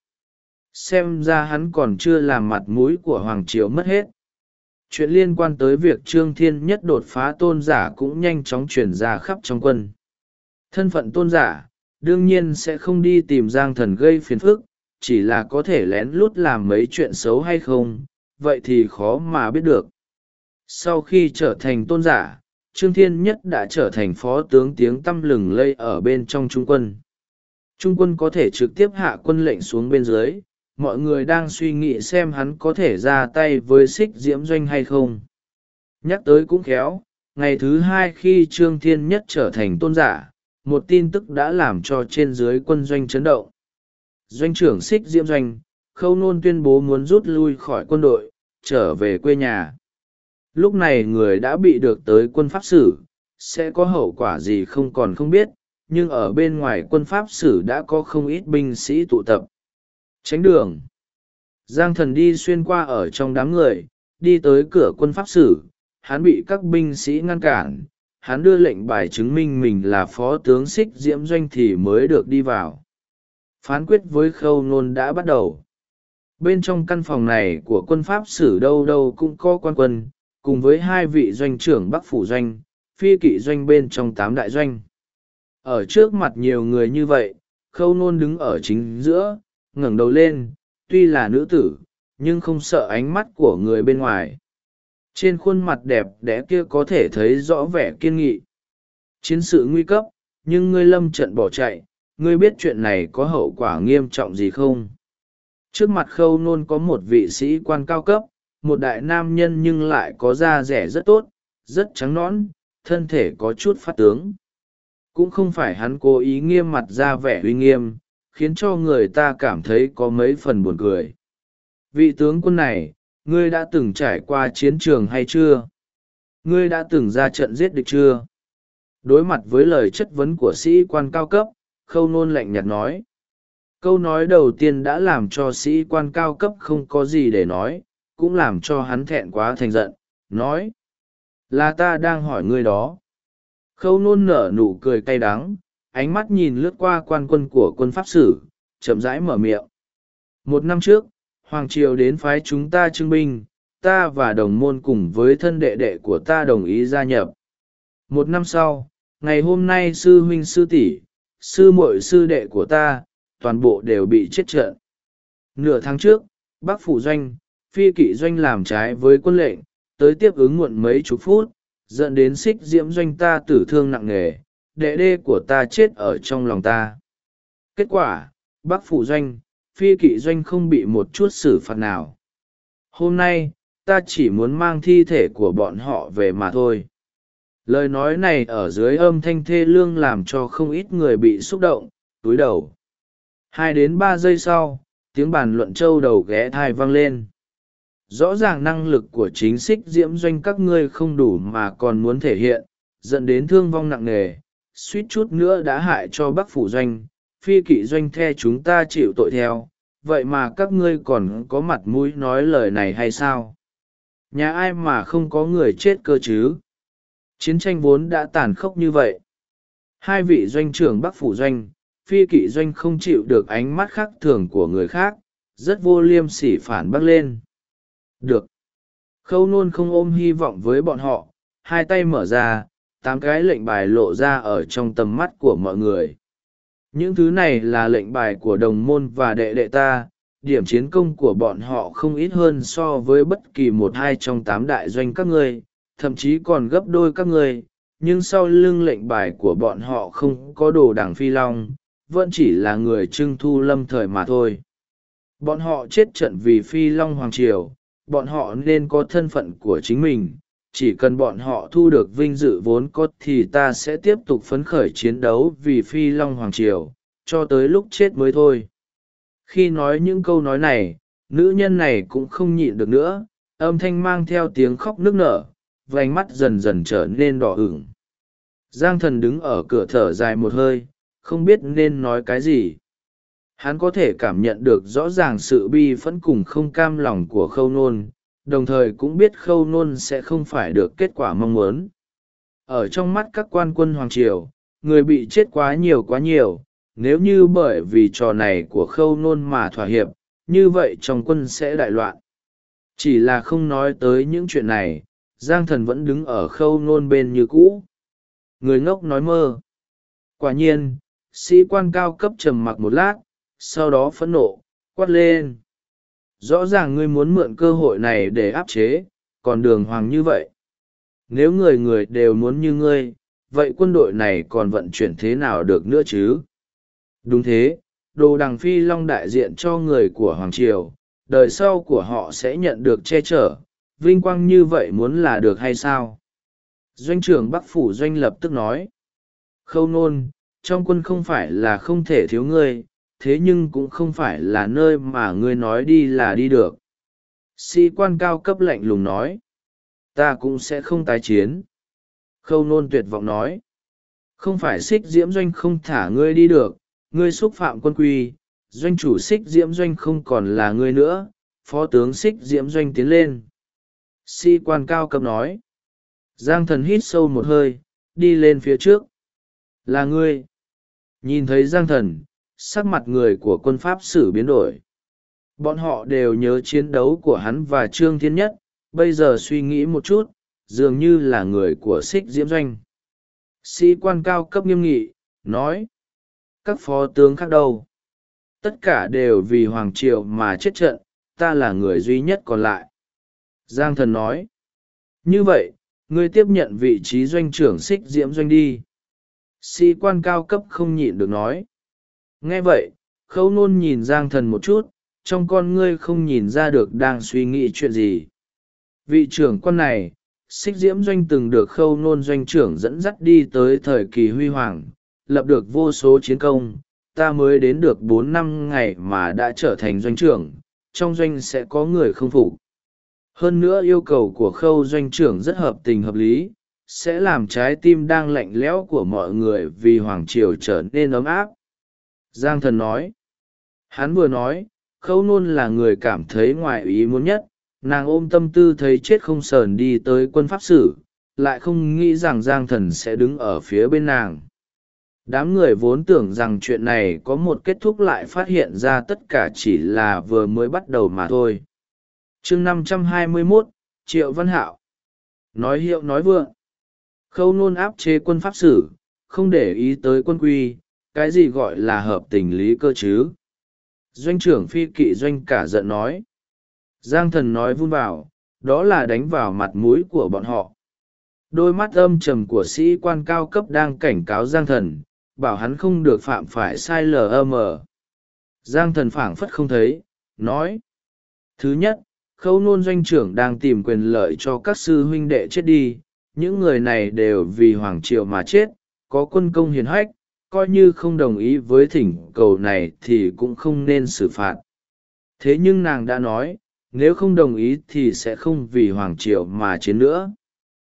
Xem ra hắn còn chưa làm mặt mũi của Hoàng Triều mất hết. Chuyện liên quan tới việc Trương Thiên Nhất đột phá tôn giả cũng nhanh chóng truyền ra khắp trong quân. Thân phận tôn giả, đương nhiên sẽ không đi tìm Giang Thần gây phiền phức, chỉ là có thể lén lút làm mấy chuyện xấu hay không, vậy thì khó mà biết được. Sau khi trở thành tôn giả, Trương Thiên Nhất đã trở thành phó tướng tiếng tăm lừng lây ở bên trong Trung quân. Trung quân có thể trực tiếp hạ quân lệnh xuống bên dưới, mọi người đang suy nghĩ xem hắn có thể ra tay với xích diễm doanh hay không. Nhắc tới cũng khéo, ngày thứ 2 khi Trương Thiên Nhất trở thành tôn giả, một tin tức đã làm cho trên dưới quân doanh chấn động. Doanh trưởng xích diễm doanh, Khâu Nôn tuyên bố muốn rút lui khỏi quân đội, trở về quê nhà. Lúc này người đã bị được tới quân pháp sử, sẽ có hậu quả gì không còn không biết, nhưng ở bên ngoài quân pháp sử đã có không ít binh sĩ tụ tập. Tránh đường. Giang Thần đi xuyên qua ở trong đám người, đi tới cửa quân pháp sử, hắn bị các binh sĩ ngăn cản, hắn đưa lệnh bài chứng minh mình là phó tướng xích diễm doanh thì mới được đi vào. Phán quyết với Khâu Nôn đã bắt đầu. Bên trong căn phòng này của quân pháp sử đâu đâu cũng có quan quân, cùng với 2 vị doanh trưởng Bắc Phủ Doanh, Phi Kỵ Doanh bên trong 8 đại doanh. Ở trước mặt nhiều người như vậy, Khâu Nôn đứng ở chính giữa, ngẩng đầu lên, tuy là nữ tử, nhưng không sợ ánh mắt của người bên ngoài. Trên khuôn mặt đẹp đẽ kia có thể thấy rõ vẻ kiên nghị. Chiến sự nguy cấp, nhưng ngươi lâm trận bỏ chạy, ngươi biết chuyện này có hậu quả nghiêm trọng gì không? Trước mặt Khâu Nôn có một vị sĩ quan cao cấp, một đại nam nhân nhưng lại có da rẻ rất tốt, rất trắng nõn, thân thể có chút phát tướng. Cũng không phải hắn cố ý nghiêm mặt ra vẻ uy nghiêm, khiến cho người ta cảm thấy có mấy phần buồn cười. Vị tướng quân này, ngươi đã từng trải qua chiến trường hay chưa? Ngươi đã từng ra trận giết địch chưa? Đối mặt với lời chất vấn của sĩ quan cao cấp, Khâu Nôn lạnh nhạt nói. Câu nói đầu tiên đã làm cho sĩ quan cao cấp không có gì để nói, cũng làm cho hắn thẹn quá thành giận, nói. Là ta đang hỏi ngươi đó. Khâu Nôn nở nụ cười cay đắng, ánh mắt nhìn lướt qua quan quân của quân pháp sử, chậm rãi mở miệng. 1 năm trước, Hoàng Triều đến phái chúng ta trưng binh, ta và đồng môn cùng với thân đệ đệ của ta đồng ý gia nhập. 1 năm sau, ngày hôm nay sư huynh sư tỷ, sư muội sư đệ của ta, toàn bộ đều bị chết trận. Nửa tháng trước, Bắc Phủ Doanh, Phi Kỵ Doanh làm trái với quân lệnh, tới tiếp ứng muộn mấy chục phút, dẫn đến Xích Diễm Doanh ta tử thương nặng nề, đệ đê của ta chết ở trong lòng ta. Kết quả, Bắc Phủ Doanh, Phi Kỵ Doanh không bị một chút xử phạt nào. Hôm nay, ta chỉ muốn mang thi thể của bọn họ về mà thôi. Lời nói này ở dưới âm thanh thê lương làm cho không ít người bị xúc động, túi đầu. 2 đến 3 giây sau, tiếng bàn luận trâu đầu ghé thai vang lên. Rõ ràng năng lực của chính Xích Diễm Doanh các ngươi không đủ mà còn muốn thể hiện, dẫn đến thương vong nặng nề, suýt chút nữa đã hại cho Bắc Phủ Doanh, Phi Kỵ Doanh the chúng ta chịu tội theo. Vậy mà các ngươi còn có mặt mũi nói lời này hay sao? Nhà ai mà không có người chết cơ chứ? Chiến tranh vốn đã tàn khốc như vậy. 2 vị doanh trưởng Bắc Phủ Doanh, Phi Kỵ Doanh không chịu được ánh mắt khác thường của người khác, rất vô liêm sỉ phản bác lên. Được. Khâu Nôn không ôm hy vọng với bọn họ, 2 tay mở ra, 8 cái lệnh bài lộ ra ở trong tầm mắt của mọi người. Những thứ này là lệnh bài của đồng môn và đệ đệ ta, điểm chiến công của bọn họ không ít hơn so với bất kỳ một hai trong 8 đại doanh các ngươi, thậm chí còn gấp đôi các ngươi, nhưng sau lưng lệnh bài của bọn họ không có đồ đằng phi long, vẫn chỉ là người trưng thu lâm thời mà thôi. Bọn họ chết trận vì phi long hoàng triều, bọn họ nên có thân phận của chính mình, chỉ cần bọn họ thu được vinh dự vốn có thì ta sẽ tiếp tục phấn khởi chiến đấu vì phi long hoàng triều, cho tới lúc chết mới thôi. Khi nói những câu nói này, nữ nhân này cũng không nhịn được nữa, âm thanh mang theo tiếng khóc nức nở, vành mắt dần dần trở nên đỏ ửng. Giang Thần đứng ở cửa thở dài một hơi, không biết nên nói cái gì. Hắn có thể cảm nhận được rõ ràng sự bi phẫn cùng không cam lòng của Khâu Nôn, đồng thời cũng biết Khâu Nôn sẽ không phải được kết quả mong muốn. Ở trong mắt các quan quân hoàng triều, người bị chết quá nhiều, nếu như bởi vì trò này của Khâu Nôn mà thỏa hiệp, như vậy trong quân sẽ đại loạn. Chỉ là không nói tới những chuyện này, Giang Thần vẫn đứng ở Khâu Nôn bên như cũ. Người ngốc nói mơ. Quả nhiên, sĩ quan cao cấp trầm mặc một lát, sau đó phẫn nộ, quát lên. Rõ ràng ngươi muốn mượn cơ hội này để áp chế, còn đường hoàng như vậy. Nếu người người đều muốn như ngươi, vậy quân đội này còn vận chuyển thế nào được nữa chứ? Đúng thế, đồ đằng phi long đại diện cho người của hoàng triều, đời sau của họ sẽ nhận được che chở, vinh quang như vậy muốn là được hay sao? Doanh trưởng Bắc Phủ Doanh lập tức nói. Khâu Nôn, trong quân không phải là không thể thiếu ngươi, thế nhưng cũng không phải là nơi mà ngươi nói đi là đi được. Sĩ quan cao cấp lạnh lùng nói. Ta cũng sẽ không tái chiến. Khâu Nôn tuyệt vọng nói. Không phải Xích Diễm Doanh không thả ngươi đi được, ngươi xúc phạm quân quy, doanh chủ Xích Diễm Doanh không còn là ngươi nữa, phó tướng Xích Diễm Doanh tiến lên. Sĩ quan cao cấp nói. Giang Thần hít sâu một hơi, đi lên phía trước. Là ngươi. Nhìn thấy Giang Thần, sắc mặt người của quân Pháp Sử biến đổi. Bọn họ đều nhớ chiến đấu của hắn và Trương Thiên Nhất, bây giờ suy nghĩ một chút, dường như là người của Xích Diễm Doanh. Sĩ quan cao cấp nghiêm nghị, nói. Các phó tướng khác đâu? Tất cả đều vì Hoàng Triều mà chết trận, ta là người duy nhất còn lại. Giang Thần nói. Như vậy, ngươi tiếp nhận vị trí doanh trưởng Xích Diễm Doanh đi. Sĩ quan cao cấp không nhịn được nói. Nghe vậy, Khâu Nôn nhìn Giang Thần một chút, trong con ngươi không nhìn ra được đang suy nghĩ chuyện gì. Vị trưởng quan này, Xích Diễm Doanh từng được Khâu Nôn doanh trưởng dẫn dắt đi tới thời kỳ huy hoàng, lập được vô số chiến công, ta mới đến được 4 năm ngày mà đã trở thành doanh trưởng, trong doanh sẽ có người không phục. Hơn nữa yêu cầu của Khâu doanh trưởng rất hợp tình hợp lý, sẽ làm trái tim đang lạnh lẽo của mọi người vì Hoàng Triều trở nên ấm áp. Giang Thần nói. Hắn vừa nói, Khâu Nôn là người cảm thấy ngoài ý muốn nhất, nàng ôm tâm tư thấy chết không sờn đi tới quân Pháp Sử, lại không nghĩ rằng Giang Thần sẽ đứng ở phía bên nàng. Đám người vốn tưởng rằng chuyện này có một kết thúc lại phát hiện ra tất cả chỉ là vừa mới bắt đầu mà thôi. Chương 521, Triệu Văn Hạo. Nói hiệu nói vượng. Khâu Nôn áp chế quân pháp sử, không để ý tới quân quy, cái gì gọi là hợp tình lý cơ chứ. Doanh trưởng Phi Kỵ Doanh cả giận nói. Giang Thần nói vun vào, đó là đánh vào mặt mũi của bọn họ. Đôi mắt âm trầm của sĩ quan cao cấp đang cảnh cáo Giang Thần, bảo hắn không được phạm phải sai lầm. Giang Thần phảng phất không thấy, nói. Thứ nhất, Khâu Nôn doanh trưởng đang tìm quyền lợi cho các sư huynh đệ chết đi, những người này đều vì Hoàng Triều mà chết, có quân công hiển hách, coi như không đồng ý với thỉnh cầu này thì cũng không nên xử phạt. Thế nhưng nàng đã nói, nếu không đồng ý thì sẽ không vì Hoàng Triều mà chiến nữa.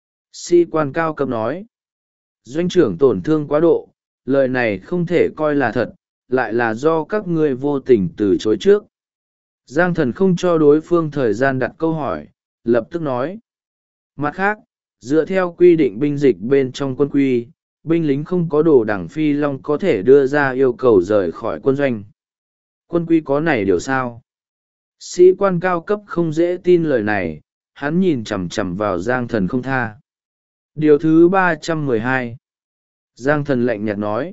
Sĩ quan cao cấp nói. Doanh trưởng tổn thương quá độ, lời này không thể coi là thật, lại là do các ngươi vô tình từ chối trước. Giang Thần không cho đối phương thời gian đặt câu hỏi, lập tức nói. Mặt khác, dựa theo quy định binh dịch bên trong quân quy, binh lính không có đồ đẳng phi long có thể đưa ra yêu cầu rời khỏi quân doanh. Quân quy có này điều sao? Sĩ quan cao cấp không dễ tin lời này, hắn nhìn chằm chằm vào Giang Thần không tha. Điều thứ 312. Giang Thần lạnh nhạt nói.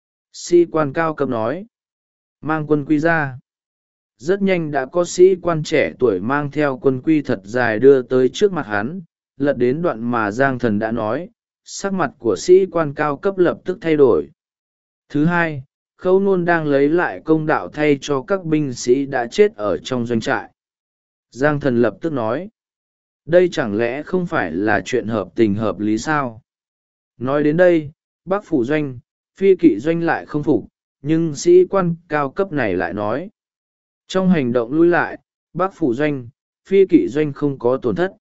Sĩ quan cao cấp nói. Mang quân quy ra. Rất nhanh đã có sĩ quan trẻ tuổi mang theo quân quy thật dài đưa tới trước mặt hắn, lật đến đoạn mà Giang Thần đã nói, sắc mặt của sĩ quan cao cấp lập tức thay đổi. Thứ hai, Khâu Nôn đang lấy lại công đạo thay cho các binh sĩ đã chết ở trong doanh trại. Giang Thần lập tức nói, đây chẳng lẽ không phải là chuyện hợp tình hợp lý sao? Nói đến đây, Bắc Phủ Doanh, Phi Kỵ Doanh lại không phục, nhưng sĩ quan cao cấp này lại nói. Trong hành động lui lại, Bắc Phủ Doanh, Phi Kỵ Doanh không có tổn thất.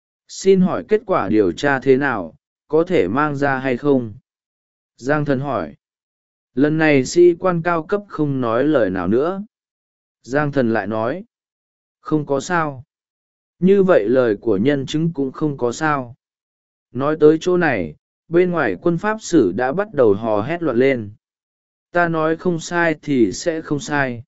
Xin hỏi kết quả điều tra thế nào, có thể mang ra hay không? Giang Thần hỏi. Lần này sĩ quan cao cấp không nói lời nào nữa. Giang Thần lại nói. Không có sao. Như vậy lời của nhân chứng cũng không có sao. Nói tới chỗ này, bên ngoài quân pháp sử đã bắt đầu hò hét loạn lên. Ta nói không sai thì sẽ không sai.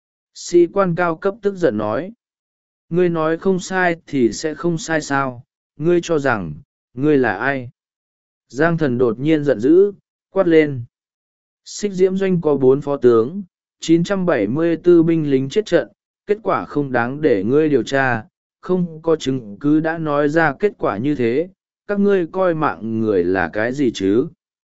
Sĩ quan cao cấp tức giận nói. Ngươi nói không sai thì sẽ không sai sao, ngươi cho rằng, ngươi là ai? Giang Thần đột nhiên giận dữ, quát lên. Xích Diễm Doanh có 4 phó tướng, 974 binh lính chết trận, kết quả không đáng để ngươi điều tra, không có chứng cứ đã nói ra kết quả như thế, các ngươi coi mạng người là cái gì chứ?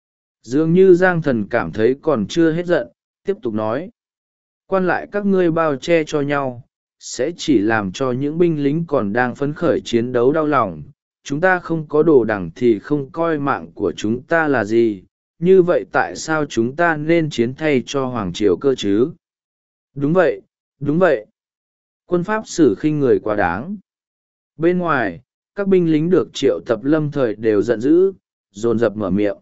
Dường như Giang Thần cảm thấy còn chưa hết giận, tiếp tục nói. Quan lại các ngươi bao che cho nhau, sẽ chỉ làm cho những binh lính còn đang phấn khởi chiến đấu đau lòng. Chúng ta không có đồ đẳng thì không coi mạng của chúng ta là gì, như vậy tại sao chúng ta nên chiến thay cho Hoàng Triều cơ chứ? Đúng vậy, đúng vậy. Quân pháp xử khinh người quá đáng. Bên ngoài, các binh lính được triệu tập lâm thời đều giận dữ, dồn dập mở miệng.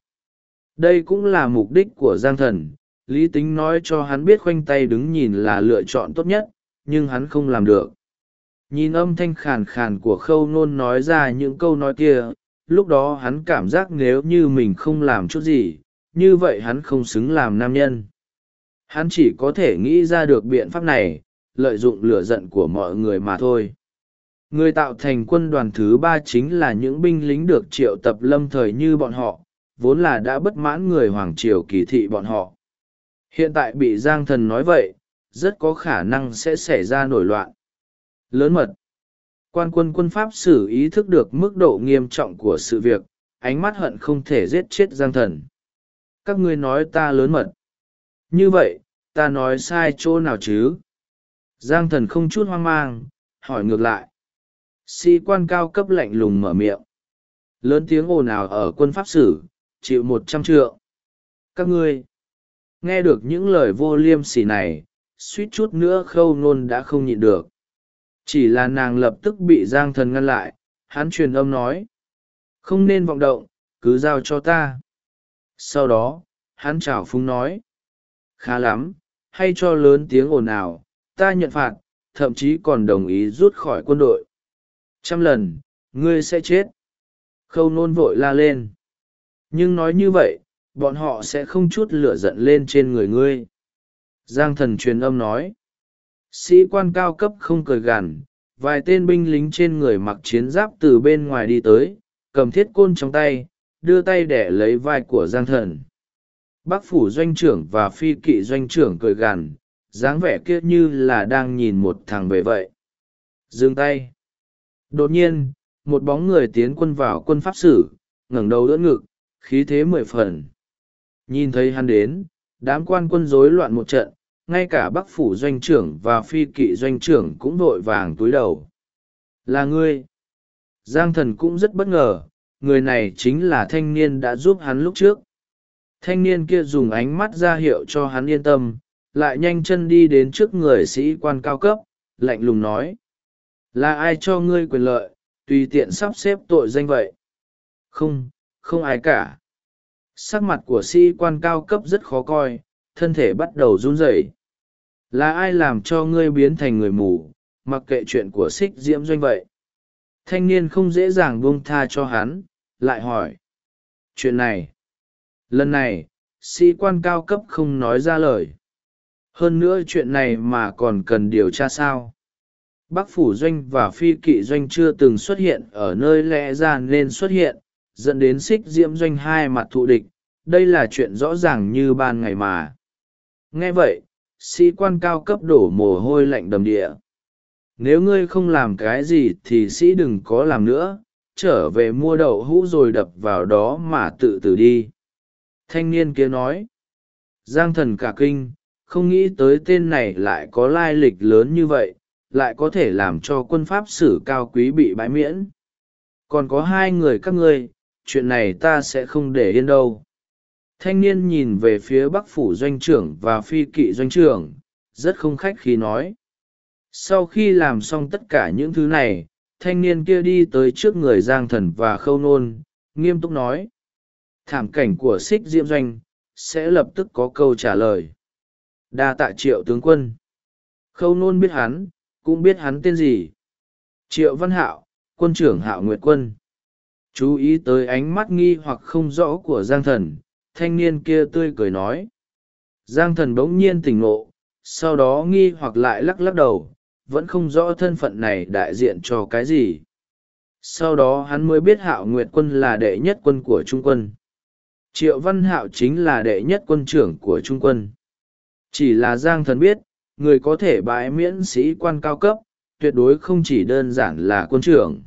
Đây cũng là mục đích của Giang Thần. Lý Tính nói cho hắn biết khoanh tay đứng nhìn là lựa chọn tốt nhất, nhưng hắn không làm được. Nhìn âm thanh khàn khàn của Khâu Nôn nói ra những câu nói kia, lúc đó hắn cảm giác nếu như mình không làm chút gì, như vậy hắn không xứng làm nam nhân. Hắn chỉ có thể nghĩ ra được biện pháp này, lợi dụng lửa giận của mọi người mà thôi. Người tạo thành quân đoàn thứ 3 chính là những binh lính được triệu tập lâm thời như bọn họ, vốn là đã bất mãn người Hoàng Triều kỳ thị bọn họ. Hiện tại bị Giang Thần nói vậy, rất có khả năng sẽ xảy ra nổi loạn. Lớn mật. Quan quân quân pháp sử ý thức được mức độ nghiêm trọng của sự việc, ánh mắt hận không thể giết chết Giang Thần. Các ngươi nói ta lớn mật. Như vậy, ta nói sai chỗ nào chứ? Giang Thần không chút hoang mang, hỏi ngược lại. Sĩ quan cao cấp lạnh lùng mở miệng. Lớn tiếng ồn ào ở quân pháp sử, chịu 100 trượng. Các ngươi. Nghe được những lời vô liêm sỉ này, suýt chút nữa Khâu Nôn đã không nhịn được. Chỉ là nàng lập tức bị Giang Thần ngăn lại, hắn truyền âm nói. Không nên vọng động, cứ giao cho ta. Sau đó, hắn chào phúng nói. Khá lắm, hay cho lớn tiếng ồn ào, ta nhận phạt, thậm chí còn đồng ý rút khỏi quân đội. 100 lần, ngươi sẽ chết. Khâu Nôn vội la lên. Nhưng nói như vậy, bọn họ sẽ không chút lửa giận lên trên người ngươi. Giang Thần truyền âm nói. Sĩ quan cao cấp không cười gằn, vài tên binh lính trên người mặc chiến giáp từ bên ngoài đi tới, cầm thiết côn trong tay, đưa tay để lấy vai của Giang Thần. Bắc phủ doanh trưởng và phi kỵ doanh trưởng cười gằn, dáng vẻ kia như là đang nhìn một thằng về vậy. Dừng tay. Đột nhiên, một bóng người tiến quân vào quân pháp sử, ngẩng đầu đỡ ngực, khí thế 10 phần. Nhìn thấy hắn đến, đám quan quân rối loạn một trận, ngay cả Bắc phủ doanh trưởng và phi kỵ doanh trưởng cũng vội vàng túi đầu. Là ngươi. Giang Thần cũng rất bất ngờ, người này chính là thanh niên đã giúp hắn lúc trước. Thanh niên kia dùng ánh mắt ra hiệu cho hắn yên tâm, lại nhanh chân đi đến trước người sĩ quan cao cấp, lạnh lùng nói. Là ai cho ngươi quyền lợi, tùy tiện sắp xếp tội danh vậy? Không, không ai cả. Sắc mặt của sĩ quan cao cấp rất khó coi, thân thể bắt đầu run rẩy. Là ai làm cho ngươi biến thành người mù, mặc kệ chuyện của Xích Diễm Doanh vậy? Thanh niên không dễ dàng buông tha cho hắn, lại hỏi. Chuyện này. Lần này, sĩ quan cao cấp không nói ra lời. Hơn nữa chuyện này mà còn cần điều tra sao? Bắc phủ doanh và phi kỵ doanh chưa từng xuất hiện ở nơi lẽ ra nên xuất hiện, dẫn đến Xích Diễm Doanh hai mặt thù địch. Đây là chuyện rõ ràng như ban ngày mà. Nghe vậy, sĩ quan cao cấp đổ mồ hôi lạnh đầm địa. Nếu ngươi không làm cái gì thì sĩ đừng có làm nữa, trở về mua đậu hũ rồi đập vào đó mà tự tử đi. Thanh niên kia nói. Giang Thần cả kinh, không nghĩ tới tên này lại có lai lịch lớn như vậy, lại có thể làm cho quân pháp sử cao quý bị bãi miễn. Còn có hai người các ngươi, chuyện này ta sẽ không để yên đâu. Thanh niên nhìn về phía Bắc phủ doanh trưởng và phi kỵ doanh trưởng, rất không khách khí nói. Sau khi làm xong tất cả những thứ này, thanh niên kia đi tới trước người Giang Thần và Khâu Nôn, nghiêm túc nói. Thảm cảnh của Xích Diễm Doanh, sẽ lập tức có câu trả lời. Đa tạ Triệu tướng quân. Khâu Nôn biết hắn, cũng biết hắn tên gì. Triệu Văn Hạo, quân trưởng Hạo Nguyệt Quân. Chú ý tới ánh mắt nghi hoặc không rõ của Giang Thần, thanh niên kia tươi cười nói. Giang Thần bỗng nhiên tỉnh ngộ, sau đó nghi hoặc lại lắc lắc đầu, vẫn không rõ thân phận này đại diện cho cái gì. Sau đó hắn mới biết Hạo Nguyệt Quân là đệ nhất quân của Trung quân. Triệu Văn Hạo chính là đệ nhất quân trưởng của Trung quân. Chỉ là Giang Thần biết, người có thể bãi miễn sĩ quan cao cấp, tuyệt đối không chỉ đơn giản là quân trưởng.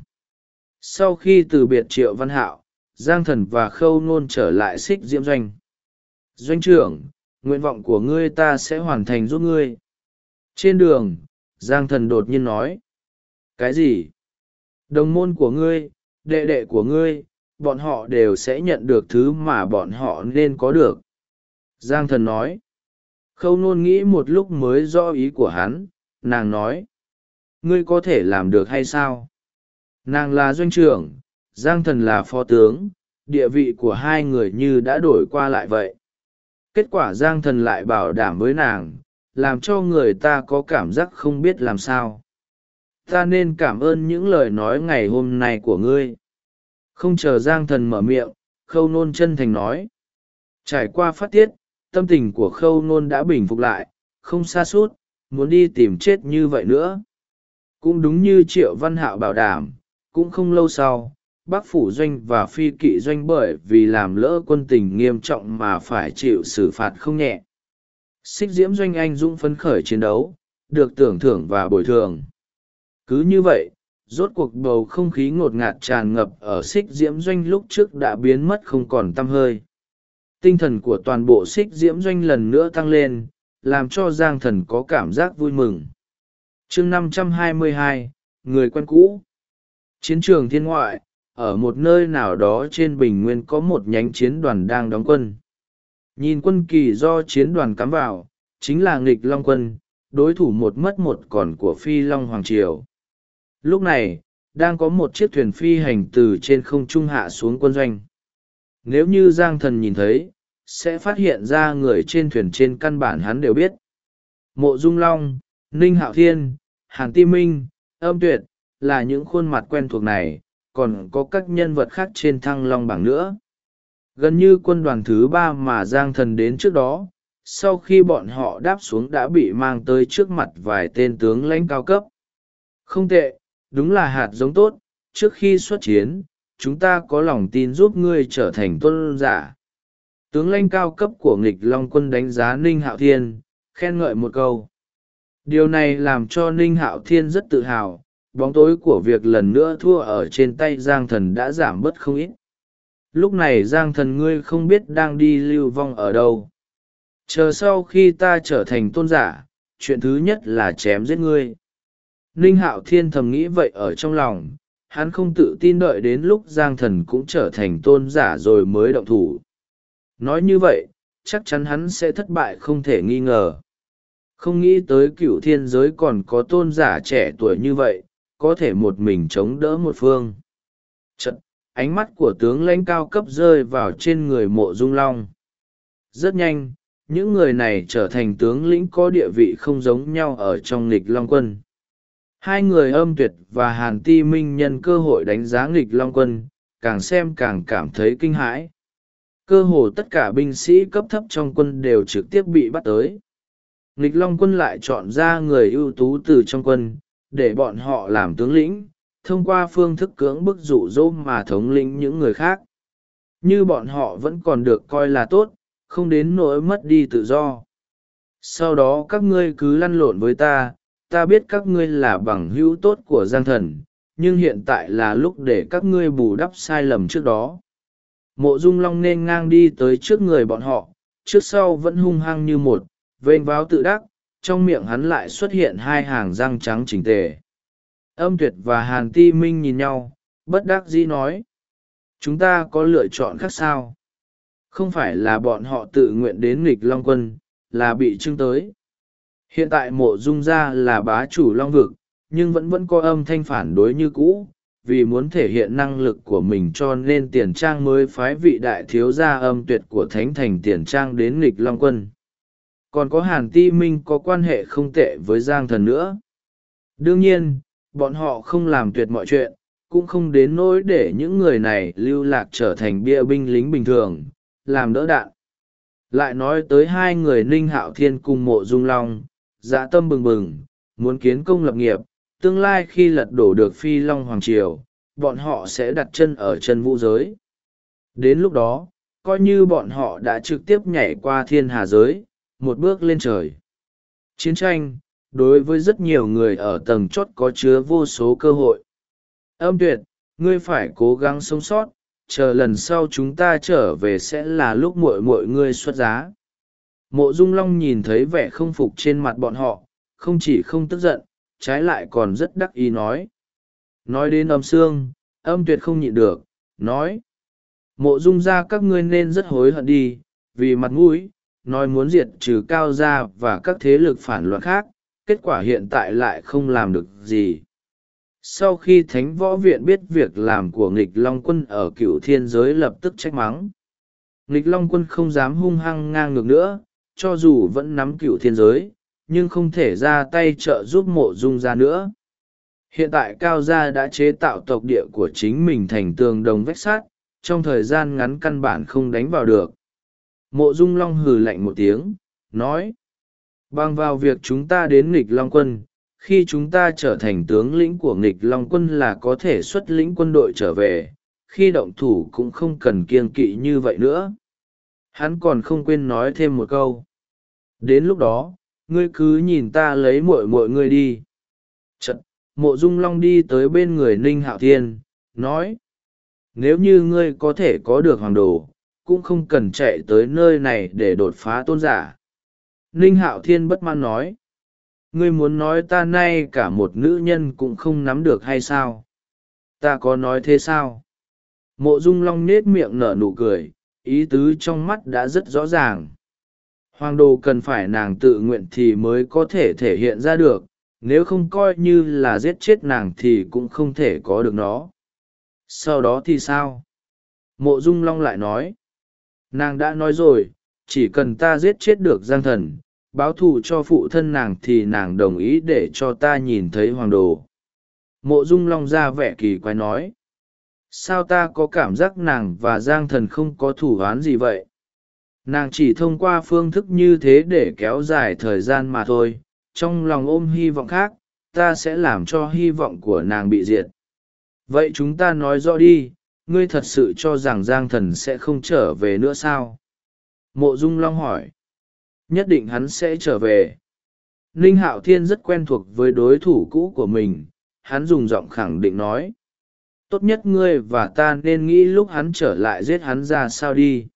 Sau khi từ biệt Triệu Văn Hạo, Giang Thần và Khâu Nôn trở lại Xích Diễm Doanh. Doanh trưởng, nguyện vọng của ngươi ta sẽ hoàn thành giúp ngươi. Trên đường, Giang Thần đột nhiên nói. Cái gì? Đồng môn của ngươi, đệ đệ của ngươi, bọn họ đều sẽ nhận được thứ mà bọn họ nên có được. Giang Thần nói. Khâu Nôn nghĩ một lúc mới rõ ý của hắn, nàng nói. Ngươi có thể làm được hay sao? Nàng là doanh trưởng, Giang Thần là phó tướng, địa vị của hai người như đã đổi qua lại vậy. Kết quả Giang Thần lại bảo đảm với nàng, làm cho người ta có cảm giác không biết làm sao. Ta nên cảm ơn những lời nói ngày hôm nay của ngươi. Không chờ Giang Thần mở miệng, Khâu Nôn chân thành nói. Trải qua phát tiết, tâm tình của Khâu Nôn đã bình phục lại, không sa sút muốn đi tìm chết như vậy nữa. Cũng đúng như Triệu Văn Hạo bảo đảm, cũng không lâu sau, Bắc phủ doanh và phi kỵ doanh bởi vì làm lỡ quân tình nghiêm trọng mà phải chịu xử phạt không nhẹ. Xích Diễm Doanh anh dũng phấn khởi chiến đấu, được tưởng thưởng và bồi thường. Cứ như vậy, rốt cuộc bầu không khí ngột ngạt tràn ngập ở Xích Diễm Doanh lúc trước đã biến mất không còn tăm hơi. Tinh thần của toàn bộ Xích Diễm Doanh lần nữa tăng lên, làm cho Giang Thần có cảm giác vui mừng. Chương 522, người quen cũ. Chiến trường thiên ngoại, ở một nơi nào đó trên bình nguyên có một nhánh chiến đoàn đang đóng quân. Nhìn quân kỳ do chiến đoàn cắm vào, chính là Nghịch Long quân, đối thủ một mất một còn của Phi Long Hoàng Triều. Lúc này, đang có một chiếc thuyền phi hành từ trên không trung hạ xuống quân doanh. Nếu như Giang Thần nhìn thấy, sẽ phát hiện ra người trên thuyền trên căn bản hắn đều biết. Mộ Dung Long, Ninh Hạo Thiên, Hàn Ti Minh, Âm Tuyệt, là những khuôn mặt quen thuộc này, còn có các nhân vật khác trên Thăng Long bảng nữa. Gần như quân đoàn thứ 3 mà Giang Thần đến trước đó, sau khi bọn họ đáp xuống đã bị mang tới trước mặt vài tên tướng lãnh cao cấp. Không tệ, đúng là hạt giống tốt. Trước khi xuất chiến, chúng ta có lòng tin giúp ngươi trở thành tôn giả. Tướng lãnh cao cấp của nghịch long quân đánh giá Ninh Hạo Thiên, khen ngợi một câu. Điều này làm cho Ninh Hạo Thiên rất tự hào, bóng tối của việc lần nữa thua ở trên tay Giang Thần đã giảm bớt không ít. Lúc này Giang Thần ngươi không biết đang đi lưu vong ở đâu. Chờ sau khi ta trở thành tôn giả, chuyện thứ nhất là chém giết ngươi. Ninh Hạo Thiên thầm nghĩ vậy ở trong lòng, hắn không tự tin đợi đến lúc Giang Thần cũng trở thành tôn giả rồi mới động thủ. Nói như vậy, chắc chắn hắn sẽ thất bại không thể nghi ngờ. Không nghĩ tới cựu thiên giới còn có tôn giả trẻ tuổi như vậy, có thể một mình chống đỡ một phương. Chật, ánh mắt của tướng lãnh cao cấp rơi vào trên người Mộ Dung Long. Rất nhanh, những người này trở thành tướng lĩnh có địa vị không giống nhau ở trong nghịch long quân. Hai người Âm Tuyệt và Hàn Ti Minh nhân cơ hội đánh giá nghịch long quân, càng xem càng cảm thấy kinh hãi. Cơ hồ tất cả binh sĩ cấp thấp trong quân đều trực tiếp bị bắt tới. Nghịch long quân lại chọn ra người ưu tú từ trong quân, để bọn họ làm tướng lĩnh, thông qua phương thức cưỡng bức dụ dỗ mà thống lĩnh những người khác. Như bọn họ vẫn còn được coi là tốt, không đến nỗi mất đi tự do. Sau đó các ngươi cứ lăn lộn với ta, ta biết các ngươi là bằng hữu tốt của Giang Thần, nhưng hiện tại là lúc để các ngươi bù đắp sai lầm trước đó. Mộ Dung Long nên ngang đi tới trước người bọn họ, trước sau vẫn hung hăng như một, vênh váo tự đắc, trong miệng hắn lại xuất hiện hai hàng răng trắng chỉnh tề. Âm Tuyệt và Hàn Ti Minh nhìn nhau, bất đắc dĩ nói. Chúng ta có lựa chọn khác sao? Không phải là bọn họ tự nguyện đến nghịch long quân, là bị trưng tới. Hiện tại Mộ Dung gia là bá chủ long vực, nhưng vẫn có âm thanh phản đối như cũ, vì muốn thể hiện năng lực của mình cho nên Tiền Trang mới phái vị đại thiếu gia Âm Tuyệt của Thánh Thành Tiền Trang đến nghịch long quân. Còn có Hàn Ti Minh có quan hệ không tệ với Giang Thần nữa. Đương nhiên, bọn họ không làm tuyệt mọi chuyện, cũng không đến nỗi để những người này lưu lạc trở thành bia binh lính bình thường, làm đỡ đạn. Lại nói tới hai người Ninh Hạo Thiên cùng Mộ Dung Long, dạ tâm bừng bừng, muốn kiến công lập nghiệp, tương lai khi lật đổ được Phi Long Hoàng Triều, bọn họ sẽ đặt chân ở chân vũ giới. Đến lúc đó, coi như bọn họ đã trực tiếp nhảy qua thiên hà giới, một bước lên trời. Chiến tranh, đối với rất nhiều người ở tầng chót có chứa vô số cơ hội. Âm Tuyệt, ngươi phải cố gắng sống sót, chờ lần sau chúng ta trở về sẽ là lúc mọi ngươi xuất giá. Mộ Dung Long nhìn thấy vẻ không phục trên mặt bọn họ, không chỉ không tức giận, trái lại còn rất đắc ý nói. Nói đến Âm Sương, Âm Tuyệt không nhịn được, nói. Mộ Dung gia các ngươi nên rất hối hận đi, vì mặt mũi, nói muốn diệt trừ Cao gia và các thế lực phản loạn khác, kết quả hiện tại lại không làm được gì. Sau khi Thánh Võ Viện biết việc làm của nghịch Long Quân ở Cửu Thiên Giới lập tức trách mắng. Nghịch Long Quân không dám hung hăng ngang ngược nữa, cho dù vẫn nắm Cửu Thiên Giới, nhưng không thể ra tay trợ giúp Mộ Dung gia nữa. Hiện tại Cao gia đã chế tạo tộc địa của chính mình thành tường đồng vách sắt, trong thời gian ngắn căn bản không đánh vào được. Mộ Dung Long hừ lạnh một tiếng, nói. Bằng vào việc chúng ta đến nghịch Long Quân, khi chúng ta trở thành tướng lĩnh của nghịch Long Quân là có thể xuất lĩnh quân đội trở về, khi động thủ cũng không cần kiêng kỵ như vậy nữa. Hắn còn không quên nói thêm một câu. Đến lúc đó, ngươi cứ nhìn ta lấy mọi ngươi đi. Chật, Mộ Dung Long đi tới bên người Ninh Hạo Thiên, nói. Nếu như ngươi có thể có được hoàng đồ, cũng không cần chạy tới nơi này để đột phá tôn giả. Ninh Hạo Thiên bất mãn nói. Ngươi muốn nói ta nay cả một nữ nhân cũng không nắm được hay sao? Ta có nói thế sao? Mộ Dung Long nết miệng nở nụ cười, ý tứ trong mắt đã rất rõ ràng. Hoàng đồ cần phải nàng tự nguyện thì mới có thể thể hiện ra được, nếu không coi như là giết chết nàng thì cũng không thể có được nó. Sau đó thì sao? Mộ Dung Long lại nói. Nàng đã nói rồi, chỉ cần ta giết chết được Giang Thần, báo thù cho phụ thân nàng thì nàng đồng ý để cho ta nhìn thấy hoàng đồ. Mộ Dung Long ra vẻ kỳ quái nói. sao ta có cảm giác nàng và Giang Thần không có thủ oán gì vậy? Nàng chỉ thông qua phương thức như thế để kéo dài thời gian mà thôi, trong lòng ôm hy vọng khác, ta sẽ làm cho hy vọng của nàng bị diệt. Vậy chúng ta nói rõ đi, ngươi thật sự cho rằng Giang Thần sẽ không trở về nữa sao? Mộ Dung Long hỏi. Nhất định hắn sẽ trở về. Ninh Hạo Thiên rất quen thuộc với đối thủ cũ của mình, hắn dùng giọng khẳng định nói. Tốt nhất ngươi và ta nên nghĩ lúc hắn trở lại giết hắn ra sao đi.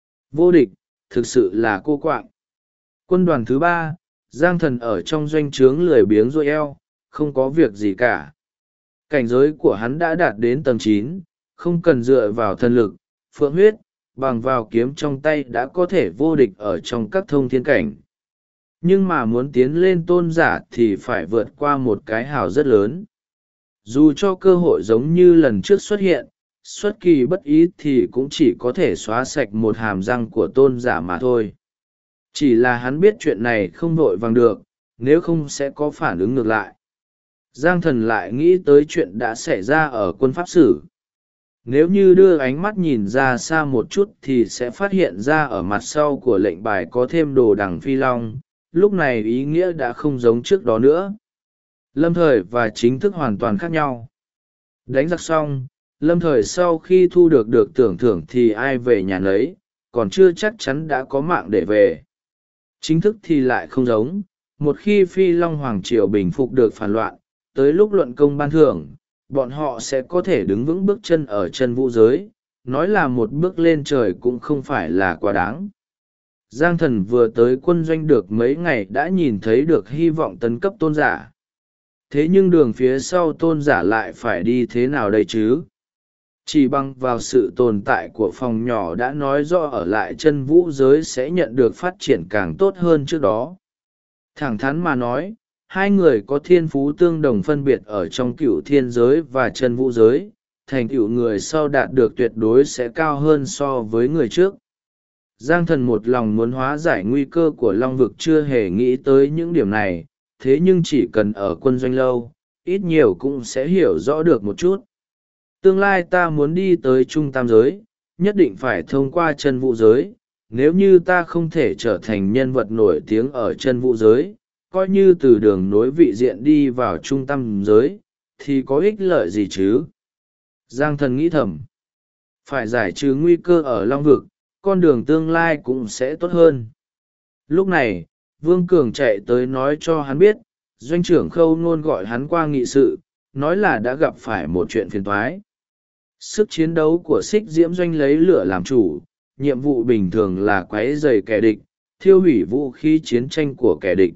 Vô địch, thực sự là cô quạng. Quân đoàn thứ 3, Giang Thần ở trong doanh trướng lười biếng rôi eo, không có việc gì cả. Cảnh giới của hắn đã đạt đến tầng 9, không cần dựa vào thần lực, phượng huyết, bằng vào kiếm trong tay đã có thể vô địch ở trong các thông thiên cảnh. Nhưng mà muốn tiến lên tôn giả thì phải vượt qua một cái hào rất lớn. Dù cho cơ hội giống như lần trước xuất hiện, xuất kỳ bất ý thì cũng chỉ có thể xóa sạch một hàm răng của tôn giả mà thôi. Chỉ là hắn biết chuyện này không vội vàng được, nếu không sẽ có phản ứng ngược lại. Giang Thần lại nghĩ tới chuyện đã xảy ra ở quân pháp sử. Nếu như đưa ánh mắt nhìn ra xa một chút thì sẽ phát hiện ra ở mặt sau của lệnh bài có thêm đồ đằng phi long, lúc này ý nghĩa đã không giống trước đó nữa. Lâm Thời và chính thức hoàn toàn khác nhau. Đánh giặc xong, Lâm Thời sau khi thu được tưởng thưởng thì ai về nhà nấy, còn chưa chắc chắn đã có mạng để về. Chính thức thì lại không giống, một khi Phi Long Hoàng Triều bình phục được phản loạn, tới lúc luận công ban thưởng, bọn họ sẽ có thể đứng vững bước chân ở chân vũ giới, nói là một bước lên trời cũng không phải là quá đáng. Giang Thần vừa tới quân doanh được mấy ngày đã nhìn thấy được hy vọng tấn cấp tôn giả. Thế nhưng đường phía sau tôn giả lại phải đi thế nào đây chứ? Chỉ bằng vào sự tồn tại của phòng nhỏ đã nói rõ ở lại chân vũ giới sẽ nhận được phát triển càng tốt hơn trước đó. Thẳng thắn mà nói, hai người có thiên phú tương đồng phân biệt ở trong cựu thiên giới và chân vũ giới, thành tựu người sau đạt được tuyệt đối sẽ cao hơn so với người trước. Giang Thần một lòng muốn hóa giải nguy cơ của Long Vực chưa hề nghĩ tới những điểm này, thế nhưng chỉ cần ở quân doanh lâu, ít nhiều cũng sẽ hiểu rõ được một chút. Tương lai ta muốn đi tới trung tam giới, nhất định phải thông qua chân vũ giới, nếu như ta không thể trở thành nhân vật nổi tiếng ở chân vũ giới, coi như từ đường nối vị diện đi vào trung tam giới, thì có ích lợi gì chứ? Giang Thần nghĩ thầm, phải giải trừ nguy cơ ở Long Vực, con đường tương lai cũng sẽ tốt hơn. Lúc này, Vương Cường chạy tới nói cho hắn biết, doanh trưởng Khâu Nôn gọi hắn qua nghị sự, nói là đã gặp phải một chuyện phiền toái. Sức chiến đấu của Xích Diễm doanh lấy lửa làm chủ, nhiệm vụ bình thường là quấy rầy kẻ địch, thiêu hủy vũ khí chiến tranh của kẻ địch.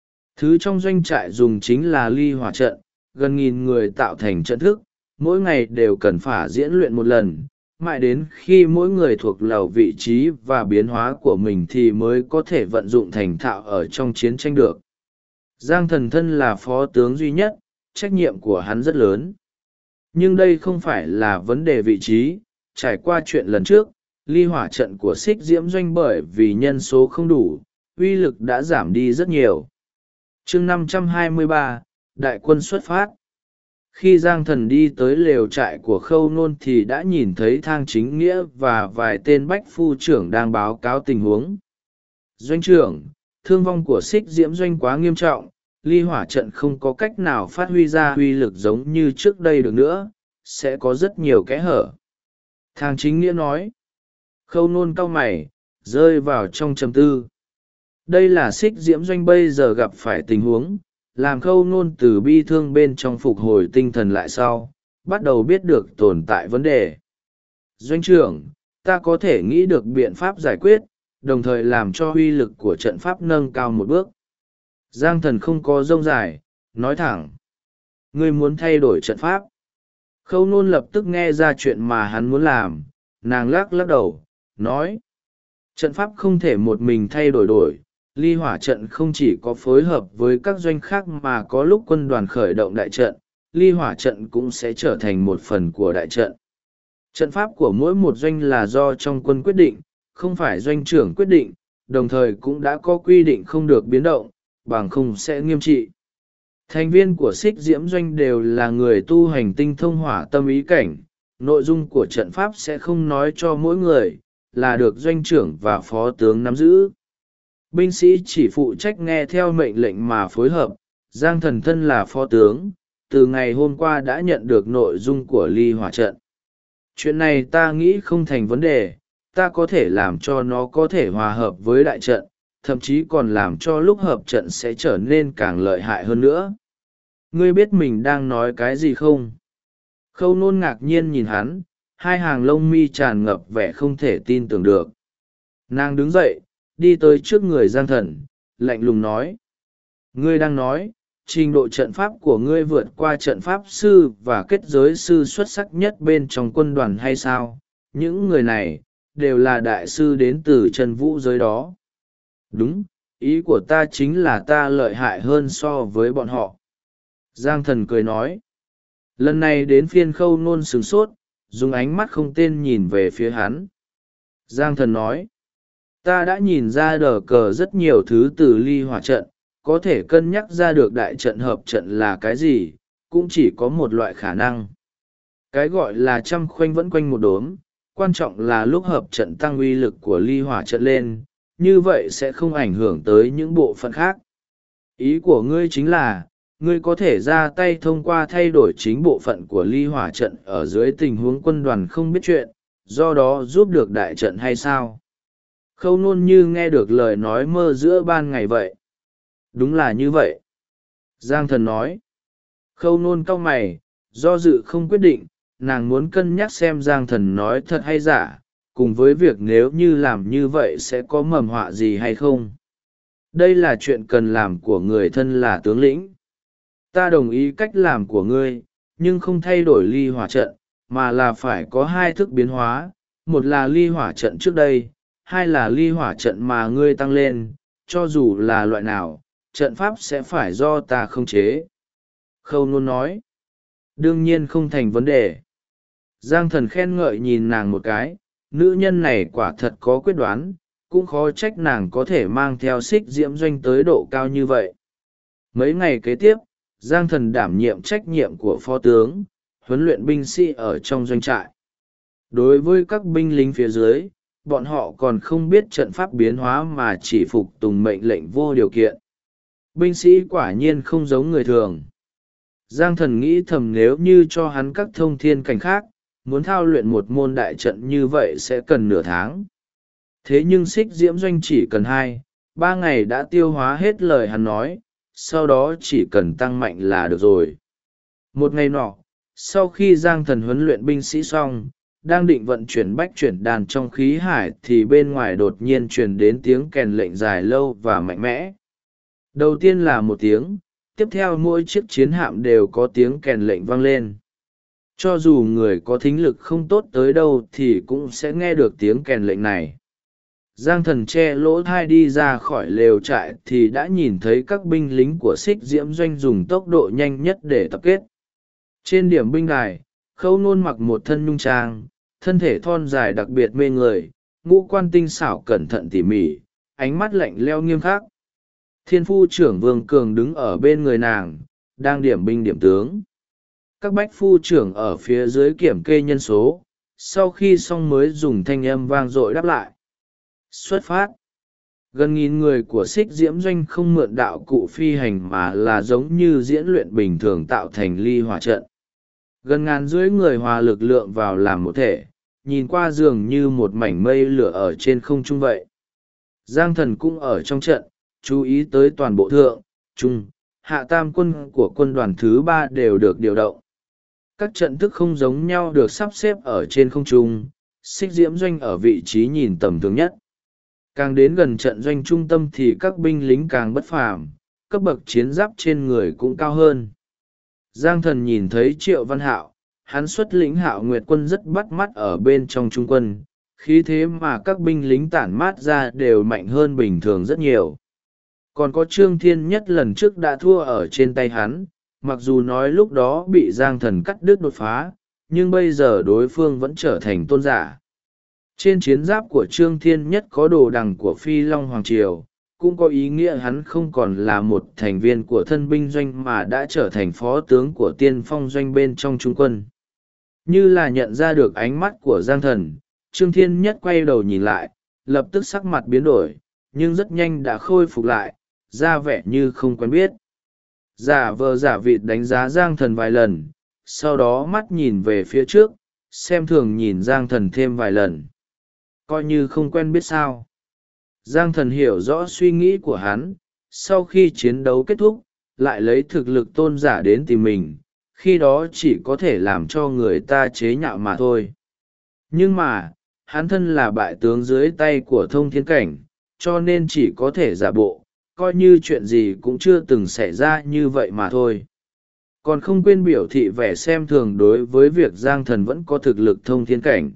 Thứ trong doanh trại dùng chính là ly hỏa trận, gần 1.000 người tạo thành trận thức, mỗi ngày đều cần phải diễn luyện một lần, mãi đến khi mỗi người thuộc lầu vị trí và biến hóa của mình thì mới có thể vận dụng thành thạo ở trong chiến tranh được. Giang Thần thân là phó tướng duy nhất, trách nhiệm của hắn rất lớn. Nhưng đây không phải là vấn đề vị trí, trải qua chuyện lần trước, ly hỏa trận của Xích Diễm doanh bởi vì nhân số không đủ, uy lực đã giảm đi rất nhiều. Chương 523, Đại quân xuất phát. Khi Giang Thần đi tới lều trại của Khâu Nôn thì đã nhìn thấy Thang Chính Nghĩa và vài tên bách phu trưởng đang báo cáo tình huống. Doanh trưởng, thương vong của Xích Diễm doanh quá nghiêm trọng, ly hỏa trận không có cách nào phát huy ra uy lực giống như trước đây được nữa, sẽ có rất nhiều kẽ hở. Thang Chính Nghĩa nói. Khâu Nôn cau mày, rơi vào trong trầm tư. Đây là Xích Diễm doanh bây giờ gặp phải tình huống, làm Khâu Nôn từ bi thương bên trong phục hồi tinh thần lại sau, bắt đầu biết được tồn tại vấn đề. Doanh trưởng, ta có thể nghĩ được biện pháp giải quyết, đồng thời làm cho uy lực của trận pháp nâng cao một bước. Giang Thần không có rông dài, nói thẳng. Ngươi muốn thay đổi trận pháp. Khâu Nôn lập tức nghe ra chuyện mà hắn muốn làm, nàng lắc đầu, nói. Trận pháp không thể một mình thay đổi. Ly hỏa trận không chỉ có phối hợp với các doanh khác mà có lúc quân đoàn khởi động đại trận, ly hỏa trận cũng sẽ trở thành một phần của đại trận. Trận pháp của mỗi một doanh là do trong quân quyết định, không phải doanh trưởng quyết định, đồng thời cũng đã có quy định không được biến động, bằng không sẽ nghiêm trị. Thành viên của Xích Diễm doanh đều là người tu hành tinh thông hỏa tâm ý cảnh, nội dung của trận pháp sẽ không nói cho mỗi người, là được doanh trưởng và phó tướng nắm giữ. Binh sĩ chỉ phụ trách nghe theo mệnh lệnh mà phối hợp. Giang Thần thân là phó tướng, từ ngày hôm qua đã nhận được nội dung của ly hỏa trận. Chuyện này ta nghĩ không thành vấn đề, ta có thể làm cho nó có thể hòa hợp với đại trận, thậm chí còn làm cho lúc hợp trận sẽ trở nên càng lợi hại hơn nữa. Ngươi biết mình đang nói cái gì không? Khâu Nôn ngạc nhiên nhìn hắn, hai hàng lông mi tràn ngập vẻ không thể tin tưởng được. Nàng đứng dậy, đi tới trước người Giang Thần, lạnh lùng nói. Ngươi đang nói, trình độ trận pháp của ngươi vượt qua trận pháp sư và kết giới sư xuất sắc nhất bên trong quân đoàn hay sao? Những người này, đều là đại sư đến từ Trần Vũ giới đó. Đúng, ý của ta chính là ta lợi hại hơn so với bọn họ. Giang Thần cười nói. Lần này đến phiên Khâu Nôn sửng sốt, dùng ánh mắt không tên nhìn về phía hắn. Giang Thần nói. Ta đã nhìn ra đờ cờ rất nhiều thứ từ ly hỏa trận, có thể cân nhắc ra được đại trận hợp trận là cái gì, cũng chỉ có một loại khả năng. Cái gọi là trăm khoanh vẫn quanh một đốm, quan trọng là lúc hợp trận tăng uy lực của ly hỏa trận lên, như vậy sẽ không ảnh hưởng tới những bộ phận khác. Ý của ngươi chính là, ngươi có thể ra tay thông qua thay đổi chính bộ phận của ly hỏa trận ở dưới tình huống quân đoàn không biết chuyện, do đó giúp được đại trận hay sao? Khâu Nôn như nghe được lời nói mơ giữa ban ngày vậy. Đúng là như vậy. Giang Thần nói. Khâu Nôn cau mày, do dự không quyết định, nàng muốn cân nhắc xem Giang Thần nói thật hay giả, cùng với việc nếu như làm như vậy sẽ có mầm họa gì hay không. Đây là chuyện cần làm của người thân là tướng lĩnh. Ta đồng ý cách làm của ngươi, nhưng không thay đổi ly hỏa trận, mà là phải có hai thức biến hóa, một là ly hỏa trận trước đây, hai là ly hỏa trận mà ngươi tăng lên, cho dù là loại nào, trận pháp sẽ phải do ta khống chế. Khâu Nôn nói. Đương nhiên không thành vấn đề. Giang Thần khen ngợi nhìn nàng một cái, nữ nhân này quả thật có quyết đoán, cũng khó trách nàng có thể mang theo xích diễm doanh tới độ cao như vậy. Mấy ngày kế tiếp, Giang Thần đảm nhiệm trách nhiệm của phó tướng, huấn luyện binh sĩ ở trong doanh trại. Đối với các binh lính phía dưới, bọn họ còn không biết trận pháp biến hóa mà chỉ phục tùng mệnh lệnh vô điều kiện. Binh sĩ quả nhiên không giống người thường. Giang Thần nghĩ thầm nếu như cho hắn các thông thiên cảnh khác, muốn thao luyện một môn đại trận như vậy sẽ cần nửa tháng. Thế nhưng xích diễm doanh chỉ cần 2-3 ngày đã tiêu hóa hết lời hắn nói, sau đó chỉ cần tăng mạnh là được rồi. Một ngày nọ, sau khi Giang Thần huấn luyện binh sĩ xong, đang định vận chuyển bách chuyển đàn trong khí hải thì bên ngoài đột nhiên truyền đến tiếng kèn lệnh dài lâu và mạnh mẽ. Đầu tiên là một tiếng, tiếp theo mỗi chiếc chiến hạm đều có tiếng kèn lệnh vang lên. Cho dù người có thính lực không tốt tới đâu thì cũng sẽ nghe được tiếng kèn lệnh này. Giang Thần che lỗ thai đi ra khỏi lều trại thì đã nhìn thấy các binh lính của xích diễm doanh dùng tốc độ nhanh nhất để tập kết. Trên điểm binh đài, Khâu Nôn mặc một thân nhung trang, thân thể thon dài đặc biệt mê người, ngũ quan tinh xảo cẩn thận tỉ mỉ, ánh mắt lạnh lẽo nghiêm khắc. Thiên phu trưởng Vương Cường đứng ở bên người nàng, đang điểm binh điểm tướng. Các bách phu trưởng ở phía dưới kiểm kê nhân số, sau khi xong mới dùng thanh âm vang dội đáp lại. Xuất phát. Gần nghìn người của xích diễm doanh không mượn đạo cụ phi hành mà là giống như diễn luyện bình thường tạo thành ly hỏa trận. Gần ngàn dưới người hòa lực lượng vào làm một thể, nhìn qua dường như một mảnh mây lửa ở trên không trung vậy. Giang Thần cũng ở trong trận, chú ý tới toàn bộ thượng, trung, hạ tam quân của quân đoàn thứ 3 đều được điều động. Các trận thức không giống nhau được sắp xếp ở trên không trung, xích diễm doanh ở vị trí nhìn tầm thường nhất. Càng đến gần trận doanh trung tâm thì các binh lính càng bất phàm, cấp bậc chiến giáp trên người cũng cao hơn. Giang Thần nhìn thấy Triệu Văn Hạo, hắn xuất lĩnh Hạo Nguyệt quân rất bắt mắt ở bên trong trung quân, khí thế mà các binh lính tản mát ra đều mạnh hơn bình thường rất nhiều. Còn có Trương Thiên Nhất lần trước đã thua ở trên tay hắn, mặc dù nói lúc đó bị Giang Thần cắt đứt đột phá, nhưng bây giờ đối phương vẫn trở thành tôn giả. Trên chiến giáp của Trương Thiên Nhất có đồ đằng của Phi Long Hoàng Triều, cũng có ý nghĩa hắn không còn là một thành viên của thân binh doanh mà đã trở thành phó tướng của tiên phong doanh bên trong trung quân. Như là nhận ra được ánh mắt của Giang Thần, Trương Thiên Nhất quay đầu nhìn lại, lập tức sắc mặt biến đổi, nhưng rất nhanh đã khôi phục lại, ra vẻ như không quen biết. Giả vờ giả vịt đánh giá Giang Thần vài lần, sau đó mắt nhìn về phía trước, xem thường nhìn Giang Thần thêm vài lần. Coi như không quen biết sao. Giang Thần hiểu rõ suy nghĩ của hắn, sau khi chiến đấu kết thúc, lại lấy thực lực tôn giả đến tìm mình, khi đó chỉ có thể làm cho người ta chế nhạo mà thôi. Nhưng mà, hắn thân là bại tướng dưới tay của Thông Thiên Cảnh, cho nên chỉ có thể giả bộ, coi như chuyện gì cũng chưa từng xảy ra như vậy mà thôi. Còn không quên biểu thị vẻ xem thường đối với việc Giang Thần vẫn có thực lực Thông Thiên Cảnh.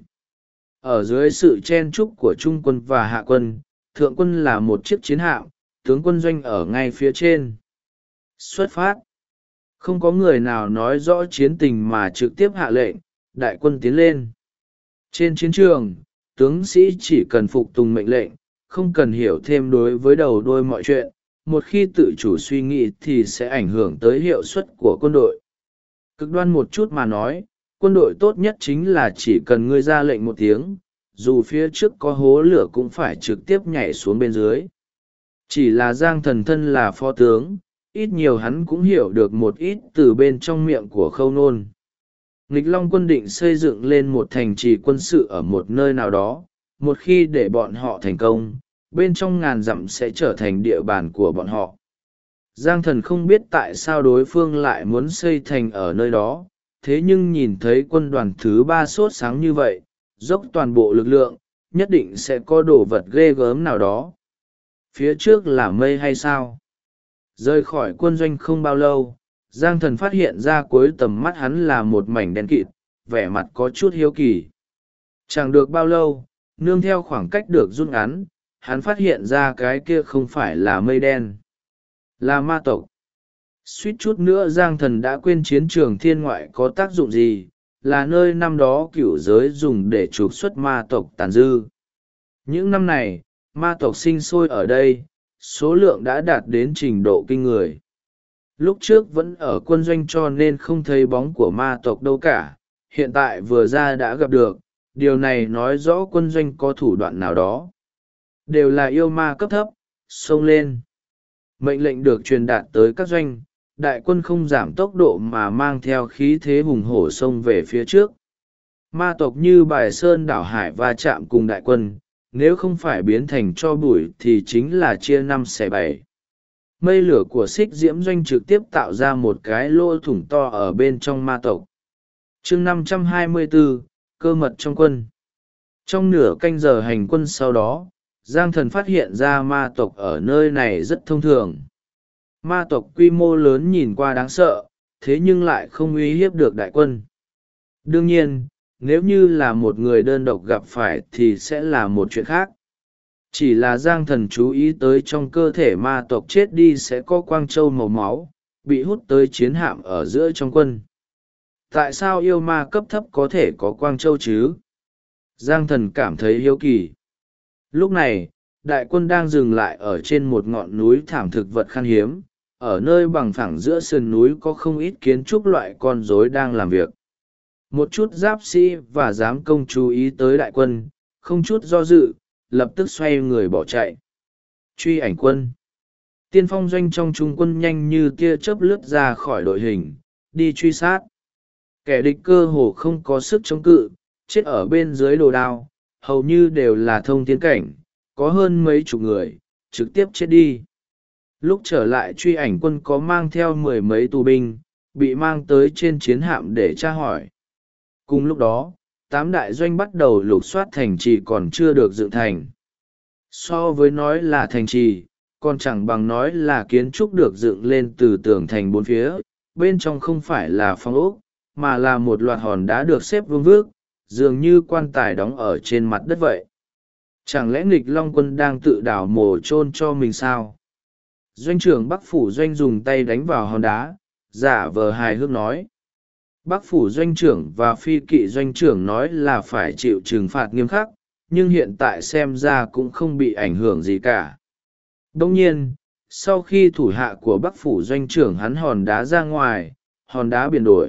Ở dưới sự chen chúc của Trung quân và Hạ quân, Thượng quân là một chiếc chiến hạm, tướng quân doanh ở ngay phía trên. Xuất phát. Không có người nào nói rõ chiến tình mà trực tiếp hạ lệnh, đại quân tiến lên. Trên chiến trường, tướng sĩ chỉ cần phục tùng mệnh lệnh, không cần hiểu thêm đối với đầu đuôi mọi chuyện, một khi tự chủ suy nghĩ thì sẽ ảnh hưởng tới hiệu suất của quân đội. Cực đoan một chút mà nói, quân đội tốt nhất chính là chỉ cần ngươi ra lệnh một tiếng, dù phía trước có hố lửa cũng phải trực tiếp nhảy xuống bên dưới. Chỉ là Giang Thần thân là phó tướng, ít nhiều hắn cũng hiểu được một ít từ bên trong miệng của Khâu Nôn. Nghịch Long quân định xây dựng lên một thành trì quân sự ở một nơi nào đó, một khi để bọn họ thành công, bên trong ngàn dặm sẽ trở thành địa bàn của bọn họ. Giang Thần không biết tại sao đối phương lại muốn xây thành ở nơi đó, thế nhưng nhìn thấy quân đoàn thứ 3 sốt sáng như vậy, dốc toàn bộ lực lượng, nhất định sẽ có đồ vật ghê gớm nào đó. Phía trước là mây hay sao? Rời khỏi quân doanh không bao lâu, Giang Thần phát hiện ra cuối tầm mắt hắn là một mảnh đen kịt, vẻ mặt có chút hiếu kỳ. Chẳng được bao lâu, nương theo khoảng cách được rút ngắn, hắn phát hiện ra cái kia không phải là mây đen, là ma tộc. Suýt chút nữa Giang Thần đã quên chiến trường thiên ngoại có tác dụng gì, là nơi năm đó cửu giới dùng để trục xuất ma tộc tàn dư. Những năm này, ma tộc sinh sôi ở đây, số lượng đã đạt đến trình độ kinh người. Lúc trước vẫn ở quân doanh cho nên không thấy bóng của ma tộc đâu cả, hiện tại vừa ra đã gặp được, điều này nói rõ quân doanh có thủ đoạn nào đó. Đều là yêu ma cấp thấp, xông lên. Mệnh lệnh được truyền đạt tới các doanh, đại quân không giảm tốc độ mà mang theo khí thế hùng hổ xông về phía trước. Ma tộc như bài sơn đảo hải va chạm cùng đại quân, nếu không phải biến thành tro bụi thì chính là chia 5 xẻ 7. Mây lửa của xích diễm doanh trực tiếp tạo ra một cái lỗ thủng to ở bên trong ma tộc. Chương 524, cơ mật trong quân. Trong nửa canh giờ hành quân sau đó, Giang Thần phát hiện ra ma tộc ở nơi này rất thông thường. Ma tộc quy mô lớn nhìn qua đáng sợ, thế nhưng lại không uy hiếp được đại quân. Đương nhiên, nếu như là một người đơn độc gặp phải thì sẽ là một chuyện khác. Chỉ là Giang Thần chú ý tới trong cơ thể ma tộc chết đi sẽ có quang châu màu máu, bị hút tới chiến hạm ở giữa trong quân. Tại sao yêu ma cấp thấp có thể có quang châu chứ? Giang Thần cảm thấy hiếu kỳ. Lúc này, đại quân đang dừng lại ở trên một ngọn núi thảm thực vật khan hiếm, ở nơi bằng phẳng giữa sườn núi có không ít kiến trúc loại con rối đang làm việc. Một chút giáp sĩ và giám công chú ý tới đại quân, không chút do dự, lập tức xoay người bỏ chạy. Truy ảnh quân. Tiên phong doanh trong trung quân nhanh như tia chớp lướt ra khỏi đội hình, đi truy sát. Kẻ địch cơ hồ không có sức chống cự, chết ở bên dưới đồ đao, hầu như đều là thông thiên cảnh, có hơn mấy chục người, trực tiếp chết đi. Lúc trở lại truy ảnh quân có mang theo 10 mấy tù binh, bị mang tới trên chiến hạm để tra hỏi. Cùng lúc đó, 8 đại doanh bắt đầu lục soát thành trì còn chưa được dựng thành. So với nói là thành trì, còn chẳng bằng nói là kiến trúc được dựng lên từ tường thành bốn phía, bên trong không phải là phong ốc, mà là một loạt hòn đá được xếp vương vước, dường như quan tài đóng ở trên mặt đất vậy. Chẳng lẽ nghịch Long quân đang tự đào mồ chôn cho mình sao? Doanh trưởng Bắc Phủ Doanh dùng tay đánh vào hòn đá, giả vờ hài hước nói. Bắc Phủ Doanh trưởng và Phi Kỵ Doanh trưởng nói là phải chịu trừng phạt nghiêm khắc, nhưng hiện tại xem ra cũng không bị ảnh hưởng gì cả. Đồng nhiên, sau khi thủ hạ của Bắc Phủ Doanh trưởng hắn hòn đá ra ngoài, hòn đá biến đổi,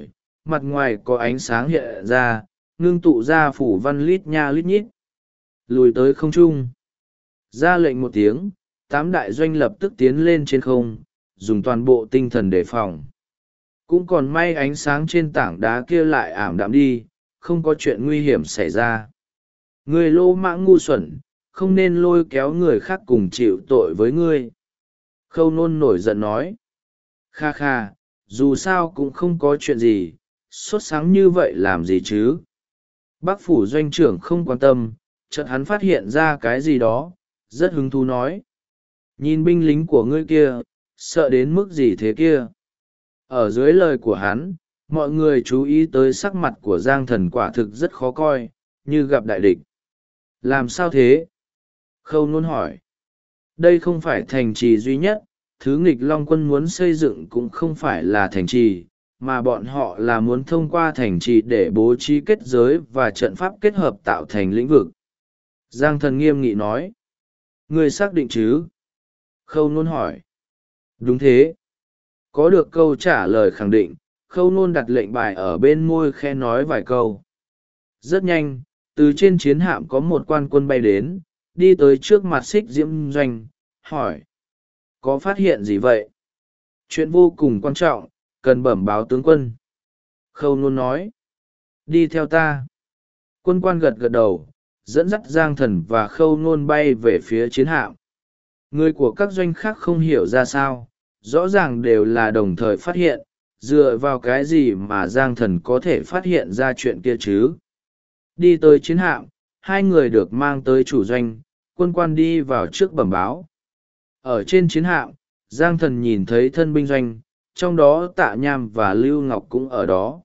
mặt ngoài có ánh sáng hiện ra, ngưng tụ ra phủ văn lít nha lít nhít. Lùi tới không trung. Ra lệnh một tiếng, 8 đại doanh lập tức tiến lên trên không, dùng toàn bộ tinh thần đề phòng. Cũng còn may ánh sáng trên tảng đá kia lại ảm đạm đi, không có chuyện nguy hiểm xảy ra. Người lô mãng ngu xuẩn, không nên lôi kéo người khác cùng chịu tội với ngươi. Khâu Nôn nổi giận nói. Kha kha, dù sao cũng không có chuyện gì, sốt sáng như vậy làm gì chứ. Bác phủ doanh trưởng không quan tâm, chợt hắn phát hiện ra cái gì đó, rất hứng thú nói. Nhìn binh lính của ngươi kia, sợ đến mức gì thế kia. Ở dưới lời của hắn, mọi người chú ý tới sắc mặt của Giang Thần quả thực rất khó coi, như gặp đại địch. Làm sao thế? Khâu Nôn hỏi. Đây không phải thành trì duy nhất, thứ nghịch Long quân muốn xây dựng cũng không phải là thành trì, mà bọn họ là muốn thông qua thành trì để bố trí kết giới và trận pháp kết hợp tạo thành lĩnh vực. Giang Thần nghiêm nghị nói. Ngươi xác định chứ? Khâu Nôn hỏi. Đúng thế. Có được câu trả lời khẳng định, Khâu Nôn đặt lệnh bài ở bên môi khe nói vài câu. Rất nhanh, từ trên chiến hạm có một quan quân bay đến, đi tới trước mặt Xích Diễm Doanh, hỏi. Có phát hiện gì vậy? Chuyện vô cùng quan trọng, cần bẩm báo tướng quân. Khâu Nôn nói. Đi theo ta. Quân quan gật gật đầu, dẫn dắt Giang Thần và Khâu Nôn bay về phía chiến hạm. Người của các doanh khác không hiểu ra sao, rõ ràng đều là đồng thời phát hiện, dựa vào cái gì mà Giang Thần có thể phát hiện ra chuyện kia chứ. Đi tới chiến hạm, hai người được mang tới chủ doanh, quân quan đi vào trước bẩm báo. Ở trên chiến hạm, Giang Thần nhìn thấy thân binh doanh, trong đó Tạ Nham và Lưu Ngọc cũng ở đó.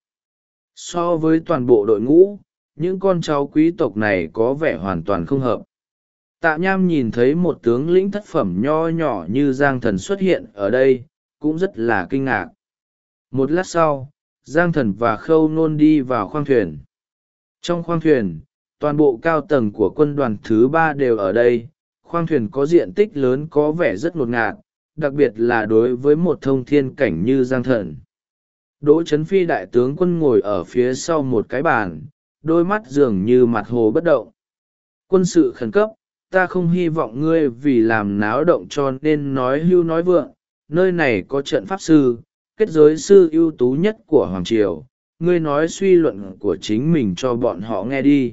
So với toàn bộ đội ngũ, những con cháu quý tộc này có vẻ hoàn toàn không hợp. Tạ Nham nhìn thấy một tướng lĩnh thất phẩm nho nhỏ như Giang Thần xuất hiện ở đây, cũng rất là kinh ngạc. Một lát sau, Giang Thần và Khâu Nôn đi vào khoang thuyền. Trong khoang thuyền, toàn bộ cao tầng của quân đoàn thứ 3 đều ở đây. Khoang thuyền có diện tích lớn có vẻ rất ngột ngạt, đặc biệt là đối với một thông thiên cảnh như Giang Thần. Đỗ Chấn Phi đại tướng quân ngồi ở phía sau một cái bàn, đôi mắt dường như mặt hồ bất động. Quân sự khẩn cấp, ta không hy vọng ngươi vì làm náo động cho nên nói hưu nói vượng. Nơi này có trận pháp sư, kết giới sư ưu tú nhất của Hoàng Triều. Ngươi nói suy luận của chính mình cho bọn họ nghe đi.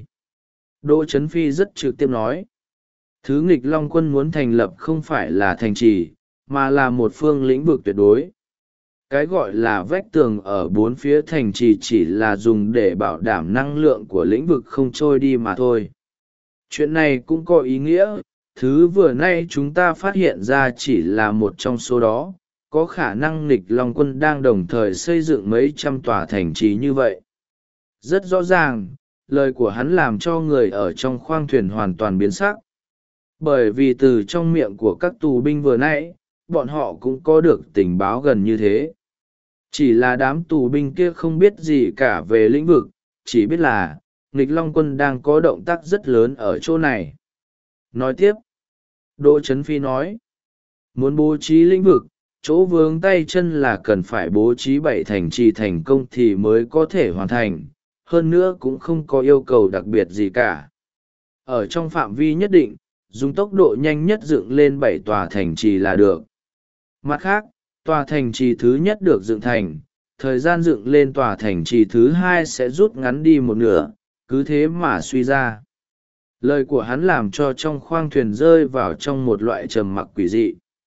Đỗ Chấn Phi rất trực tiếp nói. Thứ nghịch Long quân muốn thành lập không phải là thành trì, mà là một phương lĩnh vực tuyệt đối. Cái gọi là vách tường ở bốn phía thành trì chỉ là dùng để bảo đảm năng lượng của lĩnh vực không trôi đi mà thôi. Chuyện này cũng có ý nghĩa, thứ vừa nay chúng ta phát hiện ra chỉ là một trong số đó, có khả năng nghịch Long quân đang đồng thời xây dựng mấy trăm tòa thành trì như vậy. Rất rõ ràng, lời của hắn làm cho người ở trong khoang thuyền hoàn toàn biến sắc. Bởi vì từ trong miệng của các tù binh vừa nãy, bọn họ cũng có được tình báo gần như thế. Chỉ là đám tù binh kia không biết gì cả về lĩnh vực, chỉ biết là nghịch Long quân đang có động tác rất lớn ở chỗ này. Nói tiếp, Đỗ Chấn Phi nói, muốn bố trí lĩnh vực, chỗ vướng tay chân là cần phải bố trí 7 thành trì thành công thì mới có thể hoàn thành, hơn nữa cũng không có yêu cầu đặc biệt gì cả. Ở trong phạm vi nhất định, dùng tốc độ nhanh nhất dựng lên 7 tòa thành trì là được. Mặt khác, tòa thành trì thứ nhất được dựng thành, thời gian dựng lên tòa thành trì thứ 2 sẽ rút ngắn đi một nửa, cứ thế mà suy ra. Lời của hắn làm cho trong khoang thuyền rơi vào trong một loại trầm mặc quỷ dị.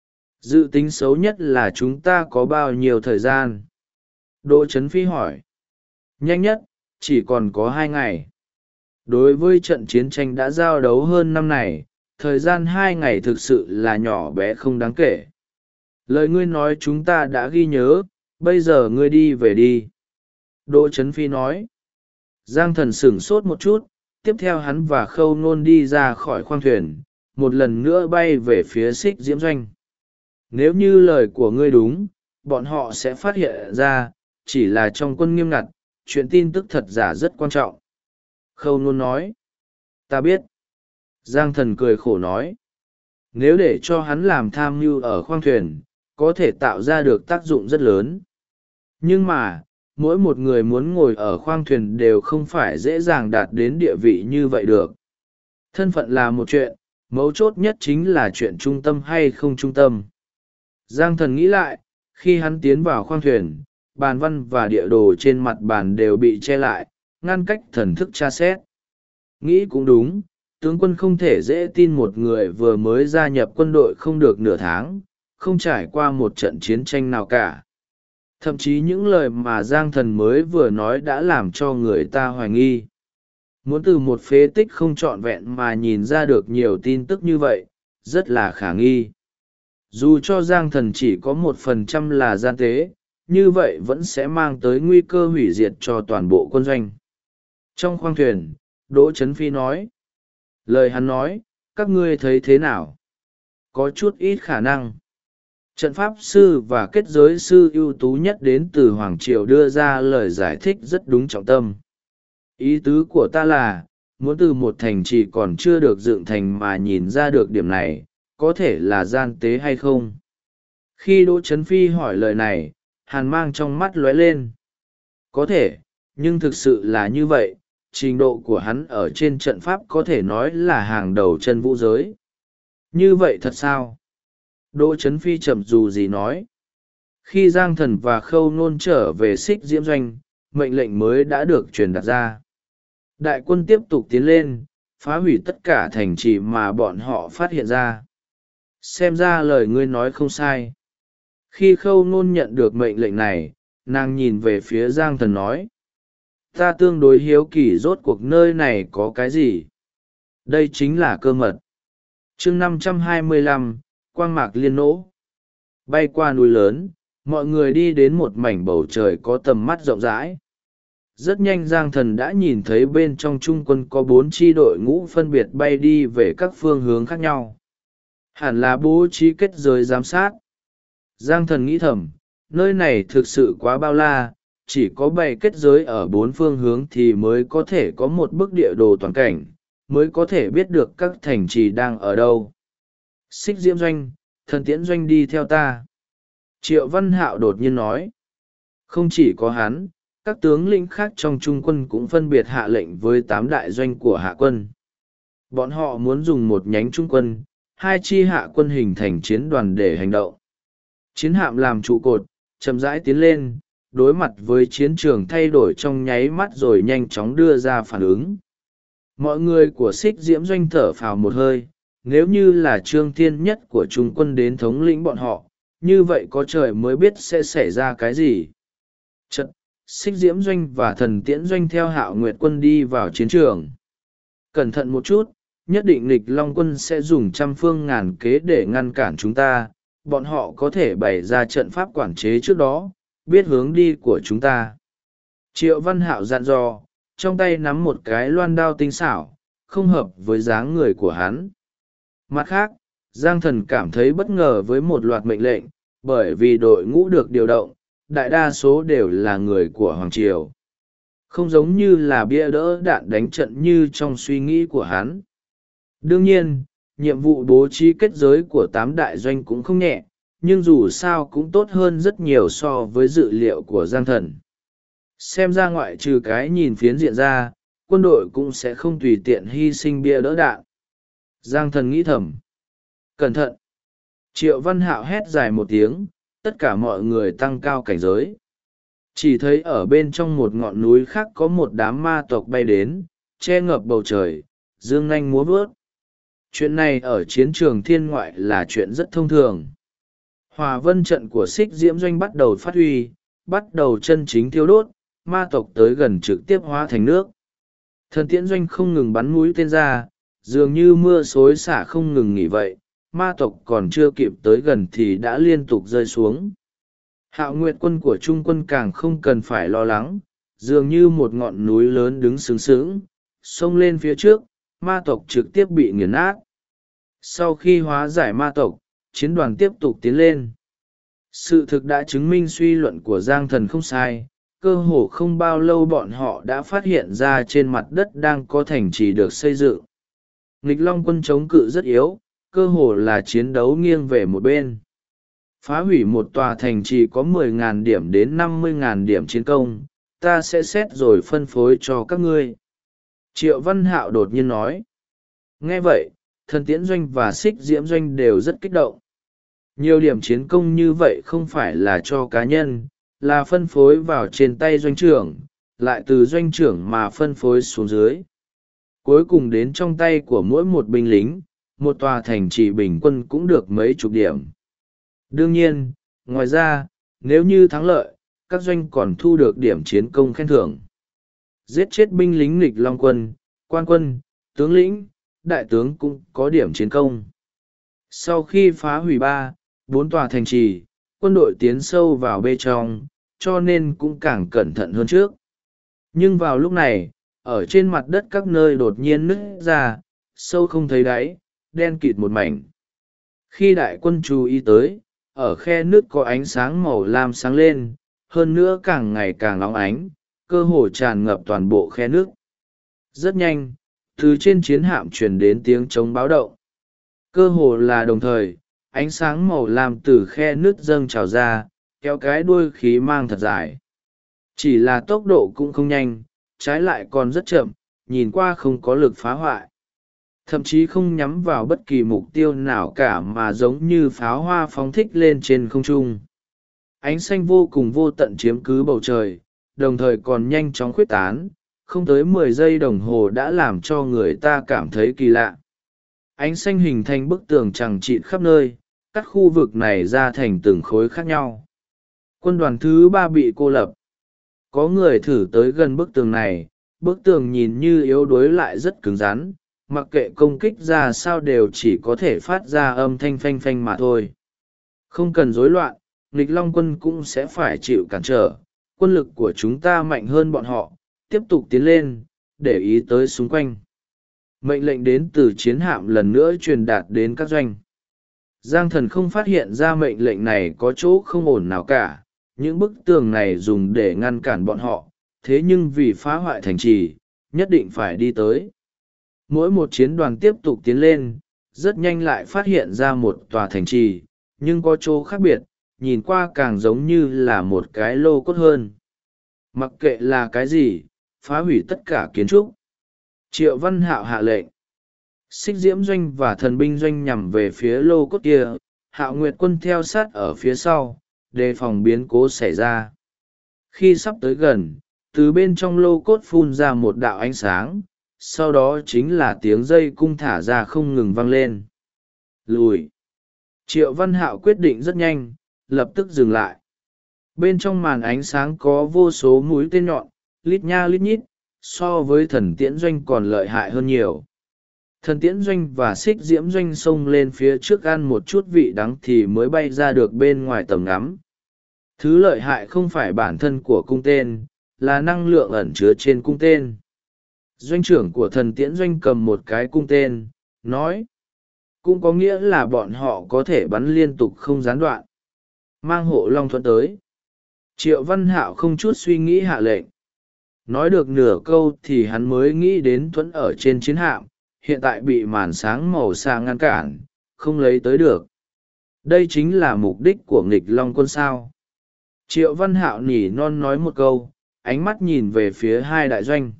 Dự tính xấu nhất là chúng ta có bao nhiêu thời gian? Đỗ Chấn Phi hỏi. Nhanh nhất, chỉ còn có 2 ngày. Đối với trận chiến tranh đã giao đấu hơn năm này, thời gian 2 ngày thực sự là nhỏ bé không đáng kể. Lời ngươi nói chúng ta đã ghi nhớ, bây giờ ngươi đi về đi. Đỗ Chấn Phi nói. Giang Thần sửng sốt một chút, tiếp theo hắn và Khâu Nôn đi ra khỏi khoang thuyền, một lần nữa bay về phía Xích Diễm Doanh. Nếu như lời của ngươi đúng, bọn họ sẽ phát hiện ra, chỉ là trong quân nghiêm ngặt, chuyện tin tức thật giả rất quan trọng. Khâu Nôn nói. Ta biết. Giang Thần cười khổ nói. Nếu để cho hắn làm tham mưu ở khoang thuyền, có thể tạo ra được tác dụng rất lớn. Nhưng mà, mỗi một người muốn ngồi ở khoang thuyền đều không phải dễ dàng đạt đến địa vị như vậy được. Thân phận là một chuyện, mấu chốt nhất chính là chuyện trung tâm hay không trung tâm. Giang Thần nghĩ lại, khi hắn tiến vào khoang thuyền, bàn văn và địa đồ trên mặt bàn đều bị che lại, ngăn cách thần thức tra xét. Nghĩ cũng đúng, tướng quân không thể dễ tin một người vừa mới gia nhập quân đội không được nửa tháng, không trải qua một trận chiến tranh nào cả. Thậm chí những lời mà Giang Thần mới vừa nói đã làm cho người ta hoài nghi. Muốn từ một phế tích không trọn vẹn mà nhìn ra được nhiều tin tức như vậy, rất là khả nghi. Dù cho Giang Thần chỉ có 1% là gian tế, như vậy vẫn sẽ mang tới nguy cơ hủy diệt cho toàn bộ quân doanh. Trong khoang thuyền, Đỗ Chấn Phi nói. Lời hắn nói, các ngươi thấy thế nào? Có chút ít khả năng. Trận pháp sư và kết giới sư ưu tú nhất đến từ Hoàng Triều đưa ra lời giải thích rất đúng trọng tâm. Ý tứ của ta là, muốn từ một thành trì còn chưa được dựng thành mà nhìn ra được điểm này, có thể là gian tế hay không? Khi Đỗ Chấn Phi hỏi lời này, hàn mang trong mắt lóe lên. Có thể, nhưng thực sự là như vậy, trình độ của hắn ở trên trận pháp có thể nói là hàng đầu chân vũ giới. Như vậy thật sao? Đỗ Chấn Phi chậm dù gì nói. Khi Giang Thần và Khâu Nôn trở về Xích Diễm Doanh, mệnh lệnh mới đã được truyền đạt ra. Đại quân tiếp tục tiến lên, phá hủy tất cả thành trì mà bọn họ phát hiện ra. Xem ra lời ngươi nói không sai. Khi Khâu Nôn nhận được mệnh lệnh này, nàng nhìn về phía Giang Thần nói. Ta tương đối hiếu kỳ rốt cuộc nơi này có cái gì. Đây chính là cơ mật. chương 525, Quang Mạc Liên Nỗ. Bay qua núi lớn, mọi người đi đến một mảnh bầu trời có tầm mắt rộng rãi. Rất nhanh Giang Thần đã nhìn thấy bên trong trung quân có 4 chi đội ngũ phân biệt bay đi về các phương hướng khác nhau. Hẳn là bố trí kết giới giám sát. Giang Thần nghĩ thầm, nơi này thực sự quá bao la, chỉ có bày kết giới ở 4 phương hướng thì mới có thể có một bức địa đồ toàn cảnh, mới có thể biết được các thành trì đang ở đâu. Xích Diễm Doanh, Thần Tiễn Doanh đi theo ta. Triệu Văn Hạo đột nhiên nói. Không chỉ có hắn, các tướng lĩnh khác trong trung quân cũng phân biệt hạ lệnh với 8 đại doanh của hạ quân. Bọn họ muốn dùng một nhánh trung quân, 2 chi hạ quân hình thành chiến đoàn để hành động. Chiến hạm làm trụ cột, chậm rãi tiến lên, đối mặt với chiến trường thay đổi trong nháy mắt rồi nhanh chóng đưa ra phản ứng. Mọi người của Xích Diễm Doanh thở phào một hơi, nếu như là Trương Thiên Nhất của trung quân đến thống lĩnh bọn họ, như vậy có trời mới biết sẽ xảy ra cái gì. Chật, Xích Diễm Doanh và Thần Tiễn Doanh theo Hạo Nguyệt quân đi vào chiến trường. Cẩn thận một chút, nhất định Nghịch Long quân sẽ dùng trăm phương ngàn kế để ngăn cản chúng ta, bọn họ có thể bày ra trận pháp quản chế trước đó, biết hướng đi của chúng ta. Triệu Văn Hạo dặn dò, trong tay nắm một cái loan đao tinh xảo, không hợp với dáng người của hắn. Mặt khác, Giang Thần cảm thấy bất ngờ với một loạt mệnh lệnh, bởi vì đội ngũ được điều động, đại đa số đều là người của Hoàng Triều. Không giống như là bia đỡ đạn đánh trận như trong suy nghĩ của hắn. Đương nhiên, nhiệm vụ bố trí kết giới của 8 đại doanh cũng không nhẹ, nhưng dù sao cũng tốt hơn rất nhiều so với dự liệu của Giang Thần. Xem ra ngoại trừ cái nhìn phiến diện ra, quân đội cũng sẽ không tùy tiện hy sinh bia đỡ đạn. Giang Thần nghĩ thầm. Cẩn thận! Triệu Văn Hạo hét dài một tiếng, tất cả mọi người tăng cao cảnh giới. Chỉ thấy ở bên trong một ngọn núi khác có một đám ma tộc bay đến, che ngập bầu trời, dương nanh múa vớt. Chuyện này ở chiến trường thiên ngoại là chuyện rất thông thường. Hòa vân trận của Xích Diễm Doanh bắt đầu phát huy, bắt đầu chân chính thiêu đốt, ma tộc tới gần trực tiếp hóa thành nước. Thần Tiễn Doanh không ngừng bắn mũi tên ra, dường như mưa xối xả không ngừng nghỉ vậy, ma tộc còn chưa kịp tới gần thì đã liên tục rơi xuống. Hạo Nguyệt quân của Trung quân càng không cần phải lo lắng, dường như một ngọn núi lớn đứng sướng sướng, xông lên phía trước, ma tộc trực tiếp bị nghiền nát. Sau khi hóa giải ma tộc, chiến đoàn tiếp tục tiến lên. Sự thực đã chứng minh suy luận của Giang Thần không sai, cơ hồ không bao lâu bọn họ đã phát hiện ra trên mặt đất đang có thành trì được xây dựng. Nghịch Long quân chống cự rất yếu, cơ hồ là chiến đấu nghiêng về một bên. Phá hủy một tòa thành trì có 10.000 điểm đến 50.000 điểm chiến công, ta sẽ xét rồi phân phối cho các ngươi. Triệu Văn Hạo đột nhiên nói. Nghe vậy, Thần Tiễn Doanh và Xích Diễm Doanh đều rất kích động. Nhiều điểm chiến công như vậy không phải là cho cá nhân, là phân phối vào trên tay doanh trưởng, lại từ doanh trưởng mà phân phối xuống dưới. Cuối cùng đến trong tay của mỗi một binh lính, một tòa thành trì bình quân cũng được mấy chục điểm. Đương nhiên, ngoài ra, nếu như thắng lợi, các doanh còn thu được điểm chiến công khen thưởng. Giết chết binh lính nghịch long quân, quan quân, tướng lĩnh, đại tướng cũng có điểm chiến công. Sau khi phá hủy 4 tòa thành trì, quân đội tiến sâu vào bên trong, cho nên cũng càng cẩn thận hơn trước. Nhưng vào lúc này, ở trên mặt đất các nơi đột nhiên nứt ra, sâu không thấy đáy, đen kịt một mảnh. Khi đại quân chú ý tới, ở khe nước có ánh sáng màu lam sáng lên, hơn nữa càng ngày càng nóng ánh, cơ hồ tràn ngập toàn bộ khe nước. Rất nhanh, từ trên chiến hạm truyền đến tiếng trống báo động. Cơ hồ là đồng thời, ánh sáng màu lam từ khe nước dâng trào ra, kéo cái đuôi khí mang thật dài. Chỉ là tốc độ cũng không nhanh, trái lại còn rất chậm, nhìn qua không có lực phá hoại. Thậm chí không nhắm vào bất kỳ mục tiêu nào cả mà giống như pháo hoa phóng thích lên trên không trung. Ánh xanh vô cùng vô tận chiếm cứ bầu trời, đồng thời còn nhanh chóng khuếch tán, không tới 10 giây đồng hồ đã làm cho người ta cảm thấy kỳ lạ. Ánh xanh hình thành bức tường chằng chịt khắp nơi, cắt khu vực này ra thành từng khối khác nhau. Quân đoàn thứ 3 bị cô lập. Có người thử tới gần bức tường này, bức tường nhìn như yếu đuối lại rất cứng rắn, mặc kệ công kích ra sao đều chỉ có thể phát ra âm thanh phanh phanh mà thôi. Không cần rối loạn, nghịch long quân cũng sẽ phải chịu cản trở, quân lực của chúng ta mạnh hơn bọn họ, tiếp tục tiến lên, để ý tới xung quanh. Mệnh lệnh đến từ chiến hạm lần nữa truyền đạt đến các doanh. Giang Thần không phát hiện ra mệnh lệnh này có chỗ không ổn nào cả, những bức tường này dùng để ngăn cản bọn họ, thế nhưng vì phá hoại thành trì, nhất định phải đi tới. Mỗi một chiến đoàn tiếp tục tiến lên, rất nhanh lại phát hiện ra một tòa thành trì, nhưng có chỗ khác biệt, nhìn qua càng giống như là một cái lô cốt hơn. Mặc kệ là cái gì, phá hủy tất cả kiến trúc. Triệu Văn Hạo hạ lệnh. Xích Diễm Doanh và Thần Binh Doanh nhằm về phía lô cốt kia, Hạo Nguyệt Quân theo sát ở phía sau, đề phòng biến cố xảy ra. Khi sắp tới gần, từ bên trong lô cốt phun ra một đạo ánh sáng, sau đó chính là tiếng dây cung thả ra không ngừng vang lên. Lùi. Triệu Văn Hạo quyết định rất nhanh, lập tức dừng lại. Bên trong màn ánh sáng có vô số mũi tên nhọn, lít nha lít nhít, so với Thần Tiễn Doanh còn lợi hại hơn nhiều. Thần Tiễn Doanh và Xích Diễm Doanh xông lên phía trước ăn một chút vị đắng thì mới bay ra được bên ngoài tầm ngắm. Thứ lợi hại không phải bản thân của cung tên, là năng lượng ẩn chứa trên cung tên. Doanh trưởng của Thần Tiễn Doanh cầm một cái cung tên, nói. Cũng có nghĩa là bọn họ có thể bắn liên tục không gián đoạn. Mang hộ long thuẫn tới. Triệu Văn Hạo không chút suy nghĩ hạ lệnh. Nói được nửa câu thì hắn mới nghĩ đến thuẫn ở trên chiến hạm, hiện tại bị màn sáng màu xa ngăn cản, không lấy tới được. Đây chính là mục đích của nghịch long quân sao. Triệu Văn Hạo nỉ non nói một câu, ánh mắt nhìn về phía hai đại doanh.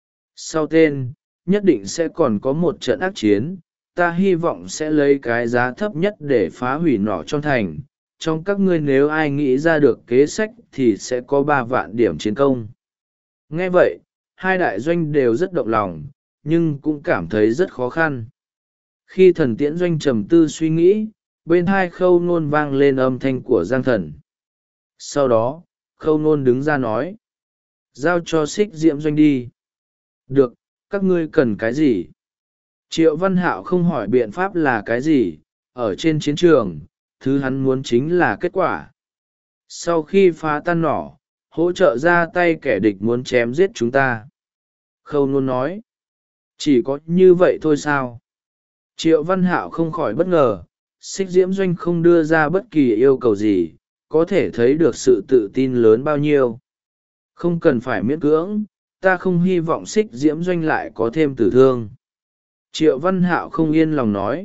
Sau tên, nhất định sẽ còn có một trận ác chiến, ta hy vọng sẽ lấy cái giá thấp nhất để phá hủy nỏ trong thành. Trong các ngươi nếu ai nghĩ ra được kế sách thì sẽ có 3 vạn điểm chiến công. Nghe vậy, hai đại doanh đều rất động lòng, nhưng cũng cảm thấy rất khó khăn. Khi Thần Tiễn Doanh trầm tư suy nghĩ, bên hai Khâu Nôn vang lên âm thanh của Giang Thần. Sau đó, Khâu Nôn đứng ra nói. Giao cho Xích Diễm Doanh đi. Được, các ngươi cần cái gì? Triệu Văn Hạo không hỏi biện pháp là cái gì, ở trên chiến trường, thứ hắn muốn chính là kết quả. Sau khi phá tan nỏ, hỗ trợ ra tay kẻ địch muốn chém giết chúng ta. Khâu Nôn nói. Chỉ có như vậy thôi sao? Triệu Văn Hạo không khỏi bất ngờ, Xích Diễm Doanh không đưa ra bất kỳ yêu cầu gì, có thể thấy được sự tự tin lớn bao nhiêu. Không cần phải miễn cưỡng, ta không hy vọng Xích Diễm Doanh lại có thêm tử thương. Triệu Văn Hạo không yên lòng nói.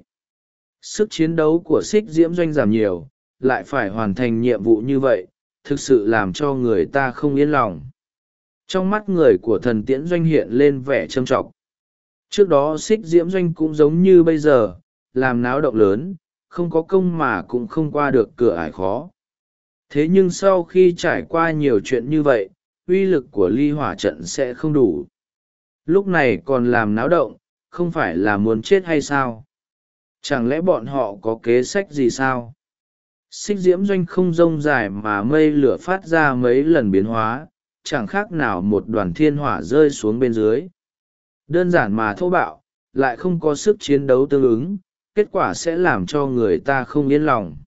Sức chiến đấu của Xích Diễm Doanh giảm nhiều, lại phải hoàn thành nhiệm vụ như vậy, thực sự làm cho người ta không yên lòng. Trong mắt người của thần tiễn doanh hiện lên vẻ trâm trọng. Trước đó xích diễm doanh cũng giống như bây giờ, làm náo động lớn, không có công mà cũng không qua được cửa ải khó. Thế nhưng sau khi trải qua nhiều chuyện như vậy, uy lực của ly hỏa trận sẽ không đủ. Lúc này còn làm náo động, không phải là muốn chết hay sao? Chẳng lẽ bọn họ có kế sách gì sao? Xích diễm doanh không rông dài mà mây lửa phát ra mấy lần biến hóa, chẳng khác nào một đoàn thiên hỏa rơi xuống bên dưới. Đơn giản mà thô bạo, lại không có sức chiến đấu tương ứng, kết quả sẽ làm cho người ta không yên lòng.